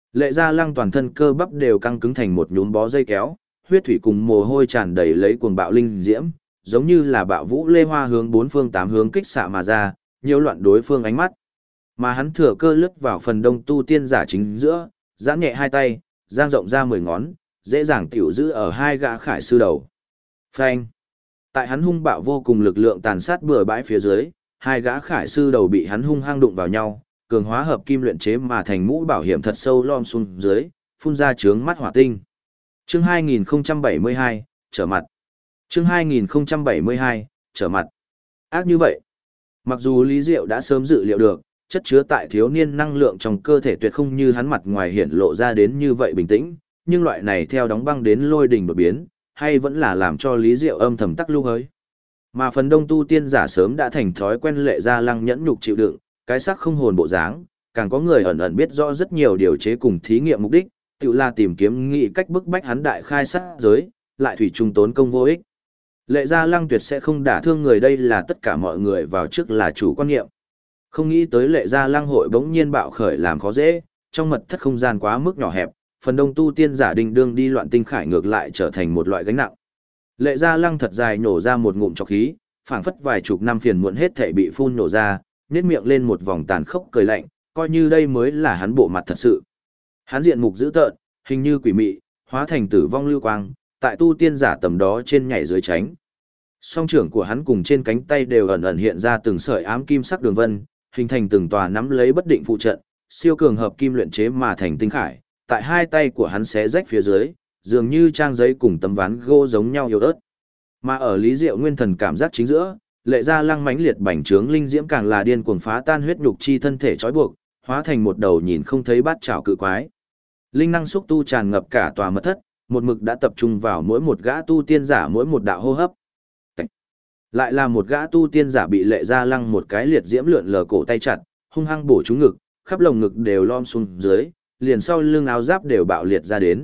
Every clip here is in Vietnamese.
Lệ Gia Lăng toàn thân cơ bắp đều căng cứng thành một nhúm bó dây kéo, huyết thủy cùng mồ hôi tràn đầy lấy cuồng bạo linh diễm, giống như là bạo vũ lê hoa hướng bốn phương tám hướng kích xạ mà ra, nhiễu loạn đối phương ánh mắt. Mà hắn thừa cơ lướt vào phần đông tu tiên giả chính giữa, giãn nhẹ hai tay, giang rộng ra 10 ngón, dễ dàng tiểu giữ ở hai gã khải sư đầu. Phanh! Tại hắn hung bạo vô cùng lực lượng tàn sát bừa bãi phía dưới, hai gã khải sư đầu bị hắn hung hăng đụng vào nhau, cường hóa hợp kim luyện chế mà thành mũ bảo hiểm thật sâu lom xuống dưới, phun ra trướng mắt hỏa tinh. Chương 2072, trở mặt. Chương 2072, trở mặt. Ác như vậy. Mặc dù Lý Diệu đã sớm dự liệu được, chất chứa tại thiếu niên năng lượng trong cơ thể tuyệt không như hắn mặt ngoài hiện lộ ra đến như vậy bình tĩnh, nhưng loại này theo đóng băng đến lôi đỉnh đột biến, hay vẫn là làm cho Lý Diệu âm thầm tắc lưu hới. Mà phần đông tu tiên giả sớm đã thành thói quen Lệ Gia Lăng nhẫn nhục chịu đựng, cái xác không hồn bộ dáng, càng có người ẩn ẩn biết rõ rất nhiều điều chế cùng thí nghiệm mục đích, tự là tìm kiếm nghị cách bức bách hắn đại khai sát giới, lại thủy chung tốn công vô ích. Lệ Gia Lăng tuyệt sẽ không đả thương người, đây là tất cả mọi người vào trước là chủ quan niệm. Không nghĩ tới Lệ Gia Lăng hội bỗng nhiên bạo khởi làm khó dễ, trong mật thất không gian quá mức nhỏ hẹp, phần đông tu tiên giả đình đương đi loạn tinh khải ngược lại trở thành một loại gánh nặng. Lệ Gia Lăng thật dài nổ ra một ngụm trọc khí, phảng phất vài chục năm phiền muộn hết thảy bị phun nổ ra, nhếch miệng lên một vòng tàn khốc cười lạnh, coi như đây mới là hắn bộ mặt thật sự. Hắn diện mục dữ tợn, hình như quỷ mị, hóa thành tử vong lưu quang, tại tu tiên giả tầm đó trên nhảy dưới tránh. Song trưởng của hắn cùng trên cánh tay đều ẩn ẩn hiện ra từng sợi ám kim sắc đường vân, hình thành từng tòa nắm lấy bất định phụ trận, siêu cường hợp kim luyện chế mà thành tinh khải, tại hai tay của hắn xé rách phía dưới, dường như trang giấy cùng tấm ván gỗ giống nhau yếu ớt. Mà ở Lý Diệu nguyên thần cảm giác chính giữa, Lệ Gia Lăng mãnh liệt bành trướng linh diễm càng là điên cuồng phá tan huyết nhục chi thân thể trói buộc, hóa thành một đầu nhìn không thấy bát chảo cự quái. Linh năng xúc tu tràn ngập cả tòa mật thất, một mực đã tập trung vào mỗi một gã tu tiên giả mỗi một đạo hô hấp. Lại là một gã tu tiên giả bị Lệ Gia Lăng một cái liệt diễm lượn lờ cổ tay chặt, hung hăng bổ trúng ngực, khắp lồng ngực đều lom xuống dưới, liền sau lưng áo giáp đều bạo liệt ra đến.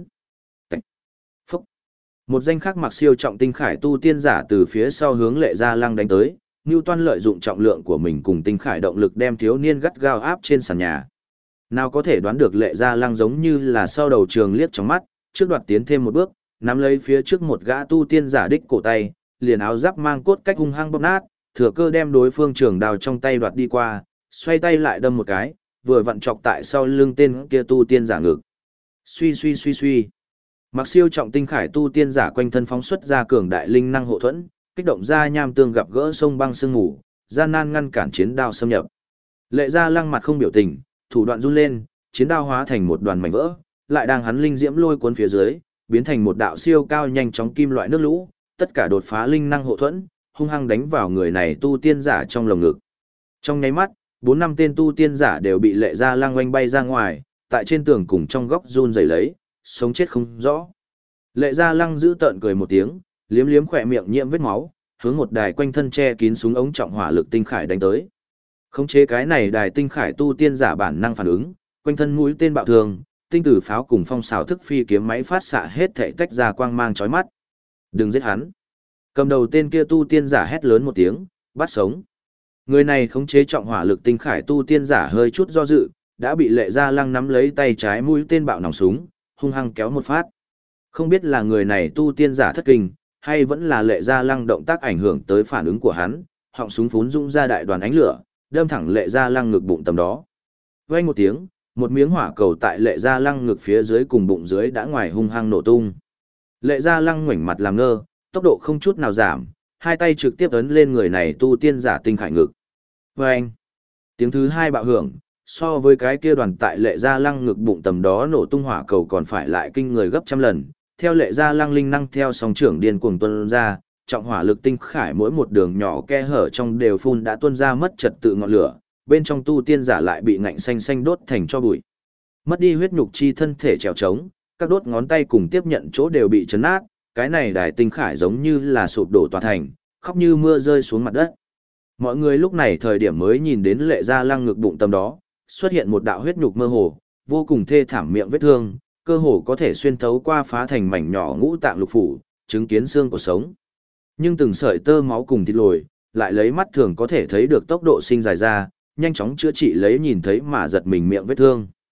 Phúc! Một danh khác mặc siêu trọng tinh khải tu tiên giả từ phía sau hướng Lệ Gia Lăng đánh tới, Newton lợi dụng trọng lượng của mình cùng tinh khải động lực đem thiếu niên gắt gao áp trên sàn nhà. Nào có thể đoán được Lệ Gia Lăng giống như là sau đầu trường liếc trong mắt, trước đoạt tiến thêm một bước, nắm lấy phía trước một gã tu tiên giả đích cổ tay, liền áo giáp mang cốt cách hung hăng bóp nát, thừa cơ đem đối phương trường đao trong tay đoạt đi qua, xoay tay lại đâm một cái, vừa vặn chọc tại sau lưng tên kia tu tiên giả ngực. Suy suy suy suy. Mặc siêu trọng tinh khải tu tiên giả quanh thân phóng xuất ra cường đại linh năng hộ thuẫn, kích động ra nham tương gặp gỡ sông băng sương ngủ, gian nan ngăn cản chiến đao xâm nhập. Lệ Gia Lăng mặt không biểu tình, thủ đoạn run lên, chiến đao hóa thành một đoàn mảnh vỡ, lại đang hắn linh diễm lôi cuốn phía dưới, biến thành một đạo siêu cao nhanh chóng kim loại nước lũ, tất cả đột phá linh năng hộ thuẫn, hung hăng đánh vào người này tu tiên giả trong lồng ngực. Trong nháy mắt, 4-5 tên tu tiên giả đều bị Lệ Gia Lăng oanh bay ra ngoài, tại trên tường cùng trong góc run rẩy lấy, sống chết không rõ. Lệ Gia Lăng giữ tợn cười một tiếng, liếm liếm khỏe miệng nhiễm vết máu, hướng một đài quanh thân che kín súng ống trọng hỏa lực tinh khải đánh tới. Khống chế cái này đài tinh khải tu tiên giả bản năng phản ứng, quanh thân mũi tên bạo thường, tinh tử pháo cùng phong xào thức phi kiếm máy phát xạ hết thể tách ra quang mang chói mắt. Đừng giết hắn. Cầm đầu tên kia tu tiên giả hét lớn một tiếng, bắt sống. Người này khống chế trọng hỏa lực tinh khải tu tiên giả hơi chút do dự, đã bị Lệ Gia Lăng nắm lấy tay trái mũi tên bạo nòng súng, hung hăng kéo một phát. Không biết là người này tu tiên giả thất kinh, hay vẫn là Lệ Gia Lăng động tác ảnh hưởng tới phản ứng của hắn, họng súng phún rung ra đại đoàn ánh lửa, đâm thẳng Lệ Gia Lăng ngực bụng tầm đó. Vang một tiếng, một miếng hỏa cầu tại Lệ Gia Lăng ngực phía dưới cùng bụng dưới đã ngoài hung hăng nổ tung. Lệ Gia Lăng ngoảnh mặt làm ngơ, tốc độ không chút nào giảm, hai tay trực tiếp ấn lên người này tu tiên giả tinh khải ngực. Vang! Tiếng thứ hai bạo hưởng, so với cái kia đoàn tại Lệ Gia Lăng ngực bụng tầm đó nổ tung hỏa cầu còn phải lại kinh người gấp trăm lần. Theo Lệ Gia Lăng linh năng theo sóng trưởng điên cuồng tuôn ra, trọng hỏa lực tinh khải mỗi một đường nhỏ khe hở trong đều phun đã tuôn ra mất trật tự ngọn lửa, bên trong tu tiên giả lại bị ngạnh xanh xanh đốt thành tro bụi. Mất đi huyết nhục chi thân thể trèo trống, các đốt ngón tay cùng tiếp nhận chỗ đều bị chấn nát, cái này đài tinh khải giống như là sụp đổ tòa thành, khóc như mưa rơi xuống mặt đất. Mọi người lúc này thời điểm mới nhìn đến Lệ Gia Lăng ngực bụng tầm đó, xuất hiện một đạo huyết nhục mơ hồ, vô cùng thê thảm miệng vết thương, cơ hồ có thể xuyên thấu qua phá thành mảnh nhỏ ngũ tạng lục phủ, chứng kiến xương của sống. Nhưng từng sợi tơ máu cùng thịt lồi, lại lấy mắt thường có thể thấy được tốc độ sinh dài ra, nhanh chóng chữa trị lấy nhìn thấy mà giật mình miệng vết thương.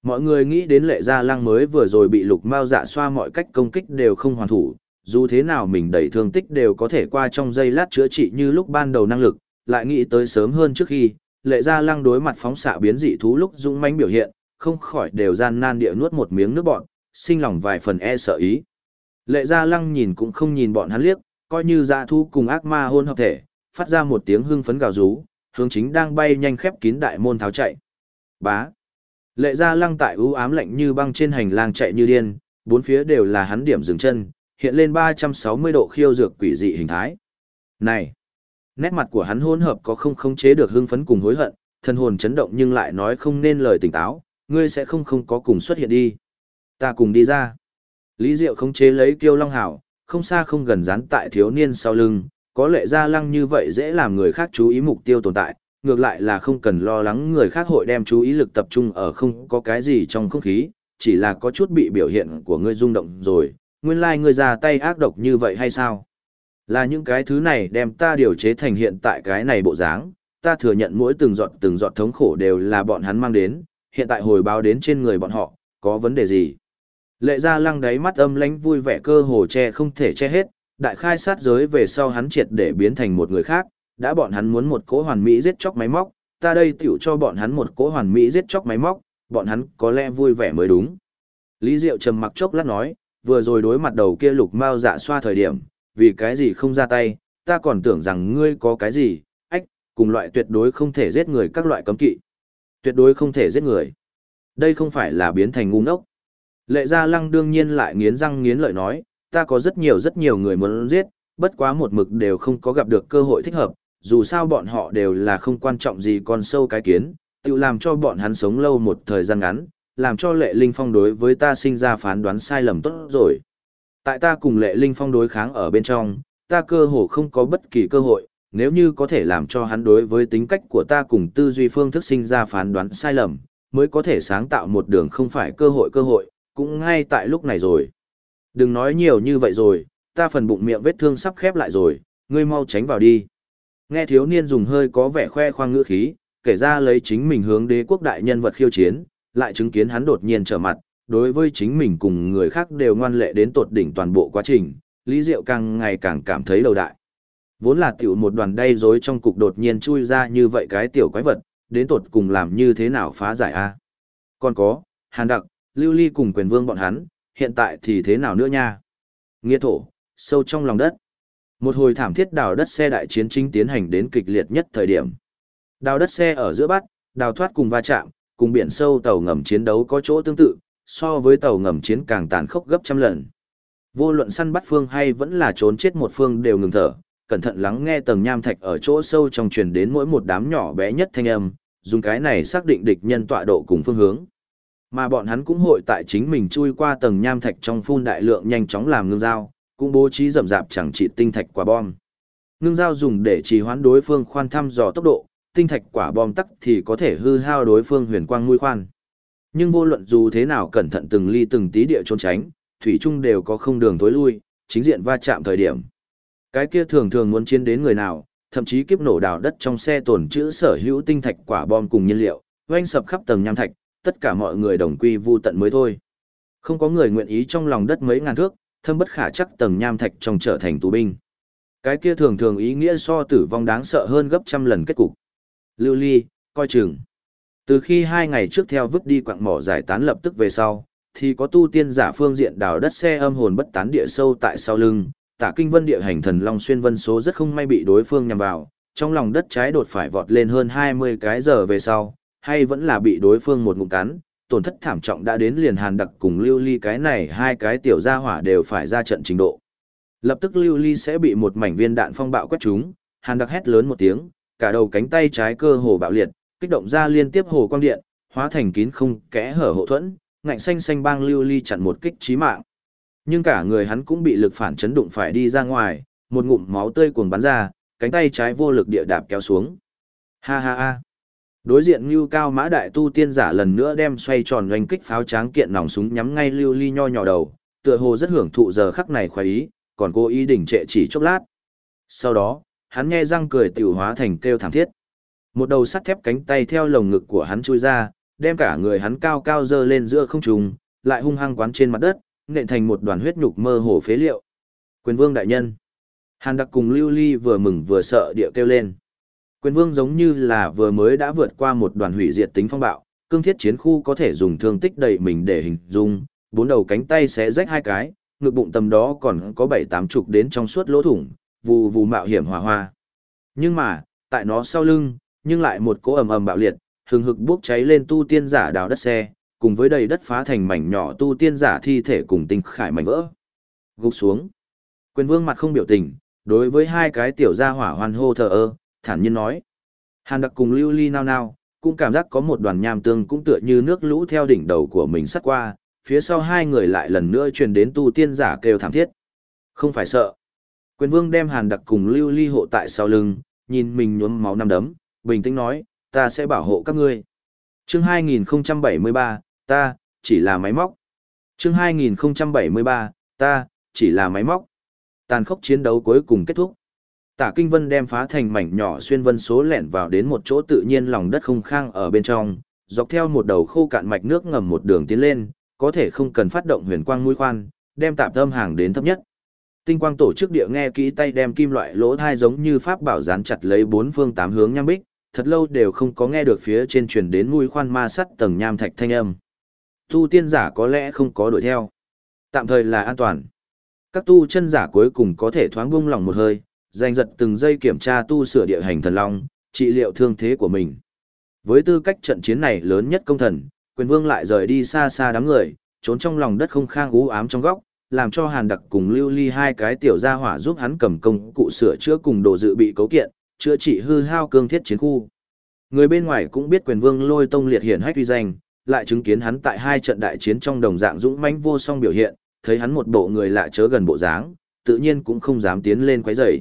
Mọi người nghĩ đến Lệ Gia Lăng mới vừa rồi bị Lục Mao Dạ xoa mọi cách công kích đều không hoàn thủ, dù thế nào mình đẩy thương tích đều có thể qua trong giây lát chữa trị như lúc ban đầu năng lực, lại nghĩ tới sớm hơn trước khi, Lệ Gia Lăng đối mặt phóng xạ biến dị thú lúc dũng mãnh biểu hiện, không khỏi đều gian nan địa nuốt một miếng nước bọt, sinh lòng vài phần e sợ ý. Lệ Gia Lăng nhìn cũng không nhìn bọn hắn liếc, coi như dã thú cùng ác ma hôn hợp thể, phát ra một tiếng hưng phấn gào rú, hướng chính đang bay nhanh khép kín đại môn tháo chạy. Bá. Lệ Gia Lăng tại u ám lạnh như băng trên hành lang chạy như điên, bốn phía đều là hắn điểm dừng chân, hiện lên 360 độ khiêu dược quỷ dị hình thái. Này, nét mặt của hắn hỗn hợp có không khống chế được hưng phấn cùng hối hận, thân hồn chấn động nhưng lại nói không nên lời tỉnh táo, ngươi sẽ không có cùng xuất hiện đi. Ta cùng đi ra. Lý Diệu khống chế lấy Kiêu Long Hảo, không xa không gần dán tại thiếu niên sau lưng, có Lệ Gia Lăng như vậy dễ làm người khác chú ý mục tiêu tồn tại, ngược lại là không cần lo lắng người khác hội đem chú ý lực tập trung ở không có cái gì trong không khí, chỉ là có chút bị biểu hiện của ngươi rung động rồi, nguyên lai ngươi ra tay ác độc như vậy hay sao? Là những cái thứ này đem ta điều chế thành hiện tại cái này bộ dáng, ta thừa nhận mỗi từng giọt thống khổ đều là bọn hắn mang đến, hiện tại hồi báo đến trên người bọn họ, có vấn đề gì? Lệ Gia Lăng đáy mắt âm lãnh vui vẻ cơ hồ che không thể che hết, đại khai sát giới về sau hắn triệt để biến thành một người khác, đã bọn hắn muốn một cỗ hoàn mỹ giết chóc máy móc, ta đây tiểu cho bọn hắn một cỗ hoàn mỹ giết chóc máy móc, bọn hắn có lẽ vui vẻ mới đúng. Lý Diệu trầm mặc chốc lát nói, vừa rồi đối mặt đầu kia Lục Mao Dạ xoa thời điểm, vì cái gì không ra tay, ta còn tưởng rằng ngươi có cái gì, cùng loại tuyệt đối không thể giết người các loại cấm kỵ. Tuyệt đối không thể giết người. Đây không phải là biến thành ngu ngốc. Lệ Gia Lăng đương nhiên lại nghiến răng nghiến lợi nói, ta có rất nhiều người muốn giết, bất quá một mực đều không có gặp được cơ hội thích hợp, dù sao bọn họ đều là không quan trọng gì con sâu cái kiến, tự làm cho bọn hắn sống lâu một thời gian ngắn, làm cho Lệ Linh Phong đối với ta sinh ra phán đoán sai lầm tốt rồi. Tại ta cùng Lệ Linh Phong đối kháng ở bên trong, ta cơ hồ không có bất kỳ cơ hội, nếu như có thể làm cho hắn đối với tính cách của ta cùng tư duy phương thức sinh ra phán đoán sai lầm, mới có thể sáng tạo một đường không phải cơ hội, cũng ngay tại lúc này rồi. Đừng nói nhiều như vậy rồi, ta phần bụng miệng vết thương sắp khép lại rồi, ngươi mau tránh vào đi. Nghe thiếu niên dùng hơi có vẻ khoe khoang ngữ khí, kể ra lấy chính mình hướng đế quốc đại nhân vật khiêu chiến, lại chứng kiến hắn đột nhiên trở mặt, đối với chính mình cùng người khác đều ngoan lệ đến tột đỉnh toàn bộ quá trình, Lý Diệu càng ngày càng cảm thấy đầu đại. Vốn là tiểu một đoàn đay rối trong cục đột nhiên chui ra như vậy cái tiểu quái vật, đến tột cùng làm như thế nào phá giải a? Còn có, Hàn Đặc, Lưu Ly cùng Quyền Vương bọn hắn, hiện tại thì thế nào nữa nha? Nghĩa thổ, sâu trong lòng đất. Một hồi thảm thiết đào đất xe đại chiến chính tiến hành đến kịch liệt nhất thời điểm. Đào đất xe ở giữa bát, đào thoát cùng va chạm, cùng biển sâu tàu ngầm chiến đấu có chỗ tương tự, so với tàu ngầm chiến càng tàn khốc gấp trăm lần. Vô luận săn bắt phương hay vẫn là trốn chết một phương đều ngừng thở, cẩn thận lắng nghe tầng nham thạch ở chỗ sâu trong truyền đến mỗi một đám nhỏ bé nhất thanh âm, dùng cái này xác định địch nhân tọa độ cùng phương hướng. Mà bọn hắn cũng hội tại chính mình chui qua tầng nham thạch trong phun đại lượng nhanh chóng làm ngưng dao, cũng bố trí rậm rạp chẳng trị tinh thạch quả bom. Ngưng dao dùng để trì hoãn đối phương khoan thăm dò tốc độ, tinh thạch quả bom tắc thì có thể hư hao đối phương huyền quang mũi khoan. Nhưng vô luận dù thế nào cẩn thận từng ly từng tí địa trốn tránh, thủy chung đều có không đường tối lui, chính diện va chạm thời điểm. Cái kia thường thường muốn chiến đến người nào, thậm chí kiếp nổ đào đất trong xe tồn trữ sở hữu tinh thạch quả bom cùng nhiên liệu, oanh sập khắp tầng nham thạch, tất cả mọi người đồng quy vu tận mới thôi. Không có người nguyện ý trong lòng đất mấy ngàn thước, thâm bất khả chắc tầng nham thạch trong trở thành tù binh. Cái kia thường thường ý nghĩa so tử vong đáng sợ hơn gấp trăm lần kết cục. Lưu Ly, coi chừng. Từ khi 2 ngày trước theo vứt đi quặng mỏ giải tán lập tức về sau, thì có tu tiên giả phương diện đào đất xe âm hồn bất tán địa sâu tại sau lưng, Tả Kinh Vân địa hành thần long xuyên vân số rất không may bị đối phương nhằm vào, trong lòng đất trái đột phải vọt lên hơn 20 cái giờ về sau, hay vẫn là bị đối phương một ngụm cắn, tổn thất thảm trọng đã đến liền Hàn Đặc cùng Lưu Ly cái này hai cái tiểu gia hỏa đều phải ra trận trình độ. Lập tức Lưu Ly sẽ bị một mảnh viên đạn phong bạo quét trúng, Hàn Đặc hét lớn một tiếng, cả đầu cánh tay trái cơ hồ bạo liệt, kích động ra liên tiếp hồ quang điện, hóa thành kín không kẽ hở hộ thuẫn, ngạnh xanh xanh bang Lưu Ly chặn một kích chí mạng. Nhưng cả người hắn cũng bị lực phản chấn đụng phải đi ra ngoài, một ngụm máu tươi cuồng bắn ra, cánh tay trái vô lực địa đạp kéo xuống. Ha ha ha. Đối diện Nưu Cao Mã đại tu tiên giả lần nữa đem xoay tròn oanh kích pháo tráng kiện nòng súng nhắm ngay Lưu Ly nho nhỏ đầu, tựa hồ rất hưởng thụ giờ khắc này khoái ý, còn cố ý đỉnh trệ chỉ chốc lát. Sau đó, hắn nhe răng cười tiểu hóa thành kêu thảm thiết. Một đầu sắt thép cánh tay theo lồng ngực của hắn chui ra, đem cả người hắn cao cao dơ lên giữa không trung, lại hung hăng quán trên mặt đất, nện thành một đoàn huyết nhục mơ hồ phế liệu. Quyền vương đại nhân. Hàn Đặc cùng Lưu Ly vừa mừng vừa sợ địa kêu lên. Quyền vương giống như là vừa mới đã vượt qua một đoàn hủy diệt tính phong bạo, cương thiết chiến khu có thể dùng thương tích đầy mình để hình dung, bốn đầu cánh tay xé rách hai cái, ngực bụng tầm đó còn có 7-8 chục đến trong suốt lỗ thủng, vù vù mạo hiểm hỏa hoa. Nhưng mà, tại nó sau lưng, nhưng lại một cỗ ầm ầm bạo liệt, hừng hực bốc cháy lên tu tiên giả đào đất xe, cùng với đầy đất phá thành mảnh nhỏ tu tiên giả thi thể cùng tinh khải mảnh vỡ. Gục xuống. Quyền vương mặt không biểu tình, đối với hai cái tiểu gia hỏa hoan hô thờ ơ, thản nhiên nói. Hàn Đặc cùng Lưu Ly nao nao, cũng cảm giác có một đoàn nham tương cũng tựa như nước lũ theo đỉnh đầu của mình sắt qua, phía sau hai người lại lần nữa truyền đến tu tiên giả kêu thảm thiết. Không phải sợ. Quyền vương đem Hàn Đặc cùng Lưu Ly hộ tại sau lưng, nhìn mình nhuốm máu năm đấm, bình tĩnh nói, ta sẽ bảo hộ các ngươi. Chương 2073, ta, chỉ là máy móc. Chương 2073, ta, chỉ là máy móc. Tàn khốc chiến đấu cuối cùng kết thúc. Tả Kinh Vân đem phá thành mảnh nhỏ xuyên vân số lẻn vào đến một chỗ tự nhiên lòng đất không khang ở bên trong, dọc theo một đầu khô cạn mạch nước ngầm một đường tiến lên, có thể không cần phát động huyền quang mũi khoan, đem tạp âm hàng đến thấp nhất. Tinh quang tổ chức địa nghe kỹ tay đem kim loại lỗ thai giống như pháp bảo dán chặt lấy bốn phương tám hướng nham bích, thật lâu đều không có nghe được phía trên truyền đến mũi khoan ma sắt tầng nham thạch thanh âm. Tu tiên giả có lẽ không có đuổi theo. Tạm thời là an toàn. Các tu chân giả cuối cùng có thể thoáng buông lòng một hơi, giành giật từng giây kiểm tra tu sửa địa hành thần long, trị liệu thương thế của mình. Với tư cách trận chiến này lớn nhất công thần, Quyền vương lại rời đi xa xa đám người, trốn trong lòng đất không khang u ám trong góc, làm cho Hàn Đặc cùng Lưu Ly hai cái tiểu gia hỏa giúp hắn cầm công cụ sửa chữa cùng đồ dự bị cấu kiện, chữa trị hư hao cương thiết chiến khu. Người bên ngoài cũng biết Quyền vương Lôi Tông liệt hiển hách uy danh, lại chứng kiến hắn tại hai trận đại chiến trong đồng dạng dũng mãnh vô song biểu hiện, thấy hắn một bộ người lạ chớ gần bộ dáng, tự nhiên cũng không dám tiến lên quấy rầy.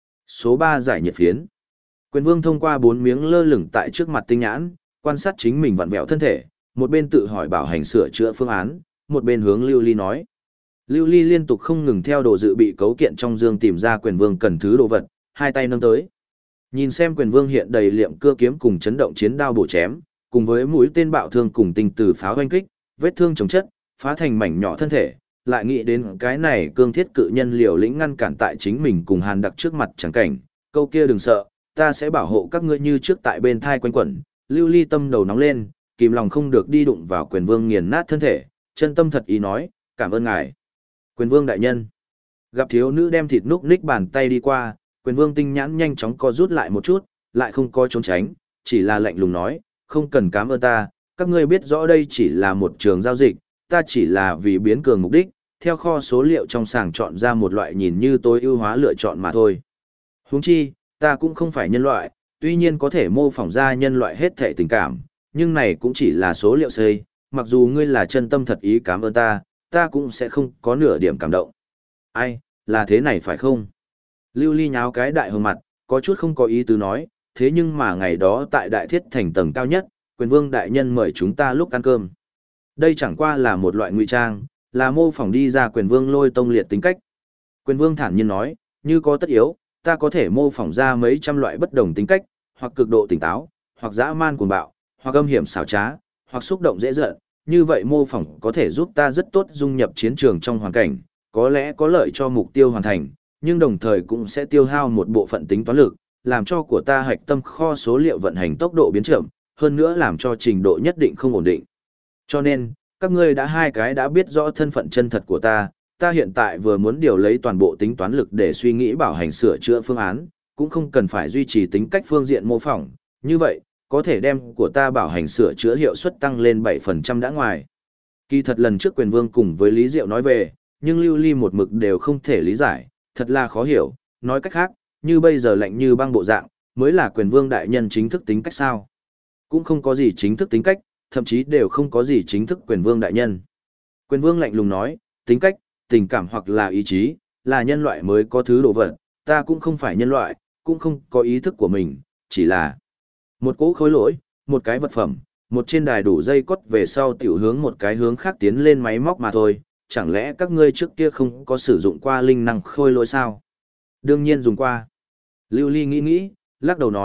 Số 3 giải nhiệt phiến. Quyền vương thông qua 4 miếng lơ lửng tại trước mặt tinh nhãn, quan sát chính mình vặn vẹo thân thể, một bên tự hỏi bảo hành sửa chữa phương án, một bên hướng Lưu Ly nói. Lưu Ly liên tục không ngừng theo đồ dự bị cấu kiện trong dương tìm ra Quyền vương cần thứ đồ vật, hai tay nâng tới. Nhìn xem Quyền vương hiện đầy liệm cưa kiếm cùng chấn động chiến đao bổ chém, cùng với mũi tên bạo thương cùng tinh từ pháo hoanh kích, vết thương chống chất, phá thành mảnh nhỏ thân thể, lại nghĩ đến cái này cương thiết cự nhân liều lĩnh ngăn cản tại chính mình cùng Hàn Đặc trước mặt chẳng cảnh, câu kia đừng sợ, ta sẽ bảo hộ các ngươi như trước tại bên thai quanh quẩn. Lưu Ly tâm đầu nóng lên, kìm lòng không được đi đụng vào Quyền vương nghiền nát thân thể, chân tâm thật ý nói, cảm ơn ngài. Quyền vương đại nhân. Gặp thiếu nữ đem thịt núc ních bàn tay đi qua, Quyền vương tinh nhãn nhanh chóng co rút lại một chút, lại không có trốn tránh, chỉ là lạnh lùng nói, không cần cảm ơn ta, các ngươi biết rõ đây chỉ là một trường giao dịch, ta chỉ là vì biến cường mục đích, theo kho số liệu trong sàng chọn ra một loại nhìn như tối ưu hóa lựa chọn mà thôi. Huống chi, ta cũng không phải nhân loại, tuy nhiên có thể mô phỏng ra nhân loại hết thể tình cảm, nhưng này cũng chỉ là số liệu xây, mặc dù ngươi là chân tâm thật ý cảm ơn ta, ta cũng sẽ không có nửa điểm cảm động. Ai, là thế này phải không? Lưu Ly nháo cái đại hương mặt, có chút không có ý tứ nói, thế nhưng mà ngày đó tại Đại Thiết Thành tầng cao nhất, Quyền vương đại nhân mời chúng ta lúc ăn cơm. Đây chẳng qua là một loại ngụy trang, là mô phỏng đi ra Quyền vương Lôi Tông liệt tính cách. Quyền vương thản nhiên nói, như có tất yếu, ta có thể mô phỏng ra mấy trăm loại bất đồng tính cách, hoặc cực độ tỉnh táo, hoặc dã man cuồng bạo, hoặc âm hiểm xảo trá, hoặc xúc động dễ giận. Như vậy mô phỏng có thể giúp ta rất tốt dung nhập chiến trường trong hoàn cảnh, có lẽ có lợi cho mục tiêu hoàn thành, nhưng đồng thời cũng sẽ tiêu hao một bộ phận tính toán lực, làm cho của ta hạch tâm kho số liệu vận hành tốc độ biến chậm, hơn nữa làm cho trình độ nhất định không ổn định. Cho nên, các ngươi đã hai cái đã biết rõ thân phận chân thật của ta hiện tại vừa muốn điều lấy toàn bộ tính toán lực để suy nghĩ bảo hành sửa chữa phương án, cũng không cần phải duy trì tính cách phương diện mô phỏng, như vậy, có thể đem của ta bảo hành sửa chữa hiệu suất tăng lên 7% đã ngoài. Kỳ thật lần trước Quyền vương cùng với Lý Diệu nói về, nhưng Lưu Ly một mực đều không thể lý giải, thật là khó hiểu, nói cách khác, như bây giờ lạnh như băng bộ dạng, mới là Quyền vương đại nhân chính thức tính cách sao? Cũng không có gì chính thức tính cách, thậm chí đều không có gì chính thức Quyền vương đại nhân. Quyền vương lạnh lùng nói, tính cách, tình cảm hoặc là ý chí, là nhân loại mới có thứ đồ vật, ta cũng không phải nhân loại, cũng không có ý thức của mình, chỉ là một cỗ khối lỗi, một cái vật phẩm, một trên đài đủ dây cót về sau tiểu hướng một cái hướng khác tiến lên máy móc mà thôi, chẳng lẽ các ngươi trước kia không có sử dụng qua linh năng khôi lỗi sao? Đương nhiên dùng qua. Lưu Ly nghĩ nghĩ, lắc đầu nói,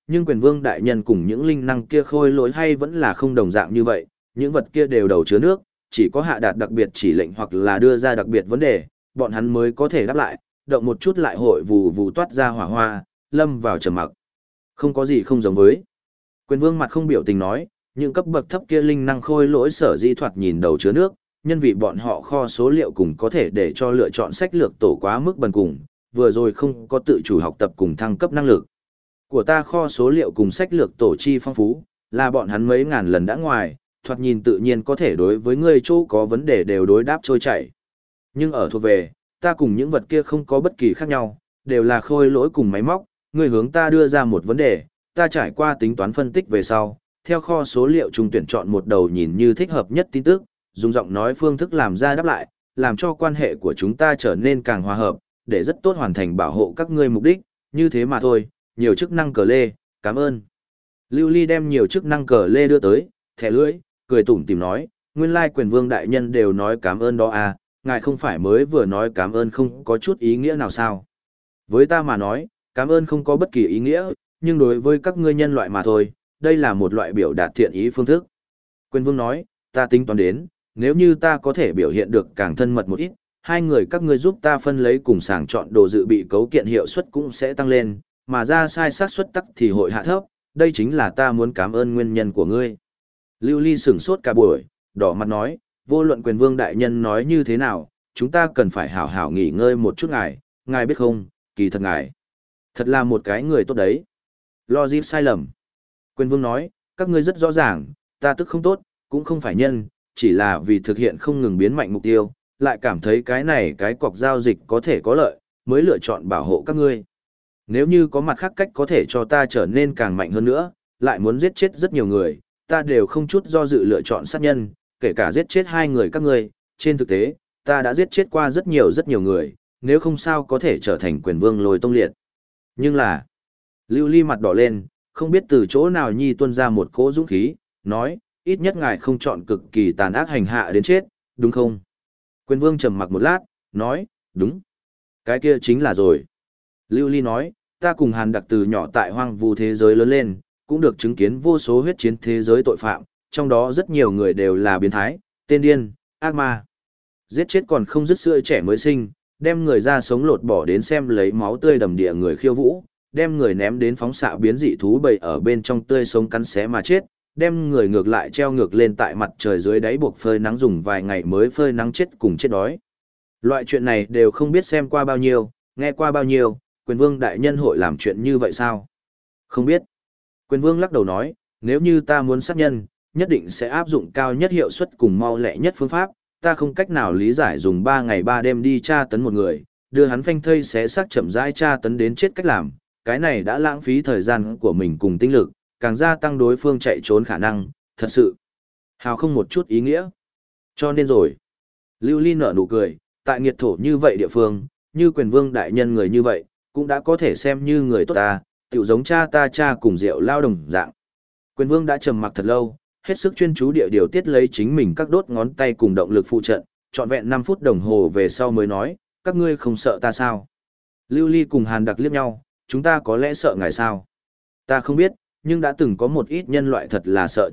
Nhưng quyền vương đại nhân cùng những linh năng kia khôi lỗi hay vẫn là không đồng dạng như vậy, những vật kia đều đầu chứa nước, chỉ có hạ đạt đặc biệt chỉ lệnh hoặc là đưa ra đặc biệt vấn đề, bọn hắn mới có thể đáp lại, động một chút lại hội vù vù toát ra hỏa hoa, lâm vào trầm mặc. Không có gì không giống với. Quyền vương mặt không biểu tình nói, những cấp bậc thấp kia linh năng khôi lỗi sở di thoạt nhìn đầu chứa nước, nhân vì bọn họ kho số liệu cùng có thể để cho lựa chọn sách lược tổ quá mức bần cùng, vừa rồi không có tự chủ học tập cùng thăng cấp năng lực. Của ta kho số liệu cùng sách lược tổ chi phong phú, là bọn hắn mấy ngàn lần đã ngoài, thoạt nhìn tự nhiên có thể đối với ngươi chỗ có vấn đề đều đối đáp trôi chảy. Nhưng ở thuộc về, ta cùng những vật kia không có bất kỳ khác nhau, đều là khôi lỗi cùng máy móc, ngươi hướng ta đưa ra một vấn đề, ta trải qua tính toán phân tích về sau, theo kho số liệu trung tuyển chọn một đầu nhìn như thích hợp nhất tin tức, dùng giọng nói phương thức làm ra đáp lại, làm cho quan hệ của chúng ta trở nên càng hòa hợp, để rất tốt hoàn thành bảo hộ các ngươi mục đích, như thế mà thôi, nhiều chức năng cờ lê, cảm ơn. Lưu Ly đem nhiều chức năng cờ lê đưa tới, thẻ lưỡi, cười tủm tỉm nói, nguyên lai quyền vương đại nhân đều nói cảm ơn đó à, ngài không phải mới vừa nói cảm ơn không có chút ý nghĩa nào sao. Với ta mà nói, cảm ơn không có bất kỳ ý nghĩa, nhưng đối với các ngươi nhân loại mà thôi, đây là một loại biểu đạt thiện ý phương thức. Quyền vương nói, ta tính toán đến, nếu như ta có thể biểu hiện được càng thân mật một ít, hai người các ngươi giúp ta phân lấy cùng sàng chọn đồ dự bị cấu kiện hiệu suất cũng sẽ tăng lên, mà ra sai xác suất tắc thì hội hạ thấp, đây chính là ta muốn cảm ơn nguyên nhân của ngươi. Lưu Ly sửng sốt cả buổi, đỏ mặt nói, vô luận quyền vương đại nhân nói như thế nào, chúng ta cần phải hảo hảo nghỉ ngơi một chút ngài biết không, kỳ thật ngài. Thật là một cái người tốt đấy. Logic sai lầm. Quyền vương nói, các ngươi rất rõ ràng, ta tức không tốt, cũng không phải nhân, chỉ là vì thực hiện không ngừng biến mạnh mục tiêu, lại cảm thấy cái này cái cọc giao dịch có thể có lợi, mới lựa chọn bảo hộ các ngươi. Nếu như có mặt khác cách có thể cho ta trở nên càng mạnh hơn nữa, lại muốn giết chết rất nhiều người, ta đều không chút do dự lựa chọn sát nhân, kể cả giết chết hai người các ngươi. Trên thực tế, ta đã giết chết qua rất nhiều người, nếu không sao có thể trở thành quyền vương Lôi Tông Liệt. Nhưng là, Lưu Ly mặt đỏ lên, không biết từ chỗ nào nhi tuôn ra một cỗ dũng khí, nói, ít nhất ngài không chọn cực kỳ tàn ác hành hạ đến chết, đúng không? Quyền vương trầm mặc một lát, nói, đúng. Cái kia chính là rồi. Lưu Ly nói, ta cùng Hàn Đặc từ nhỏ tại hoang vu thế giới lớn lên, cũng được chứng kiến vô số huyết chiến thế giới tội phạm, trong đó rất nhiều người đều là biến thái, tên điên, ác ma. Giết chết còn không dứt sữa trẻ mới sinh, đem người ra sống lột bỏ đến xem lấy máu tươi đầm địa người khiêu vũ, đem người ném đến phóng xạ biến dị thú bầy ở bên trong tươi sống cắn xé mà chết, đem người ngược lại treo ngược lên tại mặt trời dưới đáy buộc phơi nắng dùng vài ngày mới phơi nắng chết cùng chết đói. Loại chuyện này đều không biết xem qua bao nhiêu, nghe qua bao nhiêu, quyền vương đại nhân hội làm chuyện như vậy sao? Không biết. Quyền vương lắc đầu nói, nếu như ta muốn sát nhân, nhất định sẽ áp dụng cao nhất hiệu suất cùng mau lẹ nhất phương pháp, ta không cách nào lý giải dùng 3 ngày 3 đêm đi tra tấn một người, đưa hắn phanh thây xé xác chậm rãi tra tấn đến chết cách làm, cái này đã lãng phí thời gian của mình cùng tinh lực, càng gia tăng đối phương chạy trốn khả năng, thật sự. Hào không một chút ý nghĩa. Cho nên rồi. Lưu Ly nở nụ cười, tại nghiệt thổ như vậy địa phương, như quyền vương đại nhân người như vậy, cũng đã có thể xem như người tốt ta, tiểu giống cha cùng rượu lao đồng dạng. Quyền vương đã trầm mặc thật lâu, hết sức chuyên chú địa điều tiết lấy chính mình các đốt ngón tay cùng động lực phụ trận, trọn vẹn 5 phút đồng hồ về sau mới nói, các ngươi không sợ ta sao? Lưu Ly cùng Hàn Đặc liếc nhau, chúng ta có lẽ sợ ngài sao? Ta không biết, nhưng đã từng có một ít nhân loại thật là sợ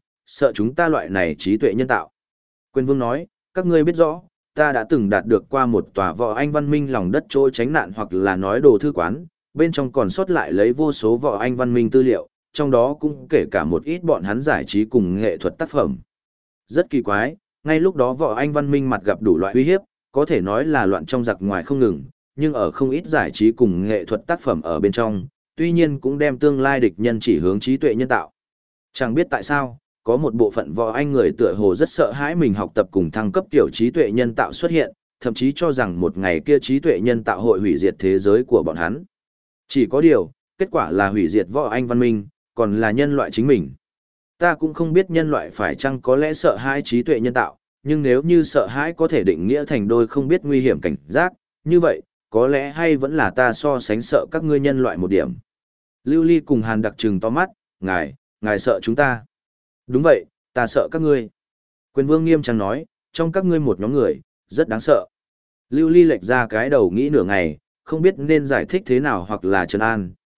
chúng ta loại này trí tuệ nhân tạo. Quyền vương nói, các ngươi biết rõ, ta đã từng đạt được qua một tòa võ anh văn minh lòng đất trôi tránh nạn hoặc là nói đồ thư quán, bên trong còn sót lại lấy vô số võ anh văn minh tư liệu, trong đó cũng kể cả một ít bọn hắn giải trí cùng nghệ thuật tác phẩm. Rất kỳ quái, ngay lúc đó võ anh văn minh mặt gặp đủ loại uy hiếp, có thể nói là loạn trong giặc ngoài không ngừng, nhưng ở không ít giải trí cùng nghệ thuật tác phẩm ở bên trong, tuy nhiên cũng đem tương lai địch nhân chỉ hướng trí tuệ nhân tạo. Chẳng biết tại sao, có một bộ phận võ anh người tựa hồ rất sợ hãi mình học tập cùng thăng cấp tiểu trí tuệ nhân tạo xuất hiện, thậm chí cho rằng một ngày kia trí tuệ nhân tạo hội hủy diệt thế giới của bọn hắn. Chỉ có điều, kết quả là hủy diệt võ anh văn minh, còn là nhân loại chính mình. Ta cũng không biết nhân loại phải chăng có lẽ sợ hãi trí tuệ nhân tạo, nhưng nếu như sợ hãi có thể định nghĩa thành đôi không biết nguy hiểm cảnh giác, như vậy, có lẽ hay vẫn là ta so sánh sợ các ngươi nhân loại một điểm. Lưu Ly cùng Hàn Đặc trừng to mắt, ngài sợ chúng ta. Đúng vậy, ta sợ các ngươi. Quyền vương nghiêm trang nói, trong các ngươi một nhóm người, rất đáng sợ. Lưu Ly lệch ra cái đầu nghĩ nửa ngày, không biết nên giải thích thế nào hoặc là trấn an,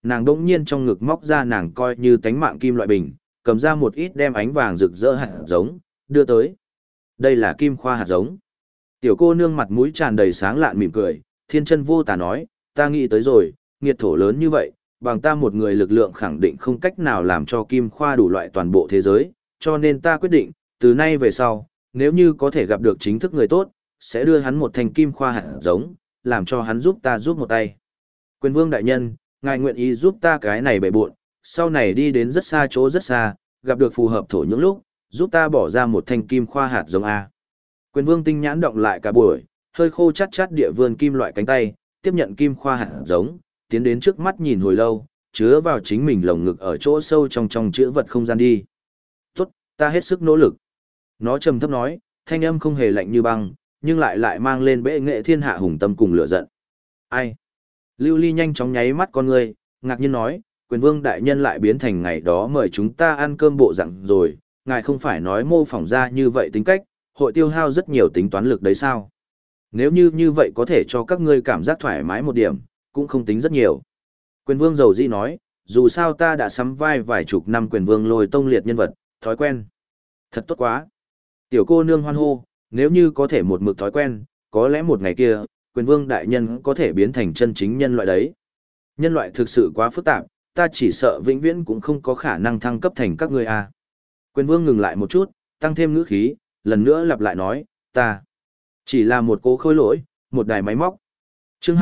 nàng đỗng nhiên trong ngực móc ra nàng coi như tánh mạng kim loại bình, cầm ra một ít đem ánh vàng rực rỡ hạt giống, đưa tới. Đây là kim khoa hạt giống. Tiểu cô nương mặt mũi tràn đầy sáng lạn mỉm cười, thiên chân vô tà nói, ta nghĩ tới rồi, nghiệt thổ lớn như vậy, bằng ta một người lực lượng khẳng định không cách nào làm cho kim khoa đủ loại toàn bộ thế giới, cho nên ta quyết định, từ nay về sau, nếu như có thể gặp được chính thức người tốt, sẽ đưa hắn một thành kim khoa hạt giống, làm cho hắn giúp ta giúp một tay. Quyền vương đại nhân, ngài nguyện ý giúp ta cái này bể buộn, sau này đi đến rất xa chỗ rất xa, gặp được phù hợp thổ những lúc, giúp ta bỏ ra một thanh kim khoa hạt giống A. Quyền vương tinh nhãn động lại cả buổi, hơi khô chát chát địa vươn kim loại cánh tay, tiếp nhận kim khoa hạt giống, tiến đến trước mắt nhìn hồi lâu, chứa vào chính mình lồng ngực ở chỗ sâu trong chữ vật không gian đi. Tốt, ta hết sức nỗ lực. Nó trầm thấp nói, thanh âm không hề lạnh như băng, nhưng lại mang lên bệ nghệ thiên hạ hùng tâm cùng lửa giận. Ai? Lưu Ly nhanh chóng nháy mắt con người, ngạc nhiên nói, quyền vương đại nhân lại biến thành ngày đó mời chúng ta ăn cơm bộ dạng rồi, ngài không phải nói mô phỏng ra như vậy tính cách, hội tiêu hao rất nhiều tính toán lực đấy sao? Nếu như vậy có thể cho các ngươi cảm giác thoải mái một điểm, cũng không tính rất nhiều. Quyền vương dầu di nói, dù sao ta đã sắm vai vài chục năm quyền vương lôi tông liệt nhân vật, thói quen. Thật tốt quá. Tiểu cô nương hoan hô, nếu như có thể một mực thói quen, có lẽ một ngày kia, quyền vương đại nhân có thể biến thành chân chính nhân loại đấy. Nhân loại thực sự quá phức tạp, ta chỉ sợ vĩnh viễn cũng không có khả năng thăng cấp thành các ngươi à. Quyền vương ngừng lại một chút, tăng thêm ngữ khí, lần nữa lặp lại nói, ta chỉ là một cố khôi lỗi, một đài máy móc. Chương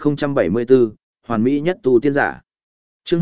2074, hoàn mỹ nhất tu tiên giả. Chương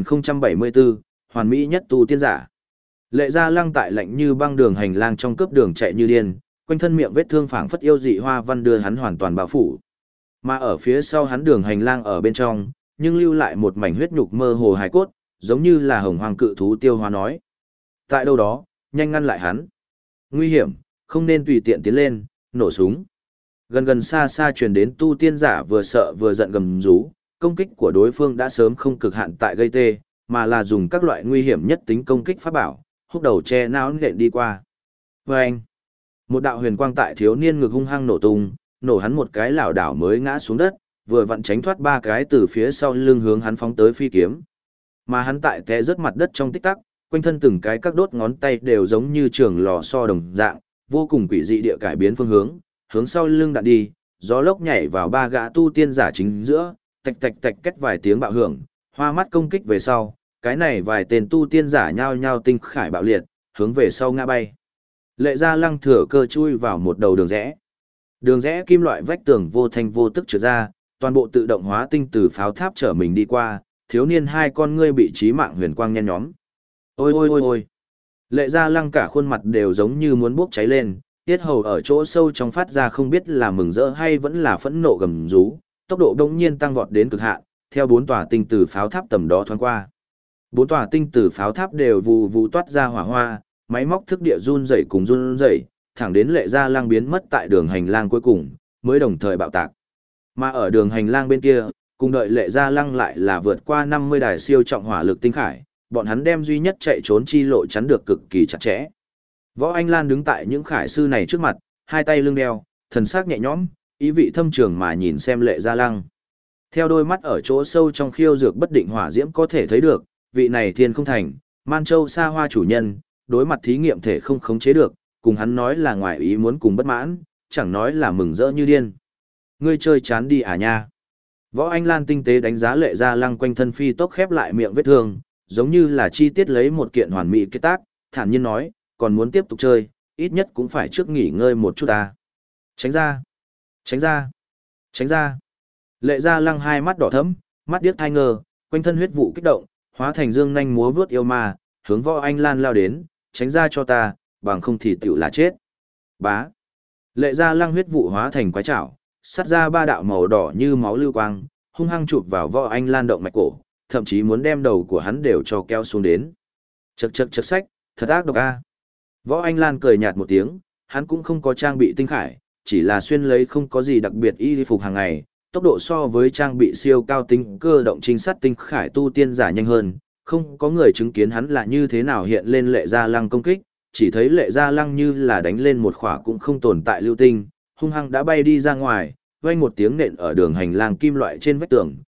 2074, hoàn mỹ nhất tu tiên giả. Lệ Gia Lăng tại lạnh như băng đường hành lang trong cướp đường chạy như điên, quanh thân miệng vết thương phảng phất yêu dị hoa văn đưa hắn hoàn toàn bao phủ. Mà ở phía sau hắn đường hành lang ở bên trong, nhưng lưu lại một mảnh huyết nhục mơ hồ hài cốt, giống như là hồng hoàng cự thú tiêu hóa nói. Tại đâu đó, nhanh ngăn lại hắn. Nguy hiểm, không nên tùy tiện tiến lên, nổ súng. Gần xa xa truyền đến tu tiên giả vừa sợ vừa giận gầm rú, công kích của đối phương đã sớm không cực hạn tại gây tê, mà là dùng các loại nguy hiểm nhất tính công kích pháp bảo, húc đầu che não nện đi qua. Vâng! Một đạo huyền quang tại thiếu niên ngực hung hăng nổ tung, nổ hắn một cái lảo đảo mới ngã xuống đất, vừa vặn tránh thoát ba cái từ phía sau lưng hướng hắn phóng tới phi kiếm. Mà hắn tại té rớt mặt đất trong tích tắc, quanh thân từng cái các đốt ngón tay đều giống như trường lò xo đồng dạng, vô cùng quỷ dị địa cải biến phương hướng, hướng sau lưng đạn đi, gió lốc nhảy vào ba gã tu tiên giả chính giữa, tạch tạch tạch kết vài tiếng bạo hưởng, hoa mắt công kích về sau, cái này vài tên tu tiên giả nhao nhao tinh khải bạo liệt, hướng về sau ngã bay. Lệ Gia Lăng thừa cơ chui vào một đầu đường rẽ. Đường rẽ kim loại vách tường vô thanh vô tức trượt ra, toàn bộ tự động hóa tinh từ pháo tháp chở mình đi qua, thiếu niên hai con ngươi bị chí mạng huyền quang nhen nhóm. Ôi ôi ôi ôi. Lệ Gia Lăng cả khuôn mặt đều giống như muốn bốc cháy lên, tiết hầu ở chỗ sâu trong phát ra không biết là mừng rỡ hay vẫn là phẫn nộ gầm rú, tốc độ đột nhiên tăng vọt đến cực hạn, theo bốn tòa tinh từ pháo tháp tầm đó thoáng qua. Bốn tòa tinh từ pháo tháp đều vù vù toát ra hỏa hoa, máy móc thức địa run rẩy cùng run rẩy, thẳng đến Lệ Gia Lăng biến mất tại đường hành lang cuối cùng, mới đồng thời bạo tạc. Mà ở đường hành lang bên kia, cùng đợi Lệ Gia Lăng lại là vượt qua 50 đài siêu trọng hỏa lực tinh khải, bọn hắn đem duy nhất chạy trốn chi lộ chắn được cực kỳ chặt chẽ. Võ Anh Lan đứng tại những khải sư này trước mặt, hai tay lưng đeo, thần sắc nhẹ nhõm, ý vị thâm trường mà nhìn xem Lệ Gia Lăng. Theo đôi mắt ở chỗ sâu trong khiêu dược bất định hỏa diễm có thể thấy được, vị này thiên không thành, Man Châu xa hoa chủ nhân, đối mặt thí nghiệm thể không khống chế được, cùng hắn nói là ngoài ý muốn cùng bất mãn, chẳng nói là mừng rỡ như điên. Ngươi chơi chán đi à nha. Võ Anh Lan tinh tế đánh giá Lệ Gia Lăng quanh thân phi tốc khép lại miệng vết thương, giống như là chi tiết lấy một kiện hoàn mỹ kết tác, thản nhiên nói, còn muốn tiếp tục chơi, ít nhất cũng phải trước nghỉ ngơi một chút ta. Tránh ra, tránh ra, tránh ra. Lệ Gia Lăng hai mắt đỏ thẫm, mắt điếc thai ngơ, quanh thân huyết vụ kích động, hóa thành dương nhanh múa vướt yêu ma, hướng Võ Anh Lan lao đến, tránh ra cho ta, bằng không thì tiểu là chết. Bá. Lệ Gia Lăng huyết vụ hóa thành quái trảo, sát ra ba đạo màu đỏ như máu lưu quang, hung hăng chụp vào Võ Anh Lan động mạch cổ, thậm chí muốn đem đầu của hắn đều cho kéo xuống đến. Chậc chậc chậc sách, thật ác độc a. Võ Anh Lan cười nhạt một tiếng, hắn cũng không có trang bị tinh khải, chỉ là xuyên lấy không có gì đặc biệt y phục hàng ngày, tốc độ so với trang bị siêu cao tinh cơ động trinh sát tinh khải tu tiên giả nhanh hơn, không có người chứng kiến hắn là như thế nào hiện lên Lệ Gia Lăng công kích, chỉ thấy Lệ Gia Lăng như là đánh lên một khỏa cũng không tồn tại lưu tinh, hung hăng đã bay đi ra ngoài, vang một tiếng nện ở đường hành lang kim loại trên vách tường,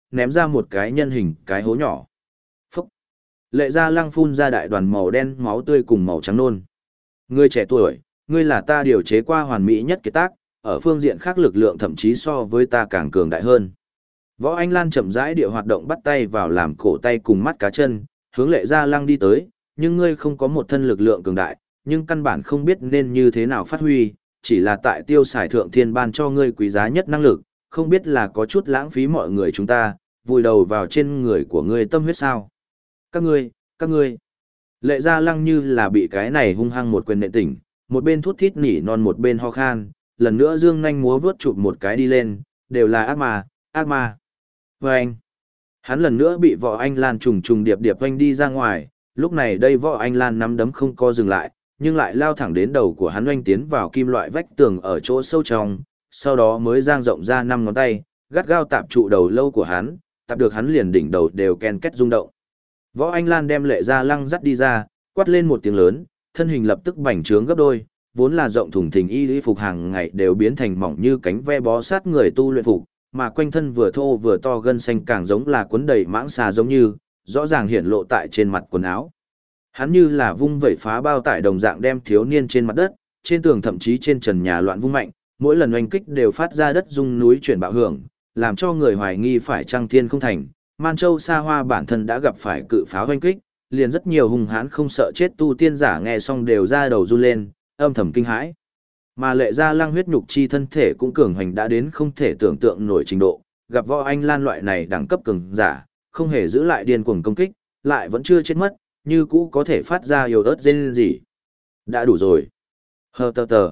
ném ra một cái nhân hình cái hố nhỏ. Phúc! Lệ Gia Lăng phun ra đại đoàn màu đen máu tươi cùng màu trắng nôn. Ngươi trẻ tuổi, ngươi là ta điều chế qua hoàn mỹ nhất kiệt tác, ở phương diện khác lực lượng thậm chí so với ta càng cường đại hơn. Võ Anh Lan chậm rãi địa hoạt động bắt tay vào làm cổ tay cùng mắt cá chân, hướng Lệ Gia Lăng đi tới, nhưng ngươi không có một thân lực lượng cường đại, nhưng căn bản không biết nên như thế nào phát huy, chỉ là tại tiêu xài thượng thiên ban cho ngươi quý giá nhất năng lực, không biết là có chút lãng phí mọi người chúng ta, vùi đầu vào trên người của ngươi tâm huyết sao. Các ngươi. Lệ Gia Lăng như là bị cái này hung hăng một quyền nện tỉnh, một bên thút thít nỉ non một bên ho khan, lần nữa dương nhanh múa vướt chụp một cái đi lên, đều là ác ma, ác ma. Và anh, hắn lần nữa bị Võ Anh Lan trùng trùng điệp điệp oanh đi ra ngoài, lúc này đây Võ Anh Lan nắm đấm không co dừng lại, nhưng lại lao thẳng đến đầu của hắn oanh tiến vào kim loại vách tường ở chỗ sâu trong, sau đó mới dang rộng ra 5 ngón tay, gắt gao tạp trụ đầu lâu của hắn, tạp được hắn liền đỉnh đầu đều ken két rung động. Võ Anh Lan đem Lệ Gia Lăng dắt đi ra, quát lên một tiếng lớn, thân hình lập tức bành trướng gấp đôi, vốn là rộng thùng thình y phục hàng ngày đều biến thành mỏng như cánh ve bó sát người tu luyện phục, mà quanh thân vừa thô vừa to gân xanh càng giống là cuốn đầy mãng xà giống như, rõ ràng hiển lộ tại trên mặt quần áo. Hắn như là vung vẩy phá bao tải đồng dạng đem thiếu niên trên mặt đất, trên tường thậm chí trên trần nhà loạn vung mạnh, mỗi lần oanh kích đều phát ra đất rung núi chuyển bạo hưởng, làm cho người hoài nghi phải trăng thiên không thành. Man Châu Sa Hoa bản thân đã gặp phải cự pháo oanh kích, liền rất nhiều hung hãn không sợ chết tu tiên giả nghe xong đều ra đầu run lên, âm thầm kinh hãi. Mà Lệ Gia Lăng huyết nhục chi thân thể cũng cường hành đã đến không thể tưởng tượng nổi trình độ, gặp Võ Anh Lan loại này đẳng cấp cường giả, không hề giữ lại điên cuồng công kích, lại vẫn chưa chết mất, như cũ có thể phát ra yếu ớt rên rỉ. Đã đủ rồi. Hờ tờ tờ.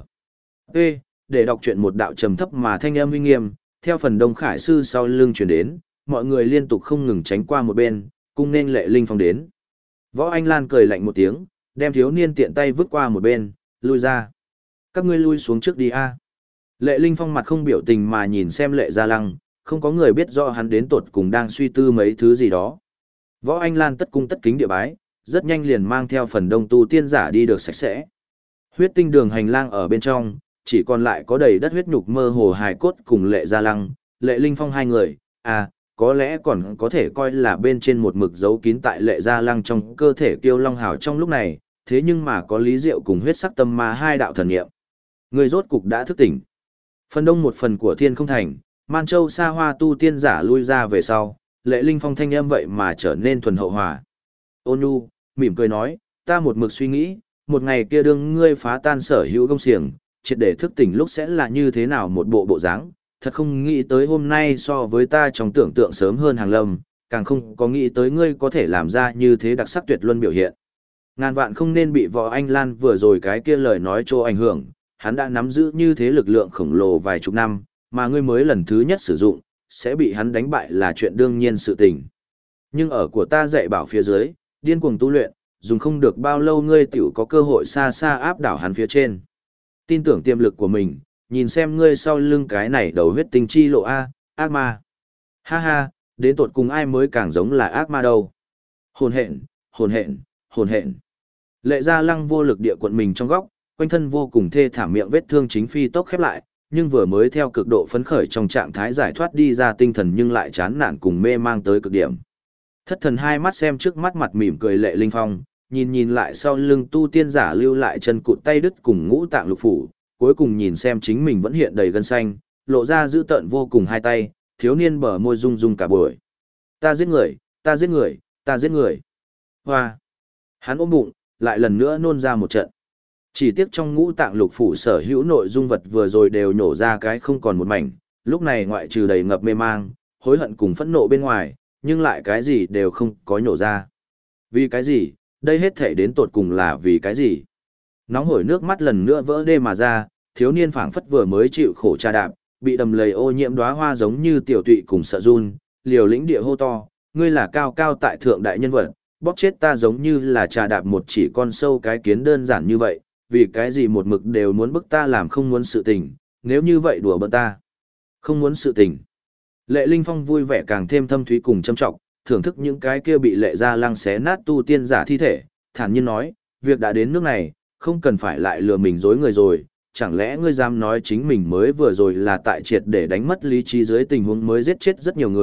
Ê, để đọc truyện một đạo trầm thấp mà thanh âm uy nghiêm, theo phần Đông Khải sư sau lưng truyền đến, mọi người liên tục không ngừng tránh qua một bên, cung nên Lệ Linh Phong đến. Võ Anh Lan cười lạnh một tiếng, đem thiếu niên tiện tay vứt qua một bên, lui ra. Các ngươi lui xuống trước đi a. Lệ Linh Phong mặt không biểu tình mà nhìn xem Lệ Gia Lăng, không có người biết rõ hắn đến tột cùng đang suy tư mấy thứ gì đó. Võ Anh Lan tất cung tất kính địa bái, rất nhanh liền mang theo phần đông tu tiên giả đi được sạch sẽ. Huyết tinh đường hành lang ở bên trong, chỉ còn lại có đầy đất huyết nhục mơ hồ hài cốt cùng Lệ Gia Lăng, Lệ Linh Phong hai người, có lẽ còn có thể coi là bên trên một mực giấu kín tại Lệ Gia Lăng trong cơ thể Kiêu Long Hào trong lúc này, thế nhưng mà có Lý Diệu cùng huyết sắc tâm ma hai đạo thần niệm. Người rốt cục đã thức tỉnh. Phần đông một phần của thiên không thành, Man Châu Sa Hoa tu tiên giả lui ra về sau, Lệ Linh Phong thanh âm vậy mà trở nên thuần hậu hòa. Ôn nhu, mỉm cười nói, ta một mực suy nghĩ, một ngày kia đương ngươi phá tan sở hữu công xiềng, triệt để thức tỉnh lúc sẽ là như thế nào một bộ dáng. Thật không nghĩ tới hôm nay so với ta trong tưởng tượng sớm hơn hàng lâm, càng không có nghĩ tới ngươi có thể làm ra như thế đặc sắc tuyệt luân biểu hiện. Ngàn vạn không nên bị Võ Anh Lan vừa rồi cái kia lời nói cho ảnh hưởng, hắn đã nắm giữ như thế lực lượng khổng lồ vài chục năm, mà ngươi mới lần thứ nhất sử dụng, sẽ bị hắn đánh bại là chuyện đương nhiên sự tình. Nhưng ở của ta dạy bảo phía dưới, điên cuồng tu luyện, dùng không được bao lâu ngươi tiểu có cơ hội xa xa áp đảo hắn phía trên. Tin tưởng tiềm lực của mình, nhìn xem ngươi sau lưng cái này đầu huyết tinh chi lộ ác ma. Ha ha, đến tột cùng ai mới càng giống là ác ma đâu. Hồn hện, hồn hện, hồn hện. Lệ Gia Lăng vô lực địa quận mình trong góc, quanh thân vô cùng thê thảm miệng vết thương chính phi tốc khép lại, nhưng vừa mới theo cực độ phấn khởi trong trạng thái giải thoát đi ra tinh thần nhưng lại chán nản cùng mê mang tới cực điểm. Thất thần hai mắt xem trước mắt mặt mỉm cười Lệ Linh Phong, nhìn lại sau lưng tu tiên giả lưu lại chân cụt tay đứt cùng ngũ tạng lục phủ, cuối cùng nhìn xem chính mình vẫn hiện đầy gân xanh, lộ ra dữ tợn vô cùng hai tay, thiếu niên bờ môi rung rung cả buổi. Ta giết người, ta giết người, ta giết người. Hoa! Hắn ôm bụng, lại lần nữa nôn ra một trận. Chỉ tiếc trong ngũ tạng lục phủ sở hữu nội dung vật vừa rồi đều nhổ ra cái không còn một mảnh, lúc này ngoại trừ đầy ngập mê mang, hối hận cùng phẫn nộ bên ngoài, nhưng lại cái gì đều không có nhổ ra. Vì cái gì, đây hết thể đến tột cùng là vì cái gì? Nóng hổi nước mắt lần nữa vỡ đê mà ra, thiếu niên phảng phất vừa mới chịu khổ tra đạp, bị đầm lầy ô nhiễm đóa hoa giống như tiểu tụy cùng sợ run, liều lĩnh địa hô to, ngươi là cao cao tại thượng đại nhân vật, bóp chết ta giống như là trà đạp một chỉ con sâu cái kiến đơn giản như vậy, vì cái gì một mực đều muốn bức ta làm không muốn sự tình, nếu như vậy đùa bỡn ta. Không muốn sự tình. Lệ Linh Phong vui vẻ càng thêm thâm thúy cùng châm trọng, thưởng thức những cái kia bị Lệ Gia Lăng xé nát tu tiên giả thi thể, thản nhiên nói, việc đã đến nước này, không cần phải lại lừa mình dối người rồi, chẳng lẽ ngươi dám nói chính mình mới vừa rồi là tại triệt để đánh mất lý trí dưới tình huống mới giết chết rất nhiều người,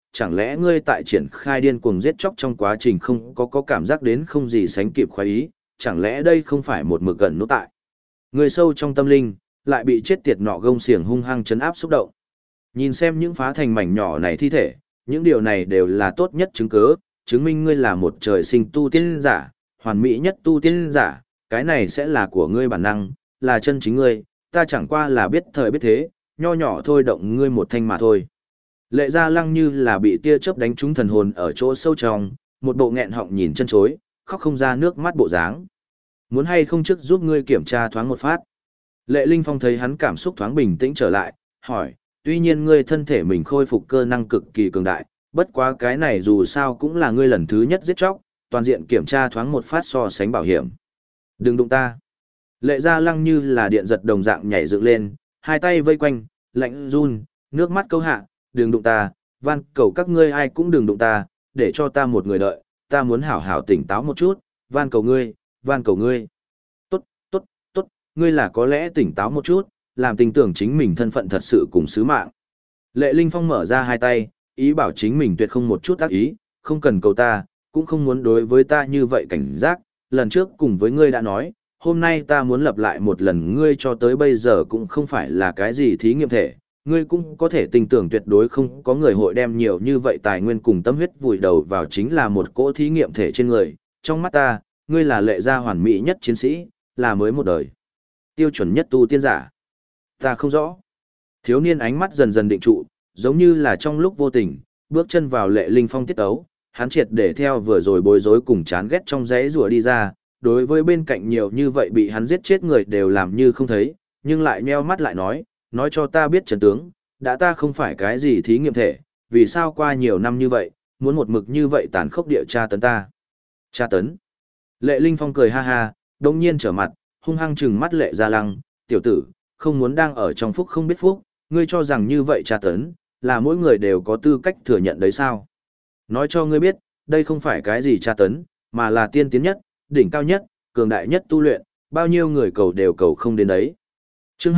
chẳng lẽ ngươi tại triển khai điên cuồng giết chóc trong quá trình không có cảm giác đến không gì sánh kịp khoái ý, chẳng lẽ đây không phải một mực gần nút tại. Người sâu trong tâm linh, lại bị chết tiệt nọ gông xiềng hung hăng chấn áp xúc động. Nhìn xem những phá thành mảnh nhỏ này thi thể, những điều này đều là tốt nhất chứng cứ, chứng minh ngươi là một trời sinh tu tiên giả, hoàn mỹ nhất tu tiên giả, cái này sẽ là của ngươi bản năng, là chân chính ngươi, ta chẳng qua là biết thời biết thế, nho nhỏ thôi động ngươi một thanh mà thôi. Lệ Gia Lăng như là bị tia chớp đánh trúng thần hồn ở chỗ sâu trong, một bộ nghẹn họng nhìn chân chối, khóc không ra nước mắt bộ dáng. Muốn hay không trước giúp ngươi kiểm tra thoáng một phát. Lệ Linh Phong thấy hắn cảm xúc thoáng bình tĩnh trở lại, hỏi, tuy nhiên ngươi thân thể mình khôi phục cơ năng cực kỳ cường đại, bất quá cái này dù sao cũng là ngươi lần thứ nhất giết chóc, toàn diện kiểm tra thoáng một phát so sánh bảo hiểm. Đừng đụng ta. Lệ Gia Lăng như là điện giật đồng dạng nhảy dựng lên, hai tay vây quanh, lạnh run, nước mắt câu hạ, đừng đụng ta, van cầu các ngươi ai cũng đừng đụng ta, để cho ta một người đợi, ta muốn hảo hảo tỉnh táo một chút, van cầu ngươi, van cầu ngươi. Tốt, tốt, tốt, ngươi là có lẽ tỉnh táo một chút, làm tình tưởng chính mình thân phận thật sự cùng sứ mạng. Lệ Linh Phong mở ra hai tay, ý bảo chính mình tuyệt không một chút ác ý, không cần cầu ta, cũng không muốn đối với ta như vậy cảnh giác, lần trước cùng với ngươi đã nói, hôm nay ta muốn lập lại một lần ngươi cho tới bây giờ cũng không phải là cái gì thí nghiệm thể, ngươi cũng có thể tin tưởng tuyệt đối không có người hội đem nhiều như vậy tài nguyên cùng tâm huyết vùi đầu vào chính là một cỗ thí nghiệm thể trên người, trong mắt ta, ngươi là Lệ gia hoàn mỹ nhất chiến sĩ, là mới một đời. Tiêu chuẩn nhất tu tiên giả. Ta không rõ. Thiếu niên ánh mắt dần dần định trụ, giống như là trong lúc vô tình, bước chân vào Lệ Linh Phong tiết ấu, hắn triệt để theo vừa rồi bối rối cùng chán ghét trong giấy rùa đi ra, đối với bên cạnh nhiều như vậy bị hắn giết chết người đều làm như không thấy, nhưng lại nheo mắt lại nói cho ta biết trận tướng, đã ta không phải cái gì thí nghiệm thể, vì sao qua nhiều năm như vậy, muốn một mực như vậy tàn khốc địa tra tấn ta. Tra tấn. Lệ Linh Phong cười ha ha, đông nhiên trở mặt, hung hăng trừng mắt Lệ Gia Lăng, tiểu tử, không muốn đang ở trong phúc không biết phúc, ngươi cho rằng như vậy tra tấn, là mỗi người đều có tư cách thừa nhận đấy sao. Nói cho ngươi biết, đây không phải cái gì tra tấn, mà là tiên tiến nhất, đỉnh cao nhất, cường đại nhất tu luyện, bao nhiêu người cầu đều cầu không đến đấy. Chương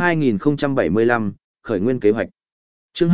2075, khởi nguyên kế hoạch. Chương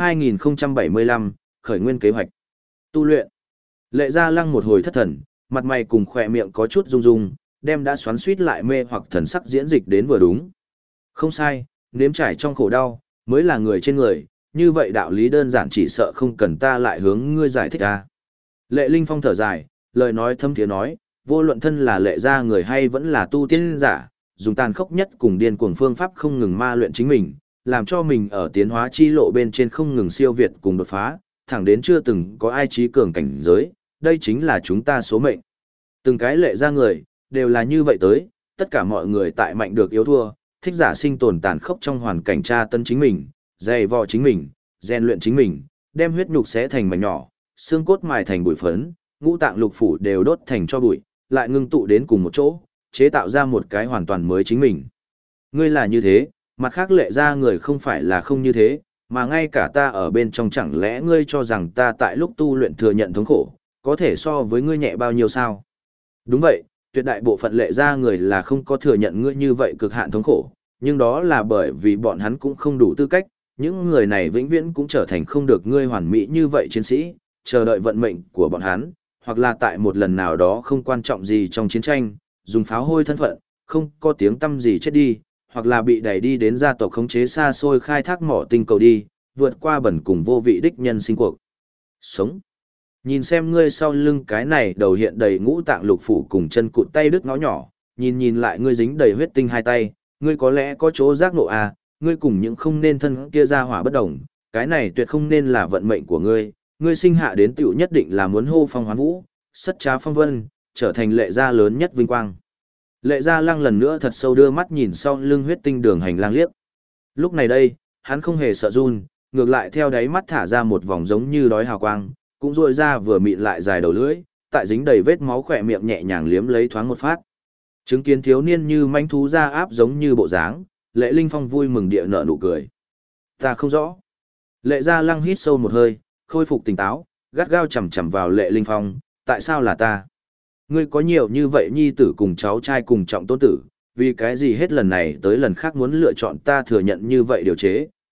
2075, khởi nguyên kế hoạch. Tu luyện. Lệ Gia Lăng một hồi thất thần, mặt mày cùng khỏe miệng có chút rung rung, đem đã xoắn suýt lại mê hoặc thần sắc diễn dịch đến vừa đúng. Không sai, nếm trải trong khổ đau, mới là người trên người, như vậy đạo lý đơn giản chỉ sợ không cần ta lại hướng ngươi giải thích ta. Lệ Linh Phong thở dài, lời nói thâm thiế nói, vô luận thân là Lệ gia người hay vẫn là tu tiên giả, dùng tàn khốc nhất cùng điên cuồng phương pháp không ngừng ma luyện chính mình, làm cho mình ở tiến hóa chi lộ bên trên không ngừng siêu việt cùng đột phá, thẳng đến chưa từng có ai trí cường cảnh giới, đây chính là chúng ta số mệnh. Từng cái Lệ gia người, đều là như vậy tới, tất cả mọi người tại mạnh được yếu thua, thích giả sinh tồn tàn khốc trong hoàn cảnh tra tấn chính mình, dày vò chính mình, rèn luyện chính mình, đem huyết nhục xé thành mảnh nhỏ, xương cốt mài thành bụi phấn, ngũ tạng lục phủ đều đốt thành cho bụi, lại ngưng tụ đến cùng một chỗ, chế tạo ra một cái hoàn toàn mới chính mình. Ngươi là như thế, mặt khác Lệ gia người không phải là không như thế, mà ngay cả ta ở bên trong chẳng lẽ ngươi cho rằng ta tại lúc tu luyện thừa nhận thống khổ, có thể so với ngươi nhẹ bao nhiêu sao? Đúng vậy, tuyệt đại bộ phận Lệ gia người là không có thừa nhận ngươi như vậy cực hạn thống khổ, nhưng đó là bởi vì bọn hắn cũng không đủ tư cách, những người này vĩnh viễn cũng trở thành không được ngươi hoàn mỹ như vậy chiến sĩ, chờ đợi vận mệnh của bọn hắn, hoặc là tại một lần nào đó không quan trọng gì trong chiến tranh, dùng pháo hôi thân phận, không có tiếng tăm gì chết đi, hoặc là bị đẩy đi đến gia tộc khống chế xa xôi khai thác mỏ tinh cầu đi, vượt qua bẩn cùng vô vị đích nhân sinh cuộc sống. Nhìn xem ngươi sau lưng cái này đầu hiện đầy ngũ tạng lục phủ cùng chân cụt tay đứt ngõ nhỏ, nhìn lại ngươi dính đầy huyết tinh hai tay, ngươi có lẽ có chỗ giác nộ à, ngươi cùng những không nên thân kia ra hỏa bất đồng, cái này tuyệt không nên là vận mệnh của ngươi, ngươi sinh hạ đến tiểu nhất định là muốn hô phong hoán vũ, sất trá phong vân, trở thành Lệ gia lớn nhất vinh quang. Lệ Gia Lăng lần nữa thật sâu đưa mắt nhìn sau lưng huyết tinh đường hành lang liếc. Lúc này đây, hắn không hề sợ run, ngược lại theo đáy mắt thả ra một vòng giống như đói hào quang, cũng rôi ra vừa mịn lại dài đầu lưỡi, tại dính đầy vết máu khỏe miệng nhẹ nhàng liếm lấy thoáng một phát. Chứng kiến thiếu niên như manh thú ra áp giống như bộ dáng, Lệ Linh Phong vui mừng địa nở nụ cười. Ta không rõ. Lệ Gia Lăng hít sâu một hơi, khôi phục tỉnh táo, gắt gao chầm chầm vào Lệ Linh Phong, tại sao là ta? Ngươi có nhiều như vậy nhi tử cùng cháu trai cùng trọng tôn tử, vì cái gì hết lần này tới lần khác muốn lựa chọn ta thừa nhận như vậy điều chế,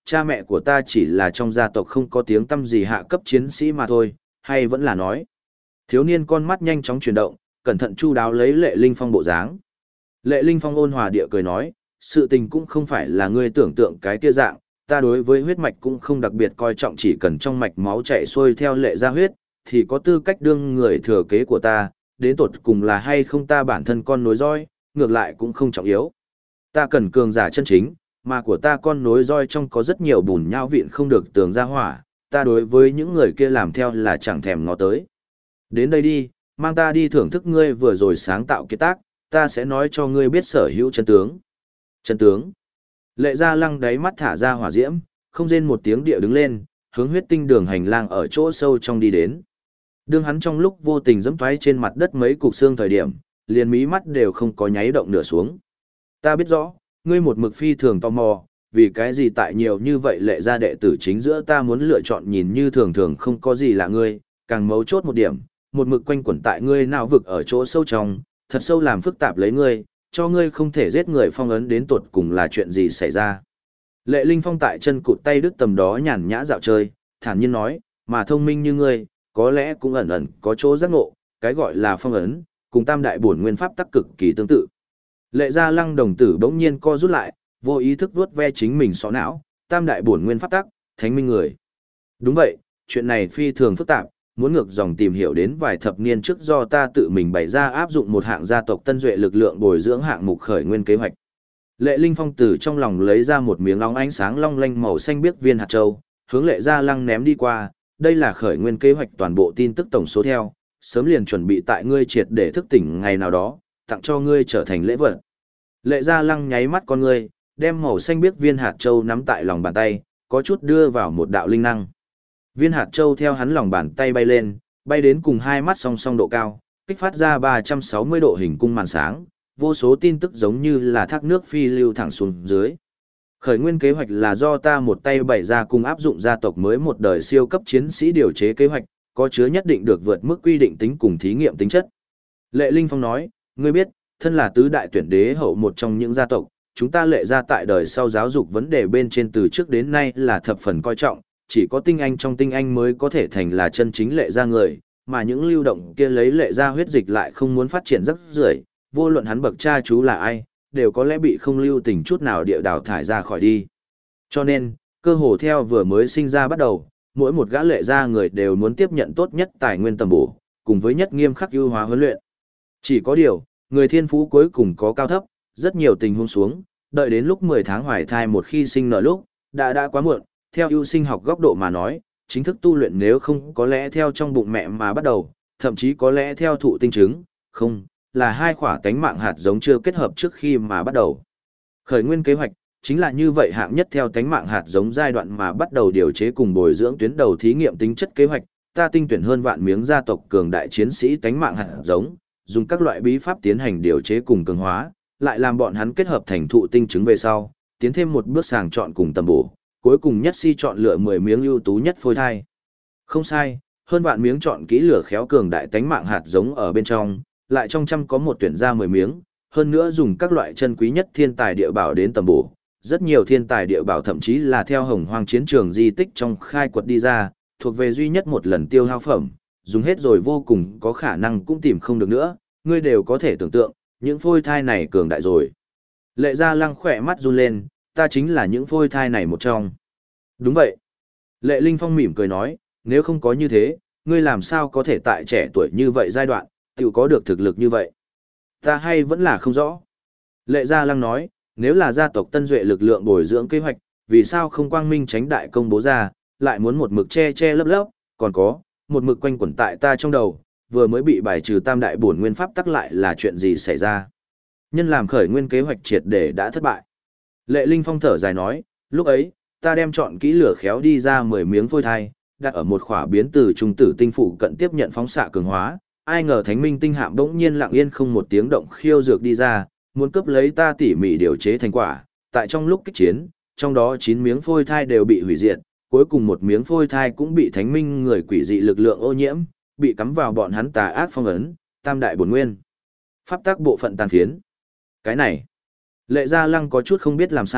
cha mẹ của ta chỉ là trong gia tộc không có tiếng tăm gì hạ cấp chiến sĩ mà thôi, hay vẫn là nói. Thiếu niên con mắt nhanh chóng chuyển động, cẩn thận chu đáo lấy Lệ Linh Phong bộ dáng. Lệ Linh Phong ôn hòa địa cười nói, sự tình cũng không phải là ngươi tưởng tượng cái kia dạng, ta đối với huyết mạch cũng không đặc biệt coi trọng, chỉ cần trong mạch máu chảy xuôi theo Lệ gia huyết, thì có tư cách đương người thừa kế của ta, đến tột cùng là hay không ta bản thân con nối roi, ngược lại cũng không trọng yếu. Ta cần cường giả chân chính, mà của ta con nối roi trong có rất nhiều bùn nhão vịn không được tường ra hỏa, ta đối với những người kia làm theo là chẳng thèm ngó tới. Đến đây đi, mang ta đi thưởng thức ngươi vừa rồi sáng tạo kiệt tác, ta sẽ nói cho ngươi biết sở hữu chân tướng. Chân tướng. Lệ Gia Lăng đáy mắt thả ra hỏa diễm, không rên một tiếng địa đứng lên, hướng huyết tinh đường hành lang ở chỗ sâu trong đi đến. Đương hắn trong lúc vô tình giẫm thoái trên mặt đất mấy cục xương thời điểm, liền mí mắt đều không có nháy động nửa xuống. Ta biết rõ, ngươi một mực phi thường tò mò, vì cái gì tại nhiều như vậy Lệ gia đệ tử chính giữa ta muốn lựa chọn nhìn như thường thường không có gì là ngươi, càng mấu chốt một điểm, một mực quanh quẩn tại ngươi não vực ở chỗ sâu trong, thật sâu làm phức tạp lấy ngươi, cho ngươi không thể giết người phong ấn đến tột cùng là chuyện gì xảy ra. Lệ Linh Phong tại chân cụt tay đứt tầm đó nhàn nhã dạo chơi, thản nhiên nói, mà thông minh như ngươi, có lẽ cũng ẩn ẩn có chỗ giác ngộ, cái gọi là phong ấn, cùng tam đại bổn nguyên pháp tắc cực kỳ tương tự. Lệ Gia Lăng đồng tử bỗng nhiên co rút lại, vô ý thức vuốt ve chính mình xó não, tam đại bổn nguyên pháp tắc, thánh minh người. Đúng vậy, chuyện này phi thường phức tạp, muốn ngược dòng tìm hiểu đến vài thập niên trước do ta tự mình bày ra áp dụng một hạng gia tộc tân duệ lực lượng bồi dưỡng hạng mục khởi nguyên kế hoạch. Lệ Linh Phong từ trong lòng lấy ra một miếng óng ánh sáng long lanh màu xanh biếc viên hạt châu, hướng Lệ Gia Lăng ném đi qua, đây là khởi nguyên kế hoạch toàn bộ tin tức tổng số theo, sớm liền chuẩn bị tại ngươi triệt để thức tỉnh ngày nào đó, tặng cho ngươi trở thành lễ vật. Lệ Gia Lăng nháy mắt con ngươi, đem màu xanh biếc viên hạt châu nắm tại lòng bàn tay, có chút đưa vào một đạo linh năng. Viên hạt châu theo hắn lòng bàn tay bay lên, bay đến cùng hai mắt song song độ cao, kích phát ra 360 độ hình cung màn sáng, vô số tin tức giống như là thác nước phi lưu thẳng xuống dưới. Khởi nguyên kế hoạch là do ta một tay bày ra cùng áp dụng gia tộc mới một đời siêu cấp chiến sĩ điều chế kế hoạch, có chứa nhất định được vượt mức quy định tính cùng thí nghiệm tính chất. Lệ Linh Phong nói, ngươi biết, thân là tứ đại tuyển đế hậu một trong những gia tộc, chúng ta Lệ gia tại đời sau giáo dục vấn đề bên trên từ trước đến nay là thập phần coi trọng, chỉ có tinh anh trong tinh anh mới có thể thành là chân chính Lệ gia người, mà những lưu động kia lấy Lệ gia huyết dịch lại không muốn phát triển rất rưởi, vô luận hắn bậc cha chú là ai, đều có lẽ bị không lưu tình chút nào địa đào thải ra khỏi đi. Cho nên, cơ hồ theo vừa mới sinh ra bắt đầu, mỗi một gã Lệ gia người đều muốn tiếp nhận tốt nhất tài nguyên tầm bổ, cùng với nhất nghiêm khắc ưu hóa huấn luyện. Chỉ có điều, người thiên phú cuối cùng có cao thấp, rất nhiều tình huống xuống, đợi đến lúc 10 tháng hoài thai một khi sinh nở lúc, đã quá muộn, theo ưu sinh học góc độ mà nói, chính thức tu luyện nếu không có lẽ theo trong bụng mẹ mà bắt đầu, thậm chí có lẽ theo thụ tinh trứng, không, là hai khỏa tánh mạng hạt giống chưa kết hợp trước khi mà bắt đầu. Khởi nguyên kế hoạch, chính là như vậy hạng nhất theo tánh mạng hạt giống giai đoạn mà bắt đầu điều chế cùng bồi dưỡng tuyến đầu thí nghiệm tính chất kế hoạch, ta tinh tuyển hơn vạn miếng gia tộc cường đại chiến sĩ tánh mạng hạt giống, dùng các loại bí pháp tiến hành điều chế cùng cường hóa, lại làm bọn hắn kết hợp thành thụ tinh trứng về sau, tiến thêm một bước sàng chọn cùng tầm bổ, cuối cùng nhất si chọn lựa 10 miếng ưu tú nhất phôi thai. Không sai, hơn vạn miếng chọn kỹ lửa khéo cường đại tánh mạng hạt giống ở bên trong, lại trong trăm có một tuyển ra 10 miếng, hơn nữa dùng các loại chân quý nhất thiên tài địa bảo đến tầm bổ. Rất nhiều thiên tài địa bảo thậm chí là theo hồng hoang chiến trường di tích trong khai quật đi ra, thuộc về duy nhất một lần tiêu hao phẩm, dùng hết rồi vô cùng có khả năng cũng tìm không được nữa, ngươi đều có thể tưởng tượng, những phôi thai này cường đại rồi. Lệ Gia Lăng khỏe mắt run lên, ta chính là những phôi thai này một trong. Đúng vậy. Lệ Linh Phong mỉm cười nói, nếu không có như thế, ngươi làm sao có thể tại trẻ tuổi như vậy giai đoạn, tự có được thực lực như vậy. Ta hay vẫn là không rõ. Lệ Gia Lăng nói, nếu là gia tộc tân duệ lực lượng bồi dưỡng kế hoạch, vì sao không quang minh tránh đại công bố ra, lại muốn một mực che lấp lấp, còn có, một mực quanh quẩn tại ta trong đầu, vừa mới bị bài trừ tam đại bổn nguyên pháp tắc lại là chuyện gì xảy ra. Nhân làm khởi nguyên kế hoạch triệt để đã thất bại. Lệ Linh Phong thở dài nói, lúc ấy, ta đem chọn kỹ lửa khéo đi ra 10 miếng phôi thai, đặt ở một khỏa biến từ trung tử tinh phụ cận tiếp nhận phóng xạ cường hóa, ai ngờ Thánh Minh tinh hạm bỗng nhiên lặng yên không một tiếng động khiêu dược đi ra, muốn cướp lấy ta tỉ mỉ điều chế thành quả, tại trong lúc kích chiến, trong đó 9 miếng phôi thai đều bị hủy diệt, cuối cùng một miếng phôi thai cũng bị Thánh Minh người quỷ dị lực lượng ô nhiễm, bị cắm vào bọn hắn tà ác phong ấn, tam đại bổn nguyên. Pháp tắc bộ phận tàn phiến. Cái này, Lệ Gia Lăng có chút không biết làm sao,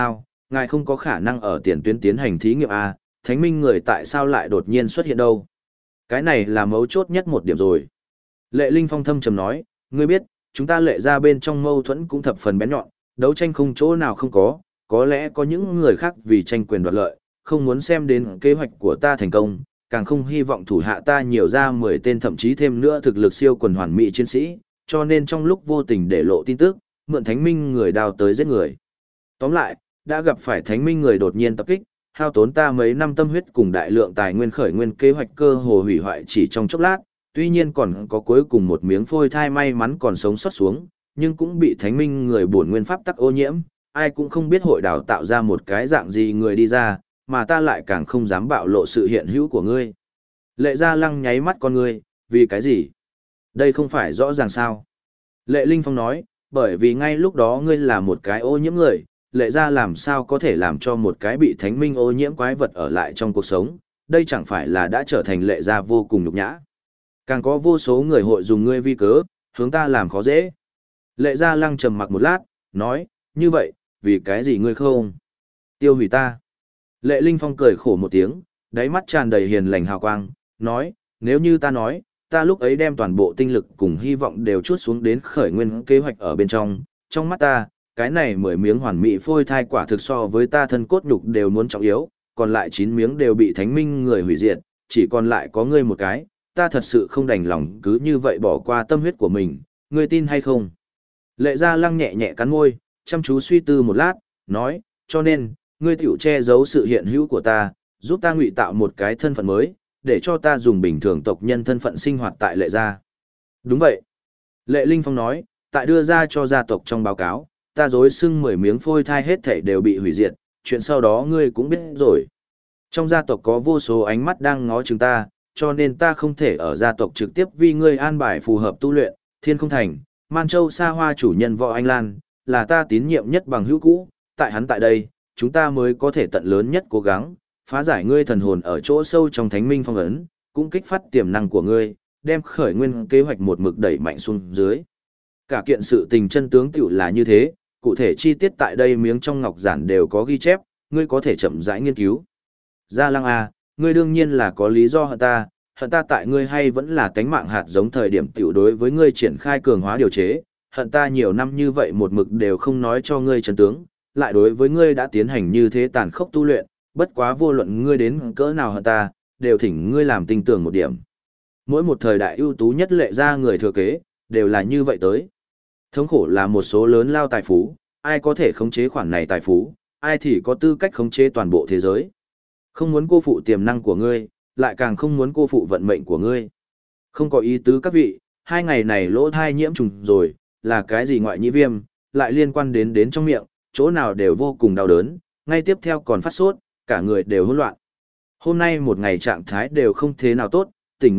Ngài không có khả năng ở tiền tuyến tiến hành thí nghiệm A, thánh minh người tại sao lại đột nhiên xuất hiện đâu? Cái này là mấu chốt nhất một điểm rồi. Lệ Linh Phong thâm trầm nói, ngươi biết, chúng ta Lệ ra bên trong mâu thuẫn cũng thập phần bén nhọn, đấu tranh không chỗ nào không có lẽ có những người khác vì tranh quyền đoạt lợi, không muốn xem đến kế hoạch của ta thành công, càng không hy vọng thủ hạ ta nhiều ra 10 tên thậm chí thêm nữa thực lực siêu quần hoàn mỹ chiến sĩ, cho nên trong lúc vô tình để lộ tin tức, mượn thánh minh người đào tới giết người. Tóm lại, đã gặp phải thánh minh người đột nhiên tập kích, hao tốn ta mấy năm tâm huyết cùng đại lượng tài nguyên khởi nguyên kế hoạch cơ hồ hủy hoại chỉ trong chốc lát, tuy nhiên còn có cuối cùng một miếng phôi thai may mắn còn sống sót xuống, nhưng cũng bị thánh minh người bổn nguyên pháp tắc ô nhiễm, ai cũng không biết hội đào tạo ra một cái dạng gì người đi ra, mà ta lại càng không dám bạo lộ sự hiện hữu của ngươi. Lệ Gia Lăng nháy mắt con ngươi, vì cái gì? Đây không phải rõ ràng sao? Lệ Linh Phong nói, bởi vì ngay lúc đó ngươi là một cái ô nhiễm người, Lệ Gia làm sao có thể làm cho một cái bị thánh minh ô nhiễm quái vật ở lại trong cuộc sống, đây chẳng phải là đã trở thành Lệ Gia vô cùng nhục nhã. Càng có vô số người hội dùng ngươi vi cớ, hướng ta làm khó dễ. Lệ Gia Lăng trầm mặc một lát, nói, như vậy, vì cái gì ngươi không tiêu hủy ta? Lệ Linh Phong cười khổ một tiếng, đáy mắt tràn đầy hiền lành hào quang, nói, nếu như ta nói, ta lúc ấy đem toàn bộ tinh lực cùng hy vọng đều chuốt xuống đến khởi nguyên kế hoạch ở bên trong mắt ta, cái này 10 miếng hoàn mỹ phôi thai quả thực so với ta thân cốt nhục đều muốn trọng yếu, còn lại 9 miếng đều bị thánh minh người hủy diệt, chỉ còn lại có ngươi một cái, ta thật sự không đành lòng cứ như vậy bỏ qua tâm huyết của mình, ngươi tin hay không? Lệ Gia Lăng nhẹ nhẹ cắn môi, chăm chú suy tư một lát, nói, cho nên, ngươi tiểu che giấu sự hiện hữu của ta, giúp ta ngụy tạo một cái thân phận mới, để cho ta dùng bình thường tộc nhân thân phận sinh hoạt tại Lệ Gia. Đúng vậy. Lệ Linh Phong nói, tại đưa ra cho gia tộc trong báo cáo, ta dối xưng 10 miếng phôi thai hết thảy đều bị hủy diệt, chuyện sau đó ngươi cũng biết rồi. Trong gia tộc có vô số ánh mắt đang ngó chừng ta, cho nên ta không thể ở gia tộc trực tiếp vì ngươi an bài phù hợp tu luyện, Thiên Không Thành, Man Châu Sa Hoa chủ nhân Võ Anh Lan, là ta tín nhiệm nhất bằng hữu cũ, tại hắn tại đây, chúng ta mới có thể tận lớn nhất cố gắng, phá giải ngươi thần hồn ở chỗ sâu trong thánh minh phong ấn, cũng kích phát tiềm năng của ngươi, đem khởi nguyên kế hoạch một mực đẩy mạnh xuống dưới. Cả kiện sự tình chân tướng tiểu là như thế, cụ thể chi tiết tại đây miếng trong ngọc giản đều có ghi chép, ngươi có thể chậm rãi nghiên cứu. Gia Lăng A, ngươi đương nhiên là có lý do hận ta tại ngươi hay vẫn là cánh mạng hạt giống thời điểm tiểu đối với ngươi triển khai cường hóa điều chế, hận ta nhiều năm như vậy một mực đều không nói cho ngươi chân tướng, lại đối với ngươi đã tiến hành như thế tàn khốc tu luyện, bất quá vô luận ngươi đến cỡ nào hận ta, đều thỉnh ngươi làm tinh tường một điểm. Mỗi một thời đại ưu tú nhất Lệ Gia người thừa kế, đều là như vậy tới. Thống khổ là một số lớn lao tài phú, ai có thể khống chế khoản này tài phú, ai thì có tư cách khống chế toàn bộ thế giới. Không muốn cô phụ tiềm năng của ngươi, lại càng không muốn cô phụ vận mệnh của ngươi. Không có ý tứ các vị, 2 ngày này lỗ thai nhiễm trùng rồi, là cái gì ngoại nhĩ viêm, lại liên quan đến trong miệng, chỗ nào đều vô cùng đau đớn, ngay tiếp theo còn phát sốt, cả người đều hỗn loạn. Hôm nay một ngày trạng thái đều không thế nào tốt, tỉnh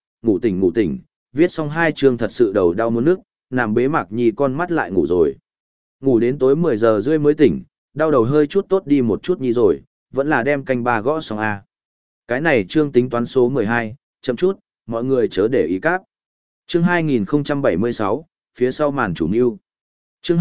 ngủ tỉnh, viết xong 2 chương thật sự đầu đau muốn nước, nằm bế mạc nhi con mắt lại ngủ rồi. Ngủ đến tối 10 giờ rưỡi mới tỉnh, đau đầu hơi chút tốt đi một chút nhi rồi, vẫn là đem canh ba gõ xong A. Cái này chương tính toán số 12, chậm chút, mọi người chớ để ý cáp. Chương 2076, phía sau màn chủ mưu. Chương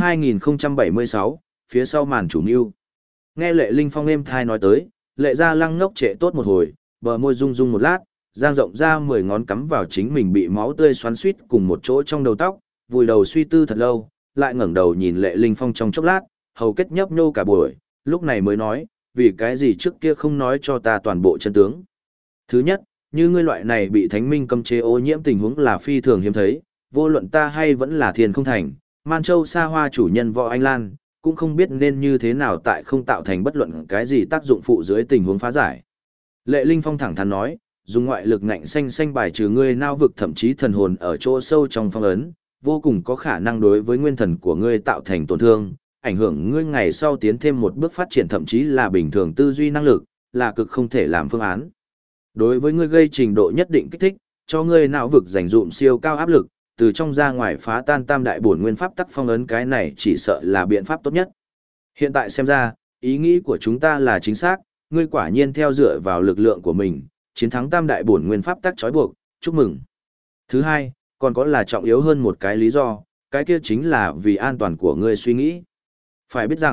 2076, phía sau màn chủ mưu. Nghe Lệ Linh Phong êm thai nói tới, Lệ Gia Lăng ngốc trệ tốt một hồi, bờ môi rung rung một lát, giang rộng ra 10 ngón cắm vào chính mình bị máu tươi xoắn xuýt cùng một chỗ trong đầu tóc, vùi đầu suy tư thật lâu, lại ngẩng đầu nhìn Lệ Linh Phong trong chốc lát, hầu kết nhấp nhô cả buổi, lúc này mới nói, vì cái gì trước kia không nói cho ta toàn bộ chân tướng. Thứ nhất, như ngươi loại này bị thánh minh cấm chế ô nhiễm tình huống là phi thường hiếm thấy, vô luận ta hay vẫn là Thiên Không Thành, Man Châu Sa Hoa chủ nhân Võ Anh Lan, cũng không biết nên như thế nào tại không tạo thành bất luận cái gì tác dụng phụ dưới tình huống phá giải. Lệ Linh Phong thẳng thắn nói, dùng ngoại lực ngạnh xanh bài trừ ngươi nao vực thậm chí thần hồn ở chỗ sâu trong phong ấn, vô cùng có khả năng đối với nguyên thần của ngươi tạo thành tổn thương, ảnh hưởng ngươi ngày sau tiến thêm một bước phát triển thậm chí là bình thường tư duy năng lực, là cực không thể làm phương án. Đối với ngươi gây trình độ nhất định kích thích, cho ngươi não vực dành dụm siêu cao áp lực, từ trong ra ngoài phá tan tam đại bổn nguyên pháp tắc phong ấn, cái này chỉ sợ là biện pháp tốt nhất. Hiện tại xem ra, ý nghĩ của chúng ta là chính xác, ngươi quả nhiên theo dựa vào lực lượng của mình, chiến thắng tam đại bổn nguyên pháp tắc trói buộc, chúc mừng. Thứ hai, còn có là trọng yếu hơn một cái lý do, cái kia chính là vì an toàn của ngươi suy nghĩ. Phải biết rằng,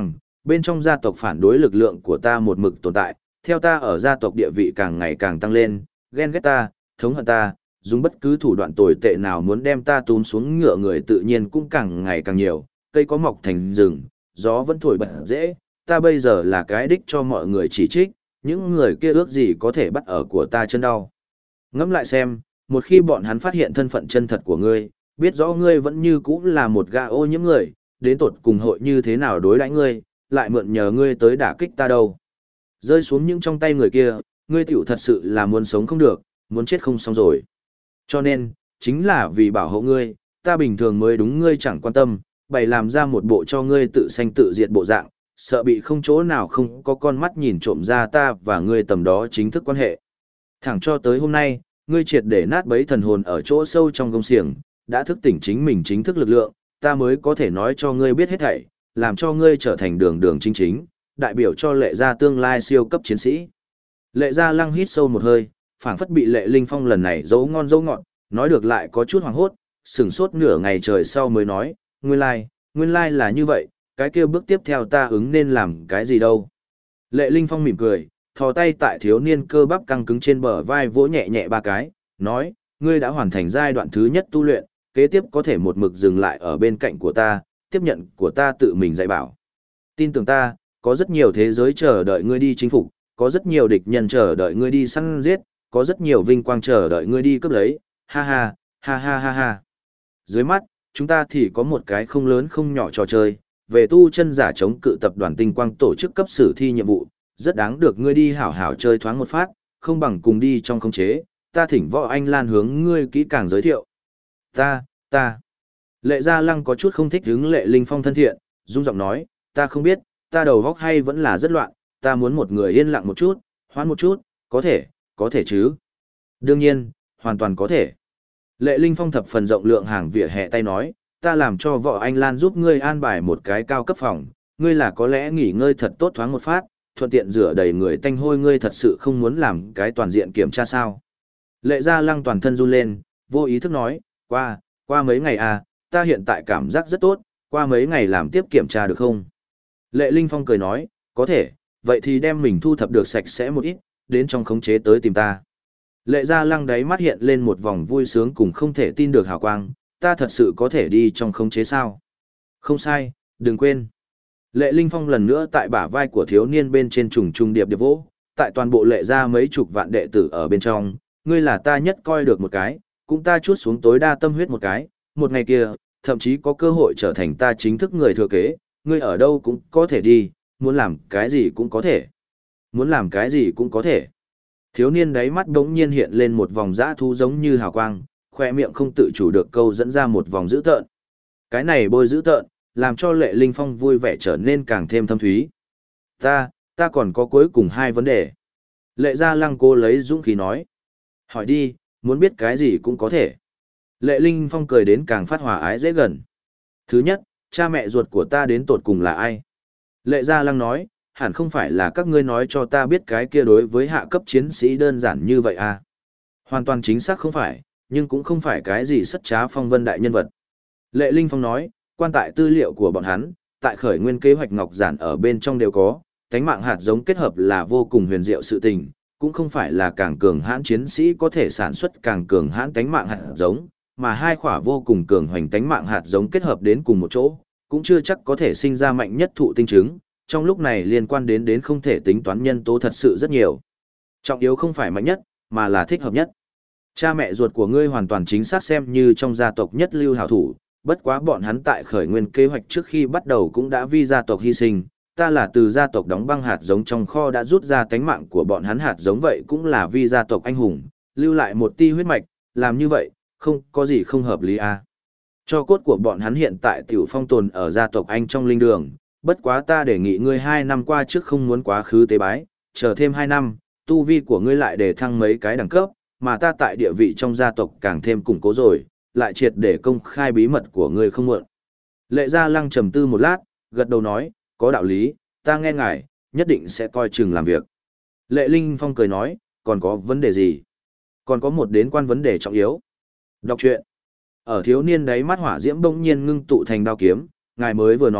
bên trong gia tộc phản đối lực lượng của ta một mực tồn tại, theo ta ở gia tộc địa vị càng ngày càng tăng lên, ghen ghét ta, thống hận ta, dùng bất cứ thủ đoạn tồi tệ nào muốn đem ta túm xuống ngựa người tự nhiên cũng càng ngày càng nhiều, cây có mọc thành rừng, gió vẫn thổi bật dễ, ta bây giờ là cái đích cho mọi người chỉ trích, những người kia ước gì có thể bắt ở của ta chân đau. Ngẫm lại xem, một khi bọn hắn phát hiện thân phận chân thật của ngươi, biết rõ ngươi vẫn như cũ là một gã ô nhiễm người, đến tột cùng hội như thế nào đối đãi ngươi, lại mượn nhờ ngươi tới đả kích ta đâu. Rơi xuống những trong tay người kia, ngươi tiểu thật sự là muốn sống không được, muốn chết không xong rồi. Cho nên, chính là vì bảo hộ ngươi, ta bình thường mới đúng ngươi chẳng quan tâm, bày làm ra một bộ cho ngươi tự sanh tự diệt bộ dạng, sợ bị không chỗ nào không có con mắt nhìn trộm ra ta và ngươi tầm đó chính thức quan hệ. Thẳng cho tới hôm nay, ngươi triệt để nát bấy thần hồn ở chỗ sâu trong gông xiềng, đã thức tỉnh chính mình chính thức lực lượng, ta mới có thể nói cho ngươi biết hết thảy, làm cho ngươi trở thành đường đường chính chính, đại biểu cho Lệ gia tương lai siêu cấp chiến sĩ. Lệ Gia Lăng hít sâu một hơi, phảng phất bị Lệ Linh Phong lần này dấu ngon dấu ngọt, nói được lại có chút hoảng hốt, sửng sốt nửa ngày trời sau mới nói, nguyên lai là như vậy, cái kia bước tiếp theo ta ứng nên làm cái gì đâu. Lệ Linh Phong mỉm cười, thò tay tại thiếu niên cơ bắp căng cứng trên bờ vai vỗ nhẹ nhẹ ba cái, nói, ngươi đã hoàn thành giai đoạn thứ nhất tu luyện, kế tiếp có thể một mực dừng lại ở bên cạnh của ta, tiếp nhận của ta tự mình dạy bảo. Tin tưởng ta, có rất nhiều thế giới chờ đợi ngươi đi chinh phục, có rất nhiều địch nhân chờ đợi ngươi đi săn giết, có rất nhiều vinh quang chờ đợi ngươi đi cướp lấy, ha ha, ha ha ha ha. Dưới mắt, chúng ta thì có một cái không lớn không nhỏ trò chơi, về tu chân giả chống cự tập đoàn tinh quang tổ chức cấp sử thi nhiệm vụ, rất đáng được ngươi đi hảo hảo chơi thoáng một phát, không bằng cùng đi trong khống chế, ta thỉnh Võ Anh Lan hướng ngươi kỹ càng giới thiệu. Ta. Lệ Gia Lăng có chút không thích hứng Lệ Linh Phong thân thiện, rung giọng nói, ta không biết, ta đầu óc hay vẫn là rất loạn, ta muốn một người yên lặng một chút, hoãn một chút, có thể chứ. Đương nhiên, hoàn toàn có thể. Lệ Linh Phong thập phần rộng lượng hàng vỉa hè tay nói, ta làm cho Võ Anh Lan giúp ngươi an bài một cái cao cấp phòng, ngươi là có lẽ nghỉ ngơi thật tốt thoáng một phát, thuận tiện rửa đầy người tanh hôi, ngươi thật sự không muốn làm cái toàn diện kiểm tra sao. Lệ Gia Lăng toàn thân run lên, vô ý thức nói, qua mấy ngày à, ta hiện tại cảm giác rất tốt, qua mấy ngày làm tiếp kiểm tra được không? Lệ Linh Phong cười nói, có thể, vậy thì đem mình thu thập được sạch sẽ một ít, đến trong khống chế tới tìm ta. Lệ Gia Lăng đáy mắt hiện lên một vòng vui sướng cùng không thể tin được hào quang, ta thật sự có thể đi trong khống chế sao? Không sai, đừng quên. Lệ Linh Phong lần nữa tại bả vai của thiếu niên bên trên trùng điệp vỗ, tại toàn bộ Lệ gia mấy chục vạn đệ tử ở bên trong, ngươi là ta nhất coi được một cái, cũng ta chuốt xuống tối đa tâm huyết một cái, một ngày kia, thậm chí có cơ hội trở thành ta chính thức người thừa kế, ngươi ở đâu cũng có thể đi, muốn làm cái gì cũng có thể. Muốn làm cái gì cũng có thể. Thiếu niên đáy mắt đống nhiên hiện lên một vòng dã thú giống như hào quang, khoe miệng không tự chủ được câu dẫn ra một vòng dữ tợn. Cái này bôi dữ tợn, làm cho Lệ Linh Phong vui vẻ trở nên càng thêm thâm thúy. Ta còn có cuối cùng hai vấn đề. Lệ Gia Lăng cô lấy dũng khí nói. Hỏi đi, muốn biết cái gì cũng có thể. Lệ Linh Phong cười đến càng phát hòa ái dễ gần. Thứ nhất, cha mẹ ruột của ta đến tột cùng là ai? Lệ Gia Lăng nói, hẳn không phải là các ngươi nói cho ta biết cái kia đối với hạ cấp chiến sĩ đơn giản như vậy à? Hoàn toàn chính xác không phải, nhưng cũng không phải cái gì sất trá phong vân đại nhân vật. Lệ Linh Phong nói, quan tại tư liệu của bọn hắn, tại khởi nguyên kế hoạch ngọc giản ở bên trong đều có, tánh mạng hạt giống kết hợp là vô cùng huyền diệu sự tình, cũng không phải là càng cường hãn chiến sĩ có thể sản xuất càng cường hãn tánh mạng hạt giống, mà hai khỏa vô cùng cường hoành tánh mạng hạt giống kết hợp đến cùng một chỗ, cũng chưa chắc có thể sinh ra mạnh nhất thụ tinh trứng, trong lúc này liên quan đến không thể tính toán nhân tố thật sự rất nhiều. Trọng yếu không phải mạnh nhất, mà là thích hợp nhất. Cha mẹ ruột của ngươi hoàn toàn chính xác xem như trong gia tộc nhất lưu hảo thủ, bất quá bọn hắn tại khởi nguyên kế hoạch trước khi bắt đầu cũng đã vì gia tộc hy sinh, ta là từ gia tộc đóng băng hạt giống trong kho đã rút ra tánh mạng của bọn hắn hạt giống, vậy cũng là vì gia tộc anh hùng, lưu lại một ti huyết mạch, làm như vậy, không có gì không hợp lý à. Cho cốt của bọn hắn hiện tại tiểu phong tồn ở gia tộc anh trong linh đường, bất quá ta đề nghị ngươi 2 năm qua trước không muốn quá khứ tế bái, chờ thêm 2 năm, tu vi của ngươi lại để thăng mấy cái đẳng cấp, mà ta tại địa vị trong gia tộc càng thêm củng cố rồi, lại triệt để công khai bí mật của ngươi không muộn. Lệ Gia Lăng trầm tư một lát, gật đầu nói, có đạo lý, ta nghe ngài, nhất định sẽ coi chừng làm việc. Lệ Linh Phong cười nói, còn có vấn đề gì? Còn có một đến quan vấn đề trọng yếu. Đọc truyện. Ở thiếu niên đáy mắt hỏa diễm bỗng nhiên ngưng tụ thành đao kiếm, ngài mới vừa nói,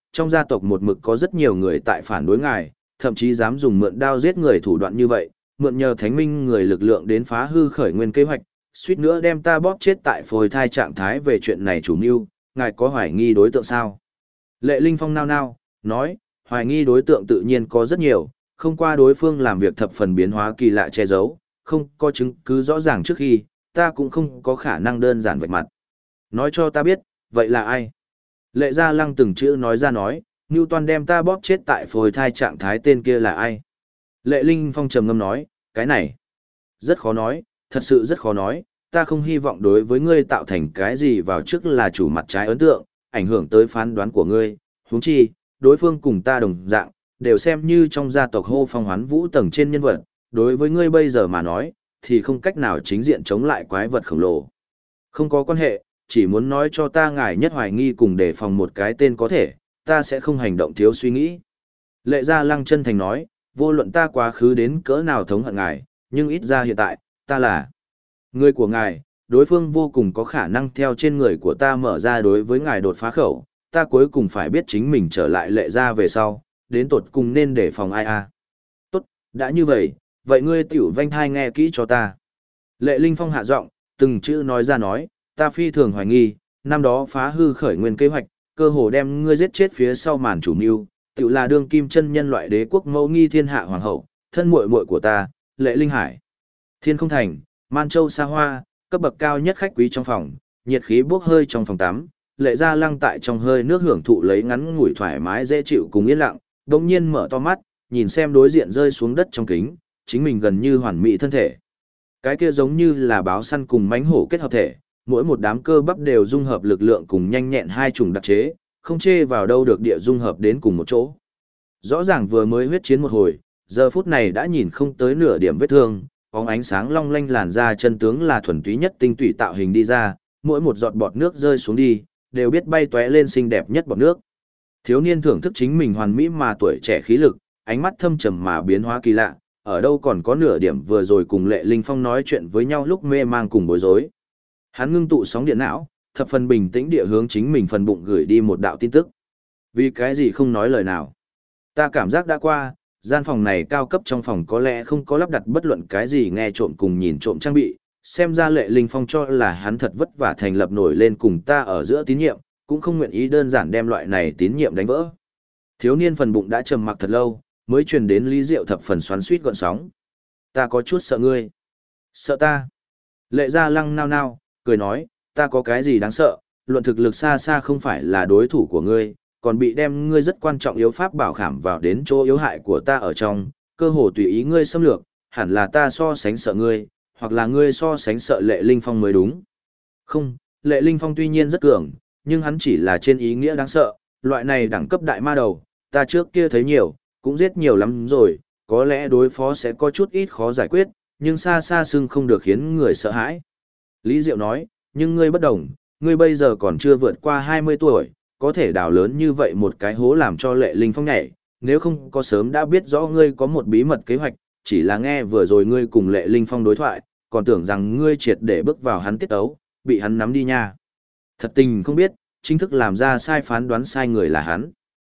trong gia tộc một mực có rất nhiều người tại phản đối ngài, thậm chí dám dùng mượn đao giết người thủ đoạn như vậy, mượn nhờ thánh minh người lực lượng đến phá hư khởi nguyên kế hoạch, suýt nữa đem ta bóp chết tại phôi thai trạng thái. Về chuyện này chủ mưu, ngài có hoài nghi đối tượng sao? Lệ Linh Phong nao nao, nói, hoài nghi đối tượng tự nhiên có rất nhiều, không qua đối phương làm việc thập phần biến hóa kỳ lạ che giấu, không có chứng cứ rõ ràng trước khi, ta cũng không có khả năng đơn giản vạch mặt. Nói cho ta biết, vậy là ai? Lệ Gia Lăng từng chữ nói ra nói, Newton đem ta bóp chết tại phôi thai trạng thái, tên kia là ai? Lệ Linh Phong trầm ngâm nói, cái này, rất khó nói, thật sự rất khó nói, ta không hy vọng đối với ngươi tạo thành cái gì vào trước là chủ mặt trái ấn tượng, ảnh hưởng tới phán đoán của ngươi, huống chi, đối phương cùng ta đồng dạng, đều xem như trong gia tộc hô phong hoán vũ tầng trên nhân vật, đối với ngươi bây giờ mà nói, thì không cách nào chính diện chống lại quái vật khổng lồ. Không có quan hệ, chỉ muốn nói cho ta ngài nhất hoài nghi cùng đề phòng một cái tên có thể, ta sẽ không hành động thiếu suy nghĩ. Lệ Gia Lăng chân thành nói, vô luận ta quá khứ đến cỡ nào thống hận ngài, nhưng ít ra hiện tại, ta là người của ngài, đối phương vô cùng có khả năng theo trên người của ta mở ra đối với ngài đột phá khẩu, ta cuối cùng phải biết chính mình trở lại Lệ Gia về sau, đến tột cùng nên đề phòng ai a. Tốt, đã như vậy, vậy ngươi tiểu vanh thai nghe kỹ cho ta. Lệ Linh Phong hạ giọng, từng chữ nói ra nói, ta phi thường hoài nghi, năm đó phá hư khởi nguyên kế hoạch, cơ hồ đem ngươi giết chết phía sau màn chủ mưu, tiểu là đương kim chân nhân loại đế quốc mẫu nghi thiên hạ hoàng hậu, thân muội muội của ta, Lệ Linh Hải. Thiên Không Thành, Man Châu xa hoa, cấp bậc cao nhất khách quý trong phòng, nhiệt khí bốc hơi trong phòng tắm, Lệ Gia Lăng tại trong hơi nước hưởng thụ lấy ngắn ngủi thoải mái dễ chịu cùng yên lặng, đột nhiên mở to mắt, nhìn xem đối diện rơi xuống đất trong kính, chính mình gần như hoàn mỹ thân thể. Cái kia giống như là báo săn cùng mãnh hổ kết hợp thể, mỗi một đám cơ bắp đều dung hợp lực lượng cùng nhanh nhẹn hai chủng đặc chế, không chê vào đâu được địa dung hợp đến cùng một chỗ. Rõ ràng vừa mới huyết chiến một hồi, giờ phút này đã nhìn không tới nửa điểm vết thương, bóng ánh sáng long lanh làn da chân tướng là thuần túy nhất tinh tủy tạo hình đi ra, mỗi một giọt bọt nước rơi xuống đi, đều biết bay tóe lên xinh đẹp nhất bọt nước. Thiếu niên thưởng thức chính mình hoàn mỹ mà tuổi trẻ khí lực, ánh mắt thâm trầm mà biến hóa kỳ lạ, ở đâu còn có nửa điểm vừa rồi cùng Lệ Linh Phong nói chuyện với nhau lúc mê mang cùng bối rối. Hắn ngưng tụ sóng điện não, thập phần bình tĩnh địa hướng chính mình phần bụng gửi đi một đạo tin tức. Vì cái gì không nói lời nào? Ta cảm giác đã qua, gian phòng này cao cấp trong phòng có lẽ không có lắp đặt bất luận cái gì nghe trộm cùng nhìn trộm trang bị, xem ra Lệ Linh Phong cho là hắn thật vất vả thành lập nổi lên cùng ta ở giữa tín nhiệm, cũng không nguyện ý đơn giản đem loại này tín nhiệm đánh vỡ. Thiếu niên phần bụng đã trầm mặc thật lâu, mới truyền đến Lý Diệu thập phần xoắn xuýt gọn sóng. Ta có chút sợ ngươi. Sợ ta? Lệ Gia Lăng nao nao, cười nói, ta có cái gì đáng sợ, luận thực lực xa xa không phải là đối thủ của ngươi, còn bị đem ngươi rất quan trọng yếu pháp bảo khảm vào đến chỗ yếu hại của ta ở trong, cơ hồ tùy ý ngươi xâm lược, hẳn là ta so sánh sợ ngươi, hoặc là ngươi so sánh sợ Lệ Linh Phong mới đúng. Không, Lệ Linh Phong tuy nhiên rất cường, nhưng hắn chỉ là trên ý nghĩa đáng sợ, loại này đẳng cấp đại ma đầu, ta trước kia thấy nhiều, cũng giết nhiều lắm rồi, có lẽ đối phó sẽ có chút ít khó giải quyết, nhưng xa xa xưng không được khiến người sợ hãi. Lý Diệu nói, nhưng ngươi bất đồng, ngươi bây giờ còn chưa vượt qua 20 tuổi, có thể đào lớn như vậy một cái hố làm cho Lệ Linh Phong nhảy, nếu không có sớm đã biết rõ ngươi có một bí mật kế hoạch, chỉ là nghe vừa rồi ngươi cùng Lệ Linh Phong đối thoại, còn tưởng rằng ngươi triệt để bước vào hắn tiết ấu, bị hắn nắm đi nha. Thật tình không biết, chính thức làm ra sai phán đoán sai người là hắn.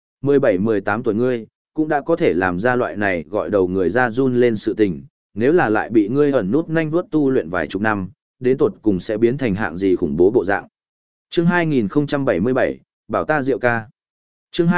17-18 tuổi ngươi, cũng đã có thể làm ra loại này gọi đầu người ra run lên sự tình, nếu là lại bị ngươi ẩn nút nhanh vuốt tu luyện vài chục năm, đến tột cùng sẽ biến thành hạng gì khủng bố bộ dạng. Chương 2077, bảo ta Diệu ca. Chương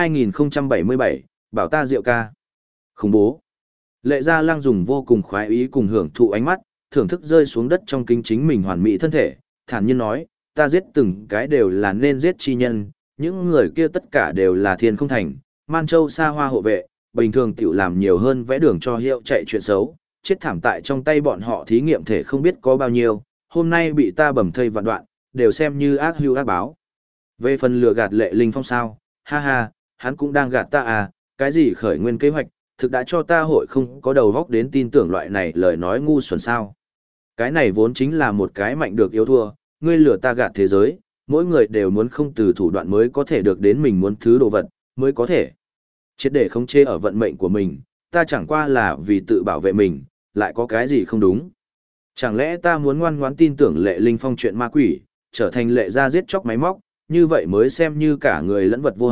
2077, bảo ta Diệu ca. Khủng bố. Lệ Gia Lăng dùng vô cùng khoái ý cùng hưởng thụ ánh mắt, thưởng thức rơi xuống đất trong kính chính mình hoàn mỹ thân thể, thản nhiên nói, ta giết từng cái đều là nên giết chi nhân, những người kia tất cả đều là Thiên Không Thành, Man Châu xa hoa hộ vệ, bình thường tiểu làm nhiều hơn vẽ đường cho hiệu chạy chuyện xấu, chết thảm tại trong tay bọn họ thí nghiệm thể không biết có bao nhiêu, hôm nay bị ta bầm thây vạn đoạn, đều xem như ác hưu ác báo. Về phần lừa gạt Lệ Linh Phong sao, ha ha, hắn cũng đang gạt ta à, cái gì khởi nguyên kế hoạch, thực đã cho ta hội không có đầu góc đến tin tưởng loại này lời nói ngu xuẩn sao. Cái này vốn chính là một cái mạnh được yếu thua, ngươi lừa ta gạt thế giới, mỗi người đều muốn không từ thủ đoạn mới có thể được đến mình muốn thứ đồ vật, mới có thể triệt để khống chế ở vận mệnh của mình, ta chẳng qua là vì tự bảo vệ mình, lại có cái gì không đúng. Chẳng lẽ ta muốn ngoan ngoãn tin tưởng Lệ Linh Phong chuyện ma quỷ, trở thành Lệ gia giết chóc máy móc, như vậy mới xem như cả người lẫn vật vô hại,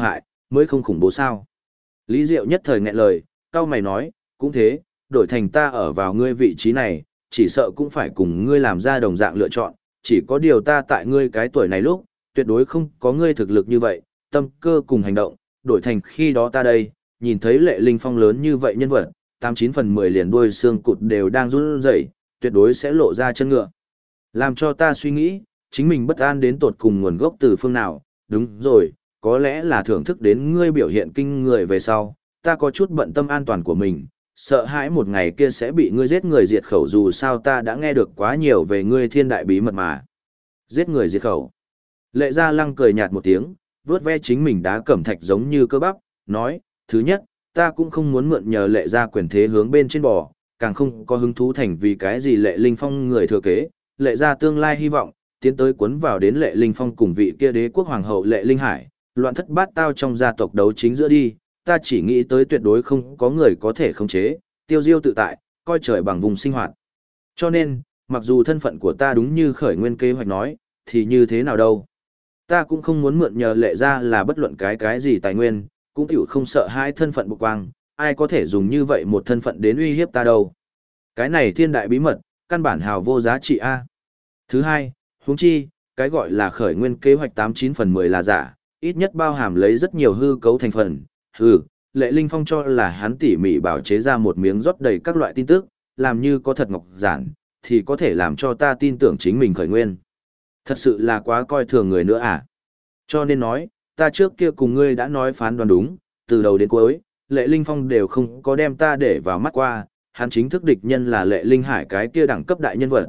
mới không khủng bố sao. Lý Diệu nhất thời nghẹn lời, cau mày nói, cũng thế, đổi thành ta ở vào ngươi vị trí này, chỉ sợ cũng phải cùng ngươi làm ra đồng dạng lựa chọn, chỉ có điều ta tại ngươi cái tuổi này lúc, tuyệt đối không có ngươi thực lực như vậy, tâm cơ cùng hành động, đổi thành khi đó ta đây, nhìn thấy Lệ Linh Phong lớn như vậy nhân vật, 89/10 liền đuôi xương cụt đều đang run rẩy, tuyệt đối sẽ lộ ra chân ngựa. Làm cho ta suy nghĩ, chính mình bất an đến tột cùng nguồn gốc từ phương nào, đúng rồi, có lẽ là thưởng thức đến ngươi biểu hiện kinh người về sau, ta có chút bận tâm an toàn của mình, sợ hãi một ngày kia sẽ bị ngươi giết người diệt khẩu dù sao ta đã nghe được quá nhiều về ngươi thiên đại bí mật mà. Giết người diệt khẩu. Lệ Gia Lăng cười nhạt một tiếng, vướt ve chính mình đá cẩm thạch giống như cơ bắp, nói, thứ nhất, ta cũng không muốn mượn nhờ Lệ Gia quyền thế hướng bên trên bò, càng không có hứng thú thành vì cái gì Lệ Linh Phong người thừa kế, Lệ Gia tương lai hy vọng, tiến tới cuốn vào đến Lệ Linh Phong cùng vị kia đế quốc hoàng hậu Lệ Linh Hải, loạn thất bát tao trong gia tộc đấu chính giữa đi, ta chỉ nghĩ tới tuyệt đối không có người có thể khống chế, tiêu diêu tự tại, coi trời bằng vùng sinh hoạt. Cho nên, mặc dù thân phận của ta đúng như khởi nguyên kế hoạch nói, thì như thế nào đâu. Ta cũng không muốn mượn nhờ Lệ Gia là bất luận cái gì tài nguyên, cũng tiểu không sợ hai thân phận bộc quang, ai có thể dùng như vậy một thân phận đến uy hiếp ta đâu. Cái này thiên đại bí mật, căn bản hào vô giá trị a. Thứ hai, huống chi, cái gọi là khởi nguyên kế hoạch 89/10 là giả, ít nhất bao hàm lấy rất nhiều hư cấu thành phần. Lệ Linh Phong cho là hắn tỉ mỉ bảo chế ra một miếng rót đầy các loại tin tức, làm như có thật ngọc giản, thì có thể làm cho ta tin tưởng chính mình khởi nguyên. Thật sự là quá coi thường người nữa à? Cho nên nói, ta trước kia cùng ngươi đã nói phán đoán đúng, từ đầu đến cuối, Lệ Linh Phong đều không có đem ta để vào mắt qua, hắn chính thức địch nhân là Lệ Linh Hải cái kia đẳng cấp đại nhân vật,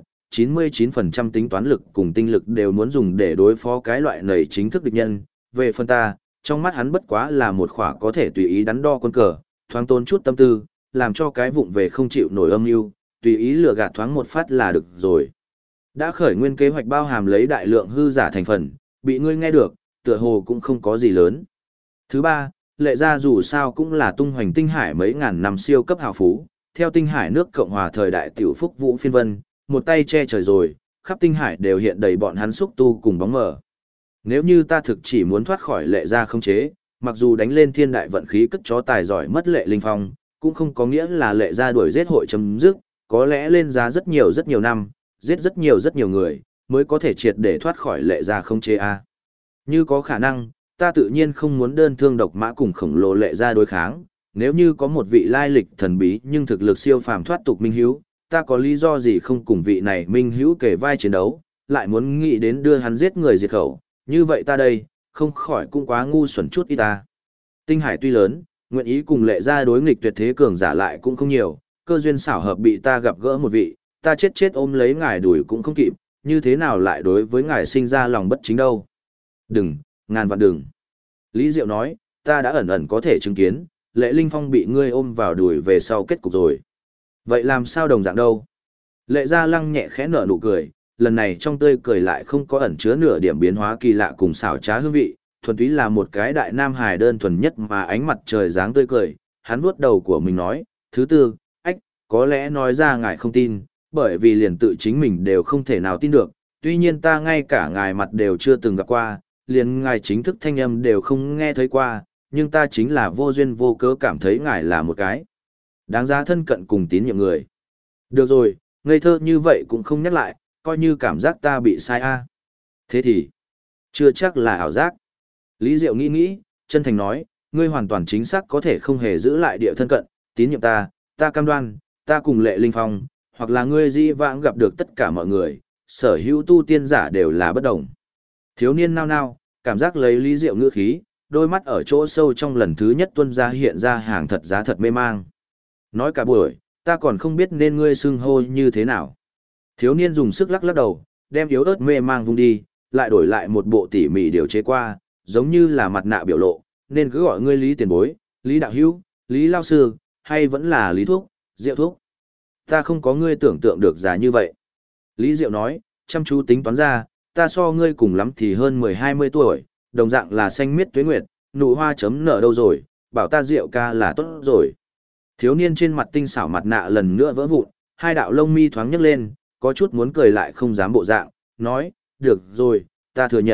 99% tính toán lực cùng tinh lực đều muốn dùng để đối phó cái loại này chính thức địch nhân, về phần ta, trong mắt hắn bất quá là một khỏa có thể tùy ý đắn đo quân cờ, thoáng tốn chút tâm tư, làm cho cái vụng về không chịu nổi âm mưu, tùy ý lừa gạt thoáng một phát là được rồi. Đã khởi nguyên kế hoạch bao hàm lấy đại lượng hư giả thành phần, bị ngươi nghe được, tựa hồ cũng không có gì lớn. Thứ ba, Lệ Gia dù sao cũng là tung hoành tinh hải mấy ngàn năm siêu cấp hào phú, theo tinh hải nước Cộng hòa thời đại tiểu phúc vũ phiên vân, một tay che trời rồi, khắp tinh hải đều hiện đầy bọn hắn xúc tu cùng bóng mờ. Nếu như ta thực chỉ muốn thoát khỏi Lệ Gia không chế, mặc dù đánh lên thiên đại vận khí cất chó tài giỏi mất Lệ Linh Phong, cũng không có nghĩa là Lệ Gia đuổi giết hội chấm dứt, có lẽ lên giá rất nhiều năm, giết rất nhiều người, mới có thể triệt để thoát khỏi Lệ Gia không chế a. Như có khả năng, ta tự nhiên không muốn đơn thương độc mã cùng khổng lồ Lệ Gia đối kháng, nếu như có một vị lai lịch thần bí nhưng thực lực siêu phàm thoát tục minh hữu, ta có lý do gì không cùng vị này minh hữu kể vai chiến đấu, lại muốn nghĩ đến đưa hắn giết người diệt khẩu, như vậy ta đây, không khỏi cũng quá ngu xuẩn chút ít ta. Tinh hải tuy lớn, nguyện ý cùng Lệ Gia đối nghịch tuyệt thế cường giả lại cũng không nhiều, cơ duyên xảo hợp bị ta gặp gỡ một vị, ta chết ôm lấy ngài đuổi cũng không kịp, như thế nào lại đối với ngài sinh ra lòng bất chính đâu. Đừng, ngàn vạn đừng. Lý Diệu nói, ta đã ẩn có thể chứng kiến, Lệ Linh Phong bị ngươi ôm vào đuổi về sau kết cục rồi. Vậy làm sao đồng dạng đâu? Lệ Gia Lăng nhẹ khẽ nở nụ cười, lần này trong tươi cười lại không có ẩn chứa nửa điểm biến hóa kỳ lạ cùng xảo trá hương vị, thuần túy là một cái đại nam hài đơn thuần nhất mà ánh mặt trời dáng tươi cười. Hắn vuốt đầu của mình nói, thứ tư, có lẽ nói ra ngài không tin, bởi vì liền tự chính mình đều không thể nào tin được, tuy nhiên ta ngay cả ngài mặt đều chưa từng gặp qua, liền ngài chính thức thanh âm đều không nghe thấy qua, nhưng ta chính là vô duyên vô cớ cảm thấy ngài là một cái đáng giá thân cận cùng tín nhiệm người. Được rồi, ngây thơ như vậy cũng không nhắc lại, coi như cảm giác ta bị sai a. Thế thì, chưa chắc là ảo giác. Lý Diệu nghĩ, chân thành nói, ngươi hoàn toàn chính xác có thể không hề giữ lại địa thân cận, tín nhiệm ta cam đoan, ta cùng Lệ Linh Phong, hoặc là ngươi dĩ vãng gặp được tất cả mọi người, sở hữu tu tiên giả đều là bất đồng. Thiếu niên nao, cảm giác lấy Lý Diệu ngữ khí, đôi mắt ở chỗ sâu trong lần thứ nhất tuôn ra hiện ra hàng thật giá thật mê mang. Nói cả buổi, ta còn không biết nên ngươi xưng hô như thế nào. Thiếu niên dùng sức lắc đầu, đem yếu ớt mê mang vung đi, lại đổi lại một bộ tỉ mỉ điều chế qua, giống như là mặt nạ biểu lộ, nên cứ gọi ngươi Lý tiền bối, Lý đạo hữu, Lý lao sư, hay vẫn là Lý thuốc, Diệu thuốc. Ta không có ngươi tưởng tượng được già như vậy. Lý Diệu nói, chăm chú tính toán ra, ta so ngươi cùng lắm thì hơn 10-20 tuổi, đồng dạng là xanh miết tuế nguyệt, nụ hoa chấm nở đâu rồi, bảo ta Diệu ca là tốt rồi. Thiếu niên trên mặt tinh xảo mặt nạ lần nữa vỡ vụn, hai đạo lông mi thoáng nhấc lên, có chút muốn cười lại không dám bộ dạng, nói, được rồi, ta thừa nhận,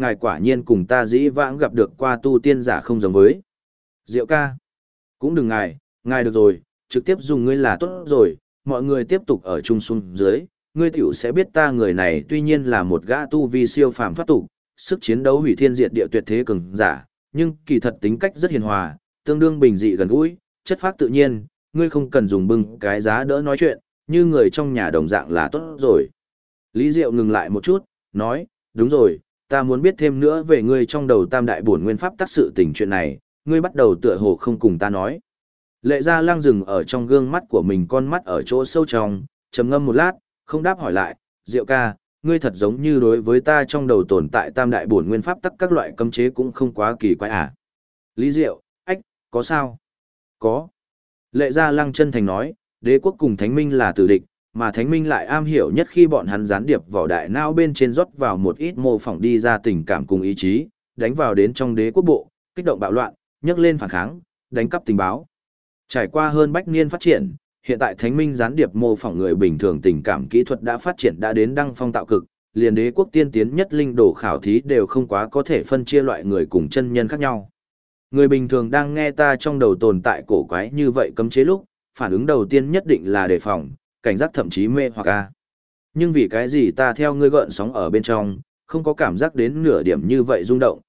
ngài quả nhiên cùng ta dĩ vãng gặp được qua tu tiên giả không giống với. Diệu ca, cũng đừng ngài được rồi, trực tiếp dùng ngươi là tốt rồi, mọi người tiếp tục ở chung xuống dưới, ngươi tiểu sẽ biết ta người này tuy nhiên là một gã tu vi siêu phàm thoát tục, sức chiến đấu hủy thiên diệt địa tuyệt thế cường giả, nhưng kỳ thật tính cách rất hiền hòa, tương đương bình dị gần gũi, chất phác tự nhiên, ngươi không cần dùng bưng cái giá đỡ nói chuyện, như người trong nhà đồng dạng là tốt rồi. Lý Diệu ngừng lại một chút, nói, đúng rồi, ta muốn biết thêm nữa về ngươi trong đầu tam đại bổn nguyên pháp tác sự tình chuyện này, ngươi bắt đầu tựa hồ không cùng ta nói. Lệ Gia Lăng dừng ở trong gương mắt của mình con mắt ở chỗ sâu trong, trầm ngâm một lát, không đáp hỏi lại, Diệu ca, ngươi thật giống như đối với ta trong đầu tồn tại tam đại bổn nguyên pháp tắc các loại cấm chế cũng không quá kỳ quái à. Lý Diệu, ách, có sao? Có. Lệ Gia Lăng chân thành nói, đế quốc cùng thánh minh là tử địch, mà thánh minh lại am hiểu nhất khi bọn hắn gián điệp vào đại não bên trên rót vào một ít mô phỏng đi ra tình cảm cùng ý chí, đánh vào đến trong đế quốc bộ, kích động bạo loạn, nhấc lên phản kháng, đánh cắp tình báo. Trải qua hơn bách niên phát triển, hiện tại thánh minh gián điệp mô phỏng người bình thường tình cảm kỹ thuật đã phát triển đã đến đăng phong tạo cực, liền đế quốc tiên tiến nhất linh đồ khảo thí đều không quá có thể phân chia loại người cùng chân nhân khác nhau. Người bình thường đang nghe ta trong đầu tồn tại cổ quái như vậy cấm chế lúc, phản ứng đầu tiên nhất định là đề phòng, cảnh giác thậm chí mê hoặc a. Nhưng vì cái gì ta theo ngươi gợn sóng ở bên trong, không có cảm giác đến nửa điểm như vậy rung động,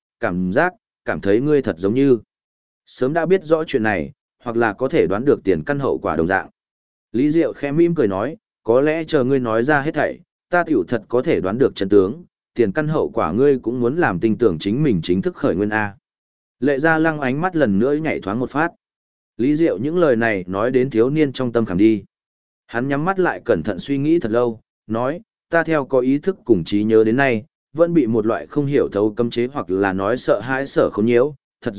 cảm thấy ngươi thật giống như sớm đã biết rõ chuyện này, hoặc là có thể đoán được tiền căn hậu quả đồng dạng. Lý Diệu khẽ mỉm cười nói, có lẽ chờ ngươi nói ra hết thảy, ta tiểu thật có thể đoán được chân tướng, tiền căn hậu quả ngươi cũng muốn làm tin tưởng chính mình chính thức khởi nguyên A. Lệ Gia Lăng ánh mắt lần nữa nhảy thoáng một phát. Lý Diệu những lời này nói đến thiếu niên trong tâm khảm đi. Hắn nhắm mắt lại cẩn thận suy nghĩ thật lâu, nói, ta theo có ý thức cùng trí nhớ đến nay, vẫn bị một loại không hiểu thấu cấm chế hoặc là nói sợ hãi sợ khốn nhiễu, thật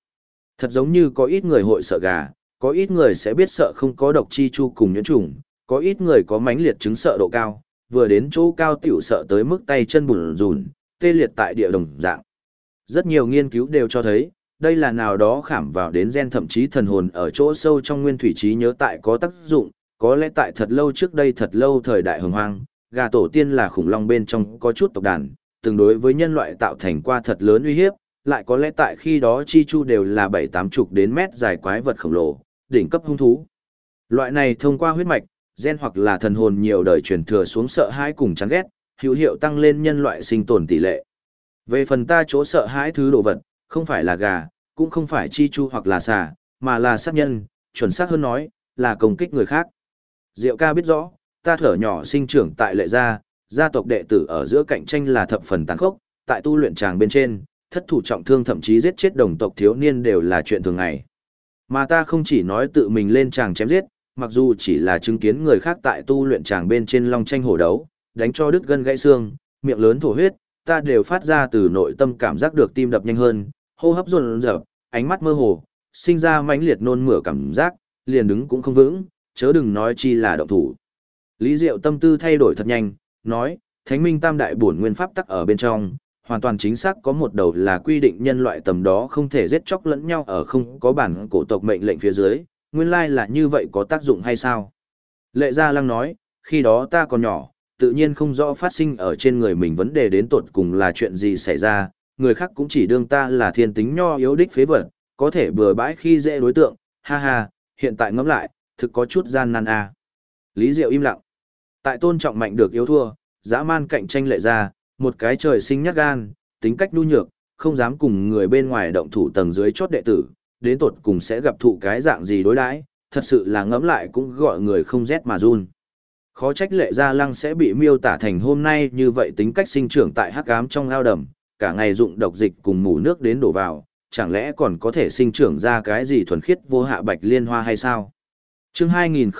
giống như có ít người hội sợ gà, có ít người sẽ biết sợ không có độc chi chu cùng nhuyễn trùng, có ít người có mãnh liệt chứng sợ độ cao, vừa đến chỗ cao tiểu sợ tới mức tay chân bùn rùn, tê liệt tại địa đồng dạng. Rất nhiều nghiên cứu đều cho thấy, đây là nào đó khảm vào đến gen thậm chí thần hồn ở chỗ sâu trong nguyên thủy trí nhớ tại có tác dụng, có lẽ tại thật lâu trước đây thật lâu thời đại hồng hoang, gà tổ tiên là khủng long bên trong có chút tộc đàn, tương đối với nhân loại tạo thành qua thật lớn uy hiếp, lại có lẽ tại khi đó chi chu đều là 7-8 chục đến mét dài quái vật khổng lồ, đỉnh cấp hung thú. Loại này thông qua huyết mạch, gen hoặc là thần hồn nhiều đời truyền thừa xuống sợ hãi cùng chán ghét, hữu hiệu tăng lên nhân loại sinh tồn tỷ lệ. Về phần ta chỗ sợ hãi thứ đồ vật, không phải là gà, cũng không phải chi chu hoặc là xà, mà là sát nhân, chuẩn xác hơn nói, là công kích người khác. Diệu ca biết rõ, ta thở nhỏ sinh trưởng tại Lệ gia, gia tộc đệ tử ở giữa cạnh tranh là thập phần tàn khốc, tại tu luyện tràng bên trên, thất thủ trọng thương thậm chí giết chết đồng tộc thiếu niên đều là chuyện thường ngày. Mà ta không chỉ nói tự mình lên tràng chém giết, mặc dù chỉ là chứng kiến người khác tại tu luyện tràng bên trên long tranh hổ đấu, đánh cho đứt gân gãy xương, miệng lớn thổ huyết, ta đều phát ra từ nội tâm cảm giác được tim đập nhanh hơn, hô hấp dồn dập, ánh mắt mơ hồ, sinh ra mãnh liệt nôn mửa cảm giác, liền đứng cũng không vững, chớ đừng nói chi là động thủ. Lý Diệu tâm tư thay đổi thật nhanh, nói, Thánh Minh Tam Đại bổn nguyên pháp tắc ở bên trong, hoàn toàn chính xác có một đầu là quy định nhân loại tầm đó không thể giết chóc lẫn nhau ở không có bản cổ tộc mệnh lệnh phía dưới, nguyên lai là như vậy có tác dụng hay sao? Lệ Gia Lăng nói, khi đó ta còn nhỏ, tự nhiên không rõ phát sinh ở trên người mình vấn đề đến tột cùng là chuyện gì xảy ra, người khác cũng chỉ đương ta là thiên tính nho yếu đích phế vật, có thể bừa bãi khi dễ đối tượng, ha ha, hiện tại ngẫm lại, thực có chút gian nan à. Lý Diệu im lặng. Tại tôn trọng mạnh được yếu thua, dã man cạnh tranh Lệ Gia, một cái trời sinh nhát gan, tính cách nhu nhược, không dám cùng người bên ngoài động thủ tầng dưới chót đệ tử, đến tột cùng sẽ gặp thụ cái dạng gì đối đãi, thật sự là ngẫm lại cũng gọi người không rét mà run. Khó trách Lệ Gia Lăng sẽ bị miêu tả thành hôm nay như vậy tính cách sinh trưởng tại hắc ám trong ao đầm, cả ngày dụng độc dịch cùng mù nước đến đổ vào, chẳng lẽ còn có thể sinh trưởng ra cái gì thuần khiết vô hạ bạch liên hoa hay sao? Chương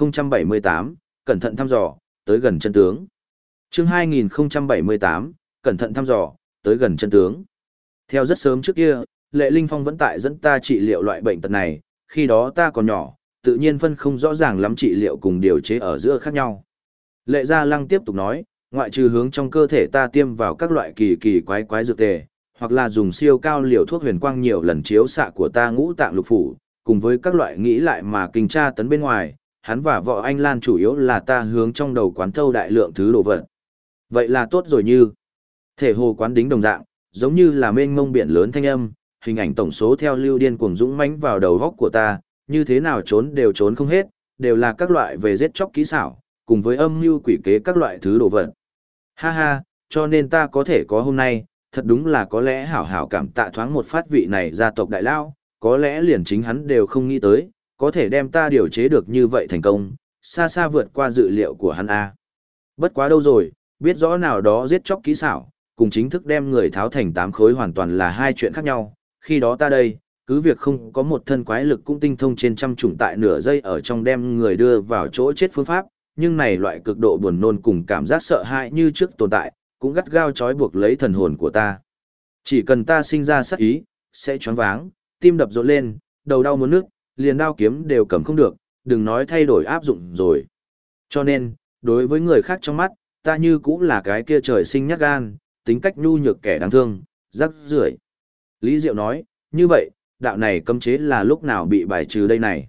2078, cẩn thận thăm dò, tới gần chân tướng. Chương 2078, cẩn thận thăm dò, tới gần chân tướng. Theo rất sớm trước kia, Lệ Linh Phong vẫn tại dẫn ta trị liệu loại bệnh tật này, khi đó ta còn nhỏ, tự nhiên phân không rõ ràng lắm trị liệu cùng điều chế ở giữa khác nhau. Lệ Gia Lăng tiếp tục nói, ngoại trừ hướng trong cơ thể ta tiêm vào các loại kỳ kỳ quái quái dược tề, hoặc là dùng siêu cao liều thuốc huyền quang nhiều lần chiếu xạ của ta ngũ tạng lục phủ, cùng với các loại nghĩ lại mà kinh tra tấn bên ngoài, hắn và vợ anh Lan chủ yếu là ta hướng trong đầu quán thâu đại lượng thứ đồ vật. Vậy là tốt rồi như thể hồ quán đính đồng dạng, giống như là mênh mông biển lớn thanh âm, hình ảnh tổng số theo lưu điên cuồng dũng mãnh vào đầu góc của ta, như thế nào trốn đều trốn không hết, đều là các loại về giết chóc kỹ xảo, cùng với âm mưu quỷ kế các loại thứ đồ vật. Ha ha, cho nên ta có thể có hôm nay, thật đúng là có lẽ hảo hảo cảm tạ thoáng một phát vị này gia tộc đại lao, có lẽ liền chính hắn đều không nghĩ tới, có thể đem ta điều chế được như vậy thành công, xa xa vượt qua dự liệu của hắn a. Bất quá đâu rồi, biết rõ nào đó giết chóc kỹ xảo, cùng chính thức đem người tháo thành 8 khối hoàn toàn là hai chuyện khác nhau, khi đó ta đây, cứ việc không có một thân quái lực cũng tinh thông trên trăm chủng tại nửa giây ở trong đem người đưa vào chỗ chết phương pháp, nhưng này loại cực độ buồn nôn cùng cảm giác sợ hãi như trước tồn tại, cũng gắt gao trói buộc lấy thần hồn của ta. Chỉ cần ta sinh ra sát ý, sẽ choáng váng, tim đập rộn lên, đầu đau muốn nức, liền đao kiếm đều cầm không được, đừng nói thay đổi áp dụng rồi. Cho nên, đối với người khác trong mắt, ta như cũng là cái kia trời sinh nhát gan, tính cách nhu nhược kẻ đáng thương, rắc rưởi. Lý Diệu nói, như vậy, đạo này cấm chế là lúc nào bị bài trừ đây này?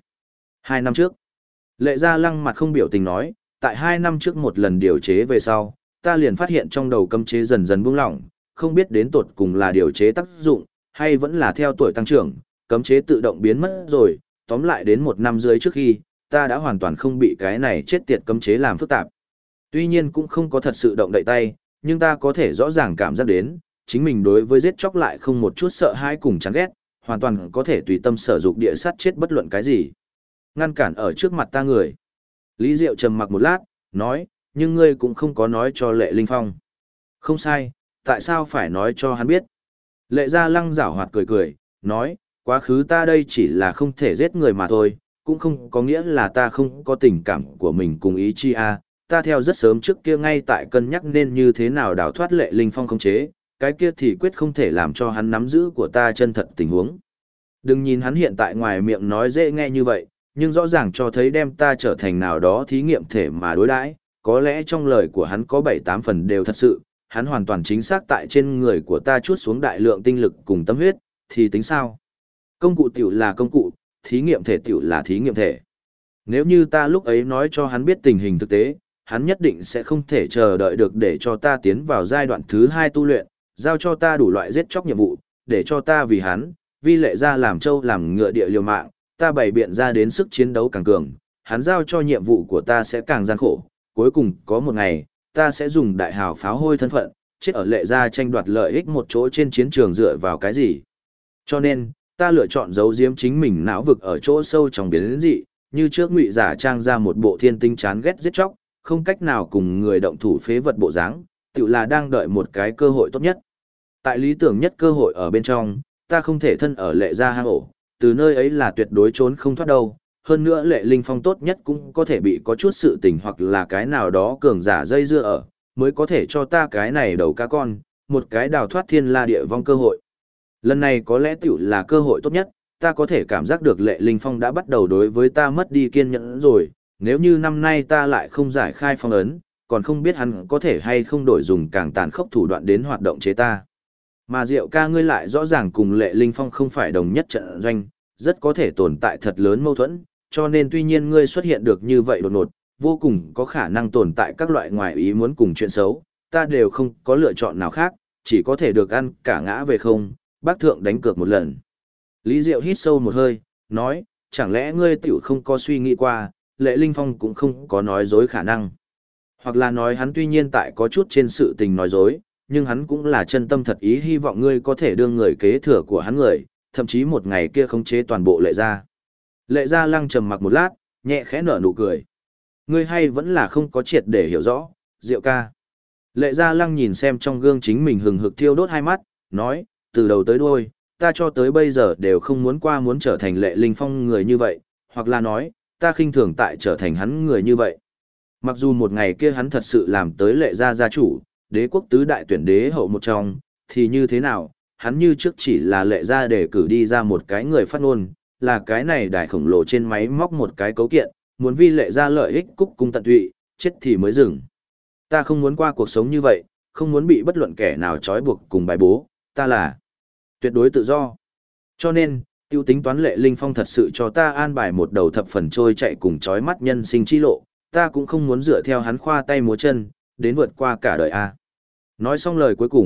2 năm trước. Lệ Gia Lăng mặt không biểu tình nói, tại 2 năm trước một lần điều chế về sau, ta liền phát hiện trong đầu cấm chế dần dần buông lỏng, không biết đến tột cùng là điều chế tác dụng, hay vẫn là theo tuổi tăng trưởng, cấm chế tự động biến mất rồi, tóm lại đến 1 năm dưới trước khi, ta đã hoàn toàn không bị cái này chết tiệt cấm chế làm phức tạp. Tuy nhiên cũng không có thật sự động đậy tay, nhưng ta có thể rõ ràng cảm giác đến, chính mình đối với giết chóc lại không một chút sợ hãi cùng chán ghét, hoàn toàn có thể tùy tâm sở dục địa sát chết bất luận cái gì. Ngăn cản ở trước mặt ta người. Lý Diệu trầm mặc một lát, nói, nhưng ngươi cũng không có nói cho Lệ Linh Phong. Không sai, tại sao phải nói cho hắn biết? Lệ Gia Lăng giảo hoạt cười cười, nói, quá khứ ta đây chỉ là không thể giết người mà thôi, cũng không có nghĩa là ta không có tình cảm của mình cùng ý chi a. Ta theo rất sớm trước kia ngay tại cân nhắc nên như thế nào đào thoát Lệ Linh Phong khống chế, cái kia thì quyết không thể làm cho hắn nắm giữ của ta chân thật tình huống. Đừng nhìn hắn hiện tại ngoài miệng nói dễ nghe như vậy, nhưng rõ ràng cho thấy đem ta trở thành nào đó thí nghiệm thể mà đối đãi, có lẽ trong lời của hắn có 7-8 phần đều thật sự, hắn hoàn toàn chính xác tại trên người của ta chuốt xuống đại lượng tinh lực cùng tâm huyết, thì tính sao? Công cụ tiểu là công cụ, thí nghiệm thể tiểu là thí nghiệm thể. Nếu như ta lúc ấy nói cho hắn biết tình hình thực tế, hắn nhất định sẽ không thể chờ đợi được để cho ta tiến vào giai đoạn thứ 2 tu luyện, giao cho ta đủ loại giết chóc nhiệm vụ, để cho ta vì hắn, vì Lệ Gia làm trâu làm ngựa địa liều mạng, ta bày biện ra đến sức chiến đấu càng cường, hắn giao cho nhiệm vụ của ta sẽ càng gian khổ, cuối cùng có một ngày, ta sẽ dùng đại hào pháo hôi thân phận, chết ở Lệ Gia tranh đoạt lợi ích một chỗ trên chiến trường dựa vào cái gì. Cho nên, ta lựa chọn giấu giếm chính mình não vực ở chỗ sâu trong biến dị, như trước ngụy giả trang ra một bộ thiên tinh chán ghét giết chóc, không cách nào cùng người động thủ phế vật bộ dáng, tự là đang đợi một cái cơ hội tốt nhất. Tại lý tưởng nhất cơ hội ở bên trong, ta không thể thân ở Lệ Gia hang ổ, từ nơi ấy là tuyệt đối trốn không thoát đâu. Hơn nữa Lệ Linh Phong tốt nhất cũng có thể bị có chút sự tình hoặc là cái nào đó cường giả dây dưa ở, mới có thể cho ta cái này đầu cá con, một cái đào thoát thiên la địa vong cơ hội. Lần này có lẽ tiểu là cơ hội tốt nhất, ta có thể cảm giác được Lệ Linh Phong đã bắt đầu đối với ta mất đi kiên nhẫn rồi, nếu như năm nay ta lại không giải khai phong ấn, còn không biết hắn có thể hay không đổi dùng càng tàn khốc thủ đoạn đến hoạt động chế ta. Mà Diệu ca ngươi lại rõ ràng cùng Lệ Linh Phong không phải đồng nhất trận doanh, rất có thể tồn tại thật lớn mâu thuẫn, cho nên tuy nhiên ngươi xuất hiện được như vậy đột ngột, vô cùng có khả năng tồn tại các loại ngoài ý muốn cùng chuyện xấu, ta đều không có lựa chọn nào khác, chỉ có thể được ăn cả ngã về không, bác thượng đánh cược một lần. Lý Diệu hít sâu một hơi, nói, chẳng lẽ ngươi tiểu không có suy nghĩ qua, Lệ Linh Phong cũng không có nói dối khả năng. Hoặc là nói hắn tuy nhiên tại có chút trên sự tình nói dối, nhưng hắn cũng là chân tâm thật ý hy vọng ngươi có thể đương người kế thừa của hắn người, thậm chí một ngày kia khống chế toàn bộ Lệ Gia. Lệ Gia Lăng trầm mặc một lát, nhẹ khẽ nở nụ cười. Ngươi hay vẫn là không có triệt để hiểu rõ, Diệu ca. Lệ Gia Lăng nhìn xem trong gương chính mình hừng hực thiêu đốt hai mắt, nói, từ đầu tới đuôi, ta cho tới bây giờ đều không muốn qua muốn trở thành Lệ Linh Phong người như vậy, hoặc là nói, ta khinh thường tại trở thành hắn người như vậy. Mặc dù một ngày kia hắn thật sự làm tới Lệ Gia gia chủ, đế quốc tứ đại tuyển đế hậu một trong, thì như thế nào, hắn như trước chỉ là Lệ Gia để cử đi ra một cái người phát ngôn, là cái này đài khổng lồ trên máy móc một cái cấu kiện, muốn vi Lệ Gia lợi ích cúc cung tận tụy, chết thì mới dừng. Ta không muốn qua cuộc sống như vậy, không muốn bị bất luận kẻ nào trói buộc cùng bài bố, ta là tuyệt đối tự do. Cho nên, tiêu tính toán Lệ Linh Phong thật sự cho ta an bài một đầu thập phần trôi chạy cùng trói mắt nhân sinh chi lộ, ta cũng không muốn dựa theo hắn khoa tay múa chân, đến vượt qua cả đời a. Nói xong lời cuối cùng,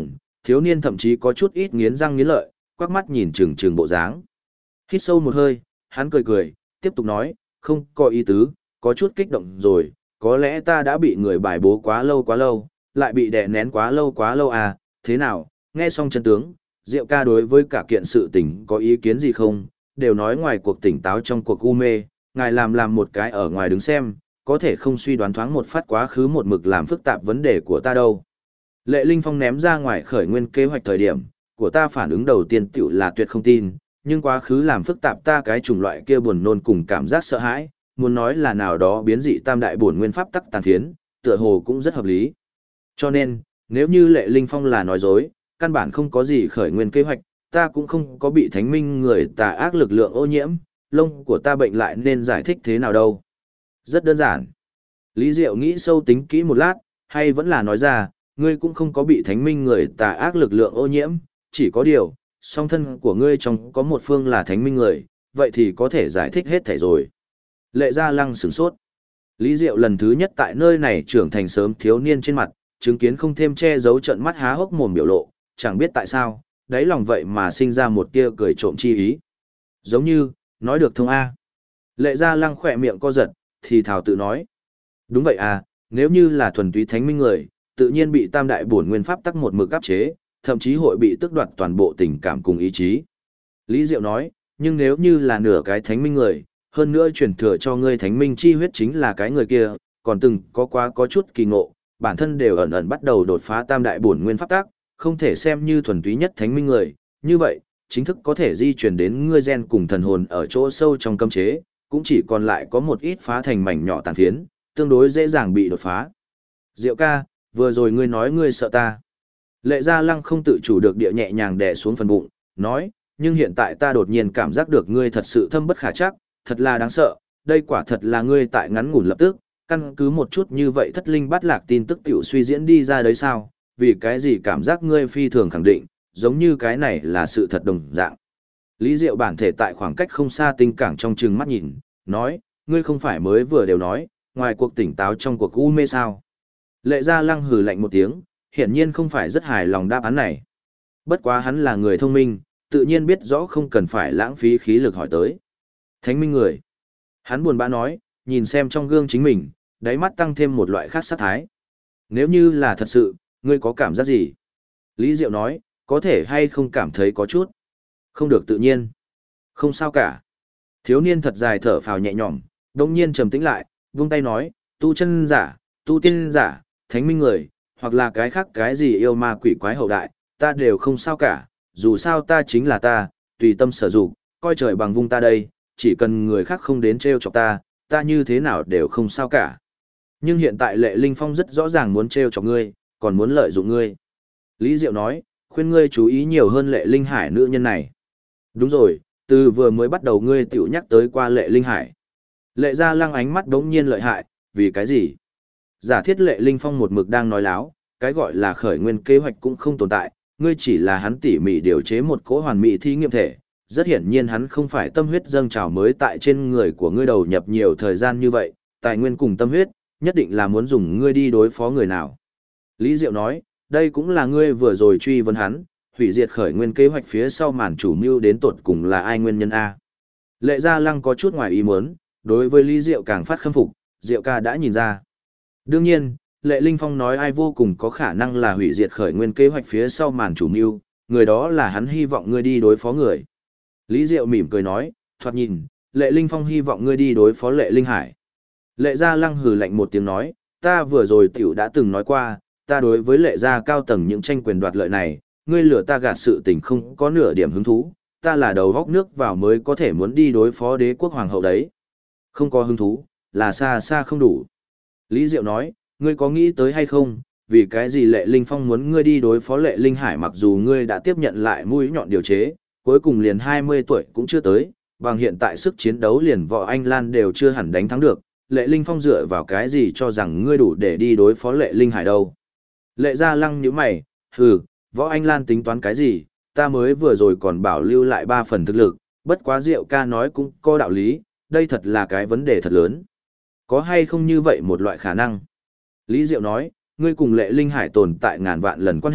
Thiếu niên thậm chí có chút ít nghiến răng nghiến lợi, quắc mắt nhìn trừng trừng bộ dáng. Hít sâu một hơi, hắn cười cười, tiếp tục nói, không có ý tứ, có chút kích động rồi, có lẽ ta đã bị người bài bố quá lâu, lại bị đè nén quá lâu à, thế nào, nghe xong chân tướng, Diệu ca đối với cả kiện sự tình có ý kiến gì không, đều nói ngoài cuộc tỉnh táo trong cuộc u mê, ngài làm một cái ở ngoài đứng xem, có thể không suy đoán thoáng một phát quá khứ một mực làm phức tạp vấn đề của ta đâu. Lệ Linh Phong ném ra ngoài khởi nguyên kế hoạch thời điểm, của ta phản ứng đầu tiên tiểu là tuyệt không tin, nhưng quá khứ làm phức tạp ta cái chủng loại kia buồn nôn cùng cảm giác sợ hãi, muốn nói là nào đó biến dị tam đại bổn nguyên pháp tắc tàn phiến, tựa hồ cũng rất hợp lý. Cho nên, nếu như Lệ Linh Phong là nói dối, căn bản không có gì khởi nguyên kế hoạch, ta cũng không có bị thánh minh người tà ác lực lượng ô nhiễm, lông của ta bệnh lại nên giải thích thế nào đâu. Rất đơn giản. Lý Diệu nghĩ sâu tính kỹ một lát, hay vẫn là nói ra, ngươi cũng không có bị thánh minh người tà ác lực lượng ô nhiễm, chỉ có điều, song thân của ngươi trong có một phương là thánh minh người, vậy thì có thể giải thích hết thảy rồi. Lệ Gia Lăng sửng sốt. Lý Diệu lần thứ nhất tại nơi này trưởng thành sớm thiếu niên trên mặt, chứng kiến không thêm che giấu trận mắt há hốc mồm biểu lộ, chẳng biết tại sao, đáy lòng vậy mà sinh ra một tia cười trộm chi ý. Giống như, nói được thông A. Lệ Gia Lăng khỏe miệng co giật, thì thào tự nói. Đúng vậy à, nếu như là thuần túy thánh minh người, tự nhiên bị tam đại bổn nguyên pháp tắc một mực áp chế, thậm chí hội bị tước đoạt toàn bộ tình cảm cùng ý chí. Lý Diệu nói, nhưng nếu như là nửa cái thánh minh người, hơn nữa truyền thừa cho ngươi thánh minh chi huyết chính là cái người kia, còn từng có chút kỳ ngộ, bản thân đều ẩn ẩn bắt đầu đột phá tam đại bổn nguyên pháp tắc, không thể xem như thuần túy nhất thánh minh người, như vậy, chính thức có thể di chuyển đến ngươi gen cùng thần hồn ở chỗ sâu trong cấm chế, cũng chỉ còn lại có một ít phá thành mảnh nhỏ tàn phiến, tương đối dễ dàng bị đột phá. Diệu ca, vừa rồi ngươi nói ngươi sợ ta. Lệ Gia Lăng không tự chủ được địa nhẹ nhàng đè xuống phần bụng, nói, nhưng hiện tại ta đột nhiên cảm giác được ngươi thật sự thâm bất khả trắc, thật là đáng sợ, đây quả thật là ngươi tại ngắn ngủn lập tức, căn cứ một chút như vậy thất linh bát lạc tin tức tiểu suy diễn đi ra đấy sao, vì cái gì cảm giác ngươi phi thường khẳng định, giống như cái này là sự thật đồng dạng. Lý Diệu bản thể tại khoảng cách không xa tinh cảng trong trừng mắt nhìn, nói, ngươi không phải mới vừa đều nói, ngoài cuộc tỉnh táo trong cuộc u mê sao. Lệ Gia Lăng hừ lạnh một tiếng, hiển nhiên không phải rất hài lòng đáp án này. Bất quá hắn là người thông minh, tự nhiên biết rõ không cần phải lãng phí khí lực hỏi tới. Thánh minh người. Hắn buồn bã nói, nhìn xem trong gương chính mình, đáy mắt tăng thêm một loại khác sát thái. Nếu như là thật sự, ngươi có cảm giác gì? Lý Diệu nói, có thể hay không cảm thấy có chút. Không được tự nhiên. Không sao cả. Thiếu niên thật dài thở phào nhẹ nhõm, đồng nhiên trầm tĩnh lại, vung tay nói, tu chân giả, tu tiên giả, thánh minh người, hoặc là cái khác cái gì yêu ma quỷ quái hậu đại, ta đều không sao cả, dù sao ta chính là ta, tùy tâm sở dụng, coi trời bằng vung ta đây, chỉ cần người khác không đến trêu chọc ta, ta như thế nào đều không sao cả. Nhưng hiện tại Lệ Linh Phong rất rõ ràng muốn trêu chọc ngươi, còn muốn lợi dụng ngươi. Lý Diệu nói, khuyên ngươi chú ý nhiều hơn Lệ Linh Hải nữ nhân này. Đúng rồi, từ vừa mới bắt đầu ngươi tiểu nhắc tới qua Lệ Linh Hải. Lệ Gia Lăng ánh mắt đống nhiên lợi hại, vì cái gì? Giả thiết Lệ Linh Phong một mực đang nói láo, cái gọi là khởi nguyên kế hoạch cũng không tồn tại, ngươi chỉ là hắn tỉ mỉ điều chế một cỗ hoàn mỹ thí nghiệm thể. Rất hiển nhiên hắn không phải tâm huyết dâng trào mới tại trên người của ngươi đầu nhập nhiều thời gian như vậy, tài nguyên cùng tâm huyết, nhất định là muốn dùng ngươi đi đối phó người nào. Lý Diệu nói, đây cũng là ngươi vừa rồi truy vấn hắn, hủy diệt khởi nguyên kế hoạch phía sau màn chủ mưu đến tột cùng là ai nguyên nhân A. Lệ Gia Lăng có chút ngoài ý muốn, đối với Lý Diệu càng phát khâm phục, Diệu ca đã nhìn ra. Đương nhiên, Lệ Linh Phong nói ai vô cùng có khả năng là hủy diệt khởi nguyên kế hoạch phía sau màn chủ mưu, người đó là hắn hy vọng ngươi đi đối phó người. Lý Diệu mỉm cười nói, thoạt nhìn, Lệ Linh Phong hy vọng ngươi đi đối phó Lệ Linh Hải. Lệ Gia Lăng hừ lạnh một tiếng nói, ta vừa rồi tiểu đã từng nói qua, ta đối với Lệ Gia cao tầng những tranh quyền đoạt lợi này, ngươi lừa ta gạt sự tình không có nửa điểm hứng thú, ta là đầu góc nước vào mới có thể muốn đi đối phó đế quốc hoàng hậu đấy. Không có hứng thú, là xa xa không đủ. Lý Diệu nói, ngươi có nghĩ tới hay không, vì cái gì Lệ Linh Phong muốn ngươi đi đối phó Lệ Linh Hải mặc dù ngươi đã tiếp nhận lại mũi nhọn điều chế, cuối cùng liền 20 tuổi cũng chưa tới, bằng hiện tại sức chiến đấu liền Võ Anh Lan đều chưa hẳn đánh thắng được, Lệ Linh Phong dựa vào cái gì cho rằng ngươi đủ để đi đối phó Lệ Linh Hải đâu. Lệ Gia Lăng nhíu mày, hừ, Võ Anh Lan tính toán cái gì, ta mới vừa rồi còn bảo lưu lại 3 phần thực lực, bất quá Diệu ca nói cũng có đạo lý, đây thật là cái vấn đề thật lớn. Có hay không như vậy một loại khả năng? Lý Diệu nói, ngươi cùng Lệ Linh Hải tồn tại ngàn vạn lần quan hệ,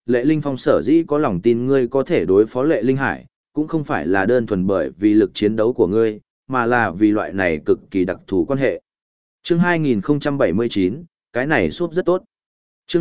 Lệ Linh Phong sở dĩ có lòng tin ngươi có thể đối phó Lệ Linh Hải, cũng không phải là đơn thuần bởi vì lực chiến đấu của ngươi, mà là vì loại này cực kỳ đặc thù quan hệ. Chương 2079, cái này súp rất tốt. Chương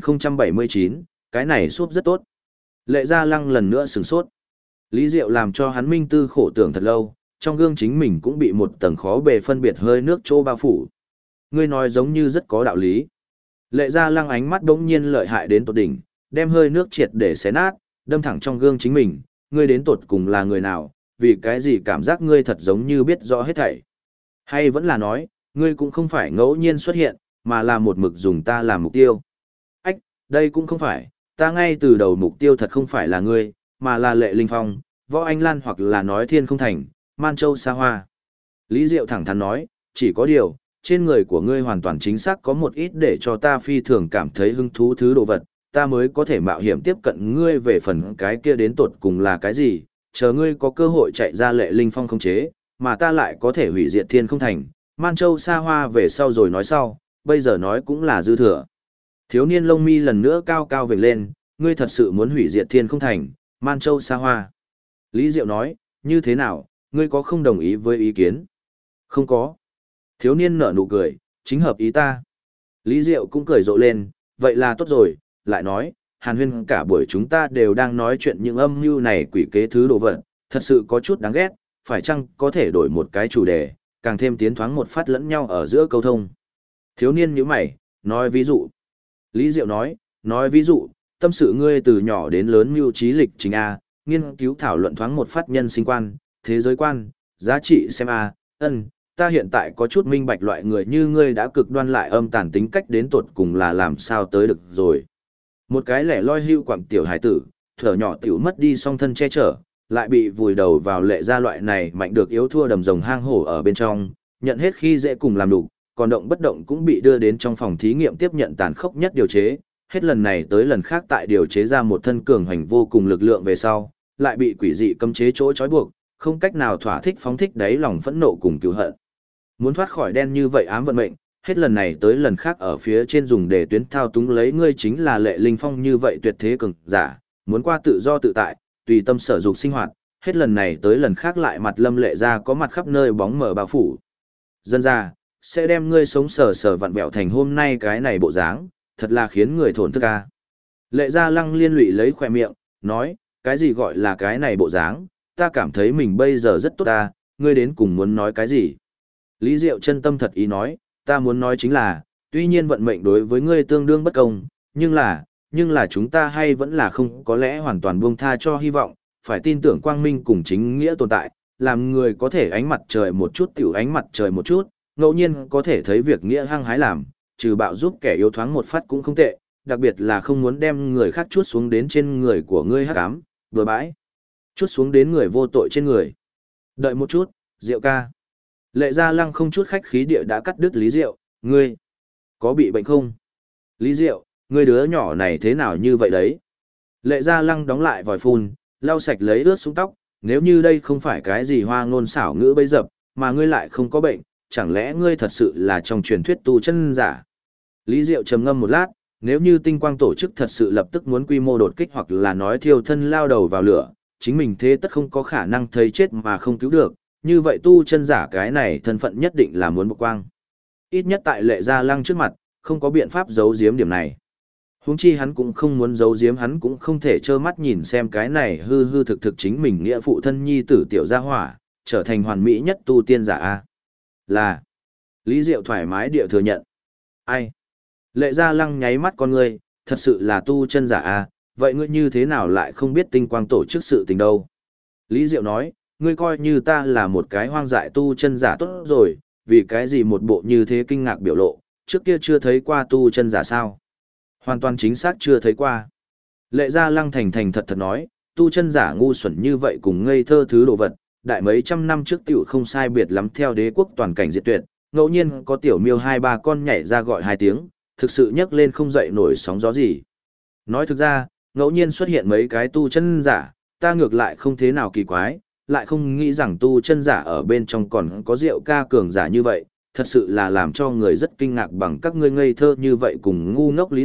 2079, cái này súp rất tốt. Lệ Gia Lăng lần nữa sửng sốt. Lý Diệu làm cho hắn minh tư khổ tưởng thật lâu, trong gương chính mình cũng bị một tầng khó bề phân biệt hơi nước trô bao phủ. Ngươi nói giống như rất có đạo lý. Lệ Gia Lăng ánh mắt bỗng nhiên lợi hại đến tột đỉnh, đem hơi nước triệt để xé nát, đâm thẳng trong gương chính mình, ngươi đến tột cùng là người nào, vì cái gì cảm giác ngươi thật giống như biết rõ hết thảy. Hay vẫn là nói, ngươi cũng không phải ngẫu nhiên xuất hiện, mà là một mực dùng ta làm mục tiêu. Ách, đây cũng không phải, ta ngay từ đầu mục tiêu thật không phải là ngươi, mà là Lệ Linh Phong, Võ Anh Lan hoặc là nói Thiên Không Thành, Man Châu Sa Hoa. Lý Diệu thẳng thắn nói, chỉ có điều, trên người của ngươi hoàn toàn chính xác có một ít để cho ta phi thường cảm thấy hứng thú thứ đồ vật, ta mới có thể mạo hiểm tiếp cận ngươi về phần cái kia đến tột cùng là cái gì, chờ ngươi có cơ hội chạy ra Lệ Linh Phong không chế, mà ta lại có thể hủy diệt Thiên Không Thành, Man Châu Sa Hoa về sau rồi nói sau, bây giờ nói cũng là dư thừa. Thiếu niên lông mi lần nữa cao cao vểnh lên, ngươi thật sự muốn hủy diệt Thiên Không Thành, Man Châu Sa Hoa. Lý Diệu nói, như thế nào, ngươi có không đồng ý với ý kiến? Không có. Thiếu niên nở nụ cười, chính hợp ý ta. Lý Diệu cũng cười rộ lên, vậy là tốt rồi, lại nói, Hàn Huyên cả buổi chúng ta đều đang nói chuyện những âm mưu này quỷ kế thứ đồ vật, thật sự có chút đáng ghét, phải chăng có thể đổi một cái chủ đề, càng thêm tiến thoáng một phát lẫn nhau ở giữa câu thông. Thiếu niên nhíu mày, nói ví dụ. Lý Diệu nói ví dụ, tâm sự ngươi từ nhỏ đến lớn mưu trí lịch trình A, nghiên cứu thảo luận thoáng một phát nhân sinh quan, thế giới quan, giá trị xem A, ta hiện tại có chút minh bạch loại người như ngươi đã cực đoan lại âm tàn tính cách đến tột cùng là làm sao tới được rồi. Một cái lẻ loi hưu quặng tiểu hải tử, thở nhỏ tiểu mất đi song thân che chở, lại bị vùi đầu vào Lệ gia loại này mạnh được yếu thua đầm rồng hang hổ ở bên trong, nhận hết khi dễ cùng làm đủ, còn động bất động cũng bị đưa đến trong phòng thí nghiệm tiếp nhận tàn khốc nhất điều chế, hết lần này tới lần khác tại điều chế ra một thân cường hành vô cùng lực lượng về sau, lại bị quỷ dị cấm chế chỗ trói buộc, không cách nào thỏa thích phóng thích đáy lòng phẫn nộ cùng cứu hận. Muốn thoát khỏi đen như vậy ám vận mệnh, hết lần này tới lần khác ở phía trên dùng để tuyến thao túng lấy ngươi chính là Lệ Linh Phong như vậy tuyệt thế cường giả, muốn qua tự do tự tại, tùy tâm sở dục sinh hoạt, hết lần này tới lần khác lại mặt Lâm Lệ ra có mặt khắp nơi bóng mờ bao phủ. Dân ra, sẽ đem ngươi sống sờ sờ vặn vẹo thành hôm nay cái này bộ dáng, thật là khiến người thổn thức ca. Lệ Gia Lăng liên lụy lấy khỏe miệng, nói, cái gì gọi là cái này bộ dáng, ta cảm thấy mình bây giờ rất tốt ta, ngươi đến cùng muốn nói cái gì. Lý Diệu chân tâm thật ý nói, ta muốn nói chính là, tuy nhiên vận mệnh đối với ngươi tương đương bất công, nhưng là chúng ta hay vẫn là không có lẽ hoàn toàn buông tha cho hy vọng, phải tin tưởng quang minh cùng chính nghĩa tồn tại, làm người có thể ánh mặt trời một chút tiểu ánh mặt trời một chút, ngẫu nhiên có thể thấy việc nghĩa hăng hái làm, trừ bạo giúp kẻ yếu thoáng một phát cũng không tệ, đặc biệt là không muốn đem người khác chuốt xuống đến trên người của ngươi hắc ám, vừa bãi, chuốt xuống đến người vô tội trên người. Đợi một chút, Diệu ca. Lệ Gia Lăng không chút khách khí địa đã cắt đứt Lý Diệu, ngươi có bị bệnh không? Lý Diệu, ngươi đứa nhỏ này thế nào như vậy đấy? Lệ Gia Lăng đóng lại vòi phun, lau sạch lấy ướt xuống tóc, nếu như đây không phải cái gì hoa ngôn xảo ngữ bấy dập, mà ngươi lại không có bệnh, chẳng lẽ ngươi thật sự là trong truyền thuyết tu chân giả? Lý Diệu trầm ngâm một lát, nếu như tinh quang tổ chức thật sự lập tức muốn quy mô đột kích hoặc là nói thiêu thân lao đầu vào lửa, chính mình thế tất không có khả năng thấy chết mà không cứu được, như vậy tu chân giả cái này thân phận nhất định là muốn bộc quang. Ít nhất tại Lệ Gia Lăng trước mặt, không có biện pháp giấu giếm điểm này. Huống chi hắn cũng không muốn giấu giếm, hắn cũng không thể trơ mắt nhìn xem cái này hư hư thực thực chính mình nghĩa phụ thân nhi tử tiểu gia hỏa, trở thành hoàn mỹ nhất tu tiên giả a. Là. Lý Diệu thoải mái địa thừa nhận. Ai? Lệ Gia Lăng nháy mắt con ngươi, thật sự là tu chân giả a, vậy ngươi như thế nào lại không biết tinh quang tổ chức sự tình đâu? Lý Diệu nói, ngươi coi như ta là một cái hoang dại tu chân giả tốt rồi, vì cái gì một bộ như thế kinh ngạc biểu lộ, trước kia chưa thấy qua tu chân giả sao? Hoàn toàn chính xác chưa thấy qua. Lệ Gia Lăng thành thành thật thật nói, tu chân giả ngu xuẩn như vậy cùng ngây thơ thứ đồ vật, đại mấy trăm năm trước tiểu không sai biệt lắm theo đế quốc toàn cảnh diệt tuyệt, ngẫu nhiên có tiểu miêu hai ba con nhảy ra gọi hai tiếng, thực sự nhấc lên không dậy nổi sóng gió gì. Nói thực ra, ngẫu nhiên xuất hiện mấy cái tu chân giả, ta ngược lại không thế nào kỳ quái, lại không nghĩ rằng tu chân giả ở bên trong còn có Diệu ca cường giả như vậy, thật sự là làm cho người rất kinh ngạc bằng các ngươi ngây thơ như vậy cùng ngu ngốc lý niệm,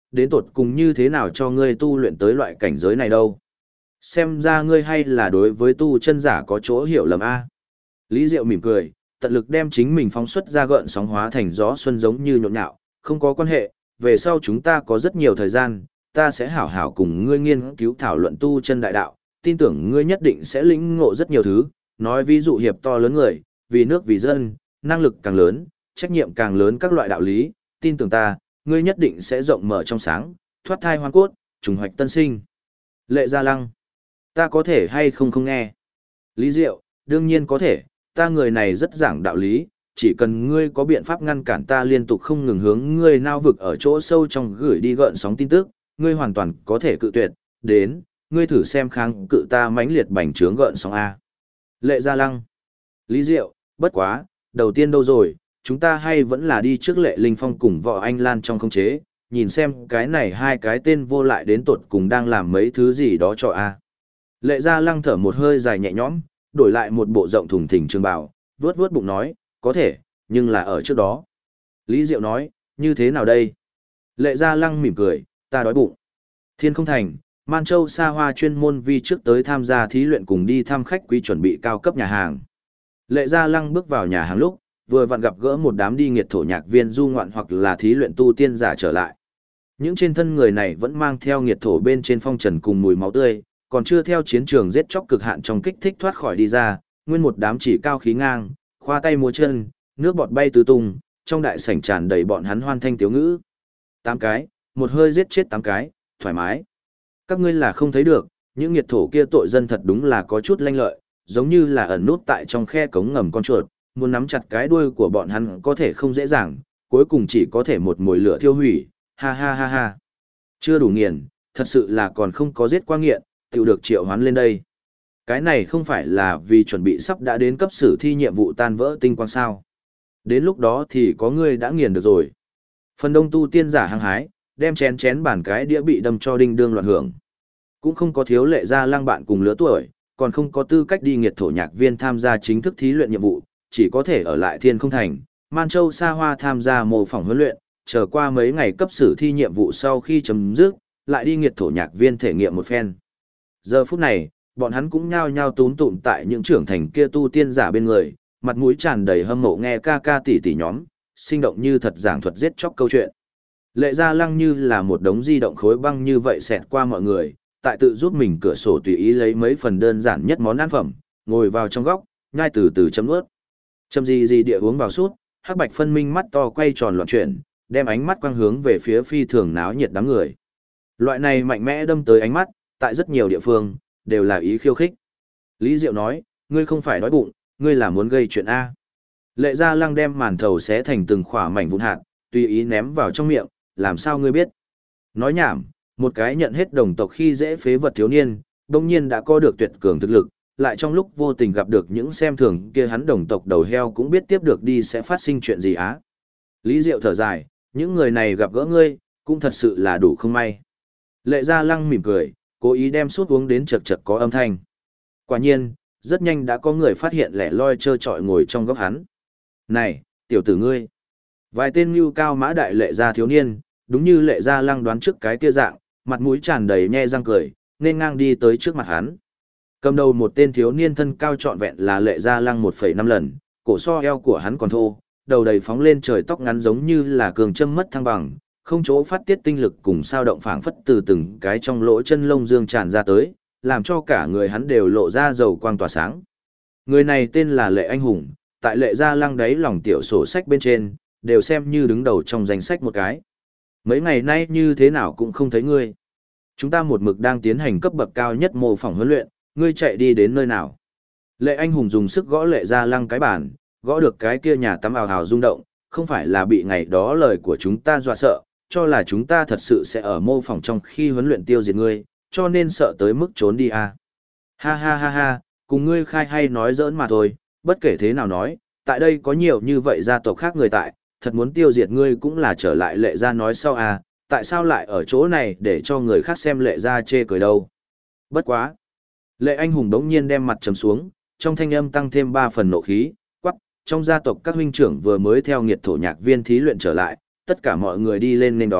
đến tột cùng như thế nào cho ngươi tu luyện tới loại cảnh giới này đâu. Xem ra ngươi hay là đối với tu chân giả có chỗ hiểu lầm a. Lý Diệu mỉm cười, tận lực đem chính mình phóng xuất ra gợn sóng hóa thành gió xuân giống như nhộn nhạo, không có quan hệ, về sau chúng ta có rất nhiều thời gian, ta sẽ hảo hảo cùng ngươi nghiên cứu thảo luận tu chân đại đạo, tin tưởng ngươi nhất định sẽ lĩnh ngộ rất nhiều thứ, nói ví dụ hiệp to lớn người, vì nước vì dân, năng lực càng lớn, trách nhiệm càng lớn các loại đạo lý, tin tưởng ta, ngươi nhất định sẽ rộng mở trong sáng, thoát thai hoang cốt, trùng hoạch tân sinh. Lệ Gia Lăng, ta có thể hay không không nghe? Lý Diệu, đương nhiên có thể, ta người này rất giảng đạo lý, chỉ cần ngươi có biện pháp ngăn cản ta liên tục không ngừng hướng ngươi nao vực ở chỗ sâu trong gửi đi gợn sóng tin tức, ngươi hoàn toàn có thể cự tuyệt, đến, ngươi thử xem kháng cự ta mãnh liệt bành trướng gợn sóng A. Lệ Gia Lăng, Lý Diệu, bất quá, đầu tiên đâu rồi, chúng ta hay vẫn là đi trước Lệ Linh Phong cùng Võ Anh Lan trong khống chế, nhìn xem cái này hai cái tên vô lại đến tột cùng đang làm mấy thứ gì đó cho A. Lệ Gia Lăng thở một hơi dài nhẹ nhõm, đổi lại một bộ rộng thùng thình trường bào, vướt vướt bụng nói, có thể, nhưng là ở trước đó. Lý Diệu nói, như thế nào đây? Lệ Gia Lăng mỉm cười, ta đói bụng. Thiên Không Thành, Man Châu Sa Hoa chuyên môn vi trước tới tham gia thí luyện cùng đi thăm khách quý chuẩn bị cao cấp nhà hàng. Lệ Gia Lăng bước vào nhà hàng lúc, vừa vặn gặp gỡ một đám đi nghiệt thổ nhạc viên du ngoạn hoặc là thí luyện tu tiên giả trở lại. Những trên thân người này vẫn mang theo nghiệt thổ bên trên phong trần cùng mùi máu tươi, còn chưa theo chiến trường giết chóc cực hạn trong kích thích thoát khỏi đi ra, nguyên một đám chỉ cao khí ngang, khoa tay múa chân, nước bọt bay tứ tung, trong đại sảnh tràn đầy bọn hắn hoan thanh tiếu ngữ. 8 cái, một hơi giết chết 8 cái, thoải mái. Các ngươi là không thấy được, những nghiệt thổ kia tội dân thật đúng là có chút lanh lợi, giống như là ẩn nút tại trong khe cống ngầm con chuột, muốn nắm chặt cái đuôi của bọn hắn có thể không dễ dàng, cuối cùng chỉ có thể một mồi lửa thiêu hủy, ha ha ha ha. Chưa đủ nghiền, thật sự là còn không có giết qua nghiện, tự được triệu hoán lên đây. Cái này không phải là vì chuẩn bị sắp đã đến cấp sử thi nhiệm vụ tan vỡ tinh quang sao. Đến lúc đó thì có người đã nghiền được rồi. Phần đông tu tiên giả hăng hái, đem chén chén bản cái đĩa bị đâm cho đinh đương loạn hưởng. Cũng không có thiếu Lệ Gia Lăng bạn cùng lứa tuổi, còn không có tư cách đi nghiệt thổ nhạc viên tham gia chính thức thí luyện nhiệm vụ, chỉ có thể ở lại Thiên Không Thành, Man Châu Sa Hoa tham gia mô phỏng huấn luyện, chờ qua mấy ngày cấp sử thi nhiệm vụ sau khi chấm dứt, lại đi nghiệt thổ nhạc viên thể nghiệm một phen. Giờ phút này, bọn hắn cũng nhao nhao túm tụm tại những trưởng thành kia tu tiên giả bên người, mặt mũi tràn đầy hâm mộ nghe ca ca tỷ tỷ nhóm, sinh động như thật giảng thuật giết chóc câu chuyện. Lệ Gia Lăng như là một đống di động khối băng như vậy xẹt qua mọi người, tại tự giúp mình cửa sổ tùy ý lấy mấy phần đơn giản nhất món ăn phẩm, ngồi vào trong góc, nhai từ từ chấm nuốt. Châm gì địa uống vào sút, hắc bạch phân minh mắt to quay tròn loạn chuyển, đem ánh mắt quang hướng về phía phi thường náo nhiệt đám người. Loại này mạnh mẽ đâm tới ánh mắt, tại rất nhiều địa phương, đều là ý khiêu khích. Lý Diệu nói, ngươi không phải đói bụng, ngươi là muốn gây chuyện A. Lệ Gia Lăng đem màn thầu xé thành từng khỏa mảnh vụn hạt, tùy ý ném vào trong miệng, làm sao ngươi biết? Nói nhảm, một cái nhận hết đồng tộc khi dễ phế vật thiếu niên, đồng nhiên đã có được tuyệt cường thực lực, lại trong lúc vô tình gặp được những xem thường kia hắn đồng tộc đầu heo cũng biết tiếp được đi sẽ phát sinh chuyện gì á. Lý Diệu thở dài, những người này gặp gỡ ngươi, cũng thật sự là đủ không may. Lệ Gia Lăng mỉm cười, cố ý đem sút uống đến chật chật có âm thanh. Quả nhiên, rất nhanh đã có người phát hiện lẻ loi trơ trọi ngồi trong góc hắn. Này, tiểu tử ngươi! Vài tên mưu cao mã đại Lệ gia thiếu niên, đúng như Lệ Gia Lăng đoán trước cái kia dạng, mặt mũi tràn đầy nhe răng cười, nên ngang đi tới trước mặt hắn. Cầm đầu một tên thiếu niên thân cao trọn vẹn là Lệ Gia Lăng 1,5 lần, cổ so eo của hắn còn thô, đầu đầy phóng lên trời tóc ngắn giống như là cường châm mất thăng bằng, không chỗ phát tiết tinh lực cùng sao động phảng phất từ từng cái trong lỗ chân lông dương tràn ra tới, làm cho cả người hắn đều lộ ra dầu quang tỏa sáng. Người này tên là Lệ Anh Hùng, tại Lệ Gia Lăng đấy lòng tiểu sổ sách bên trên, đều xem như đứng đầu trong danh sách một cái. Mấy ngày nay như thế nào cũng không thấy ngươi. Chúng ta một mực đang tiến hành cấp bậc cao nhất mô phỏng huấn luyện, ngươi chạy đi đến nơi nào? Lệ Anh Hùng dùng sức gõ Lệ Gia Lăng cái bàn, gõ được cái kia nhà tắm ào ào rung động, không phải là bị ngày đó lời của chúng ta dọa sợ, cho là chúng ta thật sự sẽ ở mô phỏng trong khi huấn luyện tiêu diệt ngươi, cho nên sợ tới mức trốn đi à. Ha ha ha ha, cùng ngươi khai hay nói giỡn mà thôi, bất kể thế nào nói, tại đây có nhiều như vậy gia tộc khác người tại, thật muốn tiêu diệt ngươi cũng là trở lại Lệ Gia nói sau à, tại sao lại ở chỗ này để cho người khác xem Lệ Gia chê cười đâu. Bất quá. Lệ Anh Hùng đống nhiên đem mặt trầm xuống, trong thanh âm tăng thêm 3 phần nộ khí, quắc, trong gia tộc các huynh trưởng vừa mới theo nghiệt thổ nhạc viên thí luyện trở lại, tất cả mọi người đi lên nên đón,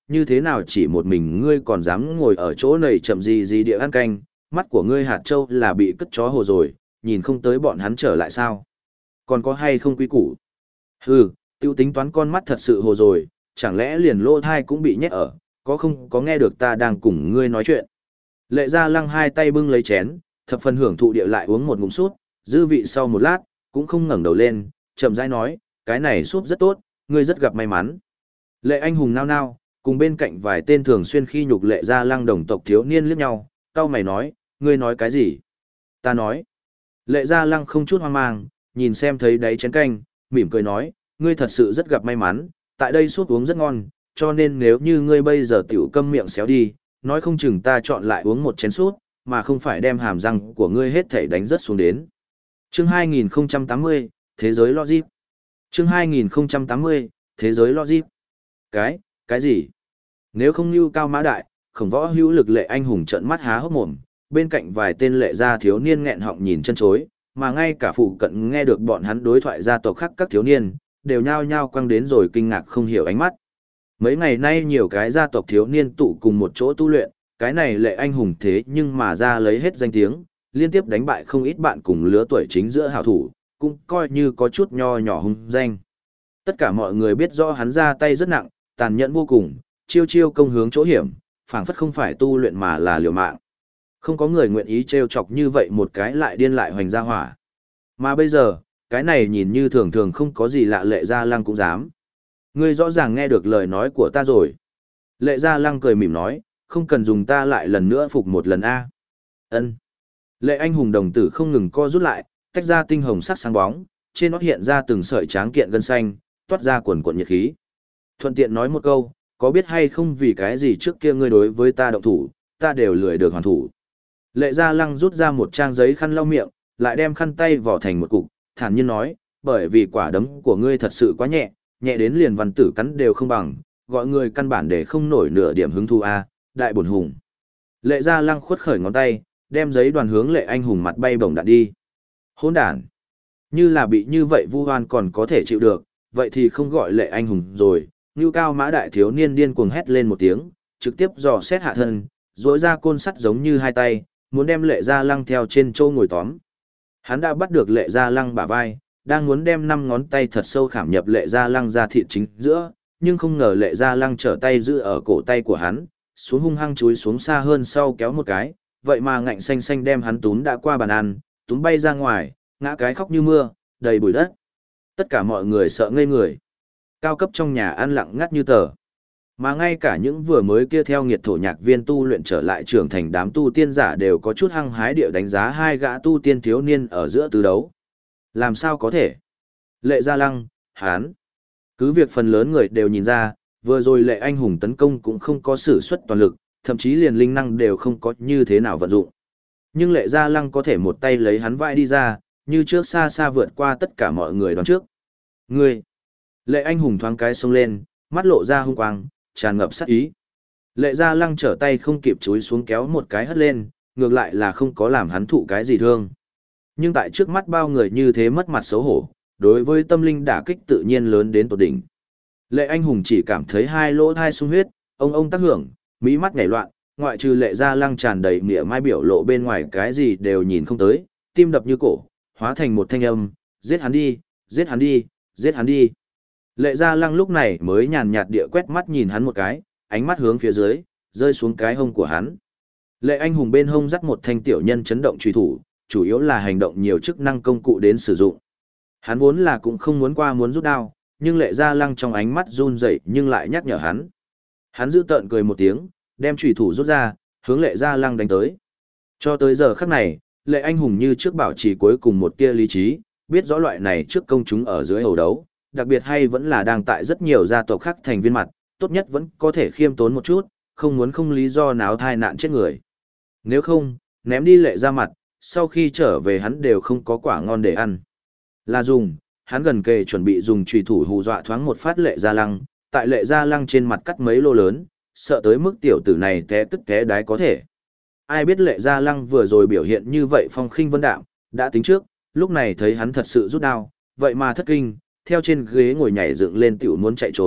như thế nào chỉ một mình ngươi còn dám ngồi ở chỗ này chậm gì gì địa ăn canh, mắt của ngươi hạt châu là bị cất chó hồ rồi, nhìn không tới bọn hắn trở lại sao? Còn có hay không quý củ? Hừ, tiêu tính toán con mắt thật sự hồ rồi, chẳng lẽ liền lô thai cũng bị nhét ở, có không có nghe được ta đang cùng ngươi nói chuyện? Lệ Gia Lăng hai tay bưng lấy chén, thập phần hưởng thụ địa lại uống một ngụm súp, dư vị sau một lát, cũng không ngẩng đầu lên, chậm rãi nói, cái này súp rất tốt, ngươi rất gặp may mắn. Lệ Anh Hùng nao nao, cùng bên cạnh vài tên thường xuyên khi nhục Lệ Gia Lăng đồng tộc thiếu niên liếc nhau, cau mày nói, ngươi nói cái gì? Ta nói. Lệ Gia Lăng không chút hoang mang, nhìn xem thấy đáy chén canh, mỉm cười nói, ngươi thật sự rất gặp may mắn, tại đây súp uống rất ngon, cho nên nếu như ngươi bây giờ tiểu câm miệng xéo đi, nói không chừng ta chọn lại uống một chén súp, mà không phải đem hàm răng của ngươi hết thảy đánh rớt xuống đến. Chương 2080, Thế giới logic. Chương 2080, Thế giới logic. Cái gì? Nếu không như cao mã đại, khổng võ hữu lực Lệ Anh Hùng trợn mắt há hốc mồm, bên cạnh vài tên Lệ gia thiếu niên nghẹn họng nhìn chân chối, mà ngay cả phụ cận nghe được bọn hắn đối thoại gia tộc khác các thiếu niên, đều nhao nhao quăng đến rồi kinh ngạc không hiểu ánh mắt. Mấy ngày nay nhiều cái gia tộc thiếu niên tụ cùng một chỗ tu luyện, cái này Lệ Anh Hùng thế nhưng mà ra lấy hết danh tiếng, liên tiếp đánh bại không ít bạn cùng lứa tuổi chính giữa hảo thủ, cũng coi như có chút nho nhỏ hung danh. Tất cả mọi người biết rõ hắn ra tay rất nặng, tàn nhẫn vô cùng, chiêu chiêu công hướng chỗ hiểm, phảng phất không phải tu luyện mà là liều mạng. Không có người nguyện ý trêu chọc như vậy một cái lại điên lại hoành ra hỏa. Mà bây giờ, cái này nhìn như thường thường không có gì lạ Lệ Gia Lăng cũng dám. Ngươi rõ ràng nghe được lời nói của ta rồi. Lệ Gia Lăng cười mỉm nói, không cần dùng ta lại lần nữa phục một lần a. Ân. Lệ Anh Hùng đồng tử không ngừng co rút lại, tách ra tinh hồng sắc sáng bóng, trên nó hiện ra từng sợi tráng kiện gân xanh, toát ra quần quần nhiệt khí. Thuận tiện nói một câu, có biết hay không vì cái gì trước kia ngươi đối với ta động thủ, ta đều lười được hoàn thủ. Lệ Gia Lăng rút ra một trang giấy khăn lau miệng, lại đem khăn tay vỏ thành một cục, thản nhiên nói, bởi vì quả đấm của ngươi thật sự quá nhẹ, nhẹ đến liền văn tử cắn đều không bằng, gọi người căn bản để không nổi nửa điểm hứng thú a, đại bổn hùng. Lệ Gia Lăng khuất khởi ngón tay, đem giấy đoàn hướng Lệ Anh Hùng mặt bay bổng đạn đi. Hỗn đản. Như là bị như vậy vu oan còn có thể chịu được, vậy thì không gọi Lệ Anh Hùng rồi. Ngưu cao mã đại thiếu niên điên cuồng hét lên một tiếng, trực tiếp dò xét hạ thân, rỗi ra côn sắt giống như hai tay, muốn đem Lệ Gia Lăng theo trên châu ngồi tóm. Hắn đã bắt được Lệ Gia Lăng bả vai, đang muốn đem 5 ngón tay thật sâu khảm nhập Lệ Gia Lăng ra thịt chính giữa, nhưng không ngờ Lệ Gia Lăng trở tay giữ ở cổ tay của hắn, xuống hung hăng chúi xuống xa hơn sau kéo một cái, vậy mà ngạnh xanh xanh đem hắn túm đã qua bàn ăn, túm bay ra ngoài, ngã cái khóc như mưa, đầy bụi đất. Tất cả mọi người sợ ngây người. Cao cấp trong nhà ăn lặng ngắt như tờ. Mà ngay cả những vừa mới kia theo nghiệt thổ nhạc viên tu luyện trở lại trưởng thành đám tu tiên giả đều có chút hăng hái điệu đánh giá hai gã tu tiên thiếu niên ở giữa tứ đấu. Làm sao có thể? Lệ Gia Lăng, hán. Cứ việc phần lớn người đều nhìn ra, vừa rồi Lệ Anh Hùng tấn công cũng không có sử xuất toàn lực, thậm chí liền linh năng đều không có như thế nào vận dụng. Nhưng Lệ Gia Lăng có thể một tay lấy hắn vai đi ra, như trước xa xa vượt qua tất cả mọi người đoán trước. Ngươi! Lệ Anh Hùng thoáng cái xông lên, mắt lộ ra hung quang, tràn ngập sát ý. Lệ Gia Lăng trở tay không kịp chúi xuống kéo một cái hất lên, ngược lại là không có làm hắn thụ cái gì thương. Nhưng tại trước mắt bao người như thế mất mặt xấu hổ, đối với tâm linh đả kích tự nhiên lớn đến tột đỉnh. Lệ Anh Hùng chỉ cảm thấy hai lỗ thai sung huyết, ông tác hưởng, mỹ mắt nhảy loạn, ngoại trừ Lệ Gia Lăng tràn đầy mỉa mai biểu lộ bên ngoài cái gì đều nhìn không tới, tim đập như cổ, hóa thành một thanh âm, giết hắn đi, giết hắn đi, giết hắn đi. Lệ Gia Lăng lúc này mới nhàn nhạt địa quét mắt nhìn hắn một cái, ánh mắt hướng phía dưới, rơi xuống cái hông của hắn. Lệ Anh Hùng bên hông dắt một thanh tiểu nhân chấn động truy thủ, chủ yếu là hành động nhiều chức năng công cụ đến sử dụng. Hắn vốn là cũng không muốn qua muốn rút đao, nhưng Lệ Gia Lăng trong ánh mắt run rẩy nhưng lại nhắc nhở hắn. Hắn giữ tợn cười một tiếng, đem truy thủ rút ra, hướng Lệ Gia Lăng đánh tới. Cho tới giờ khắc này, Lệ Anh Hùng như trước bảo trì cuối cùng một tia lý trí, biết rõ loại này trước công chúng ở dưới hầu đấu, đặc biệt hay vẫn là đang tại rất nhiều gia tộc khác thành viên mặt, tốt nhất vẫn có thể khiêm tốn một chút, không muốn không lý do náo thai nạn chết người. Nếu không, ném đi Lệ ra mặt, sau khi trở về hắn đều không có quả ngon để ăn. Là dùng, hắn gần kề chuẩn bị dùng chùy thủ hù dọa thoáng một phát Lệ Gia Lăng, tại Lệ Gia Lăng trên mặt cắt mấy lô lớn, sợ tới mức tiểu tử này té tức té đái có thể. Ai biết Lệ Gia Lăng vừa rồi biểu hiện như vậy phong khinh vân đạm, đã tính trước, lúc này thấy hắn thật sự rút đao, vậy mà thất kinh, theo trên ghế ngồi nhảy dựng lên tiểu muốn chạy trốn,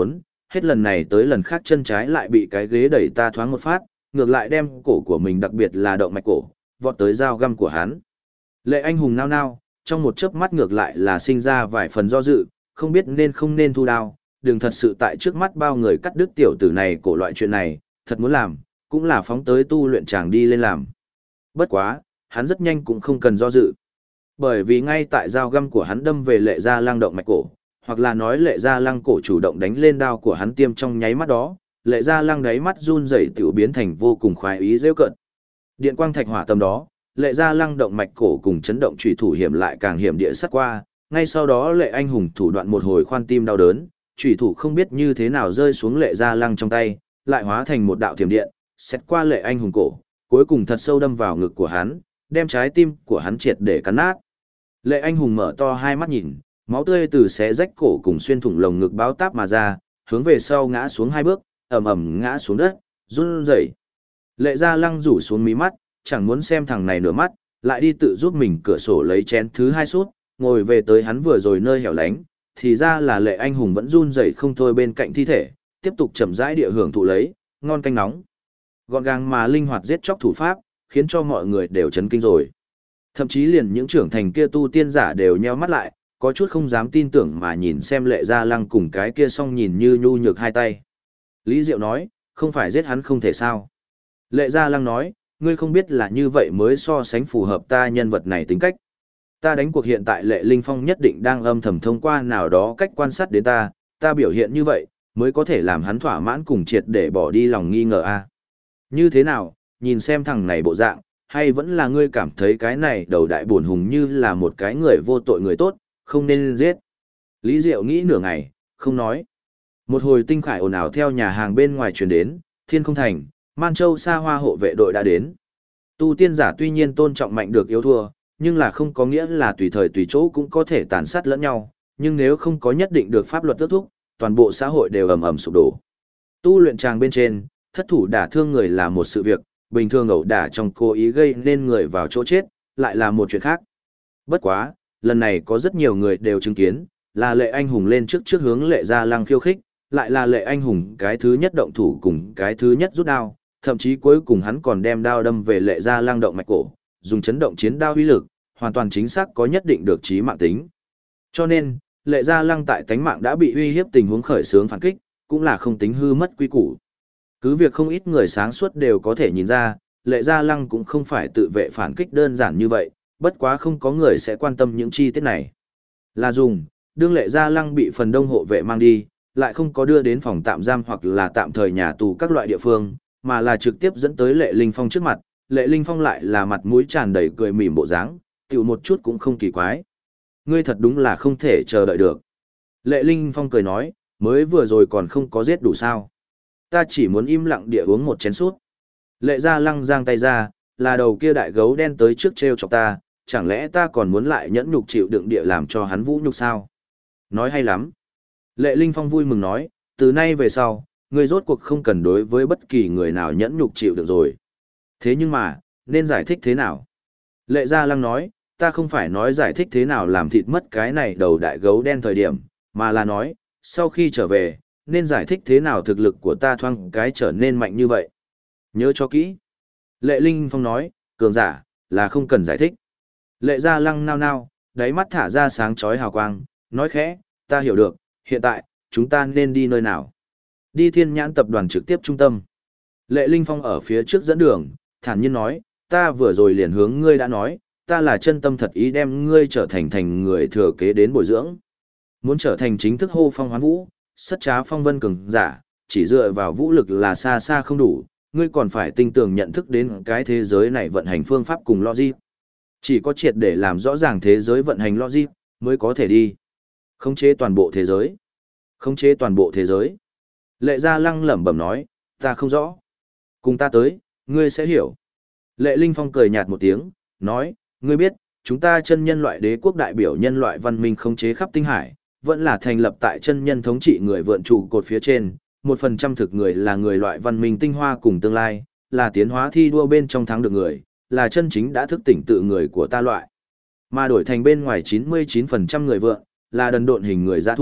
hết lần này tới lần khác chân trái lại bị cái ghế đẩy ta thoáng một phát, ngược lại đem cổ của mình đặc biệt là động mạch cổ, vọt tới dao găm của hắn. Lệ anh hùng nao nao, trong một chớp mắt ngược lại là sinh ra vài phần do dự, không biết nên không nên thu đao, đừng thật sự tại trước mắt bao người cắt đứt tiểu tử này cổ loại chuyện này, thật muốn làm, cũng là phóng tới tu luyện chàng đi lên làm. Bất quá, hắn rất nhanh cũng không cần do dự. Bởi vì ngay tại dao găm của hắn đâm về Lệ Gia Lăng động mạch cổ, hoặc là nói Lệ Gia Lăng cổ chủ động đánh lên đao của hắn tiêm trong nháy mắt đó, Lệ Gia Lăng đáy mắt run rẩy tiểu biến thành vô cùng khoái ý rêu cận. Điện quang thạch hỏa tâm đó, Lệ Gia Lăng động mạch cổ cùng chấn động chủy thủ hiểm lại càng hiểm địa sát qua, ngay sau đó Lệ anh hùng thủ đoạn một hồi khoan tim đau đớn, chủy thủ không biết như thế nào rơi xuống Lệ Gia Lăng trong tay, lại hóa thành một đạo thiểm điện, xét qua Lệ anh hùng cổ, cuối cùng thật sâu đâm vào ngực của hắn, đem trái tim của hắn triệt để cắn nát. Lệ anh hùng mở to hai mắt nhìn, máu tươi từ xé rách cổ cùng xuyên thủng lồng ngực báo táp mà ra, hướng về sau ngã xuống hai bước, ầm ầm ngã xuống đất, run rẩy. Lệ Gia Lăng rủ xuống mí mắt, chẳng muốn xem thằng này nửa mắt, lại đi tự giúp mình cửa sổ lấy chén thứ hai sút, ngồi về tới hắn vừa rồi nơi hẻo lánh, thì ra là Lệ anh hùng vẫn run rẩy không thôi bên cạnh thi thể, tiếp tục chậm rãi địa hưởng thụ lấy, ngon canh nóng. Gọn gàng mà linh hoạt giết chóc thủ pháp, khiến cho mọi người đều chấn kinh rồi. Thậm chí liền những trưởng thành kia tu tiên giả đều nheo mắt lại, có chút không dám tin tưởng mà nhìn xem Lệ Gia Lăng cùng cái kia song nhìn như nhu nhược hai tay. Lý Diệu nói, không phải giết hắn không thể sao. Lệ Gia Lăng nói, ngươi không biết là như vậy mới so sánh phù hợp ta nhân vật này tính cách. Ta đánh cuộc hiện tại Lệ Linh Phong nhất định đang âm thầm thông qua nào đó cách quan sát đến ta biểu hiện như vậy, mới có thể làm hắn thỏa mãn cùng triệt để bỏ đi lòng nghi ngờ a. Như thế nào, nhìn xem thằng này bộ dạng, hay vẫn là ngươi cảm thấy cái này đầu đại buồn hùng như là một cái người vô tội người tốt, không nên giết. Lý Diệu nghĩ nửa ngày, không nói. Một hồi tinh khải ồn ào theo nhà hàng bên ngoài truyền đến, Thiên Không Thành, Man Châu Sa Hoa hộ vệ đội đã đến. Tu tiên giả tuy nhiên tôn trọng mạnh được yếu thua, nhưng là không có nghĩa là tùy thời tùy chỗ cũng có thể tàn sát lẫn nhau, nhưng nếu không có nhất định được pháp luật ước thúc, toàn bộ xã hội đều ầm ầm sụp đổ. Tu luyện tràng bên trên, thất thủ đả thương người là một sự việc, bình thường ẩu đả trong cố ý gây nên người vào chỗ chết, lại là một chuyện khác. Bất quá, lần này có rất nhiều người đều chứng kiến, là Lệ anh hùng lên trước hướng Lệ Gia Lăng khiêu khích, lại là Lệ anh hùng cái thứ nhất động thủ cùng cái thứ nhất rút đao, thậm chí cuối cùng hắn còn đem đao đâm về Lệ Gia Lăng động mạch cổ, dùng chấn động chiến đao uy lực, hoàn toàn chính xác có nhất định được chí mạng tính. Cho nên, Lệ Gia Lăng tại tánh mạng đã bị uy hiếp tình huống khởi xướng phản kích, cũng là không tính hư mất quy củ. Cứ việc không ít người sáng suốt đều có thể nhìn ra, Lệ Gia Lăng cũng không phải tự vệ phản kích đơn giản như vậy, bất quá không có người sẽ quan tâm những chi tiết này. Là dùng, đương Lệ Gia Lăng bị phần đông hộ vệ mang đi, lại không có đưa đến phòng tạm giam hoặc là tạm thời nhà tù các loại địa phương, mà là trực tiếp dẫn tới Lệ Linh Phong trước mặt, Lệ Linh Phong lại là mặt mũi tràn đầy cười mỉm bộ dáng, tiểu một chút cũng không kỳ quái. Ngươi thật đúng là không thể chờ đợi được. Lệ Linh Phong cười nói, mới vừa rồi còn không có giết đủ sao. Ta chỉ muốn im lặng địa uống một chén sút. Lệ Gia Lăng giang tay ra, là đầu kia đại gấu đen tới trước treo chọc ta, chẳng lẽ ta còn muốn lại nhẫn nhục chịu đựng địa làm cho hắn vũ nhục sao? Nói hay lắm. Lệ Linh Phong vui mừng nói, từ nay về sau, ngươi rốt cuộc không cần đối với bất kỳ người nào nhẫn nhục chịu được rồi. Thế nhưng mà, nên giải thích thế nào? Lệ Gia Lăng nói, ta không phải nói giải thích thế nào làm thịt mất cái này đầu đại gấu đen thời điểm, mà là nói, sau khi trở về, nên giải thích thế nào thực lực của ta thoang cái trở nên mạnh như vậy. Nhớ cho kỹ. Lệ Linh Phong nói, cường giả, là không cần giải thích. Lệ Gia Lăng nao nao, đáy mắt thả ra sáng chói hào quang, nói khẽ, ta hiểu được, hiện tại, chúng ta nên đi nơi nào? Đi Thiên Nhãn tập đoàn trực tiếp trung tâm. Lệ Linh Phong ở phía trước dẫn đường, thản nhiên nói, ta vừa rồi liền hướng ngươi đã nói, ta là chân tâm thật ý đem ngươi trở thành người thừa kế đến bồi dưỡng. Muốn trở thành chính thức hô phong hoán vũ, sất trá phong vân cường giả, chỉ dựa vào vũ lực là xa xa không đủ, ngươi còn phải tinh tường nhận thức đến cái thế giới này vận hành phương pháp cùng logic. Chỉ có triệt để làm rõ ràng thế giới vận hành logic, mới có thể đi. Khống chế toàn bộ thế giới. Khống chế toàn bộ thế giới. Lệ Gia Lăng lẩm bẩm nói, ta không rõ. Cùng ta tới, ngươi sẽ hiểu. Lệ Linh Phong cười nhạt một tiếng, nói, ngươi biết, chúng ta chân nhân loại đế quốc đại biểu nhân loại văn minh khống chế khắp tinh hải, vẫn là thành lập tại chân nhân thống trị người vượn trụ cột phía trên, 1% thực người là người loại văn minh tinh hoa cùng tương lai, là tiến hóa thi đua bên trong thắng được người, là chân chính đã thức tỉnh tự người của ta loại. Mà đổi thành bên ngoài 99% người vượn, là đần độn hình người dã thú,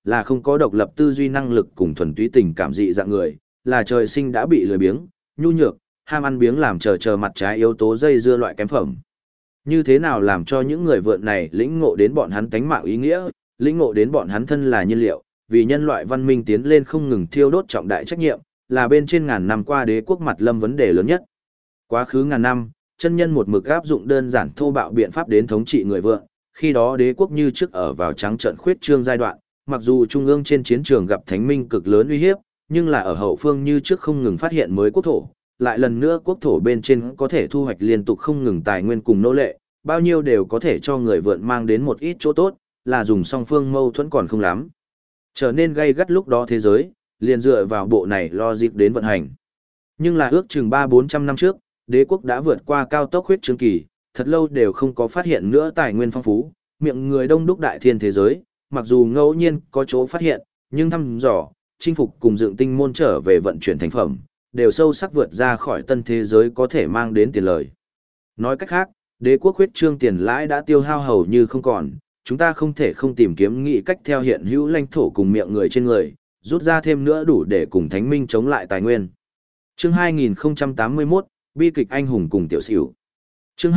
là không có độc lập tư duy năng lực cùng thuần túy tình cảm dị dạng người, là trời sinh đã bị lười biếng, nhu nhược, ham ăn biếng làm chờ mặt trái yếu tố dây dưa loại kém phẩm. Như thế nào làm cho những người vượn này lĩnh ngộ đến bọn hắn tánh mạng ý nghĩa, lĩnh ngộ đến bọn hắn thân là nhiên liệu, vì nhân loại văn minh tiến lên không ngừng thiêu đốt trọng đại trách nhiệm, là bên trên ngàn năm qua đế quốc mặt lâm vấn đề lớn nhất. Quá khứ ngàn năm, chân nhân một mực áp dụng đơn giản thô bạo biện pháp đến thống trị người vượn, khi đó đế quốc như trước ở vào trắng trợn khuyết trương giai đoạn, mặc dù trung ương trên chiến trường gặp thánh minh cực lớn uy hiếp, nhưng là ở hậu phương như trước không ngừng phát hiện mới quốc thổ, lại lần nữa quốc thổ bên trên có thể thu hoạch liên tục không ngừng tài nguyên cùng nô lệ, bao nhiêu đều có thể cho người vượn mang đến một ít chỗ tốt, là dùng song phương mâu thuẫn còn không lắm. Trở nên gay gắt lúc đó thế giới, liền dựa vào bộ này lo dịp đến vận hành. Nhưng là ước chừng 300-400 năm trước, đế quốc đã vượt qua cao tốc huyết trương kỳ, thật lâu đều không có phát hiện nữa tài nguyên phong phú, miệng người đông đúc đại thiên thế giới, mặc dù ngẫu nhiên có chỗ phát hiện, nhưng thăm dò, chinh phục cùng dựng tinh môn trở về vận chuyển thành phẩm, đều sâu sắc vượt ra khỏi tân thế giới có thể mang đến tiền lời. Nói cách khác, đế quốc huyết trương tiền lãi đã tiêu hao hầu như không còn, chúng ta không thể không tìm kiếm nghị cách theo hiện hữu lãnh thổ cùng miệng người trên người, rút ra thêm nữa đủ để cùng thánh minh chống lại tài nguyên. Chương 2081, bi kịch anh hùng cùng tiểu xỉu. Chương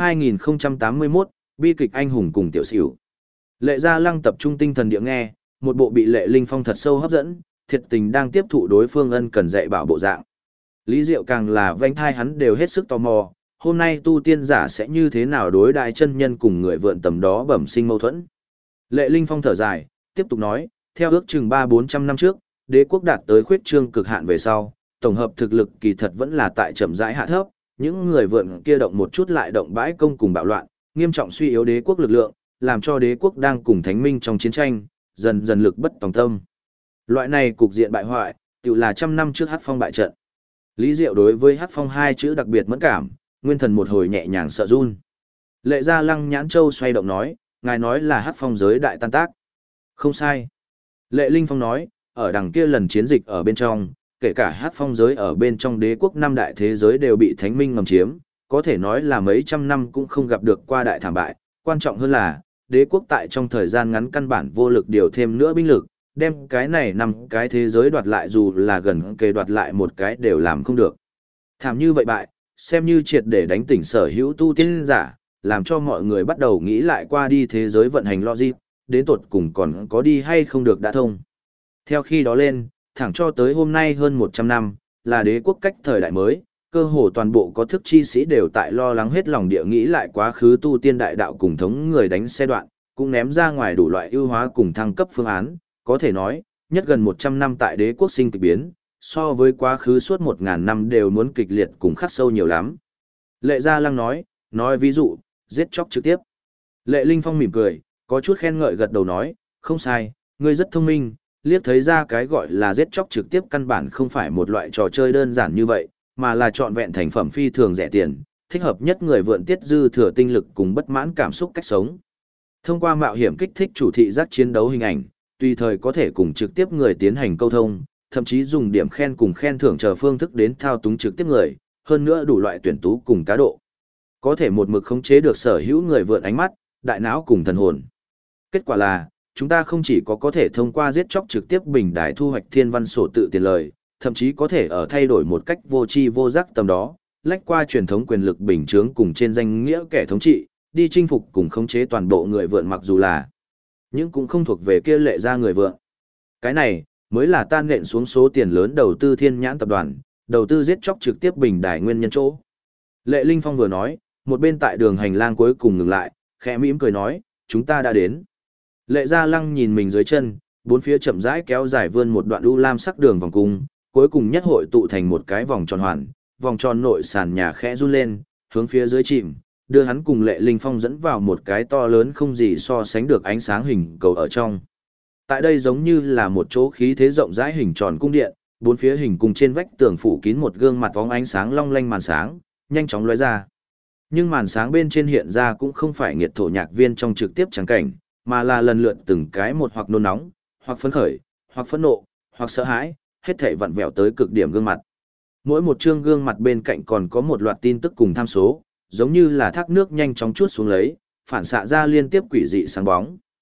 2081, bi kịch anh hùng cùng tiểu xỉu. Lệ Gia Lăng tập trung tinh thần địa nghe, một bộ bị Lệ Linh Phong thật sâu hấp dẫn, thiệt tình đang tiếp thụ đối phương ân cần dạy bảo bộ dạng. Lý Diệu càng là vành thai hắn đều hết sức tò mò, hôm nay tu tiên giả sẽ như thế nào đối đại chân nhân cùng người vượn tầm đó bẩm sinh mâu thuẫn. Lệ Linh Phong thở dài, tiếp tục nói, theo ước chừng 300-400 năm trước, đế quốc đạt tới khuyết trương cực hạn về sau, tổng hợp thực lực kỳ thật vẫn là tại chậm rãi hạ thấp, những người vượn kia động một chút lại động bãi công cùng bạo loạn, nghiêm trọng suy yếu đế quốc lực lượng, làm cho đế quốc đang cùng thánh minh trong chiến tranh, dần dần lực bất tòng tâm. Loại này cục diện bại hoại, tự là trăm năm trước Hắc Phong bại trận. Lý Diệu đối với Hắc Phong hai chữ đặc biệt mẫn cảm, nguyên thần một hồi nhẹ nhàng sợ run. Lệ Gia Lăng nhãn châu xoay động nói, ngài nói là Hắc Phong giới đại tan tác. Không sai. Lệ Linh Phong nói, ở đằng kia lần chiến dịch ở bên trong, kể cả Hắc Phong giới ở bên trong đế quốc năm đại thế giới đều bị thánh minh ngầm chiếm, có thể nói là mấy trăm năm cũng không gặp được qua đại thảm bại. Quan trọng hơn là, đế quốc tại trong thời gian ngắn căn bản vô lực điều thêm nữa binh lực, đem cái này năm cái thế giới đoạt lại dù là gần kề đoạt lại một cái đều làm không được. Thảm như vậy bại, xem như triệt để đánh tỉnh sở hữu tu tiên giả, làm cho mọi người bắt đầu nghĩ lại qua đi thế giới vận hành logic, đến tột cùng còn có đi hay không được đã thông. Theo khi đó lên, thẳng cho tới hôm nay hơn 100 năm, là đế quốc cách thời đại mới, cơ hồ toàn bộ có thức chi sĩ đều tại lo lắng hết lòng địa nghĩ lại quá khứ tu tiên đại đạo cùng thống người đánh xe đoạn, cũng ném ra ngoài đủ loại ưu hóa cùng thăng cấp phương án, có thể nói, nhất gần 100 năm tại đế quốc sinh kịch biến, so với quá khứ suốt 1000 năm đều muốn kịch liệt cùng khắc sâu nhiều lắm. Lệ Gia Lăng nói ví dụ, giết chóc trực tiếp. Lệ Linh Phong mỉm cười, có chút khen ngợi gật đầu nói, không sai, ngươi rất thông minh, liếc thấy ra cái gọi là giết chóc trực tiếp căn bản không phải một loại trò chơi đơn giản như vậy, mà là trọn vẹn thành phẩm phi thường rẻ tiền, thích hợp nhất người vượn tiết dư thừa tinh lực cùng bất mãn cảm xúc cách sống. Thông qua mạo hiểm kích thích chủ thị giác chiến đấu hình ảnh, tùy thời có thể cùng trực tiếp người tiến hành câu thông, thậm chí dùng điểm khen cùng khen thưởng chờ phương thức đến thao túng trực tiếp người, hơn nữa đủ loại tuyển tú cùng cá độ. Có thể một mực khống chế được sở hữu người vượn ánh mắt, đại não cùng thần hồn. Kết quả là, chúng ta không chỉ có thể thông qua giết chóc trực tiếp bình đài thu hoạch thiên văn sổ tự tiền lời, thậm chí có thể ở thay đổi một cách vô tri vô giác tầm đó, lách qua truyền thống quyền lực bình chướng cùng trên danh nghĩa kẻ thống trị, đi chinh phục cùng khống chế toàn bộ người vượn mặc dù là nhưng cũng không thuộc về kia Lệ Gia người vượn. Cái này mới là tan nện xuống số tiền lớn đầu tư Thiên Nhãn tập đoàn, đầu tư giết chóc trực tiếp bình đài nguyên nhân chỗ. Lệ Linh Phong vừa nói, một bên tại đường hành lang cuối cùng ngừng lại, khẽ mỉm cười nói, chúng ta đã đến. Lệ Gia Lăng nhìn mình dưới chân, bốn phía chậm rãi kéo dài vươn một đoạn u lam sắc đường vòng cung, cuối cùng nhất hội tụ thành một cái vòng tròn hoàn, vòng tròn nội sàn nhà khẽ run lên, hướng phía dưới chìm, đưa hắn cùng Lệ Linh Phong dẫn vào một cái to lớn không gì so sánh được ánh sáng hình cầu ở trong. Tại đây giống như là một chỗ khí thế rộng rãi hình tròn cung điện, bốn phía hình cung trên vách tường phủ kín một gương mặt bóng ánh sáng long lanh màn sáng, nhanh chóng lóe ra. Nhưng màn sáng bên trên hiện ra cũng không phải nghiệt thổ nhạc viên trong trực tiếp trắng cảnh, mà là lần lượt từng cái một hoặc nôn nóng, hoặc phấn khởi, hoặc phẫn nộ, hoặc sợ hãi, hết thảy vặn vẹo tới cực điểm gương mặt. Mỗi một chương gương mặt bên cạnh còn có một loạt tin tức cùng tham số, giống như là thác nước nhanh chóng chuốt xuống lấy, phản xạ ra liên tiếp quỷ dị sáng bóng.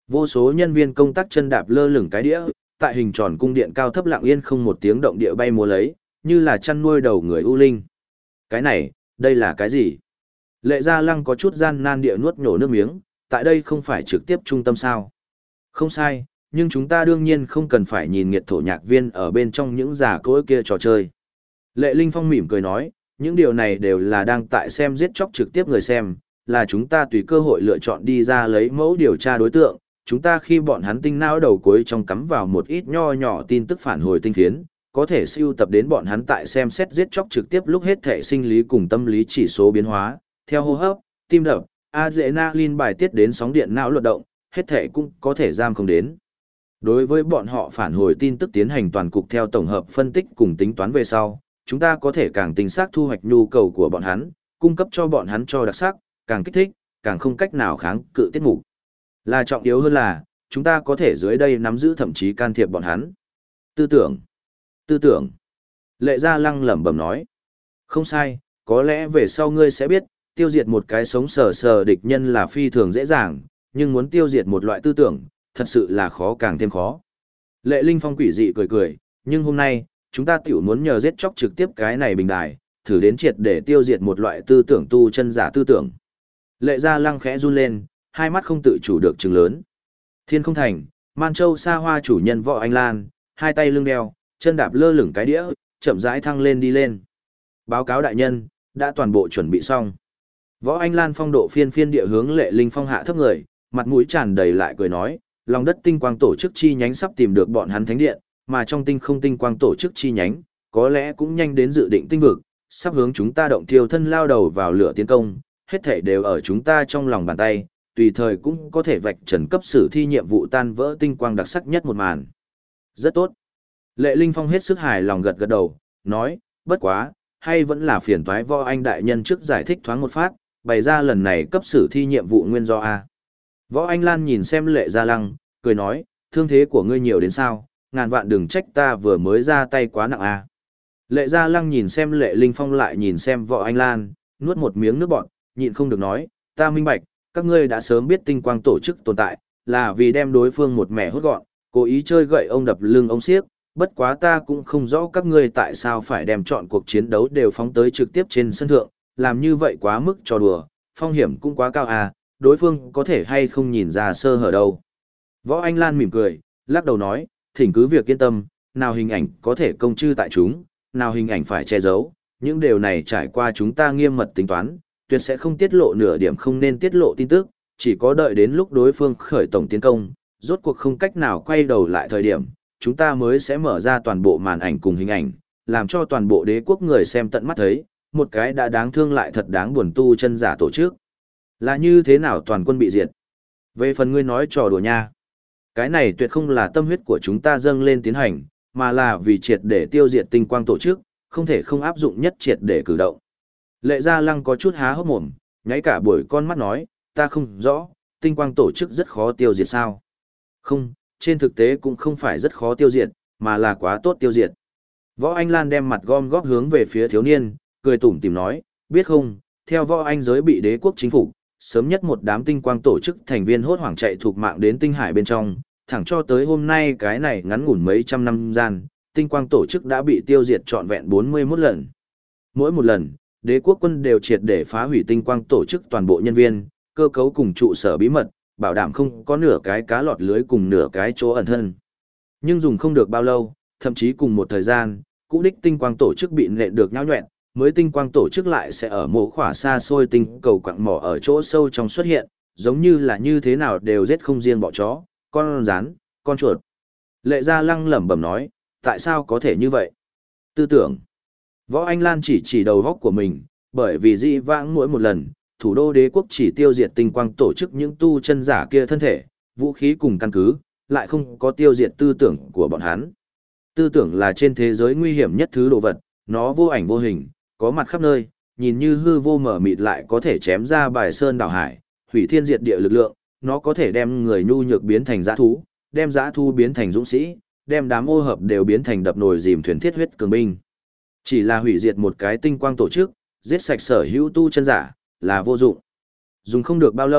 Vô số nhân viên công tác chân đạp lơ lửng cái đĩa, tại hình tròn cung điện cao thấp lặng yên không một tiếng động địa bay múa lấy, như là chăn nuôi đầu người u linh. Cái này, đây là cái gì? Lệ Gia Lăng có chút gian nan địa nuốt nhổ nước miếng, tại đây không phải trực tiếp trung tâm sao? Không sai, nhưng chúng ta đương nhiên không cần phải nhìn nghiệt thổ nhạc viên ở bên trong những giả cỗi kia trò chơi. Lệ Linh Phong mỉm cười nói, những điều này đều là đang tại xem giết chóc trực tiếp người xem, là chúng ta tùy cơ hội lựa chọn đi ra lấy mẫu điều tra đối tượng, chúng ta khi bọn hắn tinh não đầu cuối trong cắm vào một ít nho nhỏ tin tức phản hồi tinh phiến, có thể siêu tập đến bọn hắn tại xem xét giết chóc trực tiếp lúc hết thể sinh lý cùng tâm lý chỉ số biến hóa, theo hô hấp, tim đập, adrenaline bài tiết đến sóng điện não luật động, hết thể cũng có thể giam không đến. Đối với bọn họ phản hồi tin tức tiến hành toàn cục theo tổng hợp phân tích cùng tính toán về sau, chúng ta có thể càng tinh xác thu hoạch nhu cầu của bọn hắn, cung cấp cho bọn hắn cho đặc sắc, càng kích thích, càng không cách nào kháng cự tiết mục. Là trọng yếu hơn là, chúng ta có thể dưới đây nắm giữ thậm chí can thiệp bọn hắn. Tư tưởng. Lệ Gia Lăng lẩm bẩm nói. Không sai, có lẽ về sau ngươi sẽ biết, tiêu diệt một cái sống sờ sờ địch nhân là phi thường dễ dàng, nhưng muốn tiêu diệt một loại tư tưởng, thật sự là khó càng thêm khó. Lệ Linh Phong quỷ dị cười cười, nhưng hôm nay, chúng ta tiểu muốn nhờ giết chóc trực tiếp cái này bình đài, thử đến triệt để tiêu diệt một loại tư tưởng tu chân giả tư tưởng. Lệ Gia Lăng khẽ run lên, hai mắt không tự chủ được trừng lớn. Thiên Không Thành, Man Châu xa hoa chủ nhân Võ Anh Lan, hai tay lưng đeo, chân đạp lơ lửng cái đĩa, chậm rãi thăng lên đi lên. Báo cáo đại nhân, đã toàn bộ chuẩn bị xong. Võ Anh Lan phong độ phiên phiên địa hướng Lệ Linh Phong hạ thấp người, mặt mũi tràn đầy lại cười nói, lòng đất tinh quang tổ chức chi nhánh sắp tìm được bọn hắn thánh điện, mà trong tinh không tinh quang tổ chức chi nhánh, có lẽ cũng nhanh đến dự định tinh vực, sắp hướng chúng ta động thiêu thân lao đầu vào lửa tiến công, hết thảy đều ở chúng ta trong lòng bàn tay, tùy thời cũng có thể vạch trần cấp sử thi nhiệm vụ tan vỡ tinh quang đặc sắc nhất một màn. Rất tốt. Lệ Linh Phong hết sức hài lòng gật gật đầu, nói, bất quá, hay vẫn là phiền toái Võ Anh đại nhân trước giải thích thoáng một phát, bày ra lần này cấp sử thi nhiệm vụ nguyên do A. Võ Anh Lan nhìn xem Lệ Gia Lăng, cười nói, thương thế của ngươi nhiều đến sao, ngàn vạn đừng trách ta vừa mới ra tay quá nặng A. Lệ Gia Lăng nhìn xem Lệ Linh Phong lại nhìn xem Võ Anh Lan, nuốt một miếng nước bọt, nhịn không được nói, ta minh bạch, các ngươi đã sớm biết tinh quang tổ chức tồn tại, là vì đem đối phương một mẻ hốt gọn, cố ý chơi gậy ông đập lưng ông xiếc, bất quá ta cũng không rõ các ngươi tại sao phải đem chọn cuộc chiến đấu đều phóng tới trực tiếp trên sân thượng, làm như vậy quá mức trò đùa, phong hiểm cũng quá cao à, đối phương có thể hay không nhìn ra sơ hở đâu. Võ Anh Lan mỉm cười, lắc đầu nói, thỉnh cứ việc yên tâm, nào hình ảnh có thể công chư tại chúng, nào hình ảnh phải che giấu, những điều này trải qua chúng ta nghiêm mật tính toán, tuyệt sẽ không tiết lộ nửa điểm không nên tiết lộ tin tức, chỉ có đợi đến lúc đối phương khởi tổng tiến công, rốt cuộc không cách nào quay đầu lại thời điểm, chúng ta mới sẽ mở ra toàn bộ màn ảnh cùng hình ảnh, làm cho toàn bộ đế quốc người xem tận mắt thấy, một cái đã đáng thương lại thật đáng buồn tu chân giả tổ chức. Là như thế nào toàn quân bị diệt? Về phần ngươi nói trò đùa nha. Cái này tuyệt không là tâm huyết của chúng ta dâng lên tiến hành, mà là vì triệt để tiêu diệt tinh quang tổ chức, không thể không áp dụng nhất triệt để cử động. Lệ Gia Lăng có chút há hốc mồm, nháy cả buổi con mắt nói, ta không rõ, tinh quang tổ chức rất khó tiêu diệt sao? Không, trên thực tế cũng không phải rất khó tiêu diệt, mà là quá tốt tiêu diệt. Võ Anh Lan đem mặt gom góp hướng về phía thiếu niên, cười tủm tỉm nói, biết không, theo Võ Anh giới bị đế quốc chính phủ, sớm nhất một đám tinh quang tổ chức thành viên hốt hoảng chạy thuộc mạng đến tinh hải bên trong, thẳng cho tới hôm nay cái này ngắn ngủn mấy trăm năm gian, tinh quang tổ chức đã bị tiêu diệt trọn vẹn 41 lần. Mỗi một lần, đế quốc quân đều triệt để phá hủy tinh quang tổ chức toàn bộ nhân viên, cơ cấu cùng trụ sở bí mật, bảo đảm không có nửa cái cá lọt lưới cùng nửa cái chỗ ẩn thân. Nhưng dùng không được bao lâu, thậm chí cùng một thời gian, cũ đích tinh quang tổ chức bị nện được nhão nhoẹn, mới tinh quang tổ chức lại sẽ ở mộ khỏa xa xôi tinh cầu quặng mỏ ở chỗ sâu trong xuất hiện, giống như là như thế nào đều giết không riêng bọ chó, con rắn, con chuột. Lệ Gia Lăng lẩm bẩm nói, tại sao có thể như vậy? Tư tưởng. Võ Anh Lan chỉ đầu góc của mình, bởi vì dĩ vãng mỗi một lần, thủ đô đế quốc chỉ tiêu diệt tinh quang tổ chức những tu chân giả kia thân thể, vũ khí cùng căn cứ, lại không có tiêu diệt tư tưởng của bọn hắn. Tư tưởng là trên thế giới nguy hiểm nhất thứ đồ vật, nó vô ảnh vô hình, có mặt khắp nơi, nhìn như hư vô mở mịt lại có thể chém ra bài sơn đảo hải, hủy thiên diệt địa lực lượng, nó có thể đem người nhu nhược biến thành dã thú, đem dã thú biến thành dũng sĩ, đem đám ô hợp đều biến thành đập nồi dìm thuyền thiết huyết cường binh. Chỉ là hủy diệt một cái tinh quang tổ chức, giết sạch sở hữu tu chân giả, là vô dụng. Dùng không được bao lâu,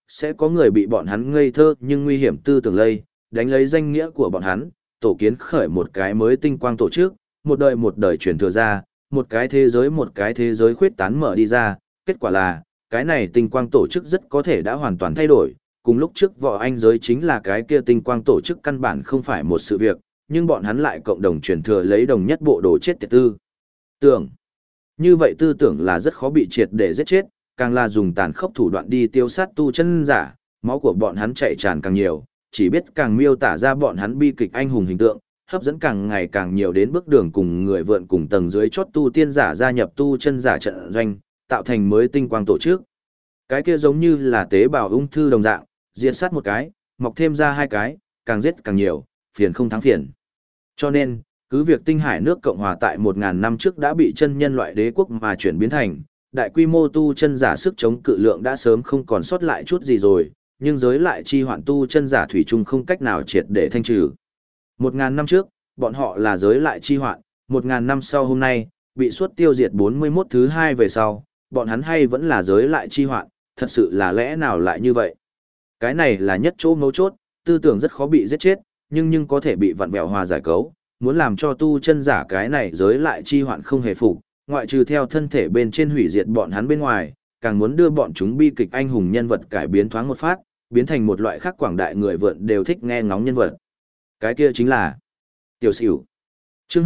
sẽ có người bị bọn hắn ngây thơ nhưng nguy hiểm tư tưởng lây, đánh lấy danh nghĩa của bọn hắn, tổ kiến khởi một cái mới tinh quang tổ chức, một đời truyền thừa ra, một cái thế giới khuyết tán mở đi ra, kết quả là, cái này tinh quang tổ chức rất có thể đã hoàn toàn thay đổi, cùng lúc trước võ anh giới chính là cái kia tinh quang tổ chức căn bản không phải một sự việc, nhưng bọn hắn lại cộng đồng truyền thừa lấy đồng nhất bộ đồ chết tiệt tư. Tưởng, như vậy tư tưởng là rất khó bị triệt để giết chết, càng là dùng tàn khốc thủ đoạn đi tiêu sát tu chân giả, máu của bọn hắn chảy tràn càng nhiều, chỉ biết càng miêu tả ra bọn hắn bi kịch anh hùng hình tượng, hấp dẫn càng ngày càng nhiều đến bước đường cùng người vượn cùng tầng dưới chót tu tiên giả gia nhập tu chân giả trận doanh, tạo thành mới tinh quang tổ chức. Cái kia giống như là tế bào ung thư đồng dạng, diệt sát một cái, mọc thêm ra hai cái, càng giết càng nhiều, phiền không thắng phiền. Cho nên, cứ việc Tinh Hải nước Cộng hòa tại 1000 năm trước đã bị chân nhân loại đế quốc mà chuyển biến thành, đại quy mô tu chân giả sức chống cự lượng đã sớm không còn sót lại chút gì rồi, nhưng giới lại chi hoạn tu chân giả thủy chung không cách nào triệt để thanh trừ. 1000 năm trước, bọn họ là giới lại chi hoạn, 1000 năm sau hôm nay, bị suốt tiêu diệt 41 thứ hai về sau, bọn hắn hay vẫn là giới lại chi hoạn, thật sự là lẽ nào lại như vậy? Cái này là nhất chỗ mấu chốt, tư tưởng rất khó bị giết chết, nhưng có thể bị vặn vẹo hòa giải cấu, muốn làm cho tu chân giả cái này giới lại chi hoạn không hề phục, ngoại trừ theo thân thể bên trên hủy diệt bọn hắn bên ngoài, càng muốn đưa bọn chúng bi kịch anh hùng nhân vật cải biến thoáng một phát, biến thành một loại khác quảng đại người vượn đều thích nghe ngóng nhân vật. Cái kia chính là Tiểu Sửu. Chương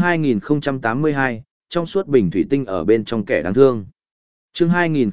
2082, trong suốt bình thủy tinh ở bên trong kẻ đáng thương. Chương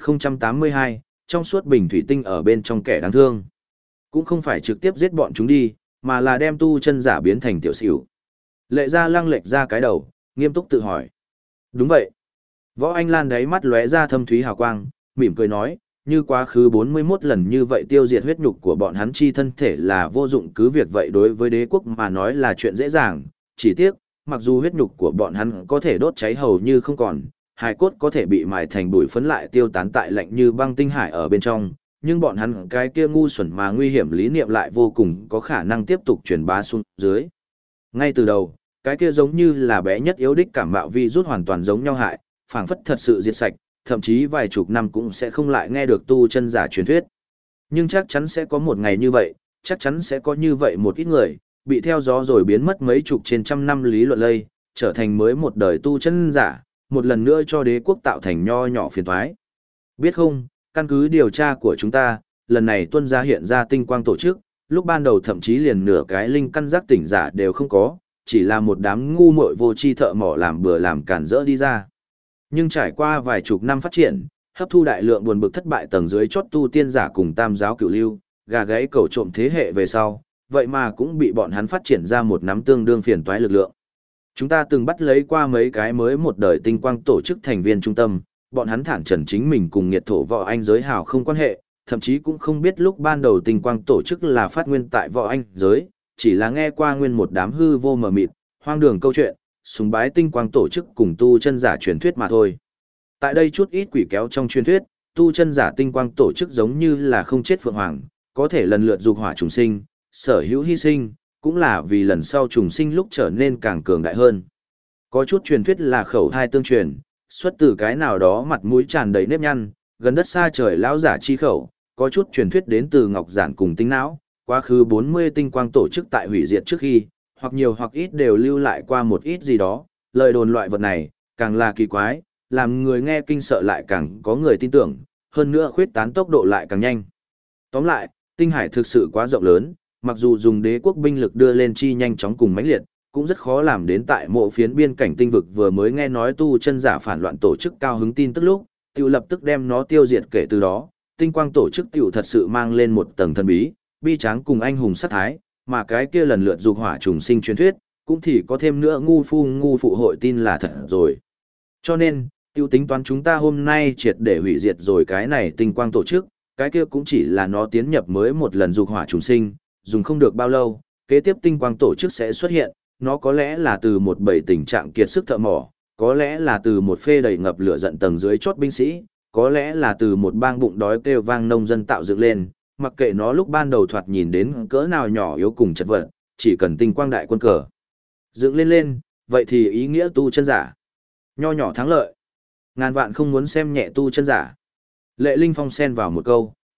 2082, trong suốt bình thủy tinh ở bên trong kẻ đáng thương. Cũng không phải trực tiếp giết bọn chúng đi, mà là đem tu chân giả biến thành Tiểu Sửu. Lệ Gia lăng lệch ra cái đầu, nghiêm túc tự hỏi. Đúng vậy. Võ Anh Lan đáy mắt lóe ra thâm thúy hào quang, mỉm cười nói, như quá khứ 41 lần như vậy tiêu diệt huyết nhục của bọn hắn chi thân thể là vô dụng, cứ việc vậy đối với đế quốc mà nói là chuyện dễ dàng, chỉ tiếc, mặc dù huyết nhục của bọn hắn có thể đốt cháy hầu như không còn, hài cốt có thể bị mài thành bụi phấn lại tiêu tán tại lạnh như băng tinh hải ở bên trong, nhưng bọn hắn cái kia ngu xuẩn mà nguy hiểm lý niệm lại vô cùng có khả năng tiếp tục truyền bá xuống dưới. Ngay từ đầu, cái kia giống như là bé nhất yếu đích cảm mạo vi rút hoàn toàn giống nhau hại, phảng phất thật sự diệt sạch, thậm chí vài chục năm cũng sẽ không lại nghe được tu chân giả truyền thuyết. Nhưng chắc chắn sẽ có một ngày như vậy, chắc chắn sẽ có như vậy một ít người, bị theo gió rồi biến mất mấy chục trên trăm năm lý luận lây, trở thành mới một đời tu chân giả, một lần nữa cho đế quốc tạo thành nho nhỏ phiền toái. Biết không, căn cứ điều tra của chúng ta, lần này tuân gia hiện ra tinh quang tổ chức, lúc ban đầu thậm chí liền nửa cái linh căn giác tỉnh giả đều không có, chỉ là một đám ngu muội vô tri thợ mỏ làm bừa làm cản rỡ đi ra. Nhưng trải qua vài chục năm phát triển, hấp thu đại lượng buồn bực thất bại tầng dưới chót tu tiên giả cùng tam giáo cửu lưu, gà gáy cẩu trộm thế hệ về sau, vậy mà cũng bị bọn hắn phát triển ra một nắm tương đương phiền toái lực lượng. Chúng ta từng bắt lấy qua mấy cái mới một đời tinh quang tổ chức thành viên trung tâm, bọn hắn thản trần chính mình cùng nghiệt thổ võ anh giới hào không quan hệ, thậm chí cũng không biết lúc ban đầu tinh quang tổ chức là phát nguyên tại võ anh giới, chỉ là nghe qua nguyên một đám hư vô mờ mịt, hoang đường câu chuyện, sùng bái tinh quang tổ chức cùng tu chân giả truyền thuyết mà thôi. Tại đây chút ít quỷ kéo trong truyền thuyết, tu chân giả tinh quang tổ chức giống như là không chết phượng hoàng, có thể lần lượt dục hỏa trùng sinh, sở hữu hy sinh, cũng là vì lần sau trùng sinh lúc trở nên càng cường đại hơn. Có chút truyền thuyết là khẩu thai tương truyền, xuất từ cái nào đó mặt mũi tràn đầy nếp nhăn, gần đất xa trời lão giả chi khẩu, có chút truyền thuyết đến từ ngọc giản cùng tinh não, quá khứ 40 tinh quang tổ chức tại hủy diệt trước khi, hoặc nhiều hoặc ít đều lưu lại qua một ít gì đó, lời đồn loại vật này, càng là kỳ quái, làm người nghe kinh sợ lại càng có người tin tưởng, hơn nữa khuyết tán tốc độ lại càng nhanh. Tóm lại, tinh hải thực sự quá rộng lớn, mặc dù dùng đế quốc binh lực đưa lên chi nhanh chóng cùng mãnh liệt, cũng rất khó làm đến tại mộ phiến biên cảnh tinh vực vừa mới nghe nói tu chân giả phản loạn tổ chức cao hứng tin tức lúc, tiểu lập tức đem nó tiêu diệt kể từ đó, tinh quang tổ chức tiểu thật sự mang lên một tầng thần bí, bi tráng cùng anh hùng sát thái, mà cái kia lần lượt dục hỏa trùng sinh truyền thuyết, cũng thì có thêm nữa ngu phụ hội tin là thật rồi. Cho nên, tiêu tính toán chúng ta hôm nay triệt để hủy diệt rồi cái này tinh quang tổ chức, cái kia cũng chỉ là nó tiến nhập mới một lần dục hỏa trùng sinh, dùng không được bao lâu, kế tiếp tinh quang tổ chức sẽ xuất hiện, nó có lẽ là từ một bầy tình trạng kiệt sức thợ mỏ, có lẽ là từ một phê đầy ngập lửa giận tầng dưới chót binh sĩ, có lẽ là từ một bang bụng đói kêu vang nông dân tạo dựng lên, mặc kệ nó lúc ban đầu thoạt nhìn đến cỡ nào nhỏ yếu cùng chật vật, chỉ cần tinh quang đại quân cờ dựng lên, vậy thì ý nghĩa tu chân giả nho nhỏ thắng lợi. Ngàn vạn không muốn xem nhẹ tu chân giả. Lệ Linh Phong xen vào một câu,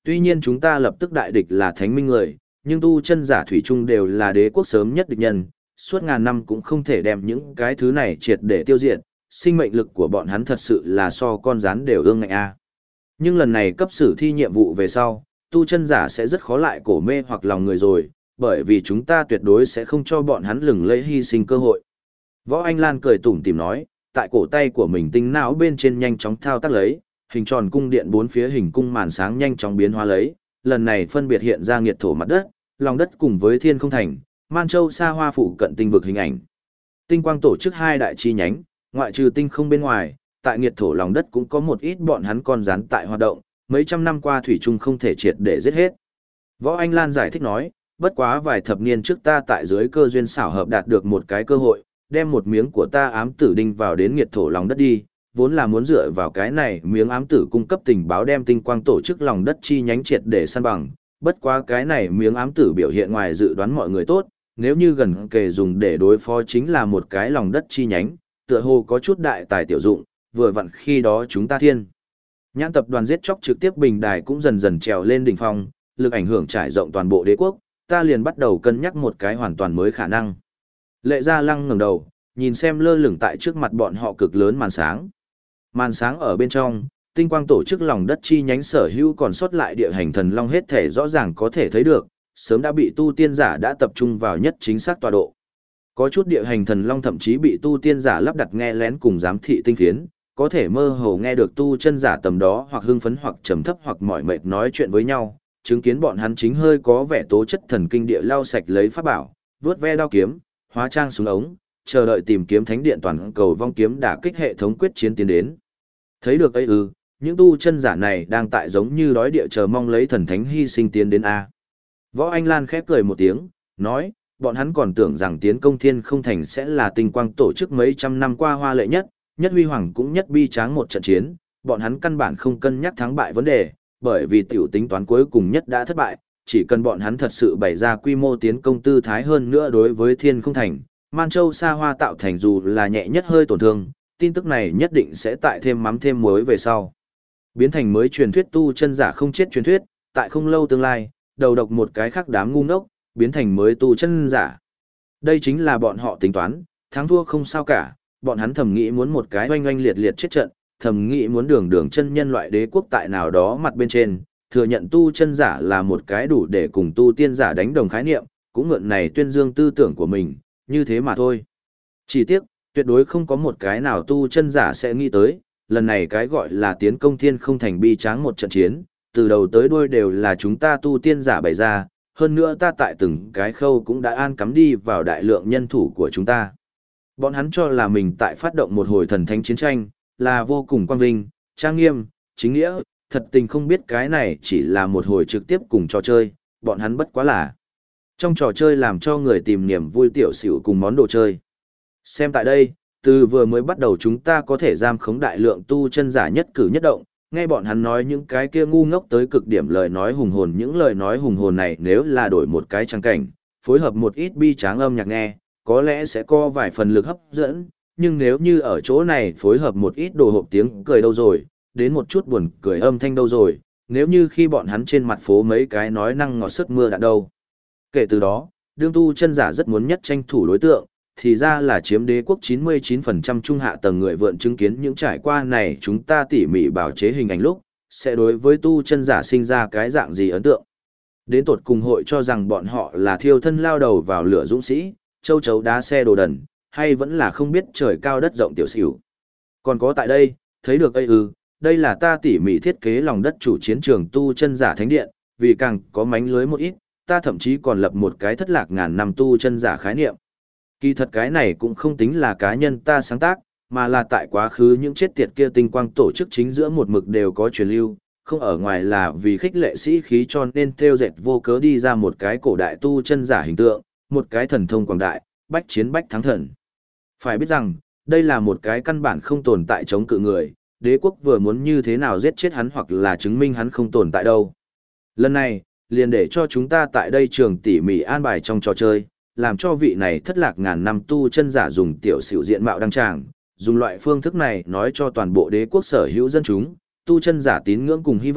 Tuy nhiên chúng ta lập tức đại địch là thánh minh người, nhưng tu chân giả thủy chung đều là đế quốc sớm nhất địch nhân, suốt ngàn năm cũng không thể đem những cái thứ này triệt để tiêu diệt, sinh mệnh lực của bọn hắn thật sự là so con rắn đều ương ngạnh a. Nhưng lần này cấp sử thi nhiệm vụ về sau, tu chân giả sẽ rất khó lại cổ mê hoặc lòng người rồi, bởi vì chúng ta tuyệt đối sẽ không cho bọn hắn lừng lẫy hy sinh cơ hội. Võ Anh Lan cười tủm tỉm nói, tại cổ tay của mình tinh não bên trên nhanh chóng thao tác lấy, hình tròn cung điện bốn phía hình cung màn sáng nhanh chóng biến hóa lấy, lần này phân biệt hiện ra nghiệt thổ mặt đất, lòng đất cùng với thiên không thành, Man Châu xa hoa phụ cận tinh vực hình ảnh. Tinh quang tổ chức hai đại chi nhánh, ngoại trừ tinh không bên ngoài, tại nghiệt thổ lòng đất cũng có một ít bọn hắn con rắn tại hoạt động, mấy trăm năm qua thủy chung không thể triệt để giết hết. Võ Anh Lan giải thích nói, bất quá vài thập niên trước ta tại dưới cơ duyên xảo hợp đạt được một cái cơ hội, đem một miếng của ta ám tử đinh vào đến nghiệt thổ lòng đất đi, vốn là muốn dựa vào cái này miếng ám tử cung cấp tình báo đem tinh quang tổ chức lòng đất chi nhánh triệt để săn bằng, bất quá cái này miếng ám tử biểu hiện ngoài dự đoán mọi người tốt, nếu như gần kề dùng để đối phó chính là một cái lòng đất chi nhánh, tựa hồ có chút đại tài tiểu dụng, vừa vặn khi đó chúng ta thiên. Nhãn tập đoàn giết chóc trực tiếp bình đài cũng dần dần trèo lên đỉnh phong, lực ảnh hưởng trải rộng toàn bộ đế quốc, ta liền bắt đầu cân nhắc một cái hoàn toàn mới khả năng. Lệ Gia Lăng ngẩng đầu, nhìn xem lơ lửng tại trước mặt bọn họ cực lớn màn sáng. Màn sáng ở bên trong, tinh quang tổ chức lòng đất chi nhánh sở hữu còn sót lại địa hành thần long hết thể rõ ràng có thể thấy được, sớm đã bị tu tiên giả đã tập trung vào nhất chính xác tọa độ. Có chút địa hành thần long thậm chí bị tu tiên giả lắp đặt nghe lén cùng giám thị tinh phiến, có thể mơ hồ nghe được tu chân giả tầm đó hoặc hưng phấn hoặc trầm thấp hoặc mỏi mệt nói chuyện với nhau, chứng kiến bọn hắn chính hơi có vẻ tố chất thần kinh địa lau sạch lấy pháp bảo, vướt ve đao kiếm, hóa trang súng ống, chờ đợi tìm kiếm thánh điện toàn cầu vong kiếm đả kích hệ thống quyết chiến tiến đến. Thấy được ấy những tu chân giả này đang tại giống như đói địa chờ mong lấy thần thánh hy sinh tiến đến a. Võ Anh Lan khép cười một tiếng, nói, bọn hắn còn tưởng rằng tiến công thiên không thành sẽ là tinh quang tổ chức mấy trăm năm qua hoa lệ nhất, nhất huy hoàng cũng nhất bi tráng một trận chiến, bọn hắn căn bản không cân nhắc thắng bại vấn đề, bởi vì tiểu tính toán cuối cùng nhất đã thất bại, chỉ cần bọn hắn thật sự bày ra quy mô tiến công tư thái hơn nữa đối với thiên không thành, Man Châu xa hoa tạo thành dù là nhẹ nhất hơi tổn thương, tin tức này nhất định sẽ tại thêm mắm thêm muối về sau. Biến thành mới truyền thuyết tu chân giả không chết truyền thuyết, tại không lâu tương lai, đầu độc một cái khác đám ngu ngốc, biến thành mới tu chân giả. Đây chính là bọn họ tính toán, thắng thua không sao cả, bọn hắn thầm nghĩ muốn một cái oanh oanh liệt liệt chết trận, thầm nghĩ muốn đường chân nhân loại đế quốc tại nào đó mặt bên trên, thừa nhận tu chân giả là một cái đủ để cùng tu tiên giả đánh đồng khái niệm, cũng mượn này tuyên dương tư tưởng của mình, như thế mà thôi. Chỉ tiếc, tuyệt đối không có một cái nào tu chân giả sẽ nghĩ tới, lần này cái gọi là tiến công thiên không thành bi tráng một trận chiến, từ đầu tới đuôi đều là chúng ta tu tiên giả bày ra, hơn nữa ta tại từng cái khâu cũng đã an cắm đi vào đại lượng nhân thủ của chúng ta. Bọn hắn cho là mình tại phát động một hồi thần thánh chiến tranh, là vô cùng quang vinh, trang nghiêm, chính nghĩa, thật tình không biết cái này chỉ là một hồi trực tiếp cùng trò chơi, bọn hắn bất quá là trong trò chơi làm cho người tìm niềm vui tiểu xỉu cùng món đồ chơi. Xem tại đây, từ vừa mới bắt đầu chúng ta có thể giam khống đại lượng tu chân giả nhất cử nhất động, nghe bọn hắn nói những cái kia ngu ngốc tới cực điểm lời nói hùng hồn, những lời nói hùng hồn này nếu là đổi một cái trang cảnh, phối hợp một ít bi tráng âm nhạc nghe, có lẽ sẽ có vài phần lực hấp dẫn, nhưng nếu như ở chỗ này phối hợp một ít đồ hộp tiếng cười đâu rồi, đến một chút buồn cười âm thanh đâu rồi, nếu như khi bọn hắn trên mặt phố mấy cái nói năng ngọt sức mưa đạn đâu. Kể từ đó, đương tu chân giả rất muốn nhất tranh thủ đối tượng, thì ra là chiếm đế quốc 99% trung hạ tầng người vượn chứng kiến những trải qua này chúng ta tỉ mỉ bảo chế hình ảnh lúc, sẽ đối với tu chân giả sinh ra cái dạng gì ấn tượng. Đến tột cùng hội cho rằng bọn họ là thiêu thân lao đầu vào lửa dũng sĩ, châu chấu đá xe đồ đần, hay vẫn là không biết trời cao đất rộng tiểu xỉu. Còn có tại đây, thấy được đây là ta tỉ mỉ thiết kế lòng đất chủ chiến trường tu chân giả thánh điện, vì càng có mánh lưới một ít, ta thậm chí còn lập một cái thất lạc ngàn năm tu chân giả khái niệm. Kỳ thật cái này cũng không tính là cá nhân ta sáng tác, mà là tại quá khứ những chết tiệt kia tinh quang tổ chức chính giữa một mực đều có truyền lưu, không ở ngoài là vì khích lệ sĩ khí cho nên theo dệt vô cớ đi ra một cái cổ đại tu chân giả hình tượng, một cái thần thông quảng đại, bách chiến bách thắng thần. Phải biết rằng, đây là một cái căn bản không tồn tại chống cự người, đế quốc vừa muốn như thế nào giết chết hắn hoặc là chứng minh hắn không tồn tại đâu. Lần này, liền để cho chúng ta tại đây trường tỉ mỉ an bài trong trò chơi, làm cho vị này thất lạc ngàn năm tu chân giả dùng tiểu xỉu diện mạo đăng tràng, dùng loại phương thức này nói cho toàn bộ đế quốc sở hữu dân chúng, tu chân giả tín ngưỡng cùng hy vọng,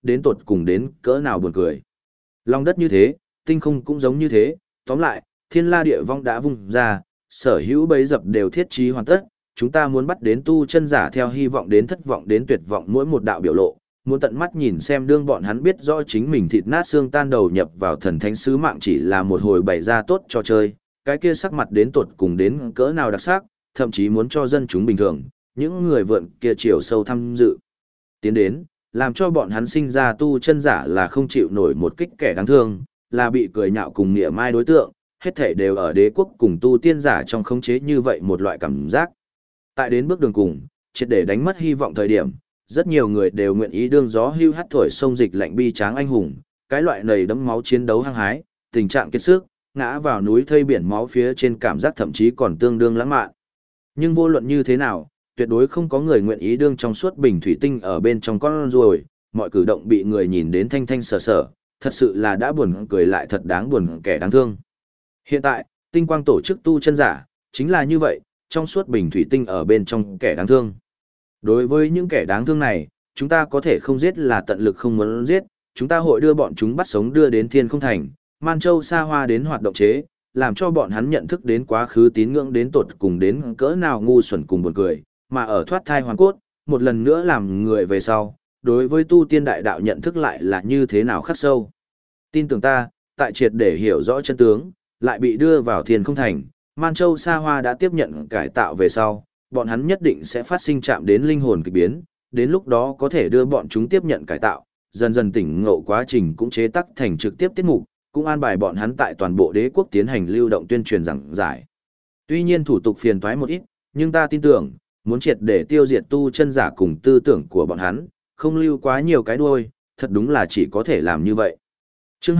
đến tột cùng đến cỡ nào buồn cười. Lòng đất như thế, tinh không cũng giống như thế, tóm lại, thiên la địa vong đã vung ra, sở hữu bấy dập đều thiết trí hoàn tất, chúng ta muốn bắt đến tu chân giả theo hy vọng đến thất vọng đến tuyệt vọng mỗi một đạo biểu lộ, muốn tận mắt nhìn xem đương bọn hắn biết rõ chính mình thịt nát xương tan đầu nhập vào thần thánh sứ mạng chỉ là một hồi bày ra tốt cho chơi, cái kia sắc mặt đến tột cùng đến cỡ nào đặc sắc, thậm chí muốn cho dân chúng bình thường, những người vượn kia chiều sâu tham dự. Tiến đến, làm cho bọn hắn sinh ra tu chân giả là không chịu nổi một kích kẻ đáng thương, là bị cười nhạo cùng nghĩa mai đối tượng, hết thể đều ở đế quốc cùng tu tiên giả trong khống chế như vậy một loại cảm giác. Tại đến bước đường cùng, triệt để đánh mất hy vọng thời điểm, rất nhiều người đều nguyện ý đương gió hưu hắt thổi sông dịch lạnh bi tráng anh hùng, cái loại nầy đẫm máu chiến đấu hăng hái, tình trạng kiệt sức, ngã vào núi thây biển máu phía trên cảm giác thậm chí còn tương đương lãng mạn. Nhưng vô luận như thế nào, tuyệt đối không có người nguyện ý đương trong suốt bình thủy tinh ở bên trong con ruồi, mọi cử động bị người nhìn đến thanh thanh sở sở, thật sự là đã buồn cười lại thật đáng buồn kẻ đáng thương. Hiện tại, tinh quang tổ chức tu chân giả, chính là như vậy, trong suốt bình thủy tinh ở bên trong kẻ đáng thương. Đối với những kẻ đáng thương này, chúng ta có thể không giết là tận lực không muốn giết, chúng ta hội đưa bọn chúng bắt sống đưa đến thiên không thành, Man Châu xa hoa đến hoạt động chế, làm cho bọn hắn nhận thức đến quá khứ tín ngưỡng đến tột cùng đến cỡ nào ngu xuẩn cùng buồn cười, mà ở thoát thai hoàn cốt, một lần nữa làm người về sau, đối với tu tiên đại đạo nhận thức lại là như thế nào khắc sâu. Tin tưởng ta, tại triệt để hiểu rõ chân tướng, lại bị đưa vào thiên không thành, Man Châu xa hoa đã tiếp nhận cải tạo về sau, bọn hắn nhất định sẽ phát sinh chạm đến linh hồn kỳ biến, đến lúc đó có thể đưa bọn chúng tiếp nhận cải tạo, dần dần tỉnh ngộ quá trình cũng chế tác thành trực tiếp tiết mục, cũng an bài bọn hắn tại toàn bộ đế quốc tiến hành lưu động tuyên truyền giảng giải. Tuy nhiên thủ tục phiền toái một ít, nhưng ta tin tưởng, muốn triệt để tiêu diệt tu chân giả cùng tư tưởng của bọn hắn, không lưu quá nhiều cái đuôi, thật đúng là chỉ có thể làm như vậy. Chương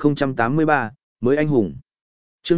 2083, mới anh hùng. Chương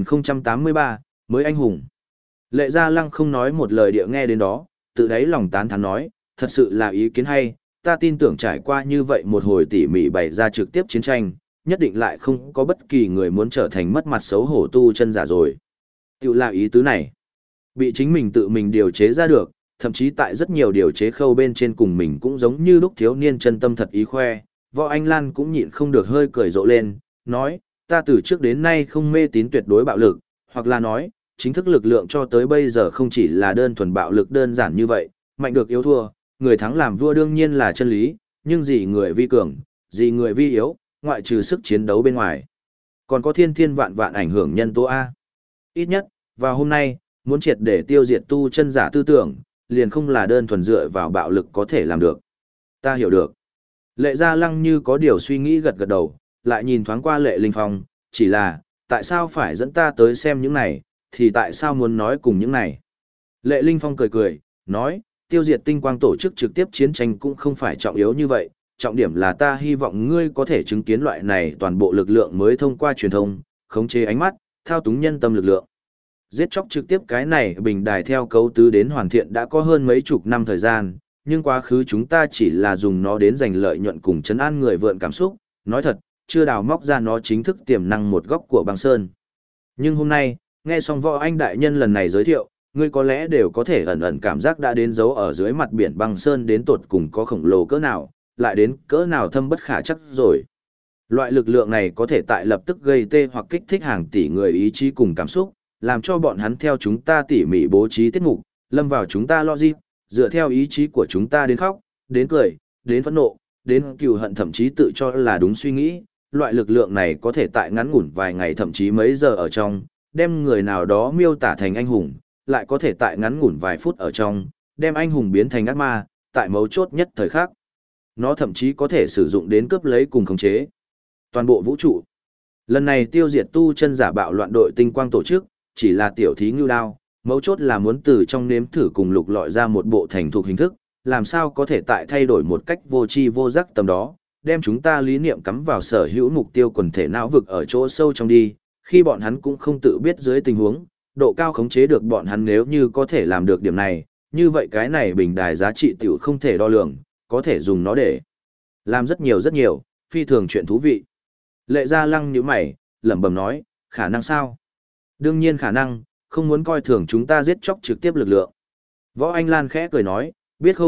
2083, mới anh hùng. Lệ Gia Lăng không nói một lời địa nghe đến đó, tự đáy lòng tán thán nói, thật sự là ý kiến hay, ta tin tưởng trải qua như vậy một hồi tỉ mỉ bày ra trực tiếp chiến tranh, nhất định lại không có bất kỳ người muốn trở thành mất mặt xấu hổ tu chân giả rồi. Tiểu là ý tứ này. Bị chính mình tự mình điều chế ra được, thậm chí tại rất nhiều điều chế khâu bên trên cùng mình cũng giống như lúc thiếu niên chân tâm thật ý khoe, Võ Anh Lan cũng nhịn không được hơi cười rộ lên, nói, ta từ trước đến nay không mê tín tuyệt đối bạo lực, hoặc là nói, chính thức lực lượng cho tới bây giờ không chỉ là đơn thuần bạo lực đơn giản như vậy, mạnh được yếu thua, người thắng làm vua đương nhiên là chân lý, nhưng gì người vi cường, gì người vi yếu, ngoại trừ sức chiến đấu bên ngoài. Còn có thiên thiên vạn vạn ảnh hưởng nhân tố A. Ít nhất, vào hôm nay, muốn triệt để tiêu diệt tu chân giả tư tưởng, liền không là đơn thuần dựa vào bạo lực có thể làm được. Ta hiểu được. Lệ Gia Lăng như có điều suy nghĩ gật gật đầu, lại nhìn thoáng qua Lệ Linh Phong, chỉ là, tại sao phải dẫn ta tới xem những này, thì tại sao muốn nói cùng những này. Lệ Linh Phong cười cười, nói, tiêu diệt tinh quang tổ chức trực tiếp chiến tranh cũng không phải trọng yếu như vậy, trọng điểm là ta hy vọng ngươi có thể chứng kiến loại này toàn bộ lực lượng mới thông qua truyền thông, khống chế ánh mắt, thao túng nhân tâm lực lượng. Giết chóc trực tiếp cái này bình đài theo cấu tứ đến hoàn thiện đã có hơn mấy chục năm thời gian, nhưng quá khứ chúng ta chỉ là dùng nó đến giành lợi nhuận cùng chấn an người vượn cảm xúc, nói thật, chưa đào móc ra nó chính thức tiềm năng một góc của băng sơn. Nhưng hôm nay, nghe xong Võ Anh đại nhân lần này giới thiệu, ngươi có lẽ đều có thể ẩn ẩn cảm giác đã đến dấu ở dưới mặt biển băng sơn đến tột cùng có khổng lồ cỡ nào, lại đến cỡ nào thâm bất khả chắc rồi. Loại lực lượng này có thể tại lập tức gây tê hoặc kích thích hàng tỷ người ý chí cùng cảm xúc, làm cho bọn hắn theo chúng ta tỉ mỉ bố trí tiết mục, lâm vào chúng ta logic, dựa theo ý chí của chúng ta đến khóc, đến cười, đến phẫn nộ, đến cừu hận thậm chí tự cho là đúng suy nghĩ. Loại lực lượng này có thể tại ngắn ngủn vài ngày thậm chí mấy giờ ở trong, đem người nào đó miêu tả thành anh hùng, lại có thể tại ngắn ngủn vài phút ở trong, đem anh hùng biến thành ác ma, tại mấu chốt nhất thời khắc. Nó thậm chí có thể sử dụng đến cướp lấy cùng khống chế toàn bộ vũ trụ. Lần này tiêu diệt tu chân giả bạo loạn đội tinh quang tổ chức, chỉ là tiểu thí ngưu đao, mấu chốt là muốn từ trong nếm thử cùng lục lọi ra một bộ thành thục hình thức, làm sao có thể tại thay đổi một cách vô tri vô giác tầm đó, đem chúng ta lý niệm cắm vào sở hữu mục tiêu quần thể não vực ở chỗ sâu trong đi, khi bọn hắn cũng không tự biết dưới tình huống, độ cao khống chế được bọn hắn nếu như có thể làm được điểm này, như vậy cái này bình đài giá trị tiểu không thể đo lường, có thể dùng nó để làm rất nhiều, phi thường chuyện thú vị. Lệ Gia Lăng nhíu mày, lẩm bẩm nói, khả năng sao? Đương nhiên khả năng, không muốn coi thường chúng ta giết chóc trực tiếp lực lượng. Võ Anh Lan khẽ cười nói, biết không,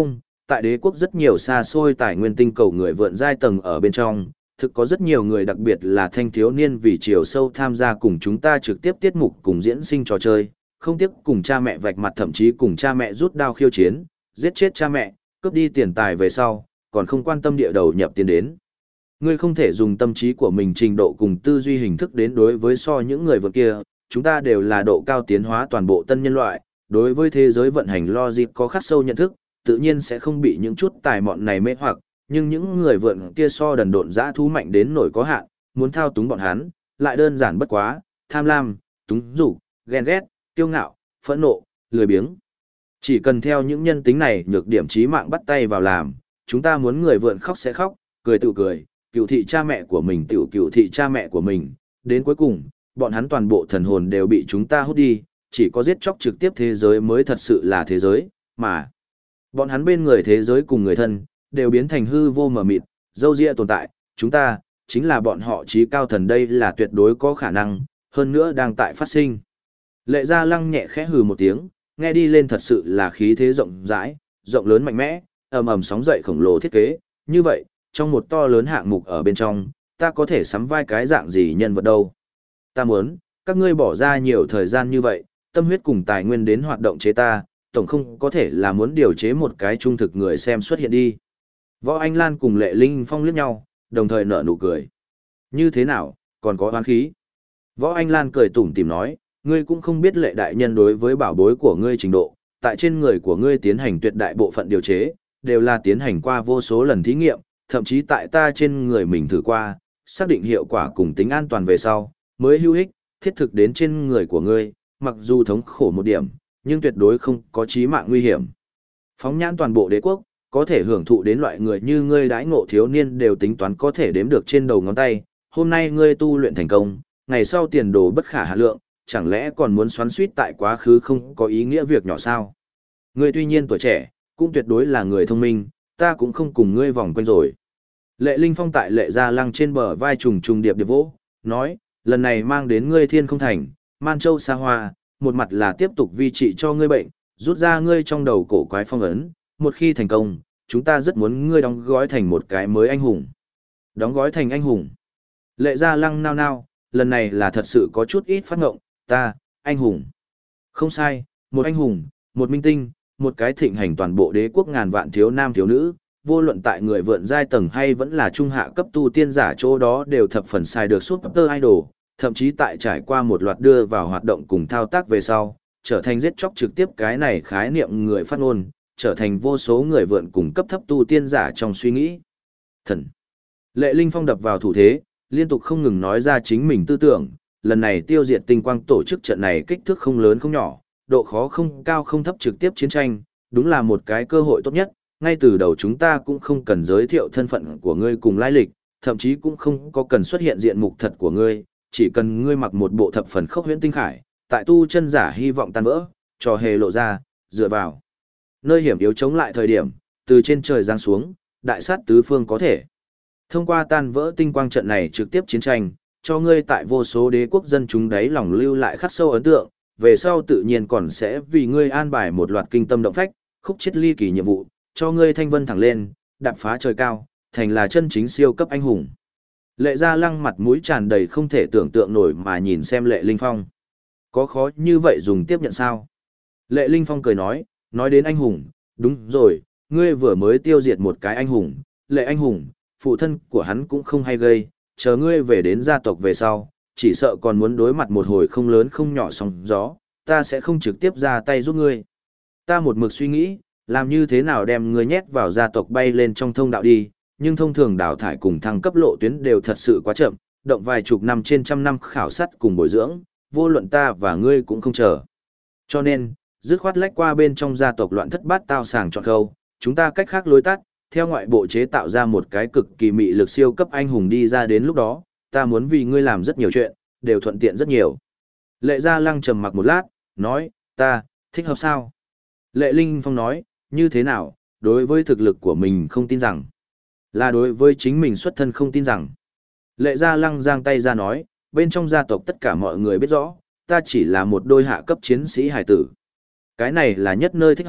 tại đế quốc rất nhiều xa xôi tài nguyên tinh cầu người vượn giai tầng ở bên trong, thực có rất nhiều người đặc biệt là thanh thiếu niên vì chiều sâu tham gia cùng chúng ta trực tiếp tiết mục cùng diễn sinh trò chơi, không tiếc cùng cha mẹ vạch mặt thậm chí cùng cha mẹ rút đao khiêu chiến, giết chết cha mẹ, cướp đi tiền tài về sau, còn không quan tâm địa đầu nhập tiền đến. Ngươi không thể dùng tâm trí của mình trình độ cùng tư duy hình thức đến đối với so những người vượt kia, chúng ta đều là độ cao tiến hóa toàn bộ tân nhân loại, đối với thế giới vận hành logic có khắc sâu nhận thức, tự nhiên sẽ không bị những chút tài mọn này mê hoặc, nhưng những người vượn kia so đần độn dã thú mạnh đến nổi có hạn, muốn thao túng bọn hắn, lại đơn giản bất quá, tham lam, túng dục, ghen ghét, kiêu ngạo, phẫn nộ, lười biếng. Chỉ cần theo những nhân tính này nhược điểm chí mạng bắt tay vào làm, chúng ta muốn người vượn khóc sẽ khóc, cười tự cười, cựu thị cha mẹ của mình tiểu cựu thị cha mẹ của mình, đến cuối cùng, bọn hắn toàn bộ thần hồn đều bị chúng ta hút đi, chỉ có giết chóc trực tiếp thế giới mới thật sự là thế giới, mà bọn hắn bên người thế giới cùng người thân, đều biến thành hư vô mờ mịt, dâu dịa tồn tại, chúng ta, chính là bọn họ trí cao thần đây là tuyệt đối có khả năng, hơn nữa đang tại phát sinh. Lệ Gia Lăng nhẹ khẽ hừ một tiếng, nghe đi lên thật sự là khí thế rộng rãi, rộng lớn mạnh mẽ, ầm ầm sóng dậy khổng lồ thiết kế, như vậy, trong một to lớn hạng mục ở bên trong, ta có thể sắm vai cái dạng gì nhân vật đâu. Ta muốn, các ngươi bỏ ra nhiều thời gian như vậy, tâm huyết cùng tài nguyên đến hoạt động chế ta, tổng không có thể là muốn điều chế một cái trung thực người xem xuất hiện đi. Võ Anh Lan cùng Lệ Linh Phong liếc nhau, đồng thời nở nụ cười. Như thế nào, còn có oán khí? Võ Anh Lan cười tủm tỉm nói, ngươi cũng không biết Lệ đại nhân đối với bảo bối của ngươi trình độ, tại trên người của ngươi tiến hành tuyệt đại bộ phận điều chế, đều là tiến hành qua vô số lần thí nghiệm, thậm chí tại ta trên người mình thử qua, xác định hiệu quả cùng tính an toàn về sau, mới hữu ích, thiết thực đến trên người của ngươi, mặc dù thống khổ một điểm, nhưng tuyệt đối không có chí mạng nguy hiểm. Phóng nhãn toàn bộ đế quốc, có thể hưởng thụ đến loại người như ngươi đãi ngộ thiếu niên đều tính toán có thể đếm được trên đầu ngón tay, hôm nay ngươi tu luyện thành công, ngày sau tiền đồ bất khả hạn lượng, chẳng lẽ còn muốn xoắn suýt tại quá khứ không có ý nghĩa việc nhỏ sao? Ngươi tuy nhiên tuổi trẻ, cũng tuyệt đối là người thông minh, ta cũng không cùng ngươi vòng quanh rồi. Lệ Linh Phong tại Lệ Gia Lăng trên bờ vai trùng trùng điệp điệp vỗ, nói, lần này mang đến ngươi Thiên Không Thành, Man Châu xa hoa, một mặt là tiếp tục vi trị cho ngươi bệnh, rút ra ngươi trong đầu cổ quái phong ấn, một khi thành công, chúng ta rất muốn ngươi đóng gói thành một cái mới anh hùng. Đóng gói thành anh hùng. Lệ Gia Lăng nao nao, lần này là thật sự có chút ít phát ngộng, ta, anh hùng. Không sai, một anh hùng, một minh tinh, một cái thịnh hành toàn bộ đế quốc ngàn vạn thiếu nam thiếu nữ, vô luận tại người vượn giai tầng hay vẫn là trung hạ cấp tu tiên giả chỗ đó đều thập phần xài được Super Idol, thậm chí tại trải qua một loạt đưa vào hoạt động cùng thao tác về sau, trở thành giết chóc trực tiếp cái này khái niệm người phát ngôn, trở thành vô số người vượn cùng cấp thấp tu tiên giả trong suy nghĩ. Thần. Lệ Linh Phong đập vào thủ thế, liên tục không ngừng nói ra chính mình tư tưởng, lần này tiêu diệt tinh quang tổ chức trận này kích thước không lớn không nhỏ, độ khó không cao không thấp trực tiếp chiến tranh, đúng là một cái cơ hội tốt nhất, ngay từ đầu chúng ta cũng không cần giới thiệu thân phận của ngươi cùng lai lịch, thậm chí cũng không có cần xuất hiện diện mục thật của ngươi, chỉ cần ngươi mặc một bộ thập phần khốc huyễn tinh khải, tại tu chân giả hy vọng tan vỡ, trò hề lộ ra, dựa vào nơi hiểm yếu chống lại thời điểm, từ trên trời giáng xuống, đại sát tứ phương có thể. Thông qua tan vỡ tinh quang trận này trực tiếp chiến tranh, cho ngươi tại vô số đế quốc dân chúng đấy lòng lưu lại khắc sâu ấn tượng, về sau tự nhiên còn sẽ vì ngươi an bài một loạt kinh tâm động phách, khúc chết ly kỳ nhiệm vụ, cho ngươi thanh vân thẳng lên, đạp phá trời cao, thành là chân chính siêu cấp anh hùng. Lệ Gia Lăng mặt mũi tràn đầy không thể tưởng tượng nổi mà nhìn xem Lệ Linh Phong. Có khó như vậy dùng tiếp nhận sao? Lệ Linh Phong cười nói đến anh hùng, đúng rồi, ngươi vừa mới tiêu diệt một cái anh hùng, Lệ anh hùng, phụ thân của hắn cũng không hay gây, chờ ngươi về đến gia tộc về sau, chỉ sợ còn muốn đối mặt một hồi không lớn không nhỏ sóng gió, ta sẽ không trực tiếp ra tay giúp ngươi. Ta một mực suy nghĩ, làm như thế nào đem ngươi nhét vào gia tộc bay lên trong thông đạo đi, nhưng thông thường đào thải cùng thăng cấp lộ tuyến đều thật sự quá chậm, động vài chục năm trên trăm năm khảo sát cùng bồi dưỡng, vô luận ta và ngươi cũng không chờ. Cho nên, dứt khoát lách qua bên trong gia tộc loạn thất bát tao sàng chọn khâu, chúng ta cách khác lối tắt, theo ngoại bộ chế tạo ra một cái cực kỳ mị lực siêu cấp anh hùng đi ra đến lúc đó, ta muốn vì ngươi làm rất nhiều chuyện, đều thuận tiện rất nhiều. Lệ Gia Lăng trầm mặc một lát, nói, ta, thích hợp sao? Lệ Linh Phong nói, như thế nào, đối với thực lực của mình không tin rằng, là đối với chính mình xuất thân không tin rằng. Lệ Gia Lăng giang tay ra nói, bên trong gia tộc tất cả mọi người biết rõ, ta chỉ là một đôi hạ cấp chiến sĩ hải tử. Cái này là nhất nơi thích hợp,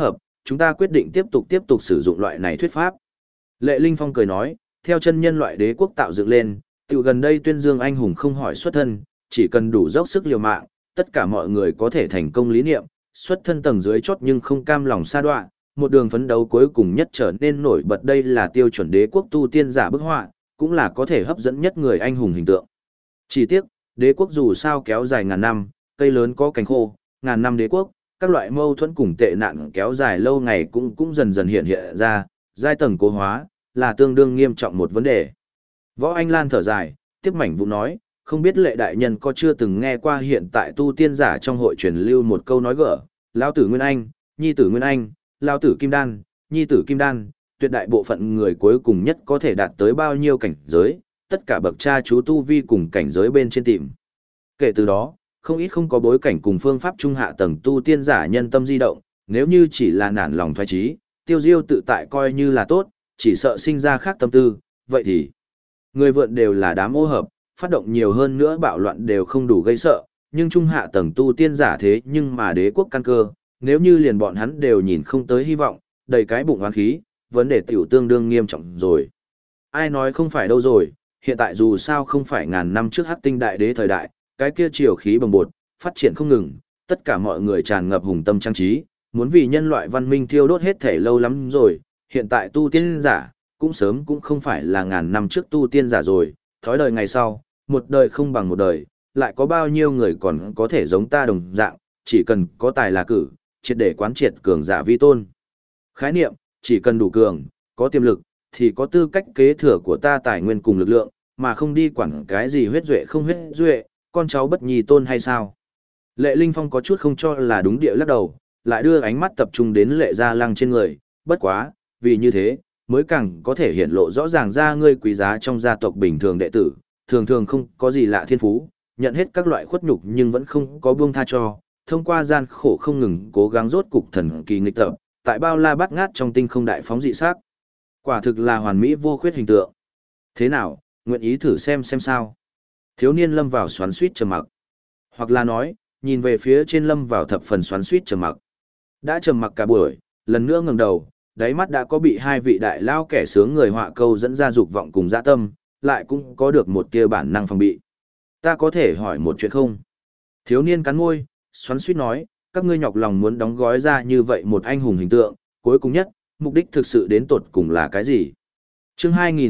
chúng ta quyết định tiếp tục sử dụng loại này thuyết pháp. Lệ Linh Phong cười nói, theo chân nhân loại đế quốc tạo dựng lên, tiểu gần đây tuyên dương anh hùng không hỏi xuất thân, chỉ cần đủ dốc sức liều mạng, tất cả mọi người có thể thành công lý niệm, xuất thân tầng dưới chót nhưng không cam lòng sa đọa, một đường phấn đấu cuối cùng nhất trở nên nổi bật, đây là tiêu chuẩn đế quốc tu tiên giả bức họa, cũng là có thể hấp dẫn nhất người anh hùng hình tượng. Chỉ tiếc, đế quốc dù sao kéo dài ngàn năm, cây lớn có cánh khô, ngàn năm đế quốc, các loại mâu thuẫn cùng tệ nạn kéo dài lâu ngày cũng dần dần hiện ra, giai tầng cố hóa, là tương đương nghiêm trọng một vấn đề. Võ Anh Lan thở dài, tiếp mảnh vụ nói, không biết Lệ đại nhân có chưa từng nghe qua hiện tại tu tiên giả trong hội truyền lưu một câu nói gở, lão tử Nguyên Anh, nhi tử Nguyên Anh, lão tử Kim Đan, nhi tử Kim Đan, tuyệt đại bộ phận người cuối cùng nhất có thể đạt tới bao nhiêu cảnh giới, tất cả bậc cha chú tu vi cùng cảnh giới bên trên tìm. Kể từ đó, không ít không có bối cảnh cùng phương pháp trung hạ tầng tu tiên giả nhân tâm di động, nếu như chỉ là nản lòng thoái trí, tiêu diêu tự tại coi như là tốt, chỉ sợ sinh ra khác tâm tư, vậy thì người vượn đều là đám ô hợp, phát động nhiều hơn nữa bạo loạn đều không đủ gây sợ, nhưng trung hạ tầng tu tiên giả thế nhưng mà đế quốc căn cơ, nếu như liền bọn hắn đều nhìn không tới hy vọng, đầy cái bụng oán khí, vấn đề tiểu tương đương nghiêm trọng rồi. Ai nói không phải đâu rồi, hiện tại dù sao không phải ngàn năm trước Hắc Tinh đại đế thời đại, cái kia triều khí bồng bột, phát triển không ngừng, tất cả mọi người tràn ngập hùng tâm trang trí, muốn vì nhân loại văn minh thiêu đốt hết thể lâu lắm rồi, hiện tại tu tiên giả, cũng sớm cũng không phải là ngàn năm trước tu tiên giả rồi, thói đời ngày sau, một đời không bằng một đời, lại có bao nhiêu người còn có thể giống ta đồng dạng, chỉ cần có tài là cử, triệt để quán triệt cường giả vi tôn. Khái niệm, chỉ cần đủ cường, có tiềm lực, thì có tư cách kế thừa của ta tài nguyên cùng lực lượng, mà không đi quản cái gì huyết duệ không huyết duệ, con cháu bất nhì tôn hay sao. Lệ Linh Phong có chút không cho là đúng địa lắc đầu, lại đưa ánh mắt tập trung đến Lệ Gia Lăng trên người, bất quá, vì như thế, mới càng có thể hiện lộ rõ ràng ra ngươi quý giá trong gia tộc bình thường đệ tử, thường thường không có gì lạ thiên phú, nhận hết các loại khuất nhục nhưng vẫn không có buông tha cho, thông qua gian khổ không ngừng cố gắng rốt cục thần kỳ nghịch tập, tại bao la bát ngát trong tinh không đại phóng dị sắc. Quả thực là hoàn mỹ vô khuyết hình tượng. Thế nào, nguyện ý thử xem sao? Thiếu niên lâm vào xoắn xuýt trầm mặc. Hoặc là nói, nhìn về phía trên lâm vào thập phần xoắn xuýt trầm mặc. Đã trầm mặc cả buổi, lần nữa ngẩng đầu, đáy mắt đã có bị hai vị đại lao kẻ sướng người họa câu dẫn ra dục vọng cùng dã tâm, lại cũng có được một tia bản năng phòng bị. Ta có thể hỏi một chuyện không? Thiếu niên cắn môi, xoắn xuýt nói, các ngươi nhọc lòng muốn đóng gói ra như vậy một anh hùng hình tượng, cuối cùng nhất, mục đích thực sự đến tột cùng là cái gì? Chương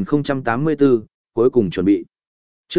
2084, cuối cùng chuẩn bị. Chương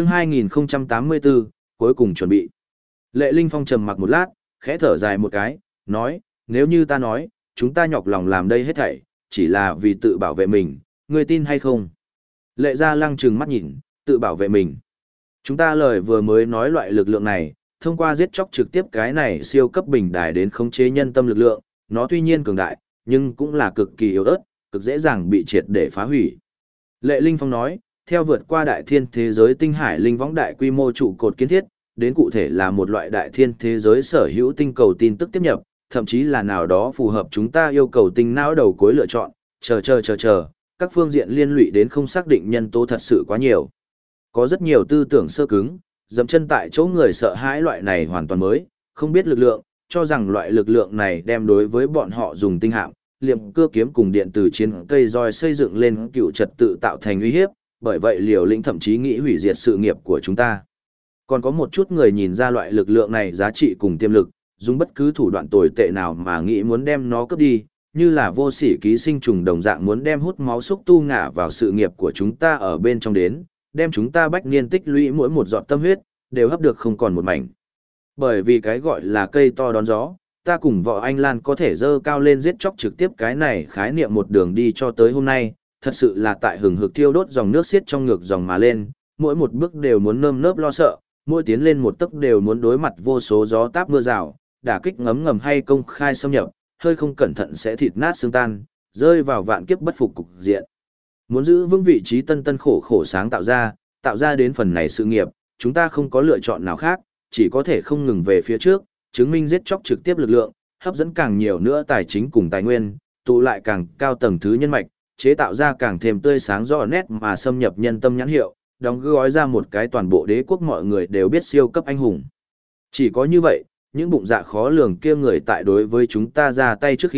2084, cuối cùng chuẩn bị. Lệ Linh Phong trầm mặc một lát, khẽ thở dài một cái, nói, nếu như ta nói, chúng ta nhọc lòng làm đây hết thảy, chỉ là vì tự bảo vệ mình, ngươi tin hay không? Lệ Gia Lăng trừng mắt nhìn, tự bảo vệ mình. Chúng ta lời vừa mới nói loại lực lượng này, thông qua giết chóc trực tiếp cái này siêu cấp bình đài đến khống chế nhân tâm lực lượng, nó tuy nhiên cường đại, nhưng cũng là cực kỳ yếu ớt, cực dễ dàng bị triệt để phá hủy. Lệ Linh Phong nói, theo vượt qua đại thiên thế giới tinh hải linh võng đại quy mô trụ cột kiến thiết, đến cụ thể là một loại đại thiên thế giới sở hữu tinh cầu tin tức tiếp nhập, thậm chí là nào đó phù hợp chúng ta yêu cầu tinh não đầu cuối lựa chọn, chờ, các phương diện liên lụy đến không xác định nhân tố thật sự quá nhiều. Có rất nhiều tư tưởng sơ cứng, dẫm chân tại chỗ người sợ hãi loại này hoàn toàn mới, không biết lực lượng, cho rằng loại lực lượng này đem đối với bọn họ dùng tinh hạm, liệm cưa kiếm cùng điện từ chiến cây roi xây dựng lên cựu trật tự tạo thành uy hiếp, bởi vậy Liều Lĩnh thậm chí nghĩ hủy diệt sự nghiệp của chúng ta. Còn có một chút người nhìn ra loại lực lượng này giá trị cùng tiềm lực, dùng bất cứ thủ đoạn tồi tệ nào mà nghĩ muốn đem nó cướp đi, như là vô sỉ ký sinh trùng đồng dạng muốn đem hút máu xúc tu ngả vào sự nghiệp của chúng ta ở bên trong đến, đem chúng ta bách niên tích lũy mỗi một giọt tâm huyết, đều hấp được không còn một mảnh. Bởi vì cái gọi là cây to đón gió, ta cùng Võ Anh Lan có thể dơ cao lên giết chóc trực tiếp cái này khái niệm một đường đi cho tới hôm nay, thật sự là tại hừng hực thiêu đốt dòng nước xiết trong ngược dòng mà lên, mỗi một bước đều muốn nơm nớp lo sợ, mỗi tiến lên một tấc đều muốn đối mặt vô số gió táp mưa rào, đả kích ngấm ngầm hay công khai xâm nhập, hơi không cẩn thận sẽ thịt nát xương tan, rơi vào vạn kiếp bất phục cục diện. Muốn giữ vững vị trí tân tân khổ khổ sáng tạo ra đến phần này sự nghiệp, chúng ta không có lựa chọn nào khác, chỉ có thể không ngừng về phía trước, chứng minh giết chóc trực tiếp lực lượng, hấp dẫn càng nhiều nữa tài chính cùng tài nguyên, tụ lại càng cao tầng thứ nhân mạch, chế tạo ra càng thêm tươi sáng rõ nét mà xâm nhập nhân tâm nhãn hiệu, đóng gói ra một cái toàn bộ đế quốc mọi người đều biết siêu cấp anh hùng. Chỉ có như vậy, những bụng dạ khó lường kia người tại đối với chúng ta ra tay trước khi,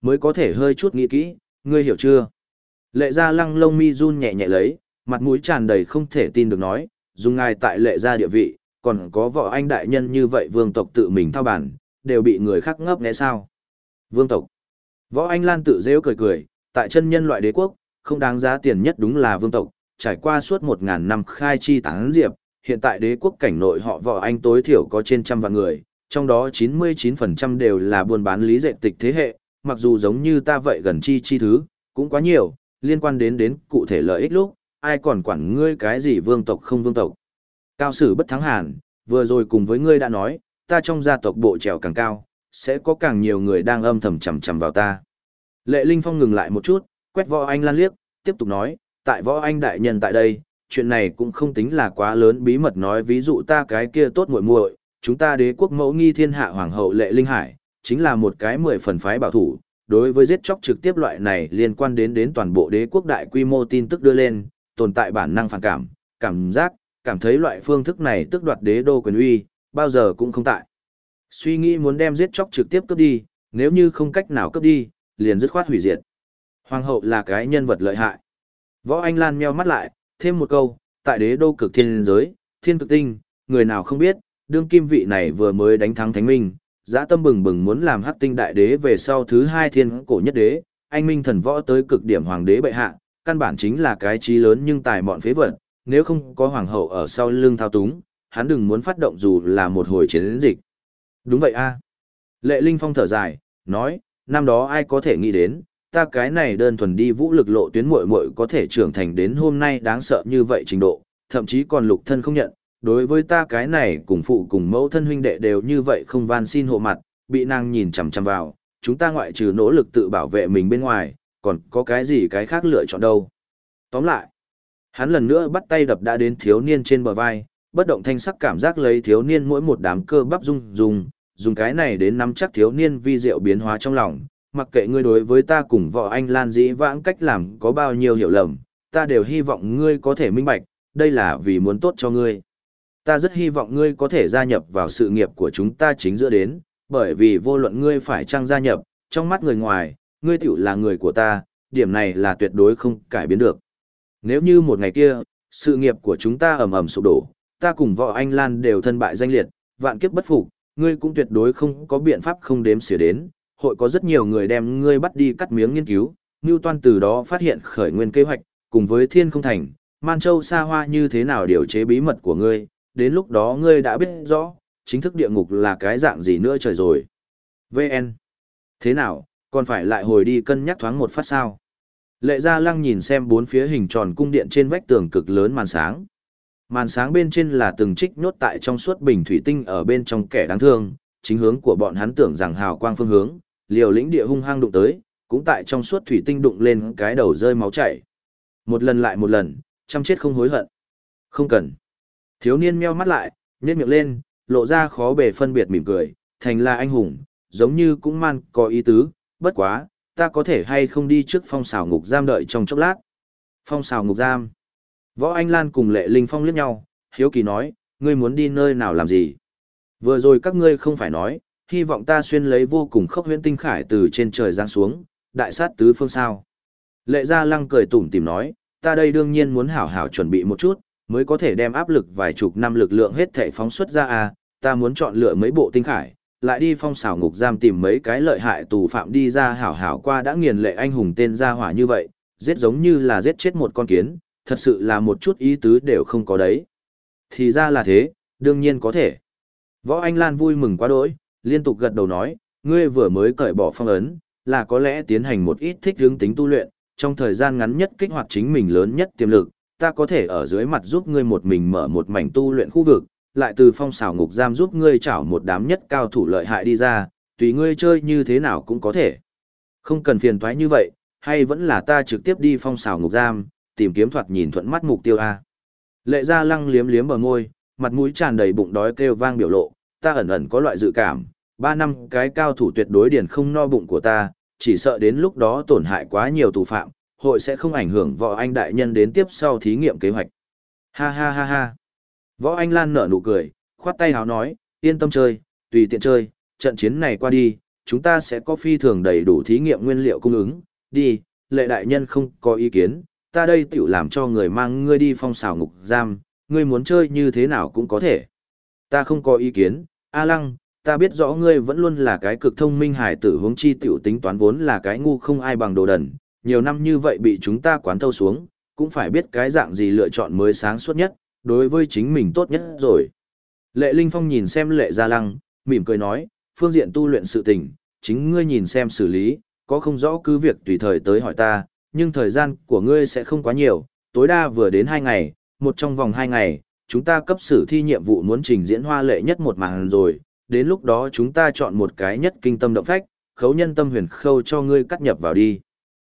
mới có thể hơi chút nghĩ kỹ, ngươi hiểu chưa? Lệ gia lăng lông mi run nhẹ nhẹ lấy, mặt mũi tràn đầy không thể tin được nói, dùng ngài tại lệ gia địa vị, còn có võ anh đại nhân như vậy vương tộc tự mình thao bản, đều bị người khác ngấp nghé sao? Vương tộc. Võ Anh Lan tự dễu cười cười, tại chân nhân loại đế quốc, không đáng giá tiền nhất đúng là vương tộc, trải qua suốt 1000 năm khai chi tán diệp, hiện tại đế quốc cảnh nội họ Võ Anh tối thiểu có trên trăm vạn người, trong đó 99% đều là buôn bán lý dệt tịch thế hệ, mặc dù giống như ta vậy gần chi thứ, cũng quá nhiều, liên quan đến cụ thể lợi ích lúc, ai còn quản ngươi cái gì vương tộc không vương tộc. Cao sử bất thắng hàn, vừa rồi cùng với ngươi đã nói, ta trong gia tộc bộ trèo càng cao, sẽ có càng nhiều người đang âm thầm chằm chằm vào ta. Lệ Linh Phong ngừng lại một chút, quét Võ Anh Lan liếc, tiếp tục nói, tại Võ Anh đại nhân tại đây, chuyện này cũng không tính là quá lớn bí mật nói ví dụ ta cái kia tốt muội muội, chúng ta đế quốc mẫu nghi thiên hạ hoàng hậu Lệ Linh Hải, chính là một cái 10 phần phái bảo thủ, đối với giết chóc trực tiếp loại này liên quan đến toàn bộ đế quốc đại quy mô tin tức đưa lên, tồn tại bản năng phản cảm giác, cảm thấy loại phương thức này tức đoạt đế đô quyền uy, bao giờ cũng không tại. Suy nghĩ muốn đem giết chóc trực tiếp cướp đi, nếu như không cách nào cướp đi, liền dứt khoát hủy diệt. Hoàng hậu là cái nhân vật lợi hại. Võ Anh Lan meo mắt lại, thêm một câu, tại đế đô cực thiên giới, thiên cực tinh, người nào không biết, đương kim vị này vừa mới đánh thắng thánh minh, dã tâm bừng bừng muốn làm hắc tinh đại đế về sau thứ hai thiên cổ nhất đế, anh minh thần võ tới cực điểm hoàng đế bệ hạ, căn bản chính là cái trí lớn nhưng tài mọn phế vật, nếu không có hoàng hậu ở sau lưng thao túng, hắn đừng muốn phát động dù là một hồi chiến dịch. Đúng vậy a. Lệ Linh Phong thở dài, nói, năm đó ai có thể nghĩ đến, ta cái này đơn thuần đi vũ lực lộ tuyến muội muội có thể trưởng thành đến hôm nay đáng sợ như vậy trình độ, thậm chí còn lục thân không nhận, đối với ta cái này cùng phụ cùng mẫu thân huynh đệ đều như vậy không van xin hộ mặt, bị nàng nhìn chằm chằm vào, chúng ta ngoại trừ nỗ lực tự bảo vệ mình bên ngoài, còn có cái gì cái khác lựa chọn đâu. Tóm lại, hắn lần nữa bắt tay đập đã đến thiếu niên trên bờ vai, bất động thanh sắc cảm giác lấy thiếu niên mỗi một đám cơ bắp dùng cái này đến nắm chắc thiếu niên vi diệu biến hóa trong lòng, mặc kệ ngươi đối với ta cùng Võ Anh Lan dĩ vãng cách làm có bao nhiêu hiểu lầm, ta đều hy vọng ngươi có thể minh bạch, đây là vì muốn tốt cho ngươi. Ta rất hy vọng ngươi có thể gia nhập vào sự nghiệp của chúng ta chính giữa đến, bởi vì vô luận ngươi phải chăng gia nhập, trong mắt người ngoài, ngươi tiểu là người của ta, điểm này là tuyệt đối không cải biến được. Nếu như một ngày kia, sự nghiệp của chúng ta ầm ầm sụp đổ, ta cùng Võ Anh Lan đều thân bại danh liệt, vạn kiếp bất phục, ngươi cũng tuyệt đối không có biện pháp không đếm xỉa đến, hội có rất nhiều người đem ngươi bắt đi cắt miếng nghiên cứu, Newton từ đó phát hiện khởi nguyên kế hoạch, cùng với Thiên Không Thành, Man Châu xa hoa như thế nào điều chế bí mật của ngươi, đến lúc đó ngươi đã biết rõ, chính thức địa ngục là cái dạng gì nữa trời rồi. VN. Thế nào, còn phải lại hồi đi cân nhắc thoáng một phát sao? Lệ Gia Lăng nhìn xem bốn phía hình tròn cung điện trên vách tường cực lớn màn sáng. Màn sáng bên trên là từng trích nhốt tại trong suốt bình thủy tinh ở bên trong kẻ đáng thương, chính hướng của bọn hắn tưởng rằng hào quang phương hướng, liều lĩnh địa hung hăng đụng tới, cũng tại trong suốt thủy tinh đụng lên cái đầu rơi máu chảy. Một lần lại một lần, chăm chết không hối hận. Không cần. Thiếu niên meo mắt lại, nhếch miệng lên, lộ ra khó bề phân biệt mỉm cười, thành là anh hùng, giống như cũng man có ý tứ, bất quá, ta có thể hay không đi trước phong xào ngục giam đợi trong chốc lát. Phong xào ngục giam. Võ Anh Lan cùng Lệ Linh Phong liếc nhau, hiếu kỳ nói, ngươi muốn đi nơi nào làm gì? Vừa rồi các ngươi không phải nói, hy vọng ta xuyên lấy vô cùng khốc huyễn tinh khải từ trên trời giáng xuống, đại sát tứ phương sao. Lệ Gia Lăng cười tủm tỉm nói, ta đây đương nhiên muốn hảo hảo chuẩn bị một chút, mới có thể đem áp lực vài chục năm lực lượng hết thảy phóng xuất ra à, ta muốn chọn lựa mấy bộ tinh khải, lại đi phong xảo ngục giam tìm mấy cái lợi hại tù phạm đi ra hảo hảo qua đã nghiền lệ anh hùng tên gia hỏa như vậy, giết giống như là giết chết một con kiến, thật sự là một chút ý tứ đều không có đấy. Thì ra là thế, đương nhiên có thể. Võ Anh Lan vui mừng quá đỗi, liên tục gật đầu nói, ngươi vừa mới cởi bỏ phong ấn, là có lẽ tiến hành một ít thích hướng tính tu luyện, trong thời gian ngắn nhất kích hoạt chính mình lớn nhất tiềm lực, ta có thể ở dưới mặt giúp ngươi một mình mở một mảnh tu luyện khu vực, lại từ phong xảo ngục giam giúp ngươi chảo một đám nhất cao thủ lợi hại đi ra, tùy ngươi chơi như thế nào cũng có thể. Không cần phiền toái như vậy, hay vẫn là ta trực tiếp đi phong xảo ngục giam, tìm kiếm thoạt nhìn thuận mắt mục tiêu a. Lệ Gia Lăng liếm liếm bờ môi, mặt mũi tràn đầy bụng đói kêu vang biểu lộ, ta ẩn ẩn có loại dự cảm, 3 năm cái cao thủ tuyệt đối điền không no bụng của ta, chỉ sợ đến lúc đó tổn hại quá nhiều tù phạm, hội sẽ không ảnh hưởng Võ Anh đại nhân đến tiếp sau thí nghiệm kế hoạch. Ha ha ha ha. Võ Anh Lan nở nụ cười, khoát tay háo nói, yên tâm chơi, tùy tiện chơi, trận chiến này qua đi, chúng ta sẽ có phi thường đầy đủ thí nghiệm nguyên liệu cung ứng. Đi, Lệ đại nhân không có ý kiến, ta đây tiểu làm cho người mang ngươi đi phong xào ngục giam, ngươi muốn chơi như thế nào cũng có thể. Ta không có ý kiến, A Lăng, ta biết rõ ngươi vẫn luôn là cái cực thông minh hải tử, huống chi tiểu tính toán vốn là cái ngu không ai bằng đồ đần, nhiều năm như vậy bị chúng ta quán thâu xuống, cũng phải biết cái dạng gì lựa chọn mới sáng suốt nhất, đối với chính mình tốt nhất rồi. Lệ Linh Phong nhìn xem Lệ Gia Lăng, mỉm cười nói, phương diện tu luyện sự tình, chính ngươi nhìn xem xử lý, có không rõ cứ việc tùy thời tới hỏi ta, nhưng thời gian của ngươi sẽ không quá nhiều, tối đa vừa đến 2 ngày, một trong vòng 2 ngày, chúng ta cấp sử thi nhiệm vụ muốn trình diễn hoa lệ nhất một màn rồi, đến lúc đó chúng ta chọn một cái nhất kinh tâm động phách, khấu nhân tâm huyền khâu cho ngươi cắt nhập vào đi.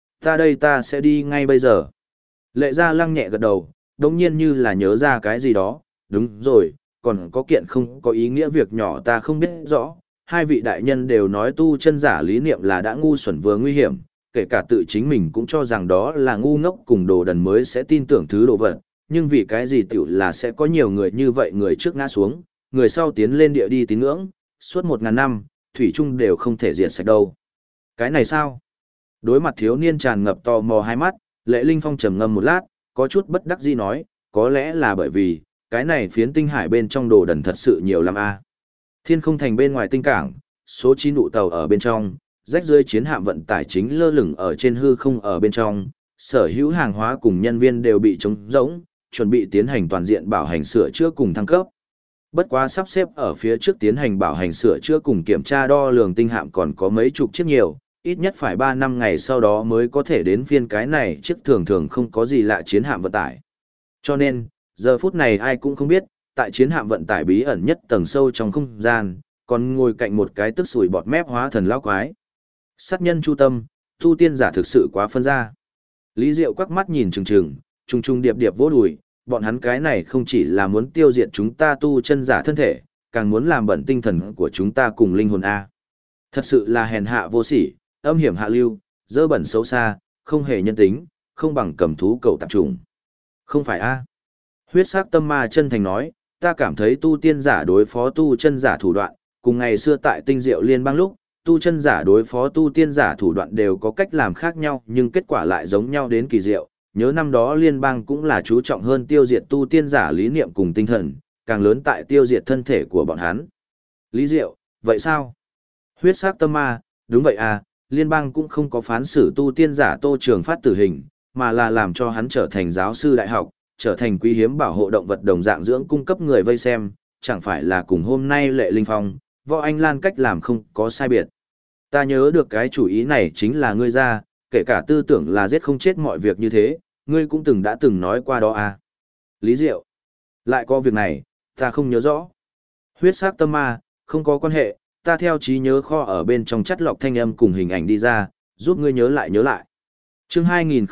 Ta sẽ đi ngay bây giờ. Lệ Gia Lăng nhẹ gật đầu, đồng nhiên như là nhớ ra cái gì đó, đúng rồi, còn có kiện không có ý nghĩa việc nhỏ ta không biết rõ. Hai vị đại nhân đều nói tu chân giả lý niệm là đã ngu xuẩn vừa nguy hiểm, kể cả tự chính mình cũng cho rằng đó là ngu ngốc cùng đồ đần mới sẽ tin tưởng thứ đồ vật, nhưng vì cái gì tiểu là sẽ có nhiều người như vậy, người trước ngã xuống, người sau tiến lên địa đi tín ngưỡng, suốt 1000 năm, thủy chung đều không thể diệt sạch đâu. Cái này sao? Đối mặt thiếu niên tràn ngập tò mò hai mắt, Lệ Linh Phong trầm ngâm một lát, có chút bất đắc dĩ nói, có lẽ là bởi vì, cái này phiến tinh hải bên trong đồ đần thật sự nhiều lắm a. Thiên không thành bên ngoài tinh cảng, số 9 nụ tàu ở bên trong, rách rơi chiến hạm vận tải chính lơ lửng ở trên hư không ở bên trong, sở hữu hàng hóa cùng nhân viên đều bị trống rỗng, chuẩn bị tiến hành toàn diện bảo hành sửa chữa cùng thăng cấp. Bất quá sắp xếp ở phía trước tiến hành bảo hành sửa chữa cùng kiểm tra đo lường tinh hạm còn có mấy chục chiếc nhiều, ít nhất phải 3 năm ngày sau đó mới có thể đến phiên cái này chiếc thường thường không có gì lạ chiến hạm vận tải. Cho nên, giờ phút này ai cũng không biết, tại chiến hạm vận tải bí ẩn nhất tầng sâu trong không gian, còn ngồi cạnh một cái tức sủi bọt mép hóa thần lão quái. Sát nhân chu tâm, tu tiên giả thực sự quá phân ra. Lý Diệu quắc mắt nhìn trừng trừng, trùng trùng điệp điệp vỗ đùi, bọn hắn cái này không chỉ là muốn tiêu diệt chúng ta tu chân giả thân thể, càng muốn làm bẩn tinh thần của chúng ta cùng linh hồn A. Thật sự là hèn hạ vô sỉ, âm hiểm hạ lưu, dơ bẩn xấu xa, không hề nhân tính, không bằng cầm thú cầu tạp trùng. Không phải A. Huyết sắc tâm ma chân thành nói, ta cảm thấy tu tiên giả đối phó tu chân giả thủ đoạn, cùng ngày xưa tại tinh diệu liên bang lúc, tu chân giả đối phó tu tiên giả thủ đoạn đều có cách làm khác nhau nhưng kết quả lại giống nhau đến kỳ diệu. Nhớ năm đó liên bang cũng là chú trọng hơn tiêu diệt tu tiên giả lý niệm cùng tinh thần, càng lớn tại tiêu diệt thân thể của bọn hắn. Lý Diệu, vậy sao? Huyết sắc tâm ma, đúng vậy à, liên bang cũng không có phán xử tu tiên giả Tô Trường Phát tử hình, mà là làm cho hắn trở thành giáo sư đại học, trở thành quý hiếm bảo hộ động vật đồng dạng dưỡng cung cấp người vây xem, chẳng phải là cùng hôm nay Lệ Linh Phong, Võ Anh Lan cách làm không có sai biệt. Ta nhớ được cái chủ ý này chính là ngươi ra, kể cả tư tưởng là giết không chết mọi việc như thế, ngươi cũng đã từng nói qua đó à. Lý Diệu, lại có việc này, ta không nhớ rõ. Huyết sắc tâm ma, không có quan hệ, ta theo trí nhớ kho ở bên trong chắt lọc thanh âm cùng hình ảnh đi ra, giúp ngươi nhớ lại. Chương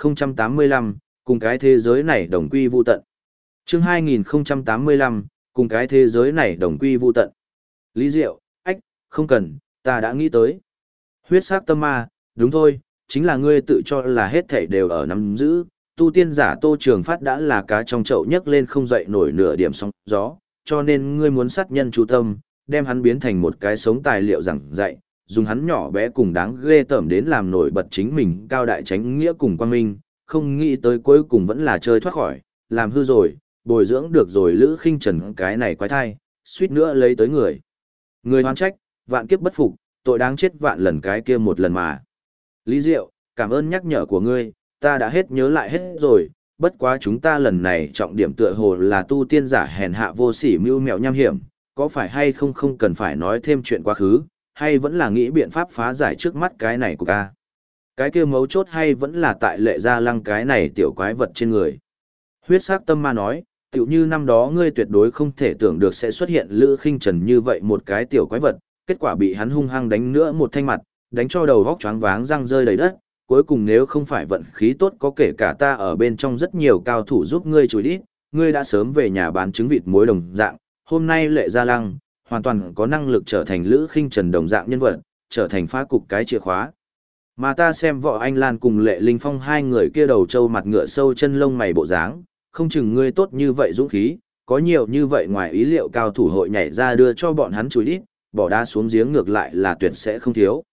2085, cùng cái thế giới này đồng quy vu tận. Chương 2085, cùng cái thế giới này đồng quy vu tận. Lý Diệu, ách, không cần, ta đã nghĩ tới. Huyết sắc tâm ma, đúng thôi, chính là ngươi tự cho là hết thảy đều ở nắm giữ, tu tiên giả Tô Trường Phát đã là cá trong chậu nhấc lên không dậy nổi nửa điểm sóng gió, cho nên ngươi muốn sát nhân chú tâm, đem hắn biến thành một cái sống tài liệu giảng dạy, dùng hắn nhỏ bé cùng đáng ghê tởm đến làm nổi bật chính mình cao đại chánh nghĩa cùng quang minh, không nghĩ tới cuối cùng vẫn là chơi thoát khỏi, làm hư rồi, bồi dưỡng được rồi Lữ Khinh Trần cái này quái thai, suýt nữa lấy tới người. Người hoán trách, vạn kiếp bất phục, tội đáng chết vạn lần cái kia một lần mà. Lý Diệu, cảm ơn nhắc nhở của ngươi, ta đã hết nhớ lại hết rồi, bất quá chúng ta lần này trọng điểm tựa hồ là tu tiên giả hèn hạ vô sỉ mưu mẹo nham hiểm, có phải hay không cần phải nói thêm chuyện quá khứ, hay vẫn là nghĩ biện pháp phá giải trước mắt cái này của ca. Cái kia mấu chốt hay vẫn là tại Lệ Gia Lăng cái này tiểu quái vật trên người. Huyết sắc tâm ma nói, tựu như năm đó ngươi tuyệt đối không thể tưởng được sẽ xuất hiện Lữ Khinh Trần như vậy một cái tiểu quái vật, kết quả bị hắn hung hăng đánh nữa một thanh mặt, đánh cho đầu vóc choáng váng răng rơi đầy đất, cuối cùng nếu không phải vận khí tốt có kể cả ta ở bên trong rất nhiều cao thủ giúp ngươi chùi đít, ngươi đã sớm về nhà bán trứng vịt muối đồng dạng, hôm nay Lệ Gia Lăng hoàn toàn có năng lực trở thành Lữ Khinh Trần đồng dạng nhân vật, trở thành phá cục cái chìa khóa. Mà ta xem Võ Anh Lan cùng Lệ Linh Phong hai người kia đầu trâu mặt ngựa sâu chân lông mày bộ dáng, không chừng ngươi tốt như vậy dũng khí, có nhiều như vậy ngoài ý liệu cao thủ hội nhảy ra đưa cho bọn hắn chùi đít, bỏ đá xuống giếng ngược lại là tuyệt sẽ không thiếu.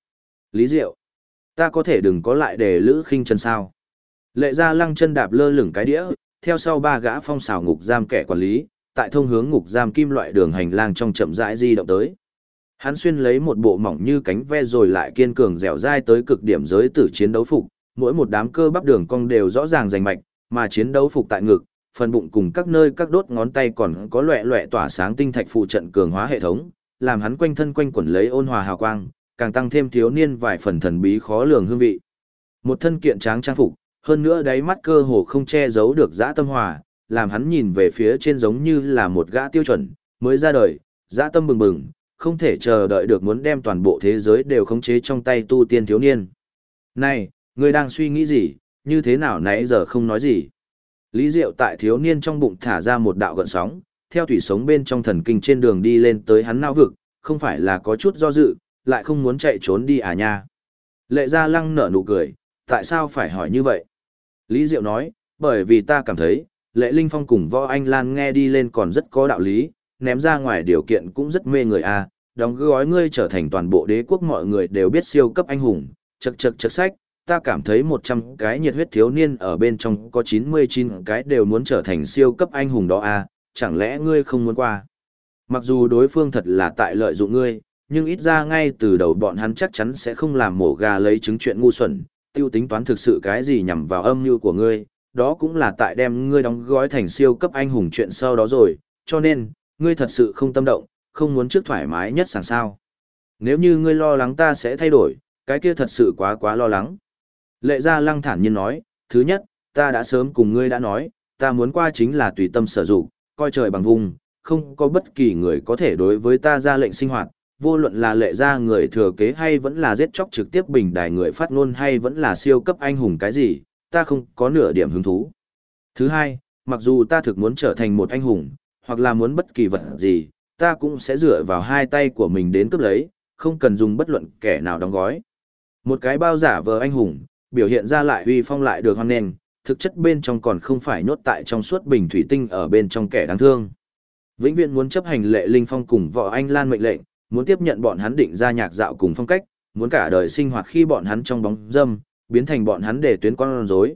Lý Diệu, ta có thể đừng có lại để Lữ Khinh Trần sao? Lệ Gia Lăng chân đạp lơ lửng cái đĩa, theo sau ba gã phong xào ngục giam kẻ quản lý, tại thông hướng ngục giam kim loại đường hành lang trong chậm rãi di động tới. Hắn xuyên lấy một bộ mỏng như cánh ve rồi lại kiên cường dẻo dai tới cực điểm giới tử chiến đấu phục, mỗi một đám cơ bắp đường cong đều rõ ràng rành mạch, mà chiến đấu phục tại ngực, phần bụng cùng các nơi các đốt ngón tay còn có loẻ loẻ tỏa sáng tinh thạch phụ trận cường hóa hệ thống, làm hắn quanh thân quanh quẩn lấy ôn hòa hào quang, càng tăng thêm thiếu niên vài phần thần bí khó lường hương vị. Một thân kiện tráng trang phục, hơn nữa đáy mắt cơ hồ không che giấu được dã tâm hòa, làm hắn nhìn về phía trên giống như là một gã tiêu chuẩn, mới ra đời, dã tâm bừng bừng, không thể chờ đợi được muốn đem toàn bộ thế giới đều khống chế trong tay tu tiên thiếu niên. Này, ngươi đang suy nghĩ gì, như thế nào nãy giờ không nói gì? Lý Diệu tại thiếu niên trong bụng thả ra một đạo gợn sóng, theo thủy sống bên trong thần kinh trên đường đi lên tới hắn não vực, không phải là có chút do dự, lại không muốn chạy trốn đi à nha. Lệ Gia Lăng nở nụ cười, tại sao phải hỏi như vậy? Lý Diệu nói, bởi vì ta cảm thấy, Lệ Linh Phong cùng Võ Anh Lan nghe đi lên còn rất có đạo lý, ném ra ngoài điều kiện cũng rất mê người à, đóng gói ngươi trở thành toàn bộ đế quốc mọi người đều biết siêu cấp anh hùng, chậc chậc chậc sách, ta cảm thấy 100 cái nhiệt huyết thiếu niên ở bên trong có 99 cái đều muốn trở thành siêu cấp anh hùng đó à, chẳng lẽ ngươi không muốn qua? Mặc dù đối phương thật là tại lợi dụng ngươi, nhưng ít ra ngay từ đầu bọn hắn chắc chắn sẽ không làm mổ gà lấy trứng chuyện ngu xuẩn, tiêu tính toán thực sự cái gì nhằm vào âm mưu của ngươi, đó cũng là tại đem ngươi đóng gói thành siêu cấp anh hùng chuyện sau đó rồi, cho nên, ngươi thật sự không tâm động, không muốn trước thoải mái nhất sẵn sao. Nếu như ngươi lo lắng ta sẽ thay đổi, cái kia thật sự quá lo lắng. Lệ Gia Lăng thản nhiên nói, thứ nhất, ta đã sớm cùng ngươi đã nói, ta muốn qua chính là tùy tâm sở dụng, coi trời bằng vùng, không có bất kỳ người có thể đối với ta ra lệnh sinh hoạt, vô luận là Lệ Gia người thừa kế hay vẫn là giết chóc trực tiếp bình đài người phát ngôn hay vẫn là siêu cấp anh hùng cái gì, ta không có nửa điểm hứng thú. Thứ hai, mặc dù ta thực muốn trở thành một anh hùng, hoặc là muốn bất kỳ vật gì, ta cũng sẽ dựa vào hai tay của mình đến cướp lấy, không cần dùng bất luận kẻ nào đóng gói. Một cái bao giả vờ anh hùng, biểu hiện ra lại uy phong lại được hoan nghênh, thực chất bên trong còn không phải nhốt tại trong suốt bình thủy tinh ở bên trong kẻ đáng thương. Vĩnh viễn muốn chấp hành Lệ Linh Phong cùng Võ Anh Lan mệnh lệnh, muốn tiếp nhận bọn hắn định ra nhạc dạo cùng phong cách, muốn cả đời sinh hoạt khi bọn hắn trong bóng dâm, biến thành bọn hắn để tuyến con rối.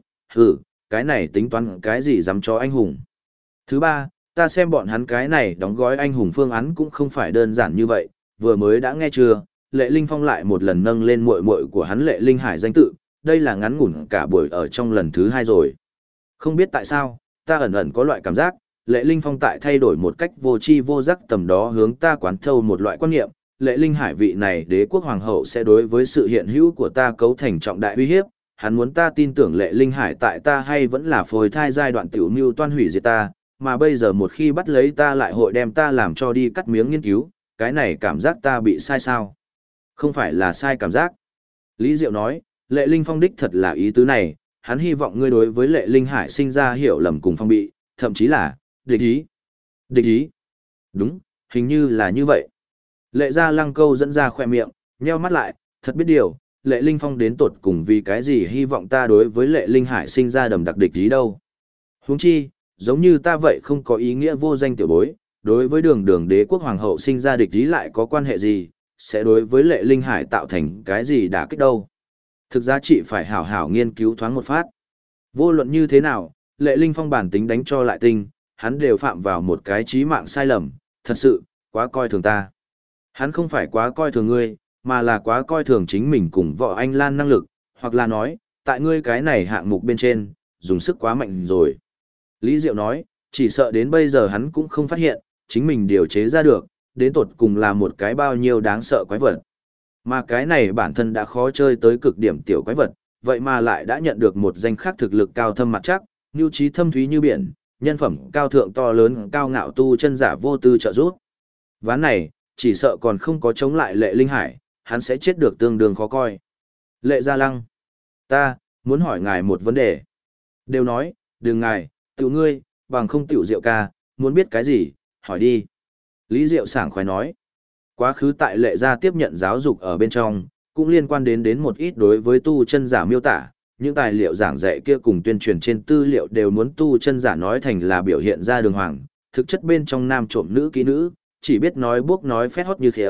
Cái này tính toán cái gì dám cho anh hùng. Thứ ba, ta xem bọn hắn cái này đóng gói anh hùng phương án cũng không phải đơn giản như vậy, vừa mới đã nghe chưa, Lệ Linh Phong lại một lần nâng lên muội muội của hắn Lệ Linh Hải danh tự, đây là ngắn ngủn cả buổi ở trong lần thứ hai rồi. Không biết tại sao, ta ẩn ẩn có loại cảm giác, Lệ Linh Phong tại thay đổi một cách vô tri vô giác tầm đó hướng ta quán thâu một loại quan niệm, Lệ Linh Hải vị này đế quốc hoàng hậu sẽ đối với sự hiện hữu của ta cấu thành trọng đại uy hiếp, hắn muốn ta tin tưởng Lệ Linh Hải tại ta hay vẫn là phôi thai giai đoạn tiểu mưu toan hủy diệt ta, mà bây giờ một khi bắt lấy ta lại hội đem ta làm cho đi cắt miếng nghiên cứu, cái này cảm giác ta bị sai sao? Không phải là sai cảm giác. Lý Diệu nói, Lệ Linh Phong đích thật là ý tứ này, hắn hy vọng ngươi đối với Lệ Linh Hải sinh ra hiểu lầm cùng phong bị, thậm chí là địch ý. Địch ý? Đúng, hình như là như vậy. Lệ Gia Lăng câu dẫn ra khỏe miệng, nheo mắt lại, thật biết điều, Lệ Linh Phong đến tột cùng vì cái gì hy vọng ta đối với Lệ Linh Hải sinh ra đầm đặc địch ý đâu. Huống chi, giống như ta vậy không có ý nghĩa vô danh tiểu bối, đối với đường đế quốc hoàng hậu sinh ra địch ý lại có quan hệ gì, sẽ đối với Lệ Linh Hải tạo thành cái gì đả kích đâu. Thực giá trị phải hảo hảo nghiên cứu thoáng một phát. Vô luận như thế nào, Lệ Linh Phong bản tính đánh cho lại tinh, hắn đều phạm vào một cái chí mạng sai lầm, thật sự, quá coi thường ta. Hắn không phải quá coi thường ngươi, mà là quá coi thường chính mình cùng Võ Anh Lan năng lực, hoặc là nói, tại ngươi cái này hạng mục bên trên, dùng sức quá mạnh rồi. Lý Diệu nói, chỉ sợ đến bây giờ hắn cũng không phát hiện, chính mình điều chế ra được, đến tột cùng là một cái bao nhiêu đáng sợ quái vật. Mà cái này bản thân đã khó chơi tới cực điểm tiểu quái vật, vậy mà lại đã nhận được một danh khắc thực lực cao thâm mặt chắc, nhu trí thâm thúy như biển, nhân phẩm cao thượng to lớn cao ngạo tu chân giả vô tư trợ giúp. Ván này, chỉ sợ còn không có chống lại Lệ Linh Hải, hắn sẽ chết được tương đương khó coi. Lệ Gia Lăng, ta muốn hỏi ngài một vấn đề. Đều nói, đừng ngài, tự ngươi, bằng không tiểu Diệu ca, muốn biết cái gì, hỏi đi. Lý Diệu sảng khoái nói, quá khứ tại Lệ Gia tiếp nhận giáo dục ở bên trong, cũng liên quan đến một ít đối với tu chân giả miêu tả, những tài liệu giảng dạy kia cùng tuyên truyền trên tư liệu đều muốn tu chân giả nói thành là biểu hiện ra đường hoàng, thực chất bên trong nam trộm nữ kỹ nữ, chỉ biết nói buốc nói phét hót như khéo,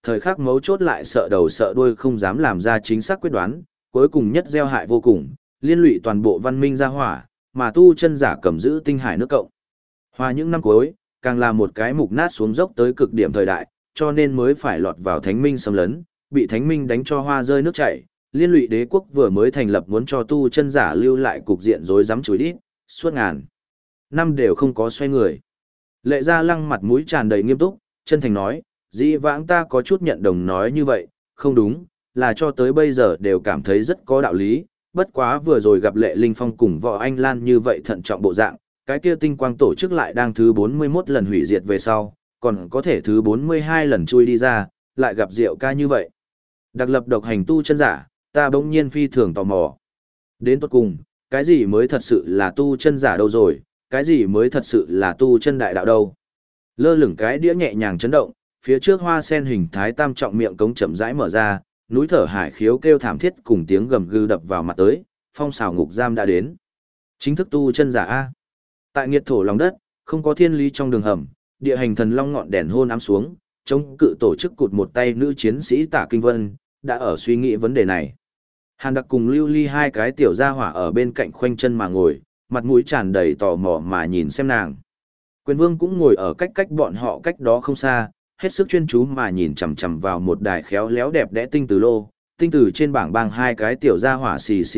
Thời khắc mấu chốt lại sợ đầu sợ đuôi không dám làm ra chính xác quyết đoán, cuối cùng nhất gieo hại vô cùng, liên lụy toàn bộ văn minh gia hỏa, mà tu chân giả cầm giữ tinh hải nước cộng. Hòa những năm cuối, càng là một cái mục nát xuống dốc tới cực điểm thời đại, cho nên mới phải lọt vào thánh minh xâm lấn, bị thánh minh đánh cho hoa rơi nước chảy, liên lụy đế quốc vừa mới thành lập muốn cho tu chân giả lưu lại cục diện rối rắm chối đít, suốt ngàn năm đều không có xoay người. Lệ Gia Lăng mặt mũi tràn đầy nghiêm túc, chân thành nói, dĩ vãng ta có chút nhận đồng nói như vậy, không đúng, là cho tới bây giờ đều cảm thấy rất có đạo lý, bất quá vừa rồi gặp Lệ Linh Phong cùng Võ Anh Lan như vậy thận trọng bộ dạng, cái kia tinh quang tổ chức lại đang thứ 41 lần hủy diệt về sau, còn có thể thứ 42 lần chui đi ra, lại gặp Diệu ca như vậy. Đặc lập độc hành tu chân giả, ta bỗng nhiên phi thường tò mò. Đến tốt cùng, cái gì mới thật sự là tu chân giả đâu rồi, cái gì mới thật sự là tu chân đại đạo đâu. Lơ lửng cái đĩa nhẹ nhàng chấn động, phía trước hoa sen hình thái tam trọng miệng cống chậm rãi mở ra, núi thở hải khiếu kêu thảm thiết cùng tiếng gầm gừ đập vào mặt tới, phong xào ngục giam đã đến. Chính thức tu chân giả A. Tại nghiệt thổ lòng đất, không có thiên lý trong đường hầm, địa hành thần long ngọn đèn hôn ám xuống, chống cự tổ chức cụt một tay nữ chiến sĩ Tả Kinh Vân, đã ở suy nghĩ vấn đề này. Hàn Đặc cùng Lưu Ly hai cái tiểu gia hỏa ở bên cạnh khoanh chân mà ngồi, mặt mũi tràn đầy tò mò mà nhìn xem nàng. Quyền Vương cũng ngồi ở cách bọn họ cách đó không xa, hết sức chuyên chú mà nhìn chằm chằm vào một đài khéo léo đẹp đẽ tinh từ lô, tinh từ trên bảng bang hai cái tiểu gia hỏa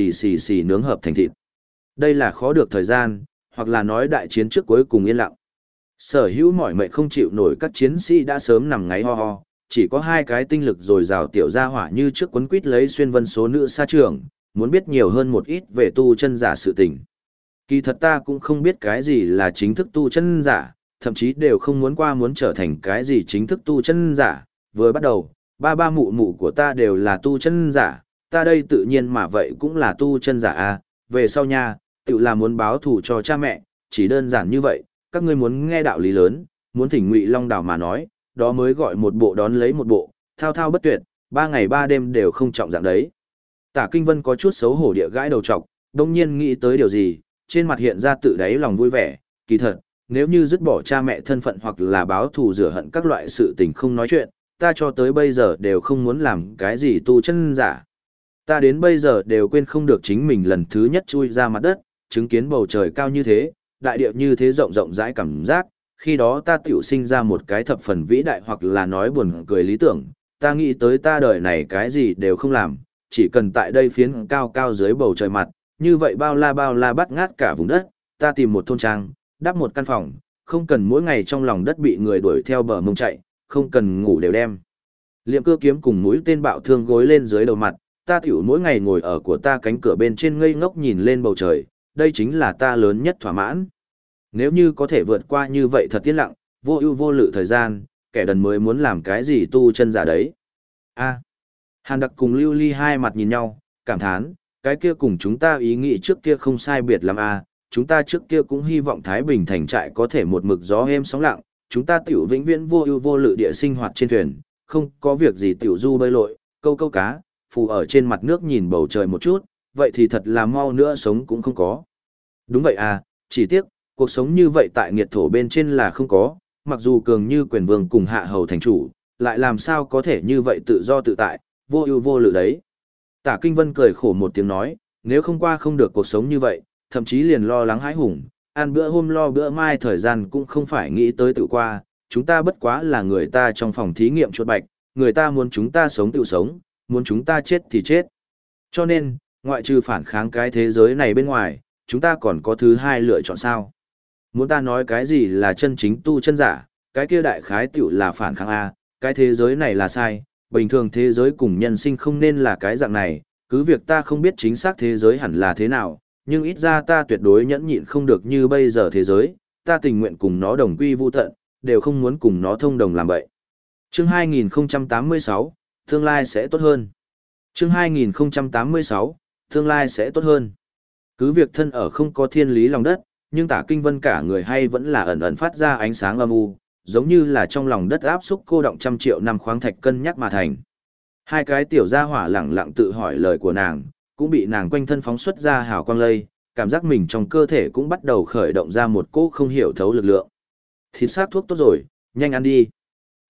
xì nướng hợp thành thịt. Đây là khó được thời gian, hoặc là nói đại chiến trước cuối cùng yên lặng. Sở hữu mỏi mệt không chịu nổi các chiến sĩ đã sớm nằm ngáy ho ho, chỉ có hai cái tinh lực dồi dào tiểu gia hỏa như trước quấn quýt lấy xuyên vân số nữ sa trường, muốn biết nhiều hơn một ít về tu chân giả sự tình. Kỳ thật ta cũng không biết cái gì là chính thức tu chân giả, thậm chí đều không muốn trở thành cái gì chính thức tu chân giả. Vừa bắt đầu, ba mụ mụ của ta đều là tu chân giả, ta đây tự nhiên mà vậy cũng là tu chân giả à, về sau nha, tự là muốn báo thù cho cha mẹ, chỉ đơn giản như vậy, các ngươi muốn nghe đạo lý lớn, muốn thỉnh Ngụy Long Đảo mà nói, đó mới gọi một bộ đón lấy một bộ, thao thao bất tuyệt, 3 ngày 3 đêm đều không trọng dạng đấy. Tả Kinh Vân có chút xấu hổ địa gãi đầu trọc, đông nhiên nghĩ tới điều gì, trên mặt hiện ra tự đáy lòng vui vẻ, kỳ thật, nếu như dứt bỏ cha mẹ thân phận hoặc là báo thù rửa hận các loại sự tình không nói chuyện, ta cho tới bây giờ đều không muốn làm cái gì tu chân giả. Ta đến bây giờ đều quên không được chính mình lần thứ nhất chui ra mặt đất, chứng kiến bầu trời cao như thế, đại địa như thế rộng rộng rãi cảm giác, khi đó ta tiểu sinh ra một cái thập phần vĩ đại hoặc là nói buồn cười lý tưởng, ta nghĩ tới ta đời này cái gì đều không làm, chỉ cần tại đây phiến cao cao dưới bầu trời mặt, như vậy bao la bắt ngát cả vùng đất, ta tìm một thôn trang, đắp một căn phòng, không cần mỗi ngày trong lòng đất bị người đuổi theo bờ mông chạy, không cần ngủ đều đem. Liệm cưa kiếm cùng mũi tên bạo thương gối lên dưới đầu mặt, ta tiểu mỗi ngày ngồi ở của ta cánh cửa bên trên ngây ngốc nhìn lên bầu trời, đây chính là ta lớn nhất thỏa mãn. Nếu như có thể vượt qua như vậy thật yên lặng, vô ưu vô lự thời gian, kẻ đần mới muốn làm cái gì tu chân giả đấy. A. Hàn Đặc cùng Lưu Ly hai mặt nhìn nhau, cảm thán, cái kia cùng chúng ta ý nghĩ trước kia không sai biệt lắm a, chúng ta trước kia cũng hy vọng Thái Bình thành trại có thể một mực gió êm sóng lặng, chúng ta tiểu vĩnh viễn vô ưu vô lự địa sinh hoạt trên thuyền, không có việc gì tiểu du bơi lội, câu cá, phù ở trên mặt nước nhìn bầu trời một chút, vậy thì thật là mau nữa sống cũng không có. Đúng vậy à, chỉ tiếc, cuộc sống như vậy tại nghiệt thổ bên trên là không có, mặc dù cường như Quyền Vương cùng hạ hầu thành chủ, lại làm sao có thể như vậy tự do tự tại, vô ưu vô lự đấy. Tả Kinh Vân cười khổ một tiếng nói, nếu không qua không được cuộc sống như vậy, thậm chí liền lo lắng hãi hùng, ăn bữa hôm lo bữa mai thời gian cũng không phải nghĩ tới tự qua, chúng ta bất quá là người ta trong phòng thí nghiệm chuột bạch, người ta muốn chúng ta sống tự sống, muốn chúng ta chết thì chết. Cho nên, ngoại trừ phản kháng cái thế giới này bên ngoài, chúng ta còn có thứ hai lựa chọn sao? Muốn ta nói cái gì là chân chính tu chân giả, cái kia đại khái tiểu là phản kháng A, cái thế giới này là sai, bình thường thế giới cùng nhân sinh không nên là cái dạng này, cứ việc ta không biết chính xác thế giới hẳn là thế nào, nhưng ít ra ta tuyệt đối nhẫn nhịn không được như bây giờ thế giới, ta tình nguyện cùng nó đồng quy vu tận, đều không muốn cùng nó thông đồng làm vậy. Chương 2086, tương lai sẽ tốt hơn. Chương 2086, tương lai sẽ tốt hơn. Cứ việc thân ở không có thiên lý lòng đất, nhưng Tả Kinh Vân cả người hay vẫn là ẩn ẩn phát ra ánh sáng âm u, giống như là trong lòng đất áp xúc cô động trăm triệu năm khoáng thạch cân nhắc mà thành. Hai cái tiểu gia hỏa lẳng lặng tự hỏi lời của nàng, cũng bị nàng quanh thân phóng xuất ra hào quang lây, cảm giác mình trong cơ thể cũng bắt đầu khởi động ra một cỗ không hiểu thấu lực lượng. Thịt xác thuốc tốt rồi, nhanh ăn đi.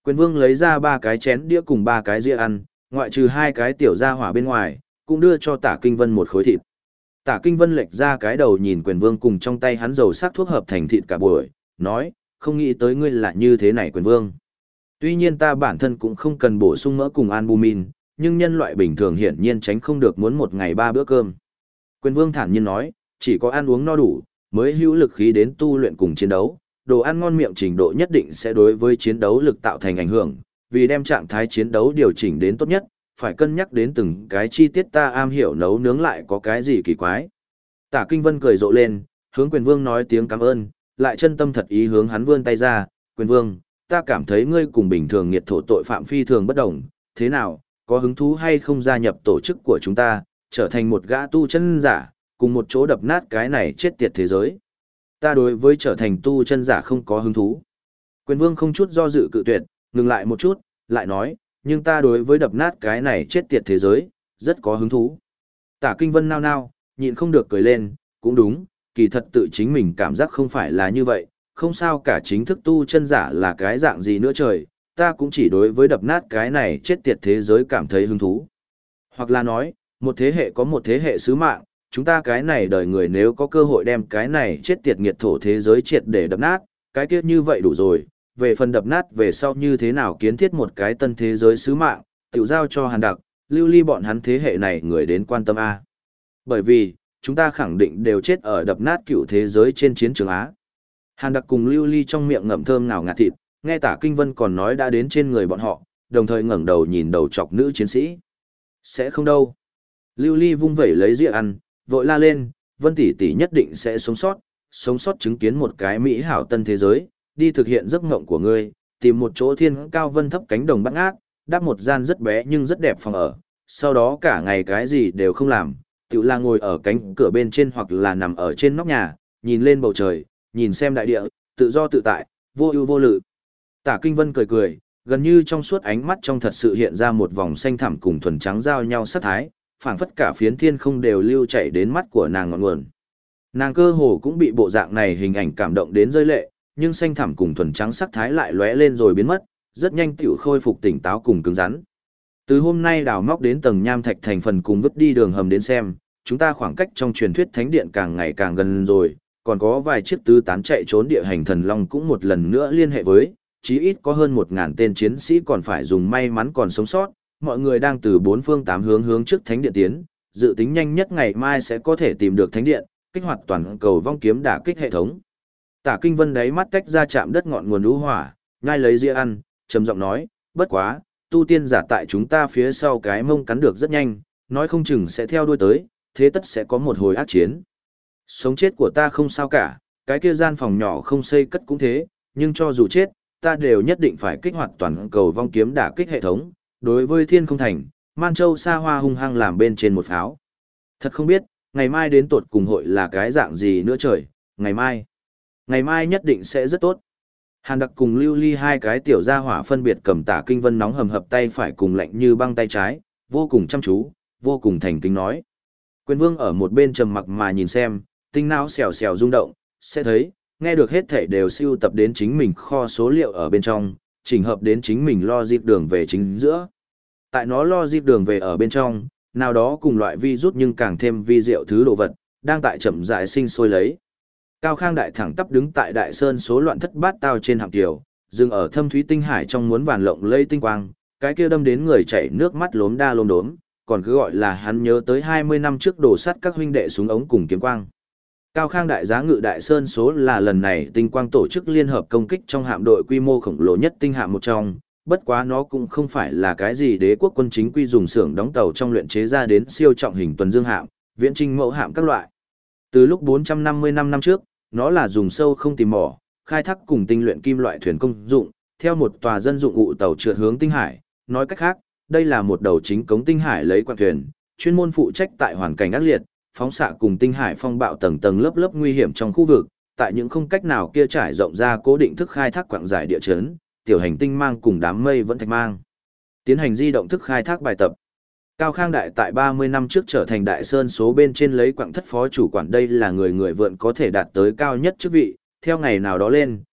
Quyền vương lấy ra 3 cái chén đĩa cùng 3 cái dĩa ăn, ngoại trừ 2 cái tiểu gia hỏa bên ngoài, cũng đưa cho Tả Kinh Vân một khối thịt. Tả Kinh Vân lệch ra cái đầu nhìn quyền vương cùng trong tay hắn dầu sắc thuốc hợp thành thịt cả buổi, nói, không nghĩ tới ngươi là như thế này quyền vương. Tuy nhiên ta bản thân cũng không cần bổ sung mỡ cùng albumin, nhưng nhân loại bình thường hiển nhiên tránh không được muốn một ngày 3 bữa cơm. Quyền vương thản nhiên nói, chỉ có ăn uống no đủ, mới hữu lực khí đến tu luyện cùng chiến đấu, đồ ăn ngon miệng trình độ nhất định sẽ đối với chiến đấu lực tạo thành ảnh hưởng, vì đem trạng thái chiến đấu điều chỉnh đến tốt nhất, phải cân nhắc đến từng cái chi tiết ta am hiểu nấu nướng lại có cái gì kỳ quái. Tả Kinh Vân cười rộ lên, hướng quyền vương nói tiếng cảm ơn, lại chân tâm thật ý hướng hắn vươn tay ra, quyền vương, ta cảm thấy ngươi cùng bình thường nghiệt thổ tội phạm phi thường bất đồng, thế nào, có hứng thú hay không gia nhập tổ chức của chúng ta, trở thành một gã tu chân giả, cùng một chỗ đập nát cái này chết tiệt thế giới. Ta đối với trở thành tu chân giả không có hứng thú. Quyền vương không chút do dự cự tuyệt, ngừng lại một chút, lại nói, nhưng ta đối với đập nát cái này chết tiệt thế giới, rất có hứng thú. Tả Kinh Vân nao nao, nhịn không được cười lên, cũng đúng, kỳ thật tự chính mình cảm giác không phải là như vậy, không sao cả chính thức tu chân giả là cái dạng gì nữa trời, ta cũng chỉ đối với đập nát cái này chết tiệt thế giới cảm thấy hứng thú. Hoặc là nói, một thế hệ có một thế hệ sứ mạng, chúng ta cái này đời người nếu có cơ hội đem cái này chết tiệt nghiệt thổ thế giới triệt để đập nát, cái kia như vậy đủ rồi, về phần đập nát về sau như thế nào kiến thiết một cái tân thế giới sứ mạng, tiểu giao cho Hàn Đặc, Lưu Ly bọn hắn thế hệ này người đến quan tâm A. Bởi vì, chúng ta khẳng định đều chết ở đập nát cựu thế giới trên chiến trường Á. Hàn Đặc cùng Lưu Ly trong miệng ngậm thơm ngào ngạt thịt, nghe Tả Kinh Vân còn nói đã đến trên người bọn họ, đồng thời ngẩng đầu nhìn đầu chọc nữ chiến sĩ. Sẽ không đâu. Lưu Ly vung vẩy lấy dĩa ăn, vội la lên, Vân tỷ tỷ nhất định sẽ sống sót chứng kiến một cái mỹ hảo tân thế giới, đi thực hiện giấc mộng của ngươi, tìm một chỗ thiên cao vân thấp cánh đồng bát ngát, đắp một gian rất bé nhưng rất đẹp phòng ở, sau đó cả ngày cái gì đều không làm, tự là ngồi ở cánh cửa bên trên hoặc là nằm ở trên nóc nhà, nhìn lên bầu trời, nhìn xem đại địa, tự do tự tại, vô ưu vô lự. Tả Kinh Vân cười cười, gần như trong suốt ánh mắt trong thật sự hiện ra một vòng xanh thẳm cùng thuần trắng giao nhau sắc thái, phảng phất cả phiến thiên không đều lưu chảy đến mắt của nàng ngọn nguồn. Nàng cơ hồ cũng bị bộ dạng này hình ảnh cảm động đến rơi lệ, nhưng xanh thẳm cùng thuần trắng sắc thái lại lóe lên rồi biến mất, rất nhanh tiểu khôi phục tỉnh táo cùng cứng rắn. Từ hôm nay đào móc đến tầng nham thạch thành phần cùng vứt đi đường hầm đến xem, chúng ta khoảng cách trong truyền thuyết thánh điện càng ngày càng gần rồi, còn có vài chiếc tứ tán chạy trốn địa hành thần long cũng một lần nữa liên hệ với, chí ít có hơn 1000 tên chiến sĩ còn phải dùng may mắn còn sống sót, mọi người đang từ 4 phương 8 hướng trước thánh điện tiến, dự tính nhanh nhất ngày mai sẽ có thể tìm được thánh điện, kích hoạt toàn cầu vong kiếm đả kích hệ thống. Tả Kinh Vân đáy mắt tách ra chạm đất ngọn nguồn lũ hỏa, nhai lấy dĩa ăn, trầm giọng nói, bất quá, tu tiên giả tại chúng ta phía sau cái mông cắn được rất nhanh, nói không chừng sẽ theo đuôi tới, thế tất sẽ có một hồi ác chiến. Sống chết của ta không sao cả, cái kia gian phòng nhỏ không xây cất cũng thế, nhưng cho dù chết, ta đều nhất định phải kích hoạt toàn cầu vong kiếm đả kích hệ thống, đối với thiên không thành, Man Châu xa hoa hung hăng làm bên trên một pháo. Thật không biết, ngày mai đến tột cùng hội là cái dạng gì nữa trời, ngày mai nhất định sẽ rất tốt. Hàn Đặc cùng Lưu Ly hai cái tiểu gia hỏa phân biệt cầm Tả Kinh Vân nóng hầm hập tay phải cùng lạnh như băng tay trái, vô cùng chăm chú, vô cùng thành kính nói. Quyền Vương ở một bên trầm mặc mà nhìn xem, tinh não xèo xèo rung động, sẽ thấy, nghe được hết thảy đều siêu tập đến chính mình kho số liệu ở bên trong, chỉnh hợp đến chính mình lo dịp đường về chính giữa. Tại nó lo dịp đường về ở bên trong, nào đó cùng loại vi rút nhưng càng thêm vi diệu thứ đồ vật, đang tại chậm rãi sinh sôi lấy. Cao Khang Đại thẳng tắp đứng tại Đại Sơn số loạn thất bát tao trên hạm kiều, dừng ở thâm thúy tinh hải trong muốn vàn lộng lây tinh quang, cái kia đâm đến người chảy nước mắt lốm đa lốm đốm, còn cứ gọi là hắn nhớ tới 20 năm trước đổ sắt các huynh đệ súng ống cùng kiếm quang. Cao Khang Đại giá ngự Đại Sơn số là lần này tinh quang tổ chức liên hợp công kích trong hạm đội quy mô khổng lồ nhất tinh hạm một trong, bất quá nó cũng không phải là cái gì đế quốc quân chính quy dùng xưởng đóng tàu trong luyện chế ra đến siêu trọng hình tuần dương hạm, viễn trinh mẫu hạm các loại. Từ lúc 450 năm trước, nó là dùng sâu không tìm mỏ, khai thác cùng tinh luyện kim loại thuyền công dụng, theo một tòa dân dụng ụ tàu trượt hướng tinh hải, nói cách khác, đây là một đầu chính cống tinh hải lấy quặng thuyền, chuyên môn phụ trách tại hoàn cảnh ác liệt, phóng xạ cùng tinh hải phong bạo tầng tầng lớp lớp nguy hiểm trong khu vực, tại những không cách nào kia trải rộng ra cố định thức khai thác quặng giải địa chấn, tiểu hành tinh mang cùng đám mây vẫn thạch mang, tiến hành di động thức khai thác bài tập. Cao Khang Đại tại 30 năm trước trở thành Đại Sơn số bên trên lấy quặng thất phó chủ quản, đây là người vượn có thể đạt tới cao nhất chức vị, theo ngày nào đó lên,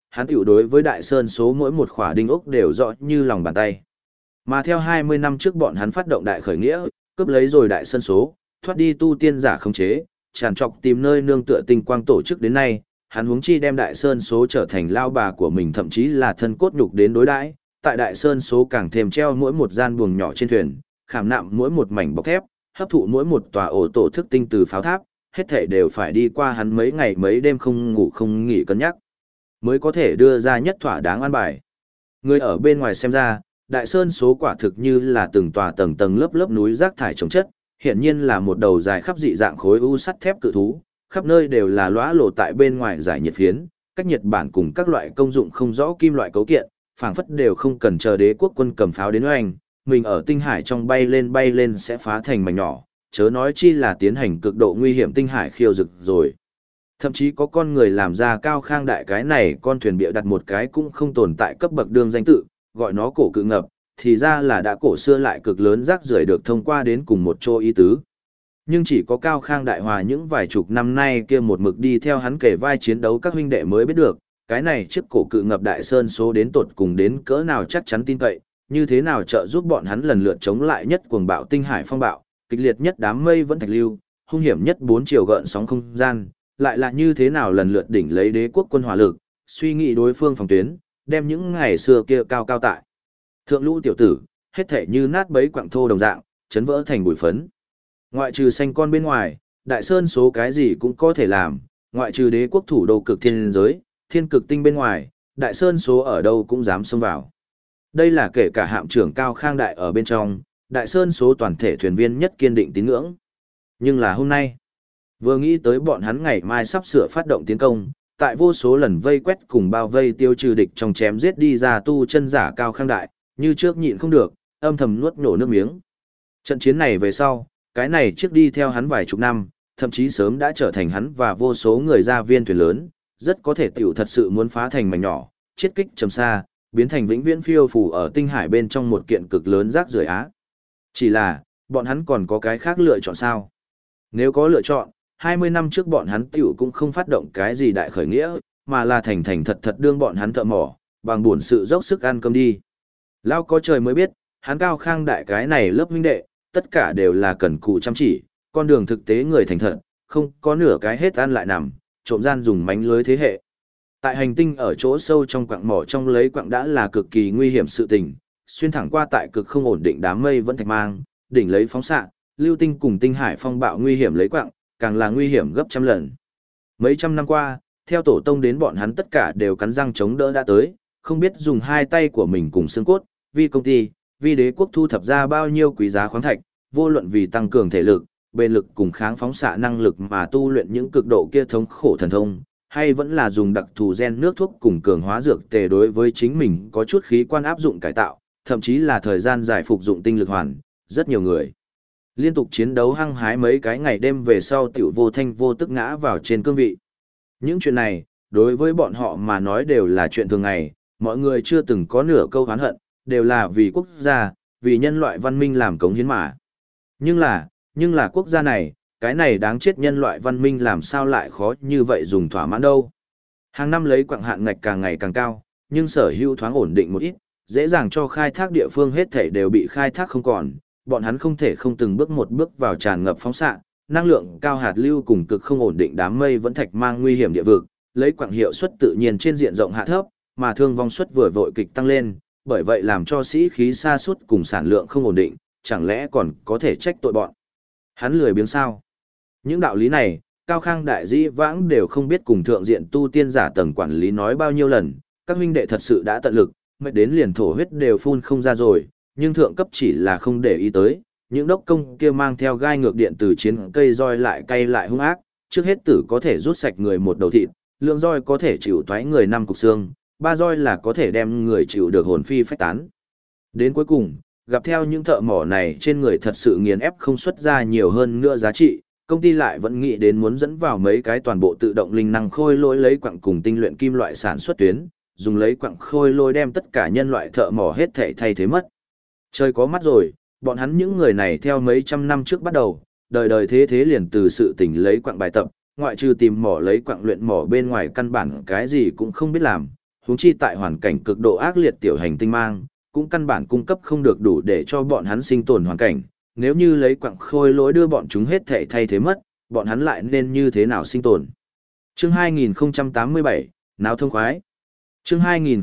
hắn tiểu đối với Đại Sơn số mỗi một khỏa đinh ốc đều rõ như lòng bàn tay. Mà theo 20 năm trước bọn hắn phát động đại khởi nghĩa, cướp lấy rồi Đại Sơn số, thoát đi tu tiên giả khống chế, tràn trọc tìm nơi nương tựa tinh quang tổ chức đến nay, hắn huống chi đem Đại Sơn số trở thành lao bà của mình, thậm chí là thân cốt nhục đến đối đãi. Tại Đại Sơn số càng thêm treo mỗi một gian buồng nhỏ trên thuyền, khảm nạm mỗi một mảnh bọc thép, hấp thụ mỗi một tòa ổ tổ thức tinh từ pháo tháp, hết thảy đều phải đi qua hắn mấy ngày mấy đêm không ngủ không nghỉ cân nhắc, mới có thể đưa ra nhất thỏa đáng an bài. Người ở bên ngoài xem ra, Đại Sơn số quả thực như là từng tòa tầng tầng lớp lớp núi rác thải chồng chất, hiện nhiên là một đầu dài khắp dị dạng khối u sắt thép cự thú, khắp nơi đều là lóa lộ tại bên ngoài giải nhiệt phiến, cách nhiệt bản cùng các loại công dụng không rõ kim loại cấu kiện, phảng phất đều không cần chờ đế quốc quân cầm pháo đến oanh, mình ở tinh hải trong bay lên sẽ phá thành mảnh nhỏ, chớ nói chi là tiến hành cực độ nguy hiểm tinh hải khiêu dực rồi. Thậm chí có con người làm ra Cao Khang Đại cái này con thuyền bịa đặt một cái cũng không tồn tại cấp bậc đương danh tự, gọi nó cổ cự ngập, thì ra là đã cổ xưa lại cực lớn rác rưởi được thông qua đến cùng một chỗ ý tứ. Nhưng chỉ có Cao Khang Đại Hòa những vài chục năm nay kia một mực đi theo hắn kể vai chiến đấu các huynh đệ mới biết được, cái này chiếc cổ cự ngập Đại Sơn số đến tột cùng đến cỡ nào chắc chắn tin cậy, như thế nào trợ giúp bọn hắn lần lượt chống lại nhất cuồng bạo tinh hải phong bạo, kịch liệt nhất đám mây vẫn thạch lưu, hung hiểm nhất bốn chiều gợn sóng không gian, lại là như thế nào lần lượt đỉnh lấy đế quốc quân hỏa lực, suy nghĩ đối phương phòng tuyến, đem những ngày xưa kia cao cao tại. Thượng lũ tiểu tử, hết thể như nát bấy quặng thô đồng dạng, chấn vỡ thành bụi phấn. Ngoại trừ xanh con bên ngoài, Đại Sơn số cái gì cũng có thể làm, ngoại trừ đế quốc thủ đô cực thiên giới, thiên cực tinh bên ngoài, Đại Sơn số ở đâu cũng dám xông vào. Đây là kể cả hạm trưởng Cao Khang Đại ở bên trong, Đại Sơn số toàn thể thuyền viên nhất kiên định tín ngưỡng. Nhưng là hôm nay, vừa nghĩ tới bọn hắn ngày mai sắp sửa phát động tiến công, tại vô số lần vây quét cùng bao vây tiêu trừ địch trong chém giết đi ra tu chân giả Cao Khang Đại, như trước nhịn không được, âm thầm nuốt nổ nước miếng. Trận chiến này về sau, cái này trước đi theo hắn vài chục năm, thậm chí sớm đã trở thành hắn và vô số người gia viên thuyền lớn, rất có thể tiểu thật sự muốn phá thành mảnh nhỏ, chiết kích trầm xa, biến thành vĩnh viễn phiêu phù ở tinh hải bên trong một kiện cực lớn rác rưởi á. Chỉ là, bọn hắn còn có cái khác lựa chọn sao? Nếu có lựa chọn, 20 năm trước bọn hắn tiểu cũng không phát động cái gì đại khởi nghĩa, mà là thành thành thật thật đương bọn hắn thợ mỏ, bằng buồn sự dốc sức ăn cơm đi. Lao có trời mới biết, hắn Cao Khang Đại cái này lớp huynh đệ, tất cả đều là cần cù chăm chỉ, con đường thực tế người thành thật, không có nửa cái hết ăn lại nằm, trộm gian dùng mánh lưới thế hệ. Tại hành tinh ở chỗ sâu trong quặng mỏ trong lấy quặng đã là cực kỳ nguy hiểm sự tình, xuyên thẳng qua tại cực không ổn định đám mây vẫn thạch mang, đỉnh lấy phóng xạ, lưu tinh cùng tinh hải phong bạo nguy hiểm lấy quặng, càng là nguy hiểm gấp trăm lần. Mấy trăm năm qua, theo tổ tông đến bọn hắn tất cả đều cắn răng chống đỡ đã tới, không biết dùng hai tay của mình cùng xương cốt, vì công ty, vì đế quốc thu thập ra bao nhiêu quý giá khoáng thạch, vô luận vì tăng cường thể lực, bền lực cùng kháng phóng xạ năng lực mà tu luyện những cực độ kia thống khổ thần thông, hay vẫn là dùng đặc thù gen nước thuốc cùng cường hóa dược tề đối với chính mình có chút khí quan áp dụng cải tạo, thậm chí là thời gian dài phục dụng tinh lực hoàn, rất nhiều người liên tục chiến đấu hăng hái mấy cái ngày đêm về sau tiểu vô thanh vô tức ngã vào trên cương vị. Những chuyện này, đối với bọn họ mà nói đều là chuyện thường ngày, mọi người chưa từng có nửa câu oán hận, đều là vì quốc gia, vì nhân loại văn minh làm cống hiến mà. Nhưng là quốc gia này, cái này đáng chết nhân loại văn minh làm sao lại khó như vậy dùng thỏa mãn đâu. Hàng năm lấy quặng hạn ngạch càng ngày càng cao, nhưng sở hữu thoáng ổn định một ít, dễ dàng cho khai thác địa phương hết thể đều bị khai thác không còn, bọn hắn không thể không từng bước một bước vào tràn ngập phóng xạ, năng lượng cao hạt lưu cùng cực không ổn định đám mây vẫn thạch mang nguy hiểm địa vực, lấy quặng hiệu suất tự nhiên trên diện rộng hạ thấp, mà thương vong suất vừa vội kịch tăng lên, bởi vậy làm cho sĩ khí sa sút cùng sản lượng không ổn định, chẳng lẽ còn có thể trách tội bọn hắn lười biếng sao? Những đạo lý này, Cao Khang Đại dĩ vãng đều không biết cùng thượng diện tu tiên giả tầng quản lý nói bao nhiêu lần, các huynh đệ thật sự đã tận lực, mệt đến liền thổ huyết đều phun không ra rồi, nhưng thượng cấp chỉ là không để ý tới, những đốc công kia mang theo gai ngược điện từ chiến cây roi lại cay lại hung ác, trước hết tử có thể rút sạch người một đầu thịt, lượng roi có thể chịu toái người năm cục xương, ba roi là có thể đem người chịu được hồn phi phách tán. Đến cuối cùng, gặp theo những thợ mỏ này trên người thật sự nghiền ép không xuất ra nhiều hơn nữa giá trị, công ty lại vẫn nghĩ đến muốn dẫn vào mấy cái toàn bộ tự động linh năng khôi lỗi lấy quặng cùng tinh luyện kim loại sản xuất tuyến, dùng lấy quặng khôi lỗi đem tất cả nhân loại thợ mỏ hết thể thay thế mất. Trời có mắt rồi, bọn hắn những người này theo mấy trăm năm trước bắt đầu, đời đời thế thế liền từ sự tỉnh lấy quặng bài tập, ngoại trừ tìm mỏ lấy quặng luyện mỏ bên ngoài căn bản cái gì cũng không biết làm, Huống chi tại hoàn cảnh cực độ ác liệt tiểu hành tinh mang, cũng căn bản cung cấp không được đủ để cho bọn hắn sinh tồn hoàn cảnh, nếu như lấy quặng khôi lỗi đưa bọn chúng hết thể thay thế mất, bọn hắn lại nên như thế nào sinh tồn. Chương 2087, Náo thông khoái. Chương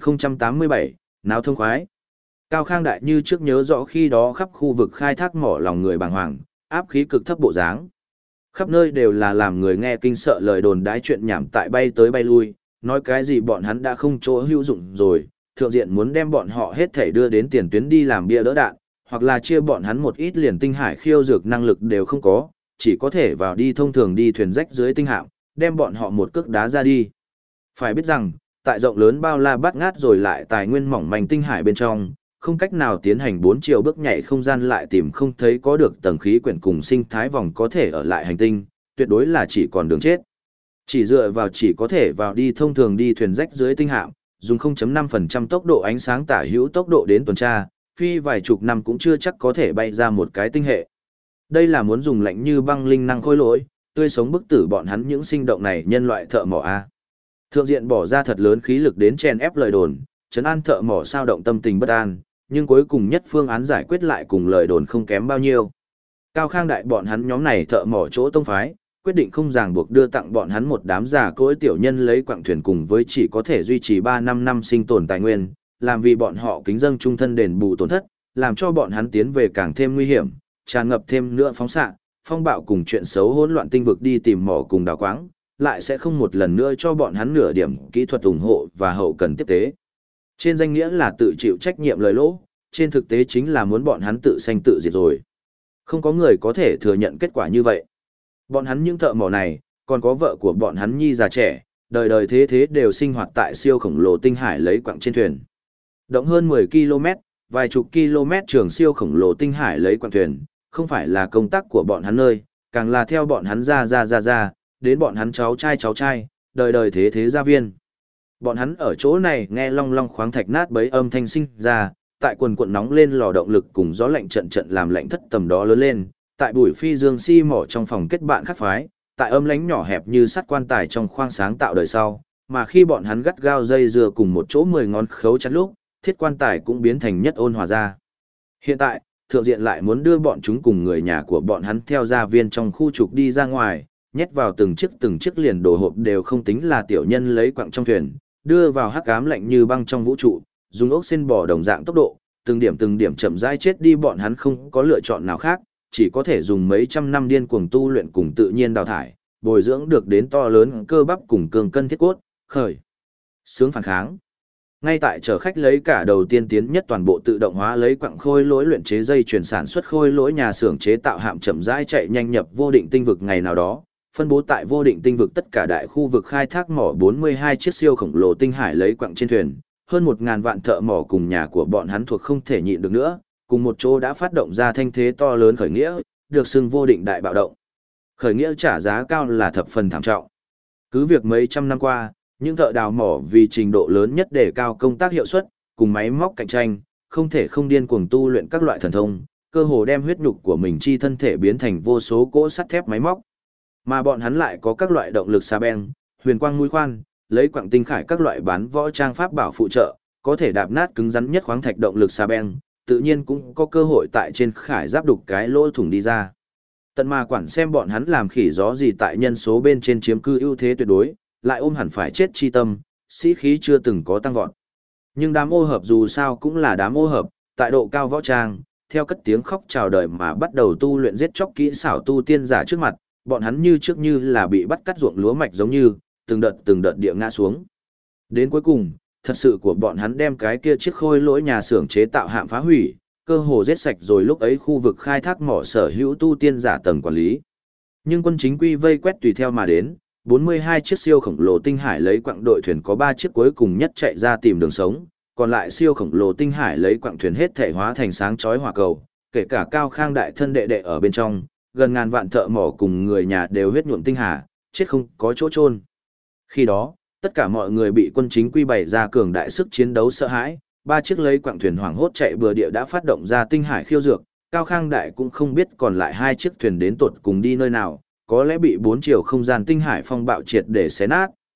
2087, Náo thông khoái. Cao Khang Đại như trước nhớ rõ khi đó khắp khu vực khai thác mỏ lòng người bàng hoàng, áp khí cực thấp bộ dáng. Khắp nơi đều là làm người nghe kinh sợ lời đồn đái chuyện nhảm tại bay tới bay lui, nói cái gì bọn hắn đã không chỗ hữu dụng rồi, thượng diện muốn đem bọn họ hết thể đưa đến tiền tuyến đi làm bia đỡ đạn, hoặc là chia bọn hắn một ít liền tinh hải khiêu dược năng lực đều không có, chỉ có thể vào đi thông thường đi thuyền rách dưới tinh hạm, đem bọn họ một cước đá ra đi. Phải biết rằng, tại rộng lớn bao la bát ngát rồi lại tài nguyên mỏng manh tinh hải bên trong, không cách nào tiến hành 4 chiều bước nhảy không gian lại tìm không thấy có được tầng khí quyển cùng sinh thái vòng có thể ở lại hành tinh, tuyệt đối là chỉ còn đường chết. Chỉ dựa vào chỉ có thể vào đi thông thường đi thuyền rách dưới tinh hạm, dùng 0.5% tốc độ ánh sáng tả hữu tốc độ đến tuần tra, phi vài chục năm cũng chưa chắc có thể bay ra một cái tinh hệ. Đây là muốn dùng lạnh như băng linh năng khôi lỗi, tươi sống bức tử bọn hắn những sinh động này nhân loại thợ mỏ A. Thượng diện bỏ ra thật lớn khí lực đến chèn ép lời đồn, trấn an thợ mỏ sao động tâm tình bất an, nhưng cuối cùng nhất phương án giải quyết lại cùng lời đồn không kém bao nhiêu. Cao Khang Đại bọn hắn nhóm này thợ mỏ chỗ tông phái, quyết định không ràng buộc đưa tặng bọn hắn một đám già cỗi tiểu nhân lấy quặng thuyền cùng với chỉ có thể duy trì 3-5 năm sinh tồn tài nguyên, làm vì bọn họ kính dâng trung thân đền bù tổn thất, làm cho bọn hắn tiến về càng thêm nguy hiểm, tràn ngập thêm nữa phóng xạ, phong bạo cùng chuyện xấu hỗn loạn tinh vực đi tìm mỏ cùng đào quáng, lại sẽ không một lần nữa cho bọn hắn nửa điểm kỹ thuật ủng hộ và hậu cần tiếp tế. Trên danh nghĩa là tự chịu trách nhiệm lời lỗ, trên thực tế chính là muốn bọn hắn tự sanh tự diệt rồi. Không có người có thể thừa nhận kết quả như vậy. Bọn hắn những thợ mỏ này, còn có vợ của bọn hắn nhi già trẻ, đời đời thế thế đều sinh hoạt tại siêu khổng lồ tinh hải lấy quặng trên thuyền. Động hơn 10 km, vài chục km trường siêu khổng lồ tinh hải lấy quặng thuyền, không phải là công tác của bọn hắn nơi, càng là theo bọn hắn ra, đến bọn hắn cháu trai, đời đời thế thế gia viên. Bọn hắn ở chỗ này nghe long long khoáng thạch nát bấy âm thanh sinh ra, tại quần cuộn nóng lên lò động lực cùng gió lạnh trận trận làm lạnh thất tầm đó lớn lên, tại bụi phi dương si mỏ trong phòng kết bạn khắc phái, tại âm lánh nhỏ hẹp như sắt quan tài trong khoang sáng tạo đời sau, mà khi bọn hắn gắt gao dây dưa cùng một chỗ 10 ngón khấu chặt lúc, thiết quan tài cũng biến thành nhất ôn hòa ra. Hiện tại, thượng diện lại muốn đưa bọn chúng cùng người nhà của bọn hắn theo gia viên trong khu trục đi ra ngoài, nhét vào từng chiếc liền đồ hộp đều không tính là tiểu nhân lấy quặng trong thuyền, đưa vào hắc ám lạnh như băng trong vũ trụ, dùng ốc xin bò đồng dạng tốc độ, từng điểm chậm rãi chết đi bọn hắn không có lựa chọn nào khác, chỉ có thể dùng mấy trăm năm điên cuồng tu luyện cùng tự nhiên đào thải, bồi dưỡng được đến to lớn cơ bắp cùng cường cân thiết cốt, khởi sướng phản kháng. Ngay tại chở khách lấy cả đầu tiên tiến nhất toàn bộ tự động hóa lấy quặng khôi lỗi luyện chế dây chuyển sản xuất khôi lỗi nhà xưởng chế tạo hạm chậm rãi chạy nhanh nhập vô định tinh vực ngày nào đó, phân bố tại vô định tinh vực tất cả đại khu vực khai thác mỏ 42 chiếc siêu khổng lồ tinh hải lấy quặng trên thuyền, hơn 1000 vạn thợ mỏ cùng nhà của bọn hắn thuộc không thể nhịn được nữa, cùng một chỗ đã phát động ra thanh thế to lớn khởi nghĩa, được xưng vô định đại bạo động. Khởi nghĩa trả giá cao là thập phần thảm trọng. Cứ việc mấy trăm năm qua, những thợ đào mỏ vì trình độ lớn nhất để cao công tác hiệu suất, cùng máy móc cạnh tranh, không thể không điên cuồng tu luyện các loại thần thông, cơ hồ đem huyết nhục của mình chi thân thể biến thành vô số cỗ sắt thép máy móc. Mà bọn hắn lại có các loại động lực xà beng, huyền quang mũi khoan, lấy quặng tinh khải các loại bán võ trang pháp bảo phụ trợ, có thể đạp nát cứng rắn nhất khoáng thạch động lực xà beng, tự nhiên cũng có cơ hội tại trên khải giáp đục cái lỗ thủng đi ra. Tận mà quản xem bọn hắn làm khỉ gió gì tại nhân số bên trên chiếm cư ưu thế tuyệt đối, lại ôm hẳn phải chết chi tâm, sĩ khí chưa từng có tăng vọt. Nhưng đám ô hợp dù sao cũng là đám ô hợp, tại độ cao võ trang, theo cất tiếng khóc chào đời mà bắt đầu tu luyện giết chóc kỹ xảo tu tiên giả trước mặt, bọn hắn như trước như là bị bắt cắt ruộng lúa mạch giống như, từng đợt địa ngã xuống. Đến cuối cùng, thật sự của bọn hắn đem cái kia chiếc khôi lỗi nhà xưởng chế tạo hạm phá hủy, cơ hồ giết sạch rồi lúc ấy khu vực khai thác mỏ sở hữu tu tiên giả tầng quản lý. Nhưng quân chính quy vây quét tùy theo mà đến, 42 chiếc siêu khổng lồ tinh hải lấy quặng đội thuyền có 3 chiếc cuối cùng nhất chạy ra tìm đường sống, còn lại siêu khổng lồ tinh hải lấy quặng thuyền hết thể hóa thành sáng chói hỏa cầu, kể cả Cao Khang Đại thân đệ đệ ở bên trong, gần ngàn vạn thợ mỏ cùng người nhà đều huyết nhuộm tinh hà, chết không có chỗ chôn. Khi đó, tất cả mọi người bị quân chính quy bày ra cường đại sức chiến đấu sợ hãi, 3 chiếc lấy quặng thuyền hoảng hốt chạy bừa địa đã phát động ra tinh hải khiêu dược, Cao Khang Đại cũng không biết còn lại 2 chiếc thuyền đến tột cùng đi nơi nào, có lẽ bị 4 chiều không gian tinh hải phong bạo triệt để xé nát,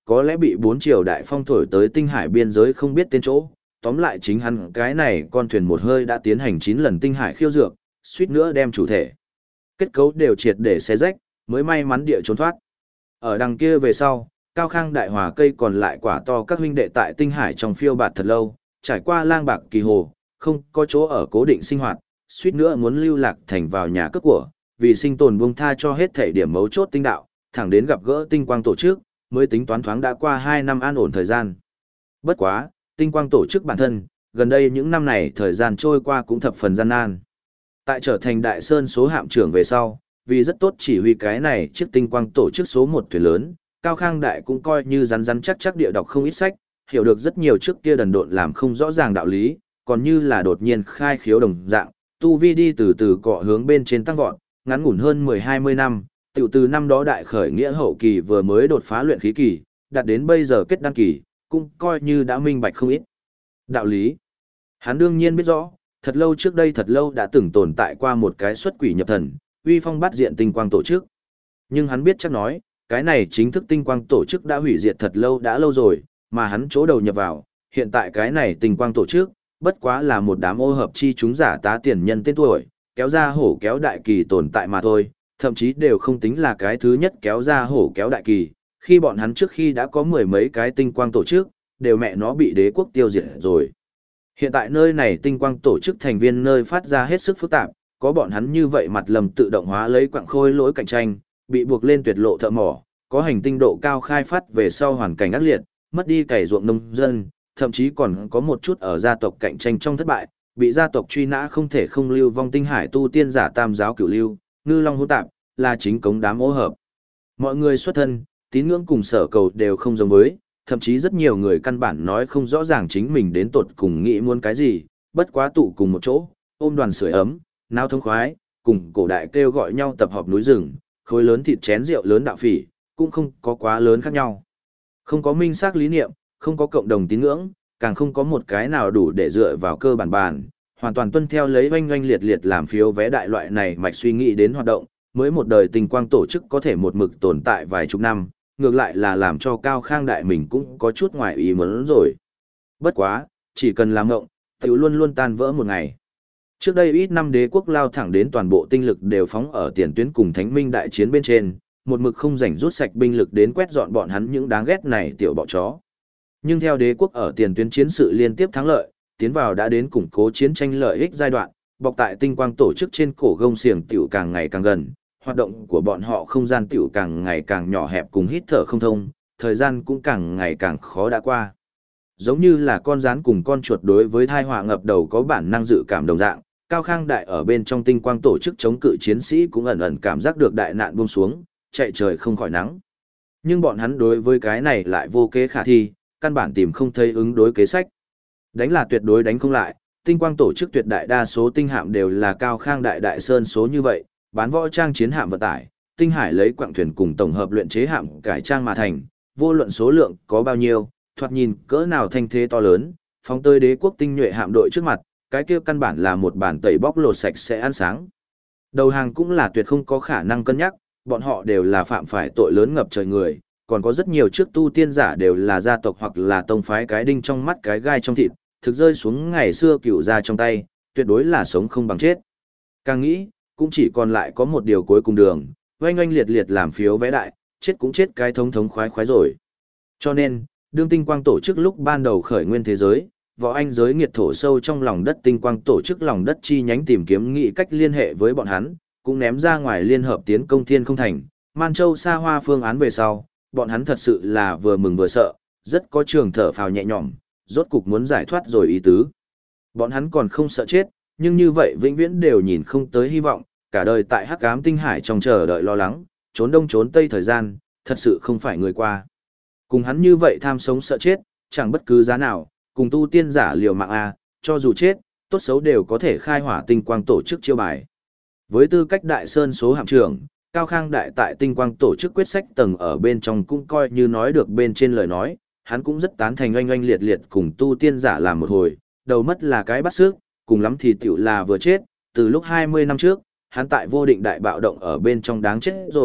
có lẽ bị bốn triều đại phong thổi tới tinh hải biên giới không biết tên chỗ. Tóm lại chính hắn cái này con thuyền một hơi đã tiến hành 9 lần tinh hải khiêu dược, suýt nữa đem chủ thể kết cấu đều triệt để xé rách, mới may mắn địa trốn thoát. Ở đằng kia về sau, Cao Khang đại hòa cây còn lại quả to các huynh đệ tại tinh hải trong phiêu bạt thật lâu, trải qua lang bạc kỳ hồ, không có chỗ ở cố định sinh hoạt, suýt nữa muốn lưu lạc thành vào nhà cướp của, vì sinh tồn buông tha cho hết thể điểm mấu chốt tinh đạo, thẳng đến gặp gỡ tinh quang tổ chức, mới tính toán thoáng đã qua 2 năm an ổn thời gian. Bất quá, tinh quang tổ chức bản thân, gần đây những năm này thời gian trôi qua cũng thập phần gian nan. Tại trở thành đại sơn số hạm trưởng về sau, vì rất tốt chỉ huy cái này chiếc tinh quang tổ chức số 1 thuyền lớn, Cao Khang đại cũng coi như rắn rắn chắc chắc địa đọc không ít sách, hiểu được rất nhiều trước kia đần độn làm không rõ ràng đạo lý, còn như là đột nhiên khai khiếu đồng dạng, tu vi đi từ từ cọ hướng bên trên tăng vọt, ngắn ngủn hơn 10-20 năm, tiểu từ năm đó đại khởi nghĩa hậu kỳ vừa mới đột phá luyện khí kỳ, đạt đến bây giờ kết đăng kỳ, cũng coi như đã minh bạch không ít. Đạo lý. Hắn đương nhiên biết rõ, thật lâu trước đây thật lâu đã từng tồn tại qua một cái xuất quỷ nhập thần, uy phong bát diện tinh quang tổ chức. Nhưng hắn biết chắc nói, cái này chính thức tinh quang tổ chức đã hủy diệt thật lâu đã lâu rồi, mà hắn chỗ đầu nhập vào, hiện tại cái này tinh quang tổ chức, bất quá là một đám ô hợp chi chúng giả tá tiền nhân tên tuổi, kéo ra hổ kéo đại kỳ tồn tại mà thôi, thậm chí đều không tính là cái thứ nhất kéo ra hổ kéo đại kỳ, khi bọn hắn trước khi đã có 10 mấy cái tinh quang tổ chức, đều mẹ nó bị đế quốc tiêu diệt rồi. Hiện tại nơi này tinh quang tổ chức thành viên nơi phát ra hết sức phức tạp, có bọn hắn như vậy mặt lầm tự động hóa lấy quặng khôi lỗi cạnh tranh, bị buộc lên tuyệt lộ thợ mỏ, có hành tinh độ cao khai phát về sau hoàn cảnh ác liệt, mất đi cày ruộng nông dân, thậm chí còn có một chút ở gia tộc cạnh tranh trong thất bại, bị gia tộc truy nã không thể không lưu vong tinh hải tu tiên giả tam giáo cửu lưu, ngư long hỗn tạp, là chính cống đám ô hợp. Mọi người xuất thân, tín ngưỡng cùng sở cầu đều không giống với, thậm chí rất nhiều người căn bản nói không rõ ràng chính mình đến tột cùng nghĩ muốn cái gì, bất quá tụ cùng một chỗ, ôm đoàn sưởi ấm, nao thông khoái, cùng cổ đại kêu gọi nhau tập hợp núi rừng, khối lớn thịt chén rượu lớn đạo phỉ, cũng không có quá lớn khác nhau. Không có minh xác lý niệm, không có cộng đồng tín ngưỡng, càng không có một cái nào đủ để dựa vào cơ bản bàn, hoàn toàn tuân theo lấy oanh oanh liệt liệt làm phiếu vé đại loại này mạch suy nghĩ đến hoạt động, mới một đời tinh quang tổ chức có thể một mực tồn tại vài chục năm, ngược lại là làm cho Cao Khang đại mình cũng có chút ngoài ý muốn rồi. Bất quá, chỉ cần làm ngộng, tiểu luôn luôn tan vỡ một ngày. Trước đây ít năm đế quốc lao thẳng đến toàn bộ tinh lực đều phóng ở tiền tuyến cùng thánh minh đại chiến bên trên, một mực không rảnh rút sạch binh lực đến quét dọn bọn hắn những đáng ghét này tiểu bọ chó. Nhưng theo đế quốc ở tiền tuyến chiến sự liên tiếp thắng lợi, tiến vào đã đến củng cố chiến tranh lợi ích giai đoạn, bọc tại tinh quang tổ chức trên cổ gông xiềng tiểu càng ngày càng gần, hoạt động của bọn họ không gian tiểu càng ngày càng nhỏ hẹp cùng hít thở không thông, thời gian cũng càng ngày càng khó đã qua. Giống như là con rắn cùng con chuột đối với thai họa ngập đầu có bản năng dự cảm đồng dạng, Cao Khang đại ở bên trong tinh quang tổ chức chống cự chiến sĩ cũng ẩn ẩn cảm giác được đại nạn buông xuống, chạy trời không khỏi nắng. Nhưng bọn hắn đối với cái này lại vô kế khả thi, căn bản tìm không thấy ứng đối kế sách. Đánh là tuyệt đối đánh không lại, tinh quang tổ chức tuyệt đại đa số tinh hạm đều là Cao Khang đại đại sơn số như vậy, bán võ trang chiến hạm vận tải, tinh hải lấy quặng thuyền cùng tổng hợp luyện chế hạm cải trang mà thành, vô luận số lượng có bao nhiêu, thoạt nhìn cỡ nào thanh thế to lớn, phóng tới đế quốc tinh nhuệ hạm đội trước mặt, cái kia căn bản là một bản tẩy bóc lột sạch sẽ ăn sáng. Đầu hàng cũng là tuyệt không có khả năng cân nhắc, bọn họ đều là phạm phải tội lớn ngập trời người, còn có rất nhiều trước tu tiên giả đều là gia tộc hoặc là tông phái cái đinh trong mắt cái gai trong thịt, thực rơi xuống ngày xưa cựu ra trong tay, tuyệt đối là sống không bằng chết. Càng nghĩ, cũng chỉ còn lại có một điều cuối cùng đường, oanh oanh liệt liệt làm phiếu vé đại, chết cũng chết cái thống thống khoái khoái rồi. Cho nên, đương tinh quang tổ chức lúc ban đầu khởi nguyên thế giới, võ anh giới nghiệt thổ sâu trong lòng đất tinh quang tổ chức lòng đất chi nhánh tìm kiếm nghị cách liên hệ với bọn hắn, cũng ném ra ngoài liên hợp tiến công thiên không thành, Man Châu xa hoa phương án về sau, bọn hắn thật sự là vừa mừng vừa sợ, rất có trường thở phào nhẹ nhõm, rốt cục muốn giải thoát rồi ý tứ. Bọn hắn còn không sợ chết, nhưng như vậy vĩnh viễn đều nhìn không tới hy vọng, cả đời tại hắc ám tinh hải trong chờ đợi lo lắng, trốn đông trốn tây thời gian, thật sự không phải người qua. Cùng hắn như vậy tham sống sợ chết, chẳng bất cứ giá nào, cùng tu tiên giả liều mạng cho dù chết, tốt xấu đều có thể khai hỏa tinh quang tổ chức chiêu bài. Với tư cách đại sơn số hạm trưởng, Cao Khang đại tại tinh quang tổ chức quyết sách tầng ở bên trong cũng coi như nói được bên trên lời nói, hắn cũng rất tán thành oanh oanh liệt liệt cùng tu tiên giả làm một hồi, đầu mất là cái bắt sức, cùng lắm thì tiểu là vừa chết, từ lúc 20 năm trước, hắn tại vô định đại bạo động ở bên trong đáng chết rồi,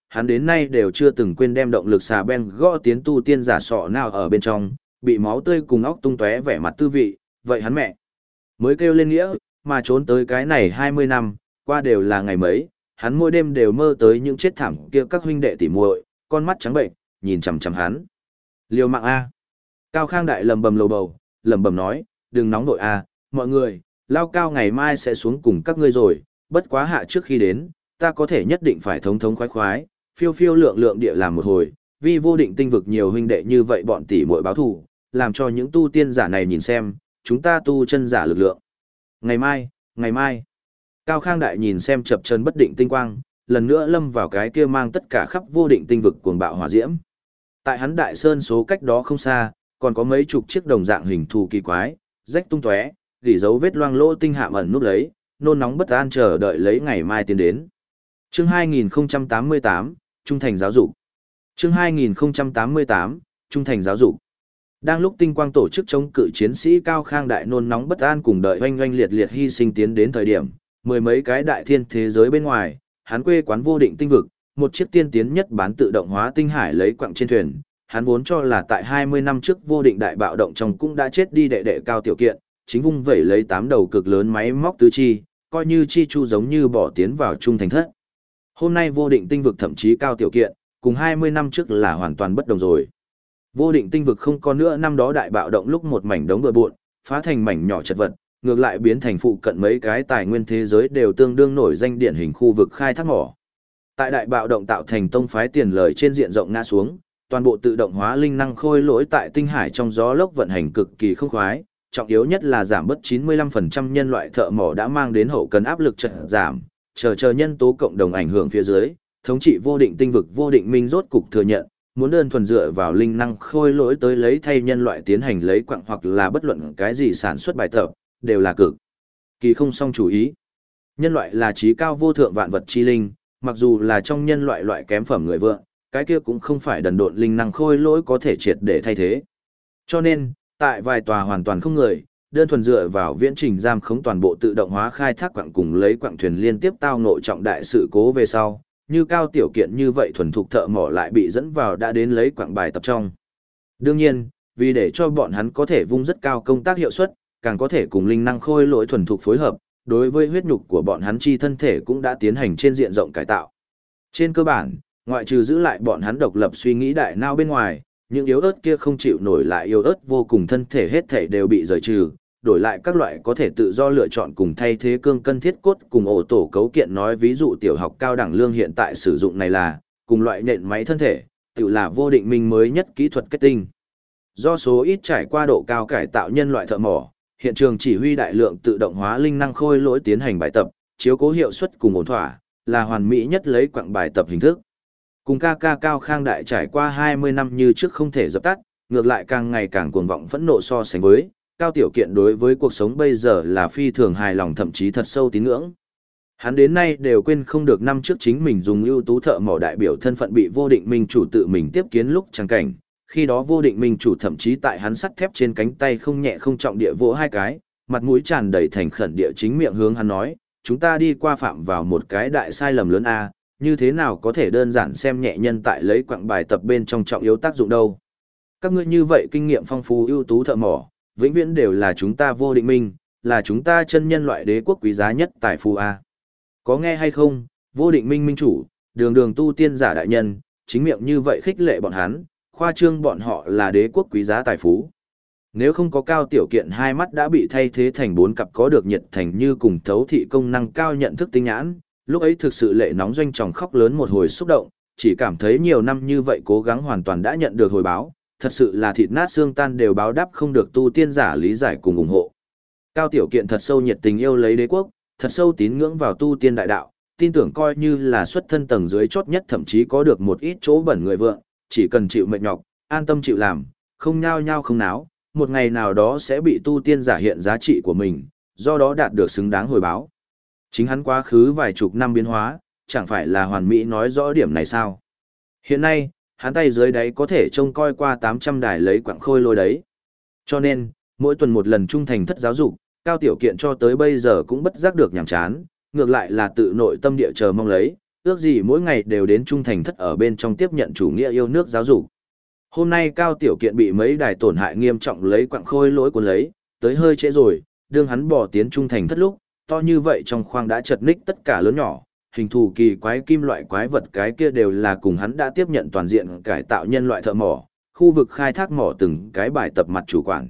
hắn đến nay đều chưa từng quên đem động lực xà ben gõ tiến tu tiên giả sọ nào ở bên trong, bị máu tươi cùng óc tung tóe vẻ mặt tư vị, vậy hắn mẹ mới kêu lên nghĩa, mà trốn tới cái này 20 năm, qua đều là ngày mấy, hắn mỗi đêm đều mơ tới những chết thảm kia các huynh đệ tỉ muội, con mắt trắng bệnh, nhìn chằm chằm hắn. Liều mạng a. Cao Khang Đại lầm bầm lầu bầu, lẩm bẩm nói, đừng nóng vội a, mọi người, Lao Cao ngày mai sẽ xuống cùng các ngươi rồi, bất quá hạ trước khi đến, ta có thể nhất định phải thống thống khoái khoái, phiêu phiêu lượng lượng địa làm một hồi, vì vô định tinh vực nhiều huynh đệ như vậy bọn tỷ muội báo thù, làm cho những tu tiên giả này nhìn xem, chúng ta tu chân giả lực lượng. Ngày mai, Cao Khang Đại nhìn xem chập chờn bất định tinh quang, lần nữa lâm vào cái kia mang tất cả khắp vô định tinh vực cuồng bạo hỏa diễm. Tại hắn Đại Sơn số cách đó không xa, còn có mấy chục chiếc đồng dạng hình thù kỳ quái, rách tung tóe, gỉ dấu vết loang lỗ tinh hạm ẩn núp lấy, nôn nóng bất an chờ đợi lấy ngày mai tiến đến. Chương 2088, Trung thành giáo dục. Chương 2088, Trung thành giáo dục. Đang lúc tinh quang tổ chức chống cự chiến sĩ Cao Khang Đại nôn nóng bất an cùng đợi oanh oanh liệt liệt hy sinh tiến đến thời điểm, mười mấy cái đại thiên thế giới bên ngoài, hắn quê quán vô định tinh vực, một chiếc tiên tiến nhất bán tự động hóa tinh hải lấy quặng trên thuyền, hắn vốn cho là tại 20 năm trước vô định đại bạo động trong cũng đã chết đi đệ đệ Cao Tiểu Kiện, chính vung vẩy lấy 8 đầu cực lớn máy móc tứ chi, coi như chi chu giống như bỏ tiến vào trung thành thất. Hôm nay vô định tinh vực thậm chí Cao Tiểu Kiện, cùng 20 năm trước là hoàn toàn bất đồng rồi. Vô định tinh vực không còn nữa năm đó đại bạo động lúc một mảnh đống bừa bộn, phá thành mảnh nhỏ chật vật, ngược lại biến thành phụ cận mấy cái tài nguyên thế giới đều tương đương nổi danh điển hình khu vực khai thác mỏ. Tại đại bạo động tạo thành tông phái tiền lời trên diện rộng ngã xuống, toàn bộ tự động hóa linh năng khôi lỗi tại tinh hải trong gió lốc vận hành cực kỳ không khoái, trọng yếu nhất là giảm bớt 95% nhân loại thợ mỏ đã mang đến hậu cần áp lực chợt giảm, chờ nhân tố cộng đồng ảnh hưởng phía dưới, thống trị vô định tinh vực vô định minh rốt cục thừa nhận, muốn đơn thuần dựa vào linh năng khôi lỗi tới lấy thay nhân loại tiến hành lấy quặng hoặc là bất luận cái gì sản xuất bài tập, đều là cực kỳ không song chủ ý. Nhân loại là trí cao vô thượng vạn vật chi linh, mặc dù là trong nhân loại loại kém phẩm người vượng, cái kia cũng không phải đần độn linh năng khôi lỗi có thể triệt để thay thế. Cho nên, tại vài tòa hoàn toàn không người, đơn thuần dựa vào viễn trình giam khống toàn bộ tự động hóa khai thác quặng cùng lấy quặng thuyền liên tiếp tao ngộ trọng đại sự cố về sau, như Cao Tiểu Kiện như vậy thuần thục thợ mỏ lại bị dẫn vào đã đến lấy quặng bài tập trong. Đương nhiên, vì để cho bọn hắn có thể vung rất cao công tác hiệu suất, càng có thể cùng linh năng khôi lỗi thuần thục phối hợp, đối với huyết nhục của bọn hắn chi thân thể cũng đã tiến hành trên diện rộng cải tạo. Trên cơ bản, ngoại trừ giữ lại bọn hắn độc lập suy nghĩ đại não bên ngoài, những yếu ớt kia không chịu nổi lại yếu ớt vô cùng thân thể hết thể đều bị rời trừ, đổi lại các loại có thể tự do lựa chọn cùng thay thế cương cân thiết cốt cùng ổ tổ cấu kiện, nói ví dụ tiểu học cao đẳng lương hiện tại sử dụng này là cùng loại nện máy thân thể, tự là vô định minh mới nhất kỹ thuật kết tinh. Do số ít trải qua độ cao cải tạo nhân loại thợ mỏ, hiện trường chỉ huy đại lượng tự động hóa linh năng khôi lỗi tiến hành bài tập, chiếu cố hiệu suất cùng ổn thỏa, là hoàn mỹ nhất lấy quặng bài tập hình thức. Cùng ca Cao Khang Đại trải qua 20 năm như trước không thể dập tắt, ngược lại càng ngày càng cuồng vọng phẫn nộ so sánh với, Cao Tiểu Kiện đối với cuộc sống bây giờ là phi thường hài lòng, thậm chí thật sâu tín ngưỡng. Hắn đến nay đều quên không được năm trước chính mình dùng ưu tú thợ mỏ đại biểu thân phận bị vô định minh chủ tự mình tiếp kiến lúc chẳng cảnh, khi đó vô định minh chủ thậm chí tại hắn sắt thép trên cánh tay không nhẹ không trọng địa vỗ hai cái, mặt mũi tràn đầy thành khẩn địa chính miệng hướng hắn nói, chúng ta đi qua phạm vào một cái đại sai lầm lớn a, như thế nào có thể đơn giản xem nhẹ nhân tại lấy quặng bài tập bên trong trọng yếu tác dụng đâu. Các ngươi như vậy kinh nghiệm phong phú ưu tú thợ mỏ, vĩnh viễn đều là chúng ta vô định minh, là chúng ta chân nhân loại đế quốc quý giá nhất tài phú a. Có nghe hay không, vô định minh minh chủ, đường tu tiên giả đại nhân, chính miệng như vậy khích lệ bọn hắn, khoa trương bọn họ là đế quốc quý giá tài phú. Nếu không có Cao Tiểu Kiện hai mắt đã bị thay thế thành 4 cặp có được nhiệt thành như cùng thấu thị công năng cao nhận thức tinh nhãn, lúc ấy thực sự lệ nóng doanh tròng khóc lớn một hồi xúc động, chỉ cảm thấy nhiều năm như vậy cố gắng hoàn toàn đã nhận được hồi báo, thật sự là thịt nát xương tan đều báo đáp không được tu tiên giả lý giải cùng ủng hộ. Cao Tiểu Kiện thật sâu nhiệt tình yêu lấy đế quốc, thật sâu tín ngưỡng vào tu tiên đại đạo, tin tưởng coi như là xuất thân tầng dưới chót nhất thậm chí có được một ít chỗ bẩn người vượng, chỉ cần chịu mệt nhọc, an tâm chịu làm, không nhao nhao không náo, một ngày nào đó sẽ bị tu tiên giả hiện giá trị của mình, do đó đạt được xứng đáng hồi báo. Chính hắn quá khứ vài chục năm biến hóa, chẳng phải là hoàn mỹ nói rõ điểm này sao? Hiện nay, hắn tay dưới đáy có thể trông coi qua 800 đài lấy quặng khôi lôi đấy. Cho nên, mỗi tuần một lần trung thành thất giáo dục, Cao Tiểu Kiện cho tới bây giờ cũng bất giác được nhàm chán, ngược lại là tự nội tâm địa chờ mong lấy, ước gì mỗi ngày đều đến trung thành thất ở bên trong tiếp nhận chủ nghĩa yêu nước giáo dục. Hôm nay Cao Tiểu Kiện bị mấy đài tổn hại nghiêm trọng lấy quặng khôi lỗi cuốn lấy, tới hơi trễ rồi, đương hắn bỏ tiến trung thành thất lúc, to như vậy trong khoang đã chật ních tất cả lớn nhỏ, hình thù kỳ quái kim loại quái vật cái kia đều là cùng hắn đã tiếp nhận toàn diện cải tạo nhân loại thợ mỏ, khu vực khai thác mỏ từng cái bài tập mặt chủ quản.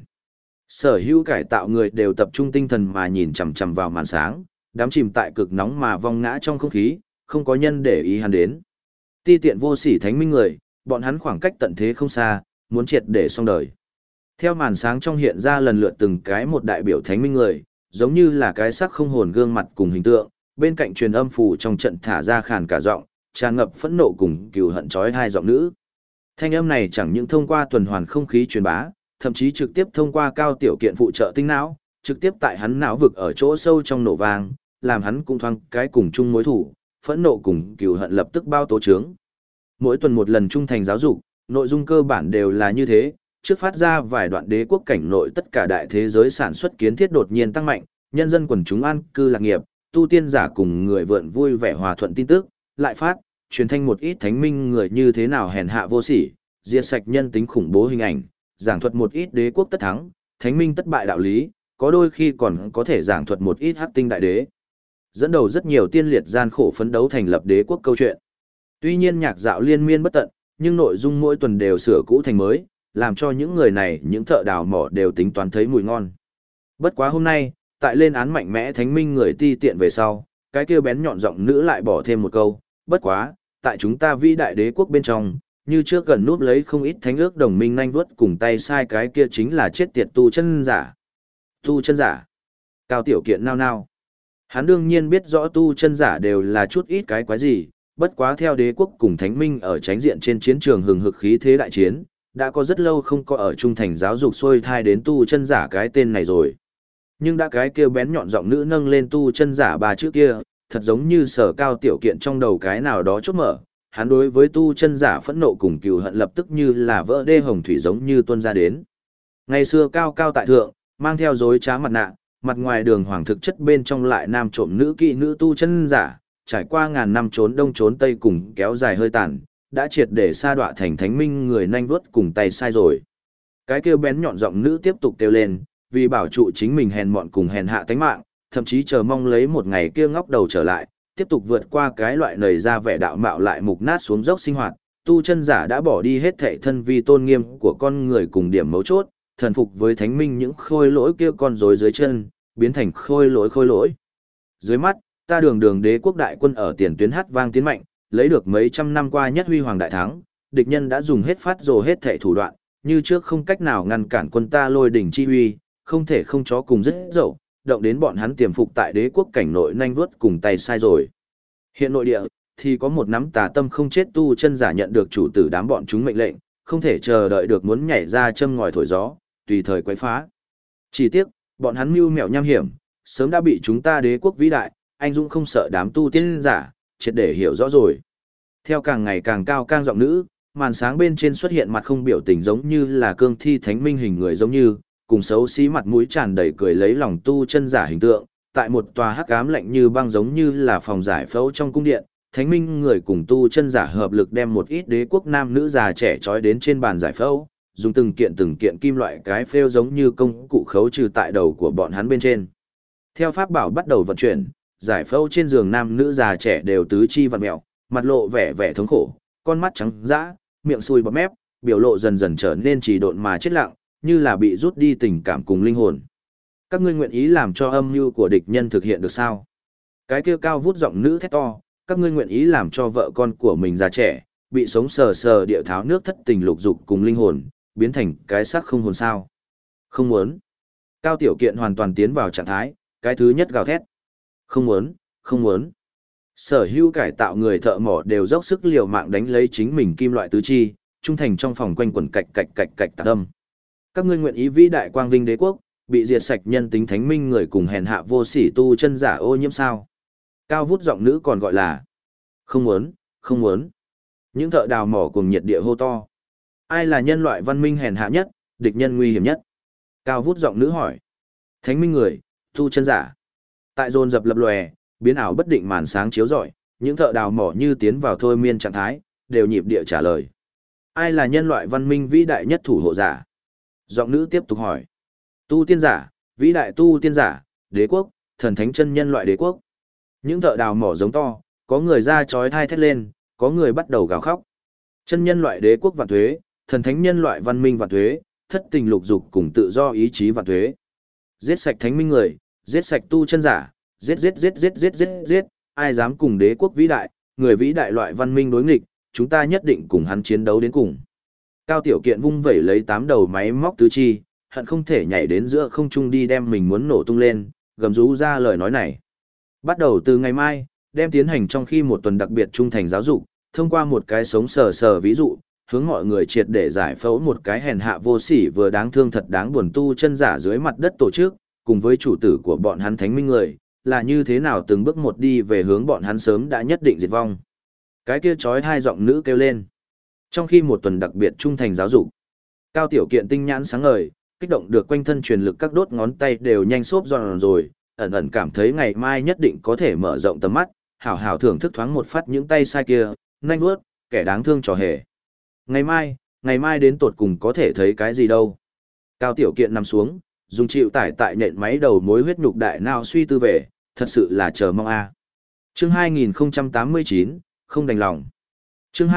Sở hữu cải tạo người đều tập trung tinh thần mà nhìn chằm chằm vào màn sáng, đám chìm tại cực nóng mà vong ngã trong không khí, không có nhân để ý hắn đến. Ti tiện vô sỉ thánh minh người, bọn hắn khoảng cách tận thế không xa, muốn triệt để xong đời. Theo màn sáng trong hiện ra lần lượt từng cái một đại biểu thánh minh người, giống như là cái sắc không hồn gương mặt cùng hình tượng, bên cạnh truyền âm phù trong trận thả ra khàn cả giọng, tràn ngập phẫn nộ cùng cừu hận chói hai giọng nữ. Thanh âm này chẳng những thông qua tuần hoàn không khí truyền bá, thậm chí trực tiếp thông qua Cao Tiểu Kiện phụ trợ tinh não, trực tiếp tại hắn não vực ở chỗ sâu trong nổ vang, làm hắn cũng thoáng cái cùng chung mối thủ, phẫn nộ cùng cừu hận lập tức bao tố trướng. Mỗi tuần một lần trung thành giáo dục, nội dung cơ bản đều là như thế, trước phát ra vài đoạn đế quốc cảnh nội tất cả đại thế giới sản xuất kiến thiết đột nhiên tăng mạnh, nhân dân quần chúng an cư lạc nghiệp, tu tiên giả cùng người vượn vui vẻ hòa thuận tin tức, lại phát, truyền thanh một ít thánh minh người như thế nào hèn hạ vô sỉ, diệt sạch nhân tính khủng bố hình ảnh, giảng thuật một ít đế quốc tất thắng, thánh minh tất bại đạo lý, có đôi khi còn có thể giảng thuật một ít hắc tinh đại đế. Dẫn đầu rất nhiều tiên liệt gian khổ phấn đấu thành lập đế quốc câu chuyện. Tuy nhiên nhạc dạo liên miên bất tận, nhưng nội dung mỗi tuần đều sửa cũ thành mới, làm cho những người này, những thợ đào mỏ đều tính toán thấy mùi ngon. Bất quá hôm nay, tại lên án mạnh mẽ thánh minh người ti tiện về sau, cái kia bén nhọn giọng nữ lại bỏ thêm một câu, bất quá, tại chúng ta vĩ đại đế quốc bên trong, như trước gần núp lấy không ít thánh ước đồng minh nhanh vuốt cùng tay sai cái kia chính là chết tiệt tu chân giả. Tu chân giả. Cao Tiểu Kiện nao nao. Hắn đương nhiên biết rõ tu chân giả đều là chút ít cái quái gì, bất quá theo đế quốc cùng thánh minh ở tránh diện trên chiến trường hừng hực khí thế đại chiến, đã có rất lâu không có ở trung thành giáo dục xuôi thai đến tu chân giả cái tên này rồi. Nhưng đã cái kia bén nhọn giọng nữ nâng lên tu chân giả ba chữ kia, thật giống như Sở Cao Tiểu Kiện trong đầu cái nào đó chốt mở, hắn đối với tu chân giả phẫn nộ cùng cừu hận lập tức như là vỡ đê hồng thủy giống như tuôn ra đến. Ngày xưa cao cao tại thượng, mang theo dối trá mặt nạ, mặt ngoài đường hoàng thực chất bên trong lại nam trộm nữ kỵ nữ tu chân giả, trải qua ngàn năm trốn đông trốn tây cùng kéo dài hơi tàn, đã triệt để sa đọa thành thánh minh người nhanh vuốt cùng tay sai rồi. Cái kêu bén nhọn giọng nữ tiếp tục kêu lên, vì bảo trụ chính mình hèn mọn cùng hèn hạ tánh mạng, thậm chí chờ mong lấy một ngày kia ngóc đầu trở lại, tiếp tục vượt qua cái loại nầy ra vẻ đạo mạo lại mục nát xuống dốc sinh hoạt, tu chân giả đã bỏ đi hết thệ thân vi tôn nghiêm của con người cùng điểm mấu chốt, thần phục với thánh minh những khôi lỗi kia con rối dưới chân, biến thành khôi lỗi. Dưới mắt, ta đường đường đế quốc đại quân ở tiền tuyến hát vang tiến mạnh, lấy được mấy trăm năm qua nhất huy hoàng đại thắng, địch nhân đã dùng hết phát rồ hết thệ thủ đoạn, như trước không cách nào ngăn cản quân ta lôi đỉnh chi uy, không thể không chó cùng rất dậu, động đến bọn hắn tiềm phục tại đế quốc cảnh nội nhanh vuốt cùng tay sai rồi. Hiện nội địa, thì có một nắm tà tâm không chết tu chân giả nhận được chủ tử đám bọn chúng mệnh lệnh, không thể chờ đợi được muốn nhảy ra châm ngòi thổi gió, tùy thời quấy phá. Chỉ tiếc, bọn hắn mưu mẹo nham hiểm, sớm đã bị chúng ta đế quốc vĩ đại, anh dũng không sợ đám tu tiên giả, triệt để hiểu rõ rồi. Theo càng ngày càng cao cang giọng nữ, màn sáng bên trên xuất hiện mặt không biểu tình giống như là cương thi thánh minh hình người giống như, cùng xấu xí mặt mũi tràn đầy cười lấy lòng tu chân giả hình tượng, tại một tòa hắc ám lạnh như băng giống như là phòng giải phẫu trong cung điện, thánh minh người cùng tu chân giả hợp lực đem một ít đế quốc nam nữ già trẻ trói đến trên bàn giải phẫu, dùng từng kiện kim loại cái phêu giống như công cụ khấu trừ tại đầu của bọn hắn bên trên. Theo pháp bảo bắt đầu vận chuyển, giải phẫu trên giường nam nữ già trẻ đều tứ chi vặn mèo, mặt lộ vẻ thống khổ, con mắt trắng dã, miệng sùi bọt mép, biểu lộ dần dần trở nên trì độn mà chết lặng, như là bị rút đi tình cảm cùng linh hồn. Các ngươi nguyện ý làm cho âm mưu của địch nhân thực hiện được sao? Cái kia cao vút giọng nữ thét to, các ngươi nguyện ý làm cho vợ con của mình già trẻ, bị sống sờ địa tháo nước thất tình lục dục cùng linh hồn, biến thành cái xác không hồn sao? Không muốn. Cao Tiểu Kiện hoàn toàn tiến vào trạng thái, cái thứ nhất gào thét. Không muốn. Sở hữu cải tạo người thợ mỏ đều dốc sức liều mạng đánh lấy chính mình kim loại tứ chi, trung thành trong phòng quanh quẩn cạch tạc âm. Các ngươi nguyện ý vĩ đại quang vinh đế quốc, bị diệt sạch nhân tính thánh minh người cùng hèn hạ vô sỉ tu chân giả ô nhiễm sao? Cao vút giọng nữ còn gọi là không muốn. Những thợ đào mỏ cùng nhiệt địa hô to. Ai là nhân loại văn minh hèn hạ nhất, địch nhân nguy hiểm nhất? Cao vút giọng nữ hỏi. Thánh minh người, tu chân giả. Tại dồn dập lập lòe, biến ảo bất định màn sáng chiếu rọi, những thợ đào mỏ như tiến vào thôi miên trạng thái, đều nhịp địa trả lời. Ai là nhân loại văn minh vĩ đại nhất thủ hộ giả? Giọng nữ tiếp tục hỏi. Tu tiên giả, vĩ đại tu tiên giả, đế quốc, thần thánh chân nhân loại đế quốc. Những thợ đào mỏ giống to, có người ra chói tai thét lên, có người bắt đầu gào khóc. Chân nhân loại đế quốc vạn thuế, thần thánh nhân loại văn minh vạn thuế, thất tình lục dục cùng tự do ý chí vạn thuế. Giết sạch thánh minh người, giết sạch tu chân giả, giết, ai dám cùng đế quốc vĩ đại, người vĩ đại loại văn minh đối nghịch, chúng ta nhất định cùng hắn chiến đấu đến cùng. Cao Tiểu Kiện vung vẩy lấy 8 đầu máy móc tứ chi, hận không thể nhảy đến giữa không trung đi đem mình muốn nổ tung lên, gầm rú ra lời nói này. Bắt đầu từ ngày mai, đem tiến hành trong khi một tuần đặc biệt trung thành giáo dục, thông qua một cái sống sờ sờ ví dụ, hướng mọi người triệt để giải phẫu một cái hèn hạ vô sỉ vừa đáng thương thật đáng buồn tu chân giả dưới mặt đất tổ chức, cùng với chủ tử của bọn hắn thánh minh người, là như thế nào từng bước một đi về hướng bọn hắn sớm đã nhất định diệt vong. Cái kia chói hai giọng nữ kêu lên. Trong khi một tuần đặc biệt trung thành giáo dục, Cao Tiểu Kiện tinh nhãn sáng ngời, kích động được quanh thân truyền lực các đốt ngón tay đều nhanh xốp giòn rồi, ẩn ẩn cảm thấy ngày mai nhất định có thể mở rộng tầm mắt, hảo hảo thưởng thức thoáng một phát những tay sai kia, nhanh vuốt, kẻ đáng thương trò hề. Ngày mai đến tột cùng có thể thấy cái gì đâu. Cao Tiểu Kiện nằm xuống, dùng chịu tải tại nện máy đầu mối huyết nhục đại nào suy tư về, thật sự là chờ mong a. Chương 2089, không đành lòng. Chương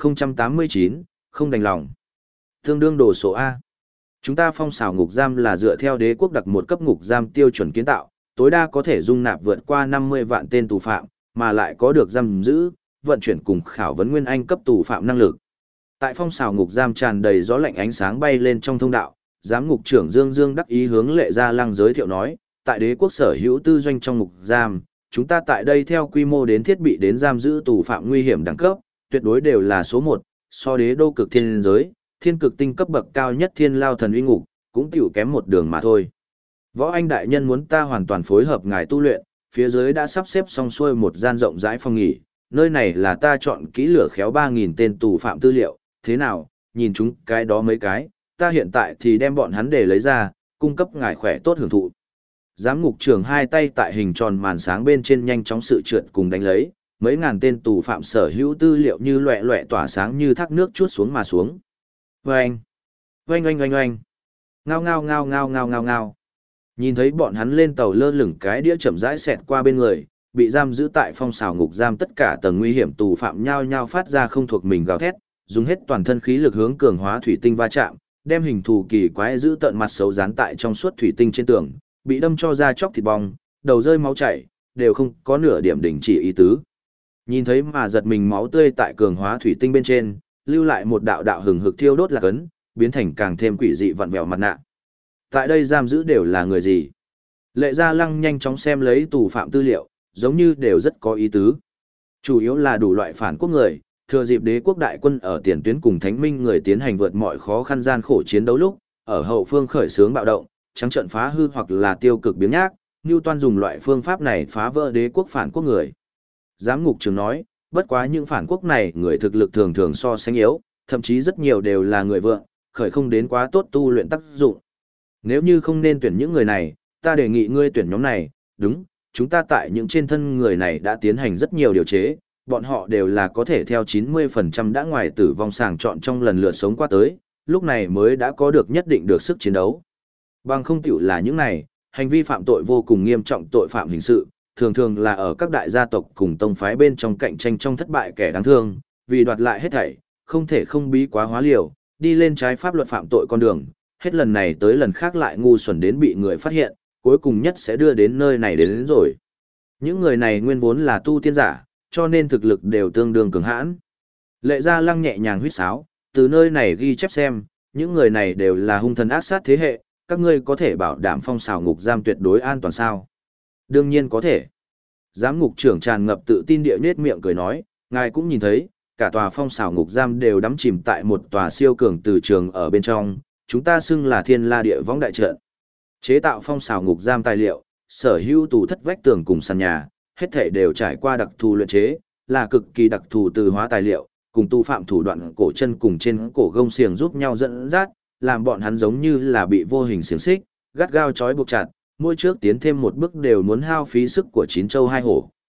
2089, không đành lòng. Tương đương đồ sổ A. Chúng ta phong xào ngục giam là dựa theo đế quốc đặc một cấp ngục giam tiêu chuẩn kiến tạo, tối đa có thể dung nạp vượt qua 50 vạn tên tù phạm, mà lại có được giam giữ, vận chuyển cùng khảo vấn nguyên anh cấp tù phạm năng lực. Tại phong xào ngục giam tràn đầy gió lạnh ánh sáng bay lên trong thông đạo, giám ngục trưởng Dương Dương đắc ý hướng Lệ Gia Lăng giới thiệu nói, tại đế quốc sở hữu tư doanh trong ngục giam, chúng ta tại đây theo quy mô đến thiết bị đến giam giữ tù phạm nguy hiểm đẳng cấp, tuyệt đối đều là số 1, so đế đô cực thiên giới, thiên cực tinh cấp bậc cao nhất thiên lao thần uy ngục, cũng tiểu kém một đường mà thôi. Võ Anh đại nhân muốn ta hoàn toàn phối hợp ngài tu luyện, phía dưới đã sắp xếp xong xuôi một gian rộng rãi phòng nghỉ, nơi này là ta chọn kỹ lửa khéo 3.000 tên tù phạm tư liệu, thế nào, nhìn chúng cái đó mấy cái, ta hiện tại thì đem bọn hắn để lấy ra, cung cấp ngài khỏe tốt hưởng thụ. Giám ngục trưởng hai tay tại hình tròn màn sáng bên trên nhanh chóng sự trượt cùng đánh lấy, mấy ngàn tên tù phạm sở hữu tư liệu như loẹ loẹ tỏa sáng như thác nước chuốt xuống mà xuống. Oanh! Oanh oanh oanh oanh! Ngao ngao ngao ngao ngao ngao ngao! Nhìn thấy bọn hắn lên tàu lơ lửng cái đĩa chậm rãi xẹt qua bên người, bị giam giữ tại phong xào ngục giam tất cả tầng nguy hiểm tù phạm nhao nhao phát ra không thuộc mình gào thét, dùng hết toàn thân khí lực hướng cường hóa thủy tinh va chạm, đem hình thù kỳ quái giữ tận mặt xấu dán tại trong suốt thủy tinh trên tường, bị đâm cho da chóc thịt bong, đầu rơi máu chảy, đều không có nửa điểm đình chỉ ý tứ. Nhìn thấy mà giật mình máu tươi tại cường hóa thủy tinh bên trên, lưu lại một đạo đạo hừng hực thiêu đốt lạc ấn, biến thành càng thêm quỷ dị vặn vẹo mặt nạ. Tại đây giam giữ đều là người gì? Lệ Gia Lăng nhanh chóng xem lấy tù phạm tư liệu, giống như đều rất có ý tứ. Chủ yếu là đủ loại phản quốc người, thừa dịp đế quốc đại quân ở tiền tuyến cùng thánh minh người tiến hành vượt mọi khó khăn gian khổ chiến đấu lúc, ở hậu phương khởi xướng bạo động, trắng trận phá hư hoặc là tiêu cực biếng nhác, Newton dùng loại phương pháp này phá vỡ đế quốc phản quốc người. Giám ngục trưởng nói, bất quá những phản quốc này người thực lực thường thường so sánh yếu, thậm chí rất nhiều đều là người vượng, khởi không đến quá tốt tu luyện tác dụng. Nếu như không nên tuyển những người này, ta đề nghị ngươi tuyển nhóm này, đúng, chúng ta tại những trên thân người này đã tiến hành rất nhiều điều chế, bọn họ đều là có thể theo 90% đã ngoài tử vong sàng chọn trong lần lượt sống qua tới, lúc này mới đã có được nhất định được sức chiến đấu. Bằng không tiểu là những này, hành vi phạm tội vô cùng nghiêm trọng tội phạm hình sự, thường thường là ở các đại gia tộc cùng tông phái bên trong cạnh tranh trong thất bại kẻ đáng thương, vì đoạt lại hết thảy, không thể không bí quá hóa liều, đi lên trái pháp luật phạm tội con đường, hết lần này tới lần khác lại ngu xuẩn đến bị người phát hiện, cuối cùng nhất sẽ đưa đến nơi này đến rồi. Những người này nguyên vốn là tu tiên giả, cho nên thực lực đều tương đương cường hãn. Lệ Gia Lăng nhẹ nhàng huýt sáo, từ nơi này ghi chép xem, những người này đều là hung thần ác sát thế hệ, các ngươi có thể bảo đảm phong xào ngục giam tuyệt đối an toàn sao? Đương nhiên có thể. Giám ngục trưởng tràn ngập tự tin địa nết miệng cười nói, ngài cũng nhìn thấy, cả tòa phong xào ngục giam đều đắm chìm tại một tòa siêu cường từ trường ở bên trong, chúng ta xưng là thiên la địa võng đại trận. Chế tạo phong xào ngục giam tài liệu, sở hữu tủ thất vách tường cùng sàn nhà, hết thảy đều trải qua đặc thù luyện chế, là cực kỳ đặc thù từ hóa tài liệu, cùng tu phạm thủ đoạn cổ chân cùng trên cổ gông xiềng giúp nhau dẫn dắt, làm bọn hắn giống như là bị vô hình xiềng xích, gắt gao trói buộc chặt, mỗi trước tiến thêm một bước đều muốn hao phí sức của chín châu hai hổ.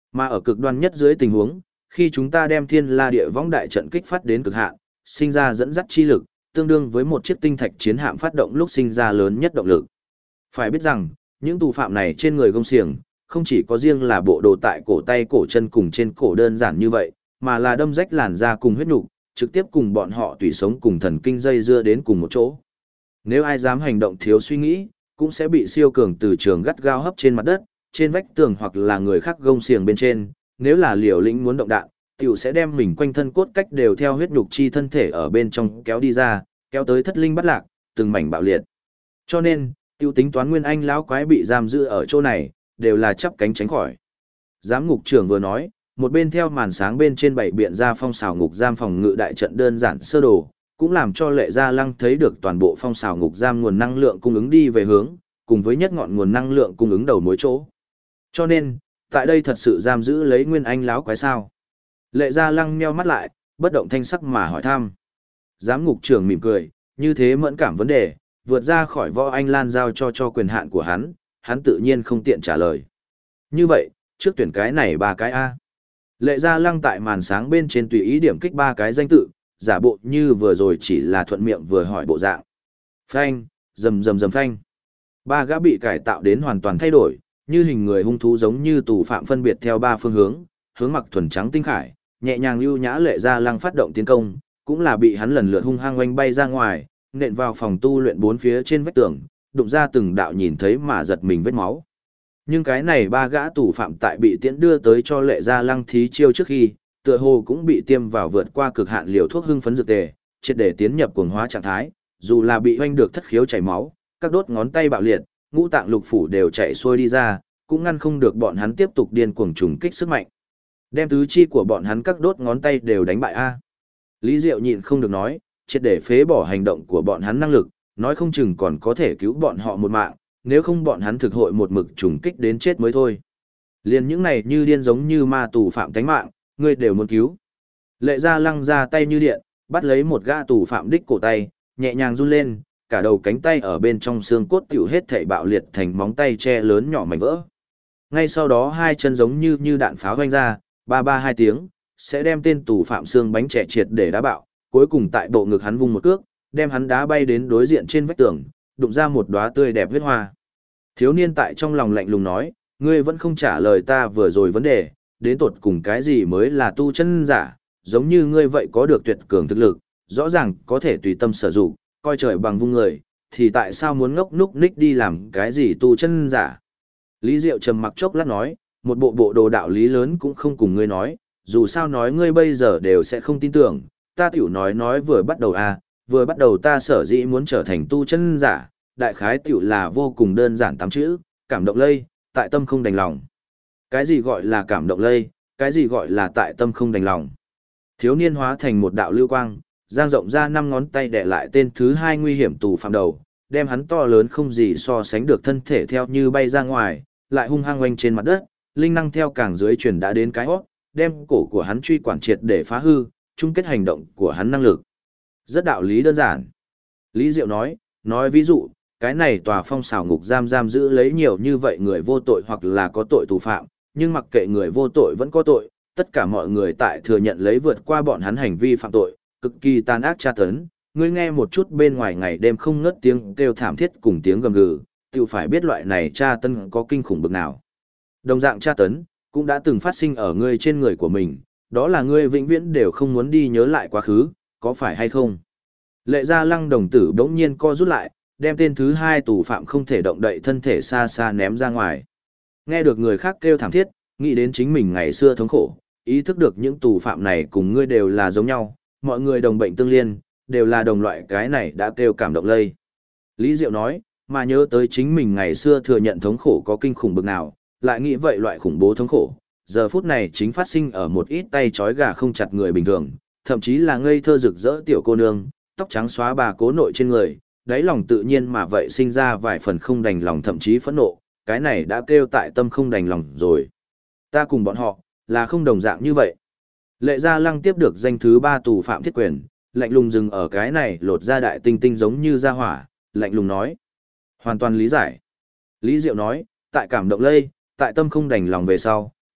Mà ở cực đoan nhất dưới tình huống, khi chúng ta đem Thiên La Địa Võng đại trận kích phát đến cực hạn, sinh ra dẫn dắt chi lực, tương đương với một chiếc tinh thạch chiến hạm phát động lúc sinh ra lớn nhất động lực. Phải biết rằng, những tù phạm này trên người gông xiềng, không chỉ có riêng là bộ đồ tại cổ tay cổ chân cùng trên cổ đơn giản như vậy, mà là đâm rách làn da cùng huyết nhục, trực tiếp cùng bọn họ tùy sống cùng thần kinh dây dưa đến cùng một chỗ. Nếu ai dám hành động thiếu suy nghĩ, cũng sẽ bị siêu cường từ trường gắt gao hấp trên mặt đất, trên vách tường hoặc là người khác gông xiềng bên trên, nếu là liều lĩnh muốn động đạn, tiểu sẽ đem mình quanh thân cốt cách đều theo huyết nhục chi thân thể ở bên trong kéo đi ra, kéo tới thất linh bắt lạc, từng mảnh bạo liệt. Cho nên, tiêu tính toán nguyên anh lão quái bị giam giữ ở chỗ này, đều là chắp cánh tránh khỏi. Giám ngục trưởng vừa nói, một bên theo màn sáng bên trên bảy biện ra phong xào ngục giam phòng ngự đại trận đơn giản sơ đồ, cũng làm cho Lệ Gia Lăng thấy được toàn bộ phong xào ngục giam nguồn năng lượng cung ứng đi về hướng, cùng với nhất ngọn nguồn năng lượng cung ứng đầu mối chỗ. Cho nên, tại đây thật sự giam giữ lấy nguyên anh láo quái sao. Lệ Gia Lăng nheo mắt lại, bất động thanh sắc mà hỏi thăm. Giám ngục trưởng mỉm cười, như thế mẫn cảm vấn đề, vượt ra khỏi võ anh lan giao cho quyền hạn của hắn tự nhiên không tiện trả lời. Như vậy, trước tuyển cái này ba cái A. Lệ Gia Lăng tại màn sáng bên trên tùy ý điểm kích ba cái danh tự, giả bộ như vừa rồi chỉ là thuận miệng vừa hỏi bộ dạng. Phanh, rầm rầm rầm phanh. Ba gã bị cải tạo đến hoàn toàn thay đổi, như hình người hung thú giống như tù phạm phân biệt theo ba phương hướng mặc thuần trắng tinh khải, nhẹ nhàng lưu nhã Lệ Gia Lăng phát động tiến công, cũng là bị hắn lần lượt hung hăng oanh bay ra ngoài, nện vào phòng tu luyện bốn phía trên vách tường, đụng ra từng đạo nhìn thấy mà giật mình vết máu. Nhưng cái này ba gã tù phạm tại bị tiễn đưa tới cho Lệ Gia Lăng thí chiêu trước khi, tựa hồ cũng bị tiêm vào vượt qua cực hạn liều thuốc hưng phấn dược tề, triệt để tiến nhập cuồng hóa trạng thái, dù là bị hoanh được thất khiếu chảy máu, các đốt ngón tay bạo liệt, ngũ tạng lục phủ đều chạy xuôi đi ra, cũng ngăn không được bọn hắn tiếp tục điên cuồng trùng kích sức mạnh. Đem tứ chi của bọn hắn các đốt ngón tay đều đánh bại a. Lý Diệu nhịn không được nói, triệt để phế bỏ hành động của bọn hắn năng lực, nói không chừng còn có thể cứu bọn họ một mạng, nếu không bọn hắn thực hội một mực trùng kích đến chết mới thôi. Liên những này như điên giống như ma tù phạm tánh mạng, ngươi đều muốn cứu. Lệ Gia Lăng ra tay như điện, bắt lấy một gã tù phạm đích cổ tay, nhẹ nhàng run lên, cả đầu cánh tay ở bên trong xương cốt tiểu hết thảy bạo liệt thành móng tay che lớn nhỏ mảnh vỡ. Ngay sau đó hai chân giống như đạn pháo vang ra, ba ba hai tiếng, sẽ đem tên tù phạm xương bánh trẻ triệt để đá bạo, cuối cùng tại bộ ngực hắn vung một cước, đem hắn đá bay đến đối diện trên vách tường, đụng ra một đóa tươi đẹp huyết hoa. Thiếu niên tại trong lòng lạnh lùng nói, ngươi vẫn không trả lời ta vừa rồi vấn đề, đến tột cùng cái gì mới là tu chân giả, giống như ngươi vậy có được tuyệt cường thực lực, rõ ràng có thể tùy tâm sử dụng, coi trời bằng vung người, thì tại sao muốn ngốc núc ních đi làm cái gì tu chân giả? Lý Diệu trầm mặc chốc lát nói, một bộ đồ đạo lý lớn cũng không cùng ngươi nói, dù sao nói ngươi bây giờ đều sẽ không tin tưởng, ta tiểu nói vừa bắt đầu vừa bắt đầu ta sở dĩ muốn trở thành tu chân giả, đại khái tiểu là vô cùng đơn giản 8 chữ, cảm động lây, tại tâm không đành lòng. Cái gì gọi là cảm động lây, cái gì gọi là tại tâm không đành lòng. Thiếu niên hóa thành một đạo lưu quang, giang rộng ra 5 ngón tay đè lại tên thứ 2 nguy hiểm tù phạm đầu, đem hắn to lớn không gì so sánh được thân thể theo như bay ra ngoài, lại hung hăng oanh trên mặt đất, linh năng theo càng dưới truyền đã đến cái hót, đem cổ của hắn truy quản triệt để phá hư, chung kết hành động của hắn năng lực. Rất đạo lý đơn giản. Lý Diệu nói ví dụ, cái này tòa phong xào ngục giam giữ lấy nhiều như vậy người vô tội hoặc là có tội tù phạm, nhưng mặc kệ người vô tội vẫn có tội, tất cả mọi người tại thừa nhận lấy vượt qua bọn hắn hành vi phạm tội, cực kỳ tàn ác tra tấn. Ngươi nghe một chút bên ngoài ngày đêm không ngớt tiếng kêu thảm thiết cùng tiếng gầm gừ, tự phải biết loại này tra tấn có kinh khủng bực nào. Đồng dạng tra tấn, cũng đã từng phát sinh ở ngươi trên người của mình, đó là ngươi vĩnh viễn đều không muốn đi nhớ lại quá khứ, có phải hay không? Lệ Gia Lăng đồng tử bỗng nhiên co rút lại, đem tên thứ 2 tù phạm không thể động đậy thân thể xa xa ném ra ngoài. Nghe được người khác kêu thảm thiết, nghĩ đến chính mình ngày xưa thống khổ, ý thức được những tù phạm này cùng ngươi đều là giống nhau, mọi người đồng bệnh tương liên, đều là đồng loại, cái này đã kêu cảm động lây. Lý Diệu nói, mà nhớ tới chính mình ngày xưa thừa nhận thống khổ có kinh khủng bực nào, lại nghĩ vậy loại khủng bố thống khổ, giờ phút này chính phát sinh ở một ít tay trói gà không chặt người bình thường, thậm chí là ngây thơ rực rỡ tiểu cô nương, tóc trắng xóa bà cố nội trên người, đáy lòng tự nhiên mà vậy sinh ra vài phần không đành lòng thậm chí phẫn nộ, cái này đã kêu tại tâm không đành lòng rồi. Ta cùng bọn họ, là không đồng dạng như vậy. Lệ Gia Lăng tiếp được danh thứ 3 tù phạm thiết quyền, lạnh lùng dừng ở cái này lột ra đại tinh tinh giống như ra hỏa, lạnh lùng nói. Hoàn toàn lý giải. Lý Diệu nói, tại cảm động lây, tại tâm không đành lòng về sau,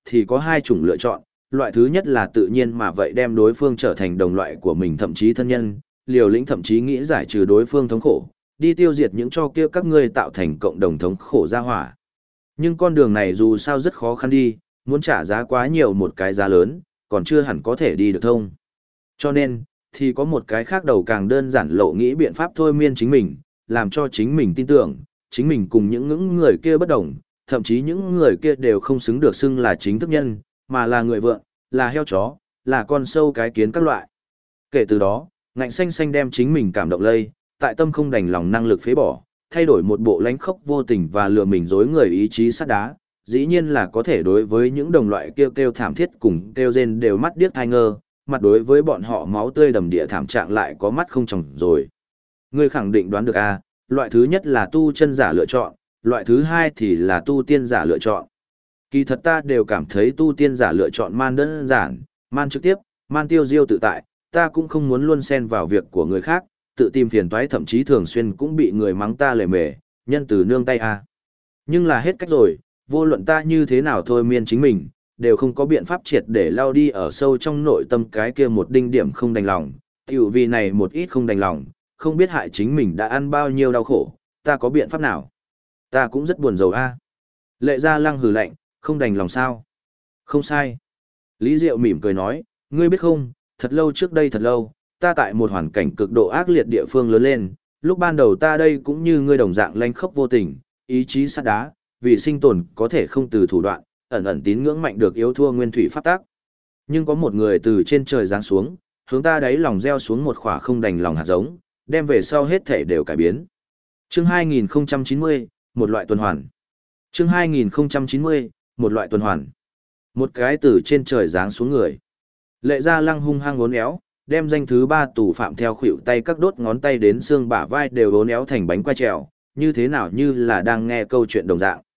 thì có hai chủng lựa chọn. Loại thứ nhất là tự nhiên mà vậy đem đối phương trở thành đồng loại của mình thậm chí thân nhân, liều lĩnh thậm chí nghĩ giải trừ đối phương thống khổ, đi tiêu diệt những cho kia các ngươi tạo thành cộng đồng thống khổ ra hỏa. Nhưng con đường này dù sao rất khó khăn đi, muốn trả giá quá nhiều một cái giá lớn, còn chưa hẳn có thể đi được thông. Cho nên, thì có một cái khác đầu càng đơn giản lộ nghĩ biện pháp thôi miên chính mình, làm cho chính mình tin tưởng, chính mình cùng những người kia bất đồng, thậm chí những người kia đều không xứng được xưng là chính thức nhân, mà là người vượn, là heo chó, là con sâu cái kiến các loại. Kể từ đó, ngạnh xanh xanh đem chính mình cảm động lây, tại tâm không đành lòng năng lực phế bỏ, thay đổi một bộ lánh khốc vô tình và lừa mình dối người ý chí sắt đá, dĩ nhiên là có thể đối với những đồng loại kêu kêu thảm thiết cùng kêu rên đều mắt điếc thai ngơ, mặt đối với bọn họ máu tươi đầm địa thảm trạng lại có mắt không tròng rồi. Ngươi khẳng định đoán được a, loại thứ nhất là tu chân giả lựa chọn, loại thứ hai thì là tu tiên giả lựa chọn. Kỳ thật ta đều cảm thấy tu tiên giả lựa chọn man đơn giản, man trực tiếp, man tiêu diêu tự tại, ta cũng không muốn luôn xen vào việc của người khác, tự tìm phiền toái thậm chí thường xuyên cũng bị người mắng ta lề mề, nhân từ nương tay a. Nhưng là hết cách rồi, vô luận ta như thế nào thôi miên chính mình, đều không có biện pháp triệt để lao đi ở sâu trong nội tâm cái kia một đinh điểm không đành lòng, tiểu vì này một ít không đành lòng, không biết hại chính mình đã ăn bao nhiêu đau khổ, ta có biện pháp nào? Ta cũng rất buồn rầu a. Lệ Gia Lăng hừ lạnh, không đành lòng sao? Không sai. Lý Diệu mỉm cười nói, ngươi biết không, thật lâu trước đây thật lâu, ta tại một hoàn cảnh cực độ ác liệt địa phương lớn lên, lúc ban đầu ta đây cũng như ngươi đồng dạng lanh khốc vô tình, ý chí sắt đá, vì sinh tồn có thể không từ thủ đoạn, ẩn ẩn tín ngưỡng mạnh được yếu thua nguyên thủy pháp tắc. Nhưng có một người từ trên trời giáng xuống, hướng ta đáy lòng gieo xuống một khỏa không đành lòng hạt giống, đem về sau hết thể đều cải biến. Chương 2090, một loại tuần hoàn. Chương 2090, một loại tuần hoàn. Một cái từ trên trời giáng xuống người. Lệ Gia Lăng hung hăng uốn éo, đem danh thứ 3 tù phạm theo khuỷu tay các đốt ngón tay đến xương bả vai đều uốn éo thành bánh quai trèo, như thế nào như là đang nghe câu chuyện đồng dạng.